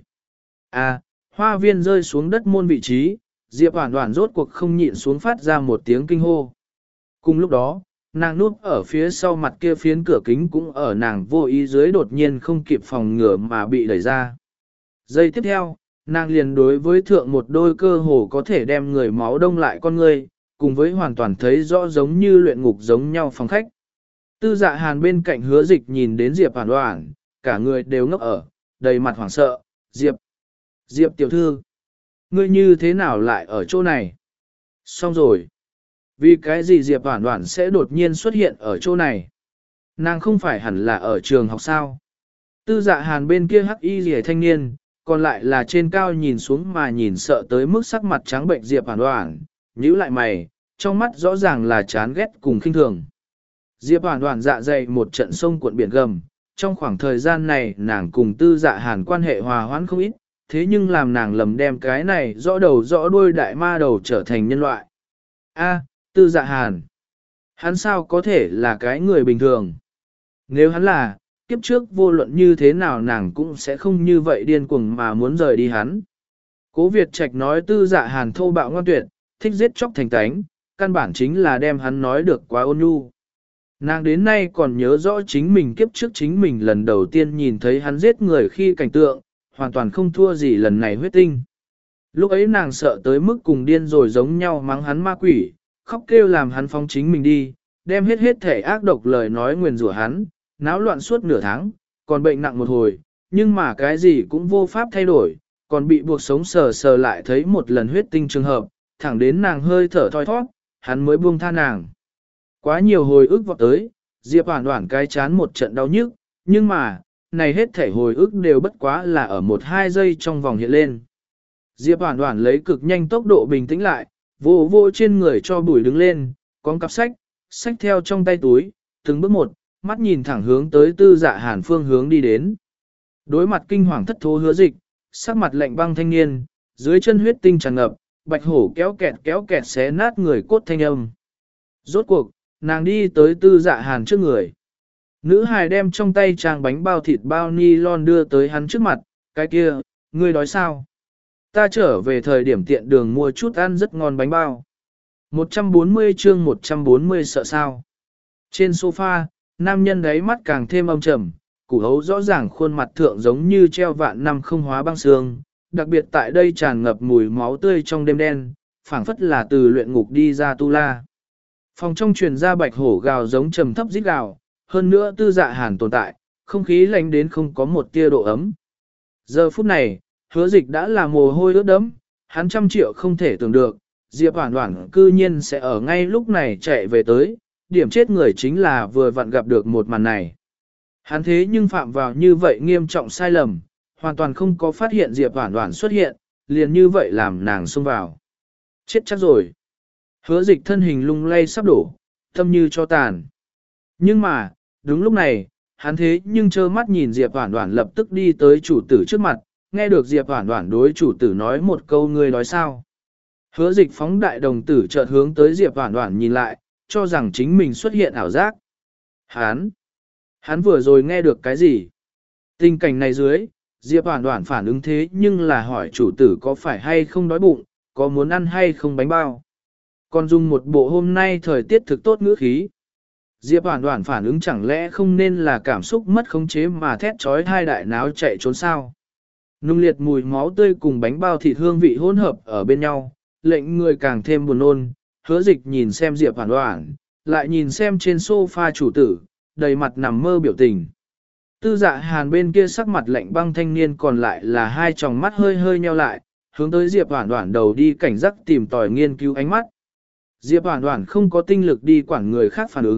À, hoa viên rơi xuống đất môn vị trí, Diệp Hoản Hoản rốt cuộc không nhịn xuống phát ra một tiếng kinh hô. Cùng lúc đó, nàng núp ở phía sau mặt kia phiến cửa kính cũng ở nàng vô ý dưới đột nhiên không kịp phòng ngừa mà bị đẩy ra. Giây tiếp theo, nàng liền đối với thượng một đôi cơ hồ có thể đem người máu đông lại con người, cùng với hoàn toàn thấy rõ giống như luyện ngục giống nhau phòng khách. Tư Dạ Hàn bên cạnh Hứa Dịch nhìn đến Diệp Hoản Hoản, cả người đều ngốc ở, đầy mặt hoảng sợ, Diệp, Diệp tiểu thư, ngươi như thế nào lại ở chỗ này? Xong rồi. Vì cái gì Diệp Hoản Hoản sẽ đột nhiên xuất hiện ở chỗ này? Nàng không phải hẳn là ở trường học sao? Tư Dạ Hàn bên kia hắc y rìa thanh niên, còn lại là trên cao nhìn xuống mà nhìn sợ tới mức sắc mặt trắng bệnh Diệp Hoản Hoản, nhíu lại mày, trong mắt rõ ràng là chán ghét cùng khinh thường. Diệp Hoản Hoản dạ dày một trận sông cuộn biển gầm, trong khoảng thời gian này nàng cùng Tư Dạ Hàn quan hệ hòa hoãn không ít, thế nhưng làm nàng lầm đem cái này rõ đầu rõ đuôi đại ma đầu trở thành nhân loại. A, Tư Dạ Hàn, hắn sao có thể là cái người bình thường? Nếu hắn là, kiếp trước vô luận như thế nào nàng cũng sẽ không như vậy điên cuồng mà muốn rời đi hắn. Cố Việt Trạch nói Tư Dạ Hàn thô bạo ngoan tuyệt, thích giết chóc thành tánh, căn bản chính là đem hắn nói được quá ôn nhu. Nàng đến nay còn nhớ rõ chính mình kiếp trước chính mình lần đầu tiên nhìn thấy hắn giết người khi cảnh tượng, hoàn toàn không thua gì lần này huyết tinh. Lúc ấy nàng sợ tới mức cùng điên rồi giống nhau mắng hắn ma quỷ, khóc kêu làm hắn phóng chính mình đi, đem hết hết thể ác độc lời nói nguyền rủa hắn, náo loạn suốt nửa tháng, còn bệnh nặng một hồi, nhưng mà cái gì cũng vô pháp thay đổi, còn bị buộc sống sờ sờ lại thấy một lần huyết tinh trường hợp, thẳng đến nàng hơi thở thoi thoát, hắn mới buông tha nàng. Quá nhiều hồi ức vọt tới, Diệp Hoản Hoản cái chán một trận đau nhức, nhưng mà, này hết thể hồi ức đều bất quá là ở một hai giây trong vòng hiện lên. Diệp Hoản Hoản lấy cực nhanh tốc độ bình tĩnh lại, vô vô trên người cho bụi đứng lên, con cặp sách, sách theo trong tay túi, từng bước một, mắt nhìn thẳng hướng tới Tư Dạ Hàn phương hướng đi đến. Đối mặt kinh hoàng thất thố Hứa Dịch, sắc mặt lạnh băng thanh niên, dưới chân huyết tinh tràn ngập, bạch hổ kéo kẹt kéo kẹt xé nát người cốt thanh âm. Rốt cuộc, nàng đi tới Tư Dạ Hàn trước người. Nữ hài đem trong tay trang bánh bao thịt bao nylon đưa tới hắn trước mặt, cái kia, ngươi đói sao? Ta trở về thời điểm tiện đường mua chút ăn rất ngon bánh bao. một trăm bốn mươi chương một trăm bốn mươi sợ sao? Trên sofa, nam nhân đáy mắt càng thêm âm trầm, củ hấu rõ ràng khuôn mặt thượng giống như treo vạn năm không hóa băng xương, đặc biệt tại đây tràn ngập mùi máu tươi trong đêm đen, phảng phất là từ luyện ngục đi ra tu la. Phòng trong truyền ra bạch hổ gào giống trầm thấp rít gào, hơn nữa Tư Dạ Hàn tồn tại, không khí lạnh đến không có một tia độ ấm. Giờ phút này, Hứa Dịch đã là mồ hôi ướt đẫm, hắn trăm triệu không thể tưởng được, Diệp Hoản Hoản cư nhiên sẽ ở ngay lúc này chạy về tới, điểm chết người chính là vừa vặn gặp được một màn này. Hắn thế nhưng phạm vào như vậy nghiêm trọng sai lầm, hoàn toàn không có phát hiện Diệp Hoản Hoản xuất hiện, liền như vậy làm nàng xông vào. Chết chắc rồi. Hứa Dịch thân hình lung lay sắp đổ, tâm như cho tàn. Nhưng mà, đúng lúc này, hắn thế nhưng trơ mắt nhìn Diệp Hoản Hoản lập tức đi tới chủ tử trước mặt, nghe được Diệp Hoản Hoản đối chủ tử nói một câu ngươi nói sao. Hứa Dịch phóng đại đồng tử chợt hướng tới Diệp Hoản Hoản nhìn lại, cho rằng chính mình xuất hiện ảo giác. Hắn, hắn vừa rồi nghe được cái gì? Tình cảnh này dưới, Diệp Hoản Hoản phản ứng thế nhưng là hỏi chủ tử có phải hay không đói bụng, có muốn ăn hay không bánh bao. Còn dùng một bộ hôm nay thời tiết thực tốt ngữ khí. Diệp Hoản Hoản phản ứng chẳng lẽ không nên là cảm xúc mất khống chế mà thét trói hai đại náo chạy trốn sao? Nung liệt mùi máu tươi cùng bánh bao thịt hương vị hỗn hợp ở bên nhau, lệnh người càng thêm buồn nôn. Hứa Dịch nhìn xem Diệp Hoản Hoản, lại nhìn xem trên sofa chủ tử, đầy mặt nằm mơ biểu tình. Tư Dạ Hàn bên kia sắc mặt lạnh băng thanh niên còn lại là hai tròng mắt hơi hơi nheo lại, hướng tới Diệp Hoản Hoản đầu đi cảnh giác tìm tòi nghiên cứu ánh mắt. Diệp Hoản Hoản không có tinh lực đi quản người khác phản ứng,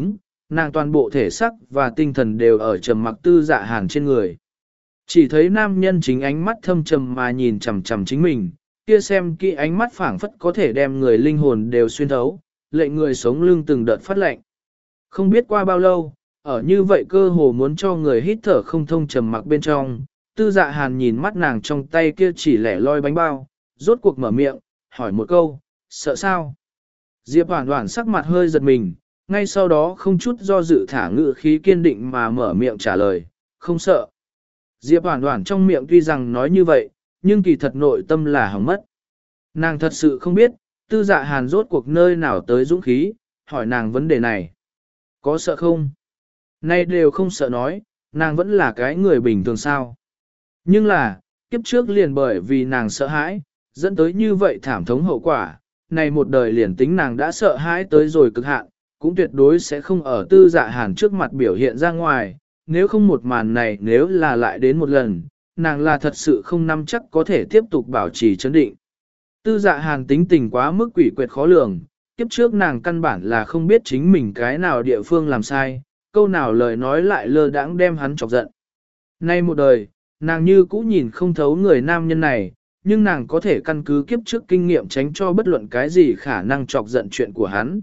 nàng toàn bộ thể xác và tinh thần đều ở trầm mặc tư dạ hàn trên người. Chỉ thấy nam nhân chính ánh mắt thâm trầm mà nhìn chằm chằm chính mình, kia xem kỹ ánh mắt phảng phất có thể đem người linh hồn đều xuyên thấu, lệnh người sống lưng từng đợt phát lạnh. Không biết qua bao lâu, ở như vậy cơ hồ muốn cho người hít thở không thông trầm mặc bên trong, tư dạ hàn nhìn mắt nàng trong tay kia chỉ lẻ loi bánh bao, rốt cuộc mở miệng, hỏi một câu, sợ sao? Diệp Hoản Hoản sắc mặt hơi giật mình, ngay sau đó không chút do dự thả ngự khí kiên định mà mở miệng trả lời, không sợ. Diệp Hoản Hoản trong miệng tuy rằng nói như vậy, nhưng kỳ thật nội tâm là hỏng mất. Nàng thật sự không biết, tư dạ hàn rốt cuộc nơi nào tới dũng khí, hỏi nàng vấn đề này. Có sợ không? Nay đều không sợ nói, nàng vẫn là cái người bình thường sao. Nhưng là, kiếp trước liền bởi vì nàng sợ hãi, dẫn tới như vậy thảm thống hậu quả, này một đời liền tính nàng đã sợ hãi tới rồi cực hạn, cũng tuyệt đối sẽ không ở tư dạ hàn trước mặt biểu hiện ra ngoài, nếu không một màn này nếu là lại đến một lần, nàng là thật sự không nắm chắc có thể tiếp tục bảo trì chấn định. Tư dạ hàn tính tình quá mức quỷ quyệt khó lường, kiếp trước nàng căn bản là không biết chính mình cái nào địa phương làm sai, câu nào lời nói lại lơ đãng đem hắn chọc giận. Nay một đời, nàng như cũ nhìn không thấu người nam nhân này, nhưng nàng có thể căn cứ kiếp trước kinh nghiệm tránh cho bất luận cái gì khả năng chọc giận chuyện của hắn.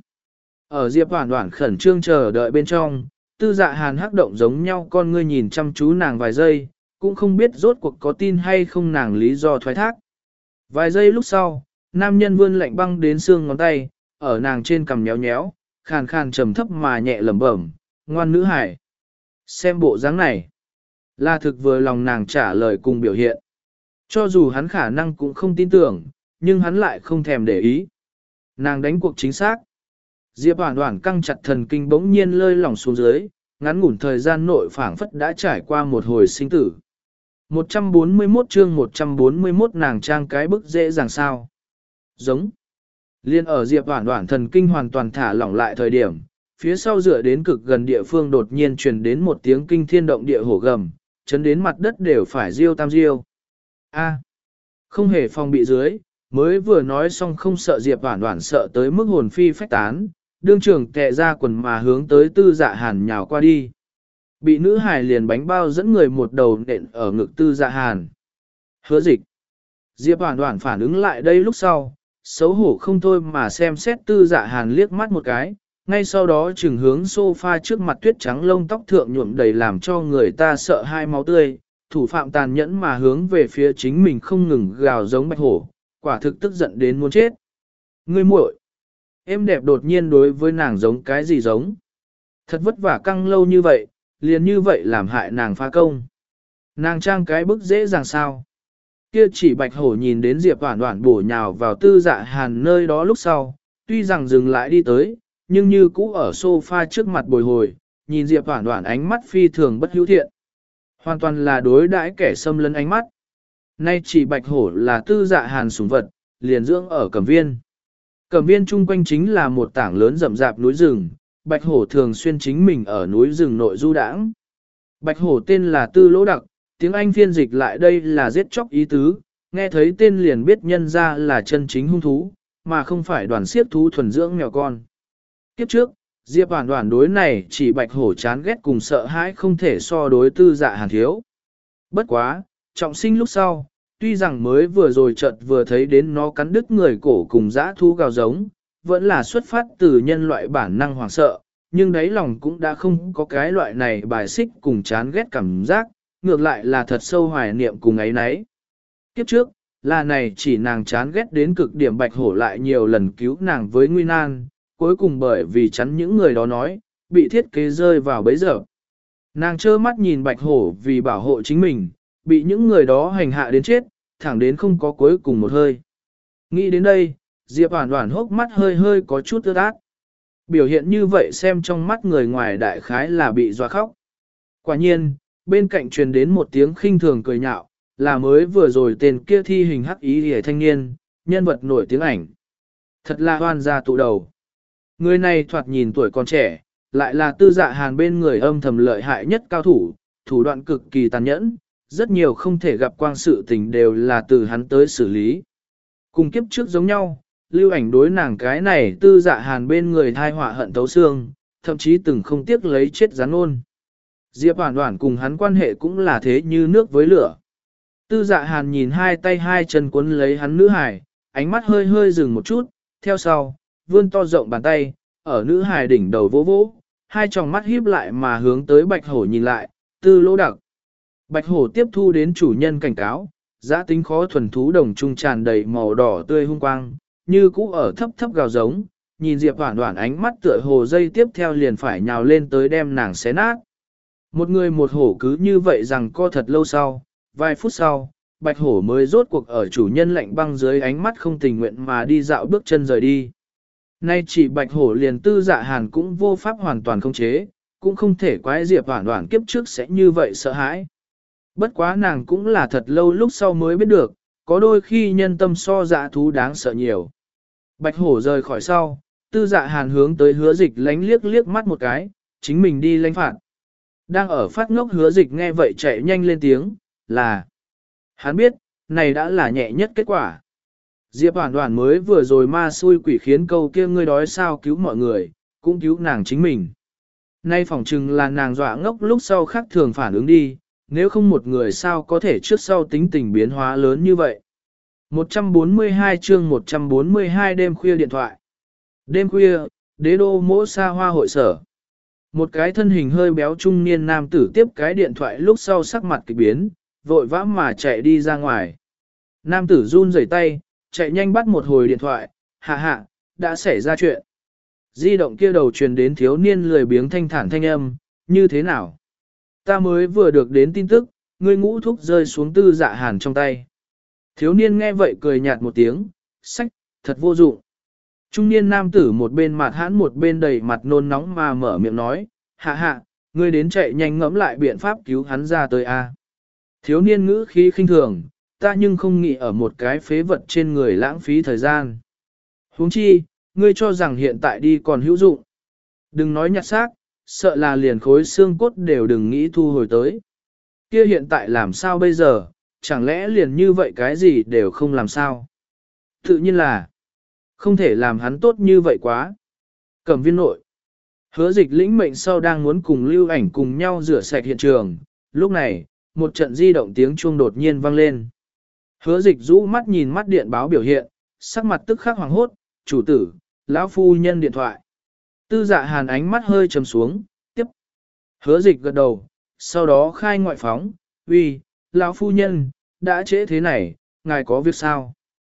Ở Diệp Hoản Hoản khẩn trương chờ đợi bên trong, tư dạ hàn hắc động giống nhau con ngươi nhìn chăm chú nàng vài giây, cũng không biết rốt cuộc có tin hay không nàng lý do thoái thác. Vài giây lúc sau, nam nhân vươn lạnh băng đến xương ngón tay, ở nàng trên cằm nhéo nhéo, khàn khàn trầm thấp mà nhẹ lẩm bẩm, ngoan nữ hải. Xem bộ dáng này, là thực vừa lòng nàng trả lời cùng biểu hiện. Cho dù hắn khả năng cũng không tin tưởng, nhưng hắn lại không thèm để ý. Nàng đánh cuộc chính xác. Diệp Hoản Hoản căng chặt thần kinh bỗng nhiên lơi lỏng xuống dưới, ngắn ngủn thời gian nội phảng phất đã trải qua một hồi sinh tử. một trăm bốn mươi mốt chương một trăm bốn mươi mốt nàng trang cái bức dễ dàng sao. Giống. Liên ở Diệp Hoản Hoản thần kinh hoàn toàn thả lỏng lại thời điểm, phía sau dựa đến cực gần địa phương đột nhiên truyền đến một tiếng kinh thiên động địa hổ gầm, chấn đến mặt đất đều phải riêu tam riêu. A. Không hề phòng bị dưới, mới vừa nói xong không sợ Diệp Hoản Hoản sợ tới mức hồn phi phách tán, đương trưởng tệ ra quần mà hướng tới tư dạ hàn nhào qua đi. Bị nữ hài liền bánh bao dẫn người một đầu nện ở ngực tư dạ hàn. Hứa dịch. Diệp Hoản Hoản phản ứng lại đây lúc sau, xấu hổ không thôi mà xem xét tư dạ hàn liếc mắt một cái, ngay sau đó chừng hướng sofa trước mặt tuyết trắng lông tóc thượng nhuộm đầy làm cho người ta sợ hai máu tươi, thủ phạm tàn nhẫn mà hướng về phía chính mình không ngừng gào giống bạch hổ, quả thực tức giận đến muốn chết. Ngươi muội, em đẹp đột nhiên đối với nàng giống cái gì giống. Thật vất vả căng lâu như vậy, liền như vậy làm hại nàng phá công. Nàng trang cái bức dễ dàng sao. Kia chỉ bạch hổ nhìn đến Diệp Hoản Hoản bổ nhào vào tư dạ hàn nơi đó lúc sau, tuy rằng dừng lại đi tới, nhưng như cũ ở sofa trước mặt bồi hồi, nhìn Diệp Hoản Hoản ánh mắt phi thường bất hữu thiện. Hoàn toàn là đối đãi kẻ xâm lấn ánh mắt. Nay chỉ bạch hổ là tư dạ hàn sủng vật, liền dưỡng ở Cẩm Viên. Cẩm Viên chung quanh chính là một tảng lớn rậm rạp núi rừng, bạch hổ thường xuyên chính mình ở núi rừng nội du đãng. Bạch hổ tên là Tư Lỗ Đặc, tiếng Anh phiên dịch lại đây là giết chóc ý tứ, nghe thấy tên liền biết nhân ra là chân chính hung thú, mà không phải đoàn siết thú thuần dưỡng mèo con. Kiếp trước, Diệp Hoản Hoản đối này chỉ bạch hổ chán ghét cùng sợ hãi không thể so đối tư dạ hàn thiếu. Bất quá, trọng sinh lúc sau, tuy rằng mới vừa rồi chợt vừa thấy đến nó cắn đứt người cổ cùng dã thú gào giống, vẫn là xuất phát từ nhân loại bản năng hoảng sợ, nhưng đáy lòng cũng đã không có cái loại này bài xích cùng chán ghét cảm giác, ngược lại là thật sâu hoài niệm cùng ấy nấy. Kiếp trước, là này chỉ nàng chán ghét đến cực điểm bạch hổ lại nhiều lần cứu nàng với nguy nan, cuối cùng bởi vì chắn những người đó nói, bị thiết kế rơi vào bấy giờ. Nàng trơ mắt nhìn bạch hổ vì bảo hộ chính mình, bị những người đó hành hạ đến chết, thẳng đến không có cuối cùng một hơi. Nghĩ đến đây, Diệp Hoản Hoản hốc mắt hơi hơi có chút ướt át. Biểu hiện như vậy xem trong mắt người ngoài đại khái là bị dọa khóc. Quả nhiên, bên cạnh truyền đến một tiếng khinh thường cười nhạo, là mới vừa rồi tên kia thi hình hắc ý hề thanh niên, nhân vật nổi tiếng ảnh. Thật là hoan gia tụ đầu. Người này thoạt nhìn tuổi còn trẻ, lại là tư dạ hàn bên người âm thầm lợi hại nhất cao thủ, thủ đoạn cực kỳ tàn nhẫn, rất nhiều không thể gặp quang sự tình đều là từ hắn tới xử lý. Cùng kiếp trước giống nhau, lưu ảnh đối nàng cái này tư dạ hàn bên người thai họa hận tấu xương, thậm chí từng không tiếc lấy chết gián ôn. Diệp Hoản Hoản cùng hắn quan hệ cũng là thế như nước với lửa. Tư Dạ Hàn nhìn hai tay hai chân cuốn lấy hắn nữ hài, ánh mắt hơi hơi dừng một chút, theo sau, vươn to rộng bàn tay, ở nữ hài đỉnh đầu vỗ vỗ, hai tròng mắt híp lại mà hướng tới Bạch Hổ nhìn lại, Tư Lỗ Đặc. Bạch Hổ tiếp thu đến chủ nhân cảnh cáo, giá tính khó thuần thú đồng trung tràn đầy màu đỏ tươi hung quang, như cũ ở thấp thấp gào giống, nhìn Diệp Hoản Hoản ánh mắt tựa hồ dây tiếp theo liền phải nhào lên tới đem nàng xé nát. Một người một hổ cứ như vậy rằng co thật lâu sau, vài phút sau, Bạch Hổ mới rốt cuộc ở chủ nhân lạnh băng dưới ánh mắt không tình nguyện mà đi dạo bước chân rời đi. Nay chỉ Bạch Hổ liền Tư Dạ Hàn cũng vô pháp hoàn toàn không chế, cũng không thể quái Diệp Hoản Hoản kiếp trước sẽ như vậy sợ hãi. Bất quá nàng cũng là thật lâu lúc sau mới biết được, có đôi khi nhân tâm so dã thú đáng sợ nhiều. Bạch Hổ rời khỏi sau, Tư Dạ Hàn hướng tới Hứa Dịch lánh liếc liếc mắt một cái, chính mình đi lánh phạt. Đang ở phát ngốc Hứa Dịch nghe vậy chạy nhanh lên tiếng, là hắn biết, này đã là nhẹ nhất kết quả. Diệp Hoản Hoản mới vừa rồi ma xui quỷ khiến câu kia ngươi đói sao cứu mọi người, cũng cứu nàng chính mình. Nay phỏng chừng là nàng dọa ngốc lúc sau khác thường phản ứng đi, nếu không một người sao có thể trước sau tính tình biến hóa lớn như vậy. một trăm bốn mươi hai chương một trăm bốn mươi hai đêm khuya điện thoại. Đêm khuya, đế đô mỗ xa hoa hội sở. Một cái thân hình hơi béo trung niên nam tử tiếp cái điện thoại lúc sau sắc mặt kịch biến, vội vã mà chạy đi ra ngoài. Nam tử run rẩy tay, chạy nhanh bắt một hồi điện thoại, hạ hạ, đã xảy ra chuyện. Di động kia đầu truyền đến thiếu niên lười biếng thanh thản thanh âm, như thế nào? Ta mới vừa được đến tin tức, ngươi ngũ thúc rơi xuống Tư Dạ Hàn trong tay. Thiếu niên nghe vậy cười nhạt một tiếng, sách, thật vô dụng. Trung niên nam tử một bên mặt hãn một bên đầy mặt nôn nóng mà mở miệng nói, hạ hạ, ngươi đến chạy nhanh ngẫm lại biện pháp cứu hắn ra tới a. Thiếu niên ngữ khí khinh thường, ta nhưng không nghĩ ở một cái phế vật trên người lãng phí thời gian. Huống chi, ngươi cho rằng hiện tại đi còn hữu dụng. Đừng nói nhặt xác, sợ là liền khối xương cốt đều đừng nghĩ thu hồi tới. Kia hiện tại làm sao bây giờ, chẳng lẽ liền như vậy cái gì đều không làm sao? Tự nhiên là, không thể làm hắn tốt như vậy quá. Cẩm viên nội. Hứa Dịch lĩnh mệnh sau đang muốn cùng Lưu Ảnh cùng nhau rửa sạch hiện trường, lúc này, một trận di động tiếng chuông đột nhiên vang lên. Hứa Dịch rũ mắt nhìn mắt điện báo biểu hiện, sắc mặt tức khắc hoàng hốt, chủ tử, lão phu nhân điện thoại. Tư Dạ Hàn ánh mắt hơi trầm xuống, tiếp. Hứa Dịch gật đầu, sau đó khai ngoại phóng, uy, lão phu nhân, đã trễ thế này, ngài có việc sao?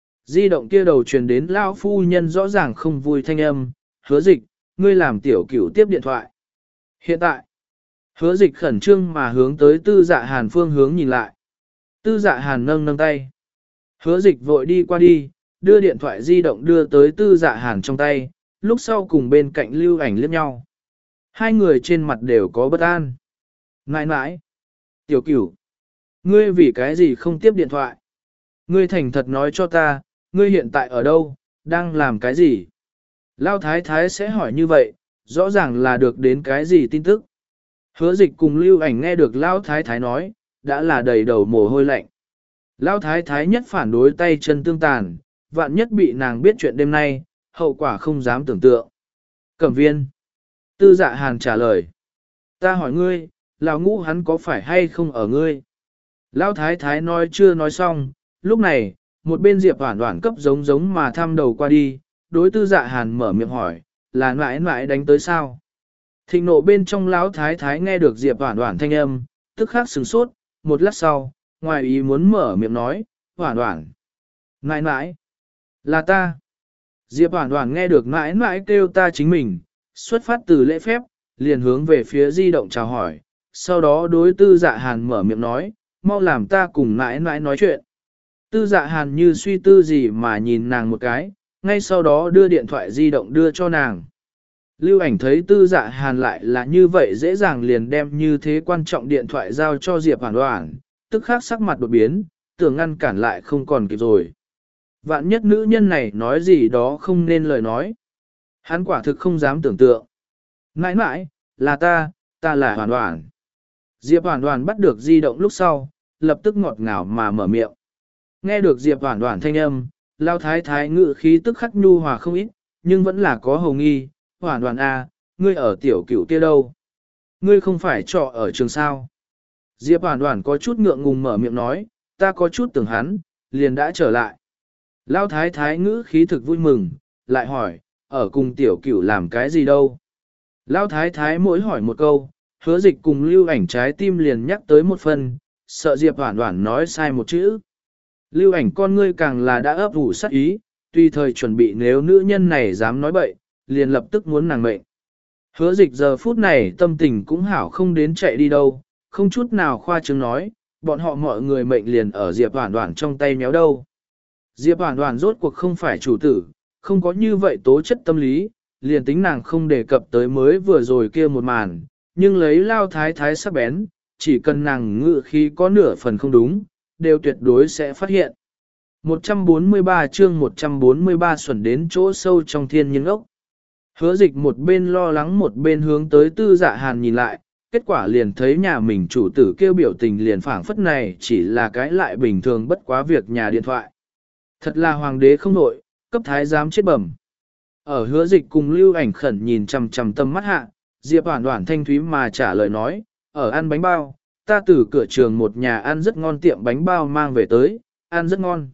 Di động kia đầu truyền đến lão phu nhân rõ ràng không vui thanh âm, Hứa Dịch, ngươi làm tiểu cửu tiếp điện thoại. Hiện tại, Hứa Dịch khẩn trương mà hướng tới Tư Dạ Hàn phương hướng nhìn lại. Tư Dạ Hàn nâng nâng tay. Hứa Dịch vội đi qua đi, đưa điện thoại di động đưa tới Tư Dạ Hàn trong tay, lúc sau cùng bên cạnh Lưu Ảnh liếc nhau. Hai người trên mặt đều có bất an. Nãi nãi, tiểu cửu, ngươi vì cái gì không tiếp điện thoại? Ngươi thành thật nói cho ta, ngươi hiện tại ở đâu, đang làm cái gì? Lao Thái Thái sẽ hỏi như vậy, rõ ràng là được đến cái gì tin tức. Hứa Dịch cùng Lưu Ảnh nghe được Lao Thái Thái nói, đã là đầy đầu mồ hôi lạnh. Lao Thái Thái nhất phản đối tay chân tương tàn, vạn nhất bị nàng biết chuyện đêm nay, hậu quả không dám tưởng tượng. Cẩm viên. Tư Dạ Hàn trả lời. Ta hỏi ngươi, lão ngũ hắn có phải hay không ở ngươi? Lão Thái Thái nói chưa nói xong, lúc này, một bên Diệp Hoản Hoản cấp giống giống mà thăm đầu qua đi, đối Tư Dạ Hàn mở miệng hỏi, là mãi mãi đánh tới sao? Thịnh nộ bên trong Lão Thái Thái nghe được Diệp Hoản Hoản thanh âm, tức khắc sửng sốt, một lát sau, ngoài ý muốn mở miệng nói, Hoản Hoản. Mãi mãi, là ta. Diệp Hoản Hoản nghe được mãi mãi kêu ta chính mình, xuất phát từ lễ phép, liền hướng về phía di động chào hỏi, sau đó đối Tư Dạ Hàn mở miệng nói, mau làm ta cùng mãi mãi nói chuyện. Tư Dạ Hàn như suy tư gì mà nhìn nàng một cái, ngay sau đó đưa điện thoại di động đưa cho nàng. Lưu Ảnh thấy Tư Dạ Hàn lại là như vậy dễ dàng liền đem như thế quan trọng điện thoại giao cho Diệp Hoản Hoản, tức khắc sắc mặt đột biến, tưởng ngăn cản lại không còn kịp rồi. Vạn nhất nữ nhân này nói gì đó không nên lời nói. Hắn quả thực không dám tưởng tượng. Mãi mãi, là ta, ta là Hoản Hoản. Diệp Hoản Hoản bắt được di động lúc sau, lập tức ngọt ngào mà mở miệng. Nghe được Diệp Hoản Hoản thanh âm, Lao Thái Thái ngự khí tức khắc nhu hòa không ít, nhưng vẫn là có hồng nghi. Hoản Hoản à, ngươi ở tiểu cửu kia đâu? Ngươi không phải trọ ở trường sao? Diệp Hoàn Hoàn có chút ngượng ngùng mở miệng nói, ta có chút tưởng hắn, liền đã trở lại. Lão thái thái ngữ khí thực vui mừng, lại hỏi, ở cùng tiểu cửu làm cái gì đâu? Lão thái thái mỗi hỏi một câu, hứa dịch cùng lưu ảnh trái tim liền nhắc tới một phần, sợ Diệp Hoàn Hoàn nói sai một chữ. Lưu ảnh con ngươi càng là đã ấp ủ sát ý, tùy thời chuẩn bị nếu nữ nhân này dám nói bậy, liền lập tức muốn nàng mệnh. Hứa dịch giờ phút này tâm tình cũng hảo không đến chạy đi đâu, không chút nào khoa trương nói, bọn họ mọi người mệnh liền ở Diệp Hoàn Hoàn trong tay méo đâu. Diệp Hoàn Hoàn rốt cuộc không phải chủ tử, không có như vậy tố chất tâm lý, liền tính nàng không đề cập tới mới vừa rồi kia một màn, nhưng lấy lao thái thái sắc bén, chỉ cần nàng ngự khí có nửa phần không đúng, đều tuyệt đối sẽ phát hiện. một trăm bốn mươi ba chương một trăm bốn mươi ba xuẩn đến chỗ sâu trong thiên nhiên ốc. Hứa dịch một bên lo lắng một bên hướng tới tư dạ hàn nhìn lại, kết quả liền thấy nhà mình chủ tử kêu biểu tình liền phảng phất này chỉ là cái lại bình thường bất quá việc nhà điện thoại. Thật là hoàng đế không nội, cấp thái giám chết bẩm. Ở hứa dịch cùng lưu ảnh khẩn nhìn chằm chằm tâm mắt hạ, Diệp Hoàn Hoàn thanh thúy mà trả lời nói, ở ăn bánh bao, ta từ cửa trường một nhà ăn rất ngon tiệm bánh bao mang về tới, ăn rất ngon.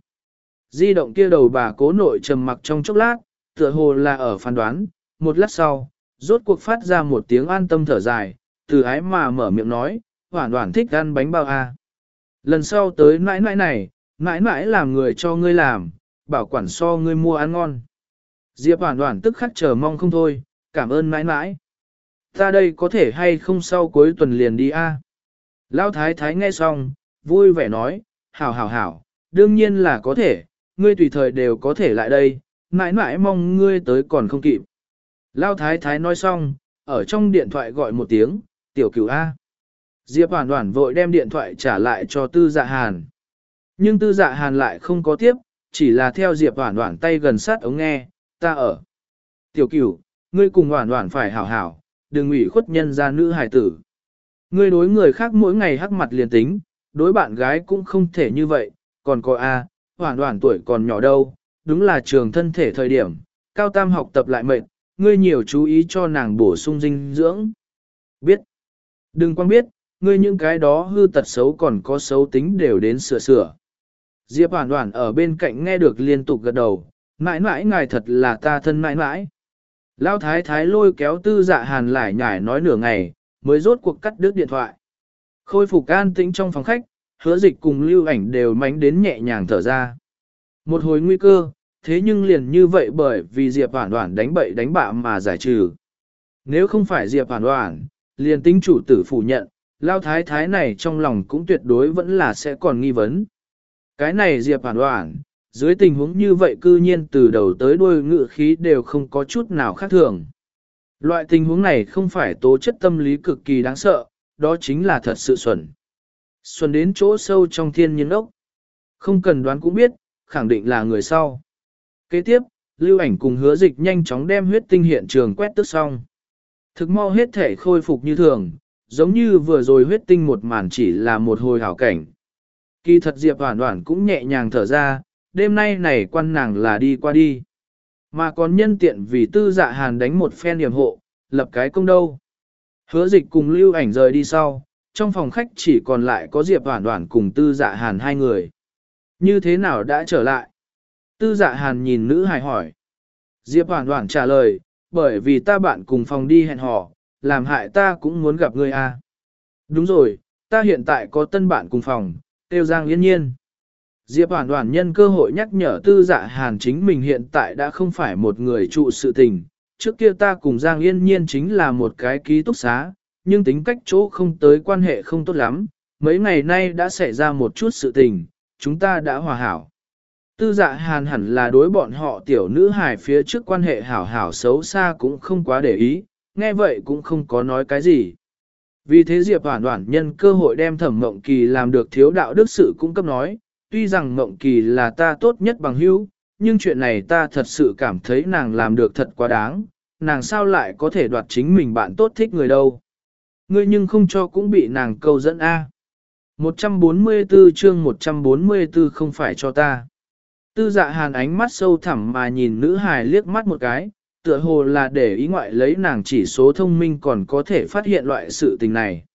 Di động kia đầu bà cố nội trầm mặc trong chốc lát, tựa hồ là ở phán đoán, một lát sau, rốt cuộc phát ra một tiếng an tâm thở dài, từ ái mà mở miệng nói, Hoàn Hoàn thích ăn bánh bao à. Lần sau tới mãi mãi này, mãi mãi làm người cho ngươi làm, bảo quản so ngươi mua ăn ngon. Diệp Hoàn Hoàn tức khắc chờ mong không thôi, cảm ơn mãi mãi. Ta đây có thể hay không sau cuối tuần liền đi a? À? Lão thái thái nghe xong, vui vẻ nói, hảo hảo hảo, đương nhiên là có thể, ngươi tùy thời đều có thể lại đây, mãi mãi mong ngươi tới còn không kịp. Lão thái thái nói xong, ở trong điện thoại gọi một tiếng, tiểu cửu A. Diệp Hoàn Hoàn vội đem điện thoại trả lại cho tư dạ hàn. Nhưng tư dạ hàn lại không có tiếp, chỉ là theo Diệp Hoàn Hoàn tay gần sát ống nghe, ta ở. Tiểu cửu, ngươi cùng Hoàn Hoàn phải hảo hảo, đừng ủy khuất nhân ra nữ hài tử. Ngươi đối người khác mỗi ngày hắc mặt liền tính, đối bạn gái cũng không thể như vậy, còn có A, Hoàn Hoàn tuổi còn nhỏ đâu, đúng là trường thân thể thời điểm, cao tam học tập lại mệt, ngươi nhiều chú ý cho nàng bổ sung dinh dưỡng. Biết. Đừng quăng biết, ngươi những cái đó hư tật xấu còn có xấu tính đều đến sửa sửa. Diệp Hoàn Hoàn ở bên cạnh nghe được liên tục gật đầu, mãi mãi ngài thật là ta thân mãi mãi. Lão thái thái lôi kéo tư dạ hàn lại nhải nói nửa ngày, mới rốt cuộc cắt đứt điện thoại. Khôi phục an tĩnh trong phòng khách, hứa dịch cùng lưu ảnh đều mánh đến nhẹ nhàng thở ra. Một hồi nguy cơ, thế nhưng liền như vậy bởi vì Diệp Hoàn Hoàn đánh bậy đánh bạ mà giải trừ. Nếu không phải Diệp Hoàn Hoàn, liền tính chủ tử phủ nhận, Lão thái thái này trong lòng cũng tuyệt đối vẫn là sẽ còn nghi vấn. Cái này Diệp Hoàn Hoàn, dưới tình huống như vậy cư nhiên từ đầu tới đuôi ngự khí đều không có chút nào khác thường. Loại tình huống này không phải tố chất tâm lý cực kỳ đáng sợ, đó chính là thật sự xuẩn. Xuẩn đến chỗ sâu trong thiên nhiên ốc. Không cần đoán cũng biết, khẳng định là người sau. Kế tiếp, lưu ảnh cùng hứa dịch nhanh chóng đem huyết tinh hiện trường quét tước xong. Thực mau hết thể khôi phục như thường, giống như vừa rồi huyết tinh một màn chỉ là một hồi hảo cảnh. Kỳ thật Diệp Hoàn Hoàn cũng nhẹ nhàng thở ra, đêm nay này quan nàng là đi qua đi. Mà còn nhân tiện vì tư dạ hàn đánh một phen điểm hộ, lập cái công đâu. Hứa dịch cùng lưu ảnh rời đi sau, trong phòng khách chỉ còn lại có Diệp Hoàn Hoàn cùng tư dạ hàn hai người. Như thế nào đã trở lại? Tư dạ hàn nhìn nữ hài hỏi. Diệp Hoàn Hoàn trả lời, bởi vì ta bạn cùng phòng đi hẹn hò, làm hại ta cũng muốn gặp ngươi a. Đúng rồi, ta hiện tại có tân bạn cùng phòng, tiêu Giang Yên Nhiên. Diệp Hoàn Hoàn nhân cơ hội nhắc nhở tư dạ hàn chính mình hiện tại đã không phải một người trụ sự tình. Trước kia ta cùng Giang Yên Nhiên chính là một cái ký túc xá, nhưng tính cách chỗ không tới quan hệ không tốt lắm. Mấy ngày nay đã xảy ra một chút sự tình, chúng ta đã hòa hảo. Tư dạ hàn hẳn là đối bọn họ tiểu nữ hài phía trước quan hệ hảo hảo xấu xa cũng không quá để ý, nghe vậy cũng không có nói cái gì. Vì thế Diệp Hoàn Hoàn nhân cơ hội đem Thẩm Mộng Kỳ làm được thiếu đạo đức sự cung cấp nói, tuy rằng Mộng Kỳ là ta tốt nhất bằng hữu, nhưng chuyện này ta thật sự cảm thấy nàng làm được thật quá đáng, nàng sao lại có thể đoạt chính mình bạn tốt thích người đâu. Ngươi nhưng không cho cũng bị nàng câu dẫn A. một trăm bốn mươi tư chương một trăm bốn mươi tư không phải cho ta. Tư dạ hàn ánh mắt sâu thẳm mà nhìn nữ hài liếc mắt một cái, tựa hồ là để ý ngoại lấy nàng chỉ số thông minh còn có thể phát hiện loại sự tình này.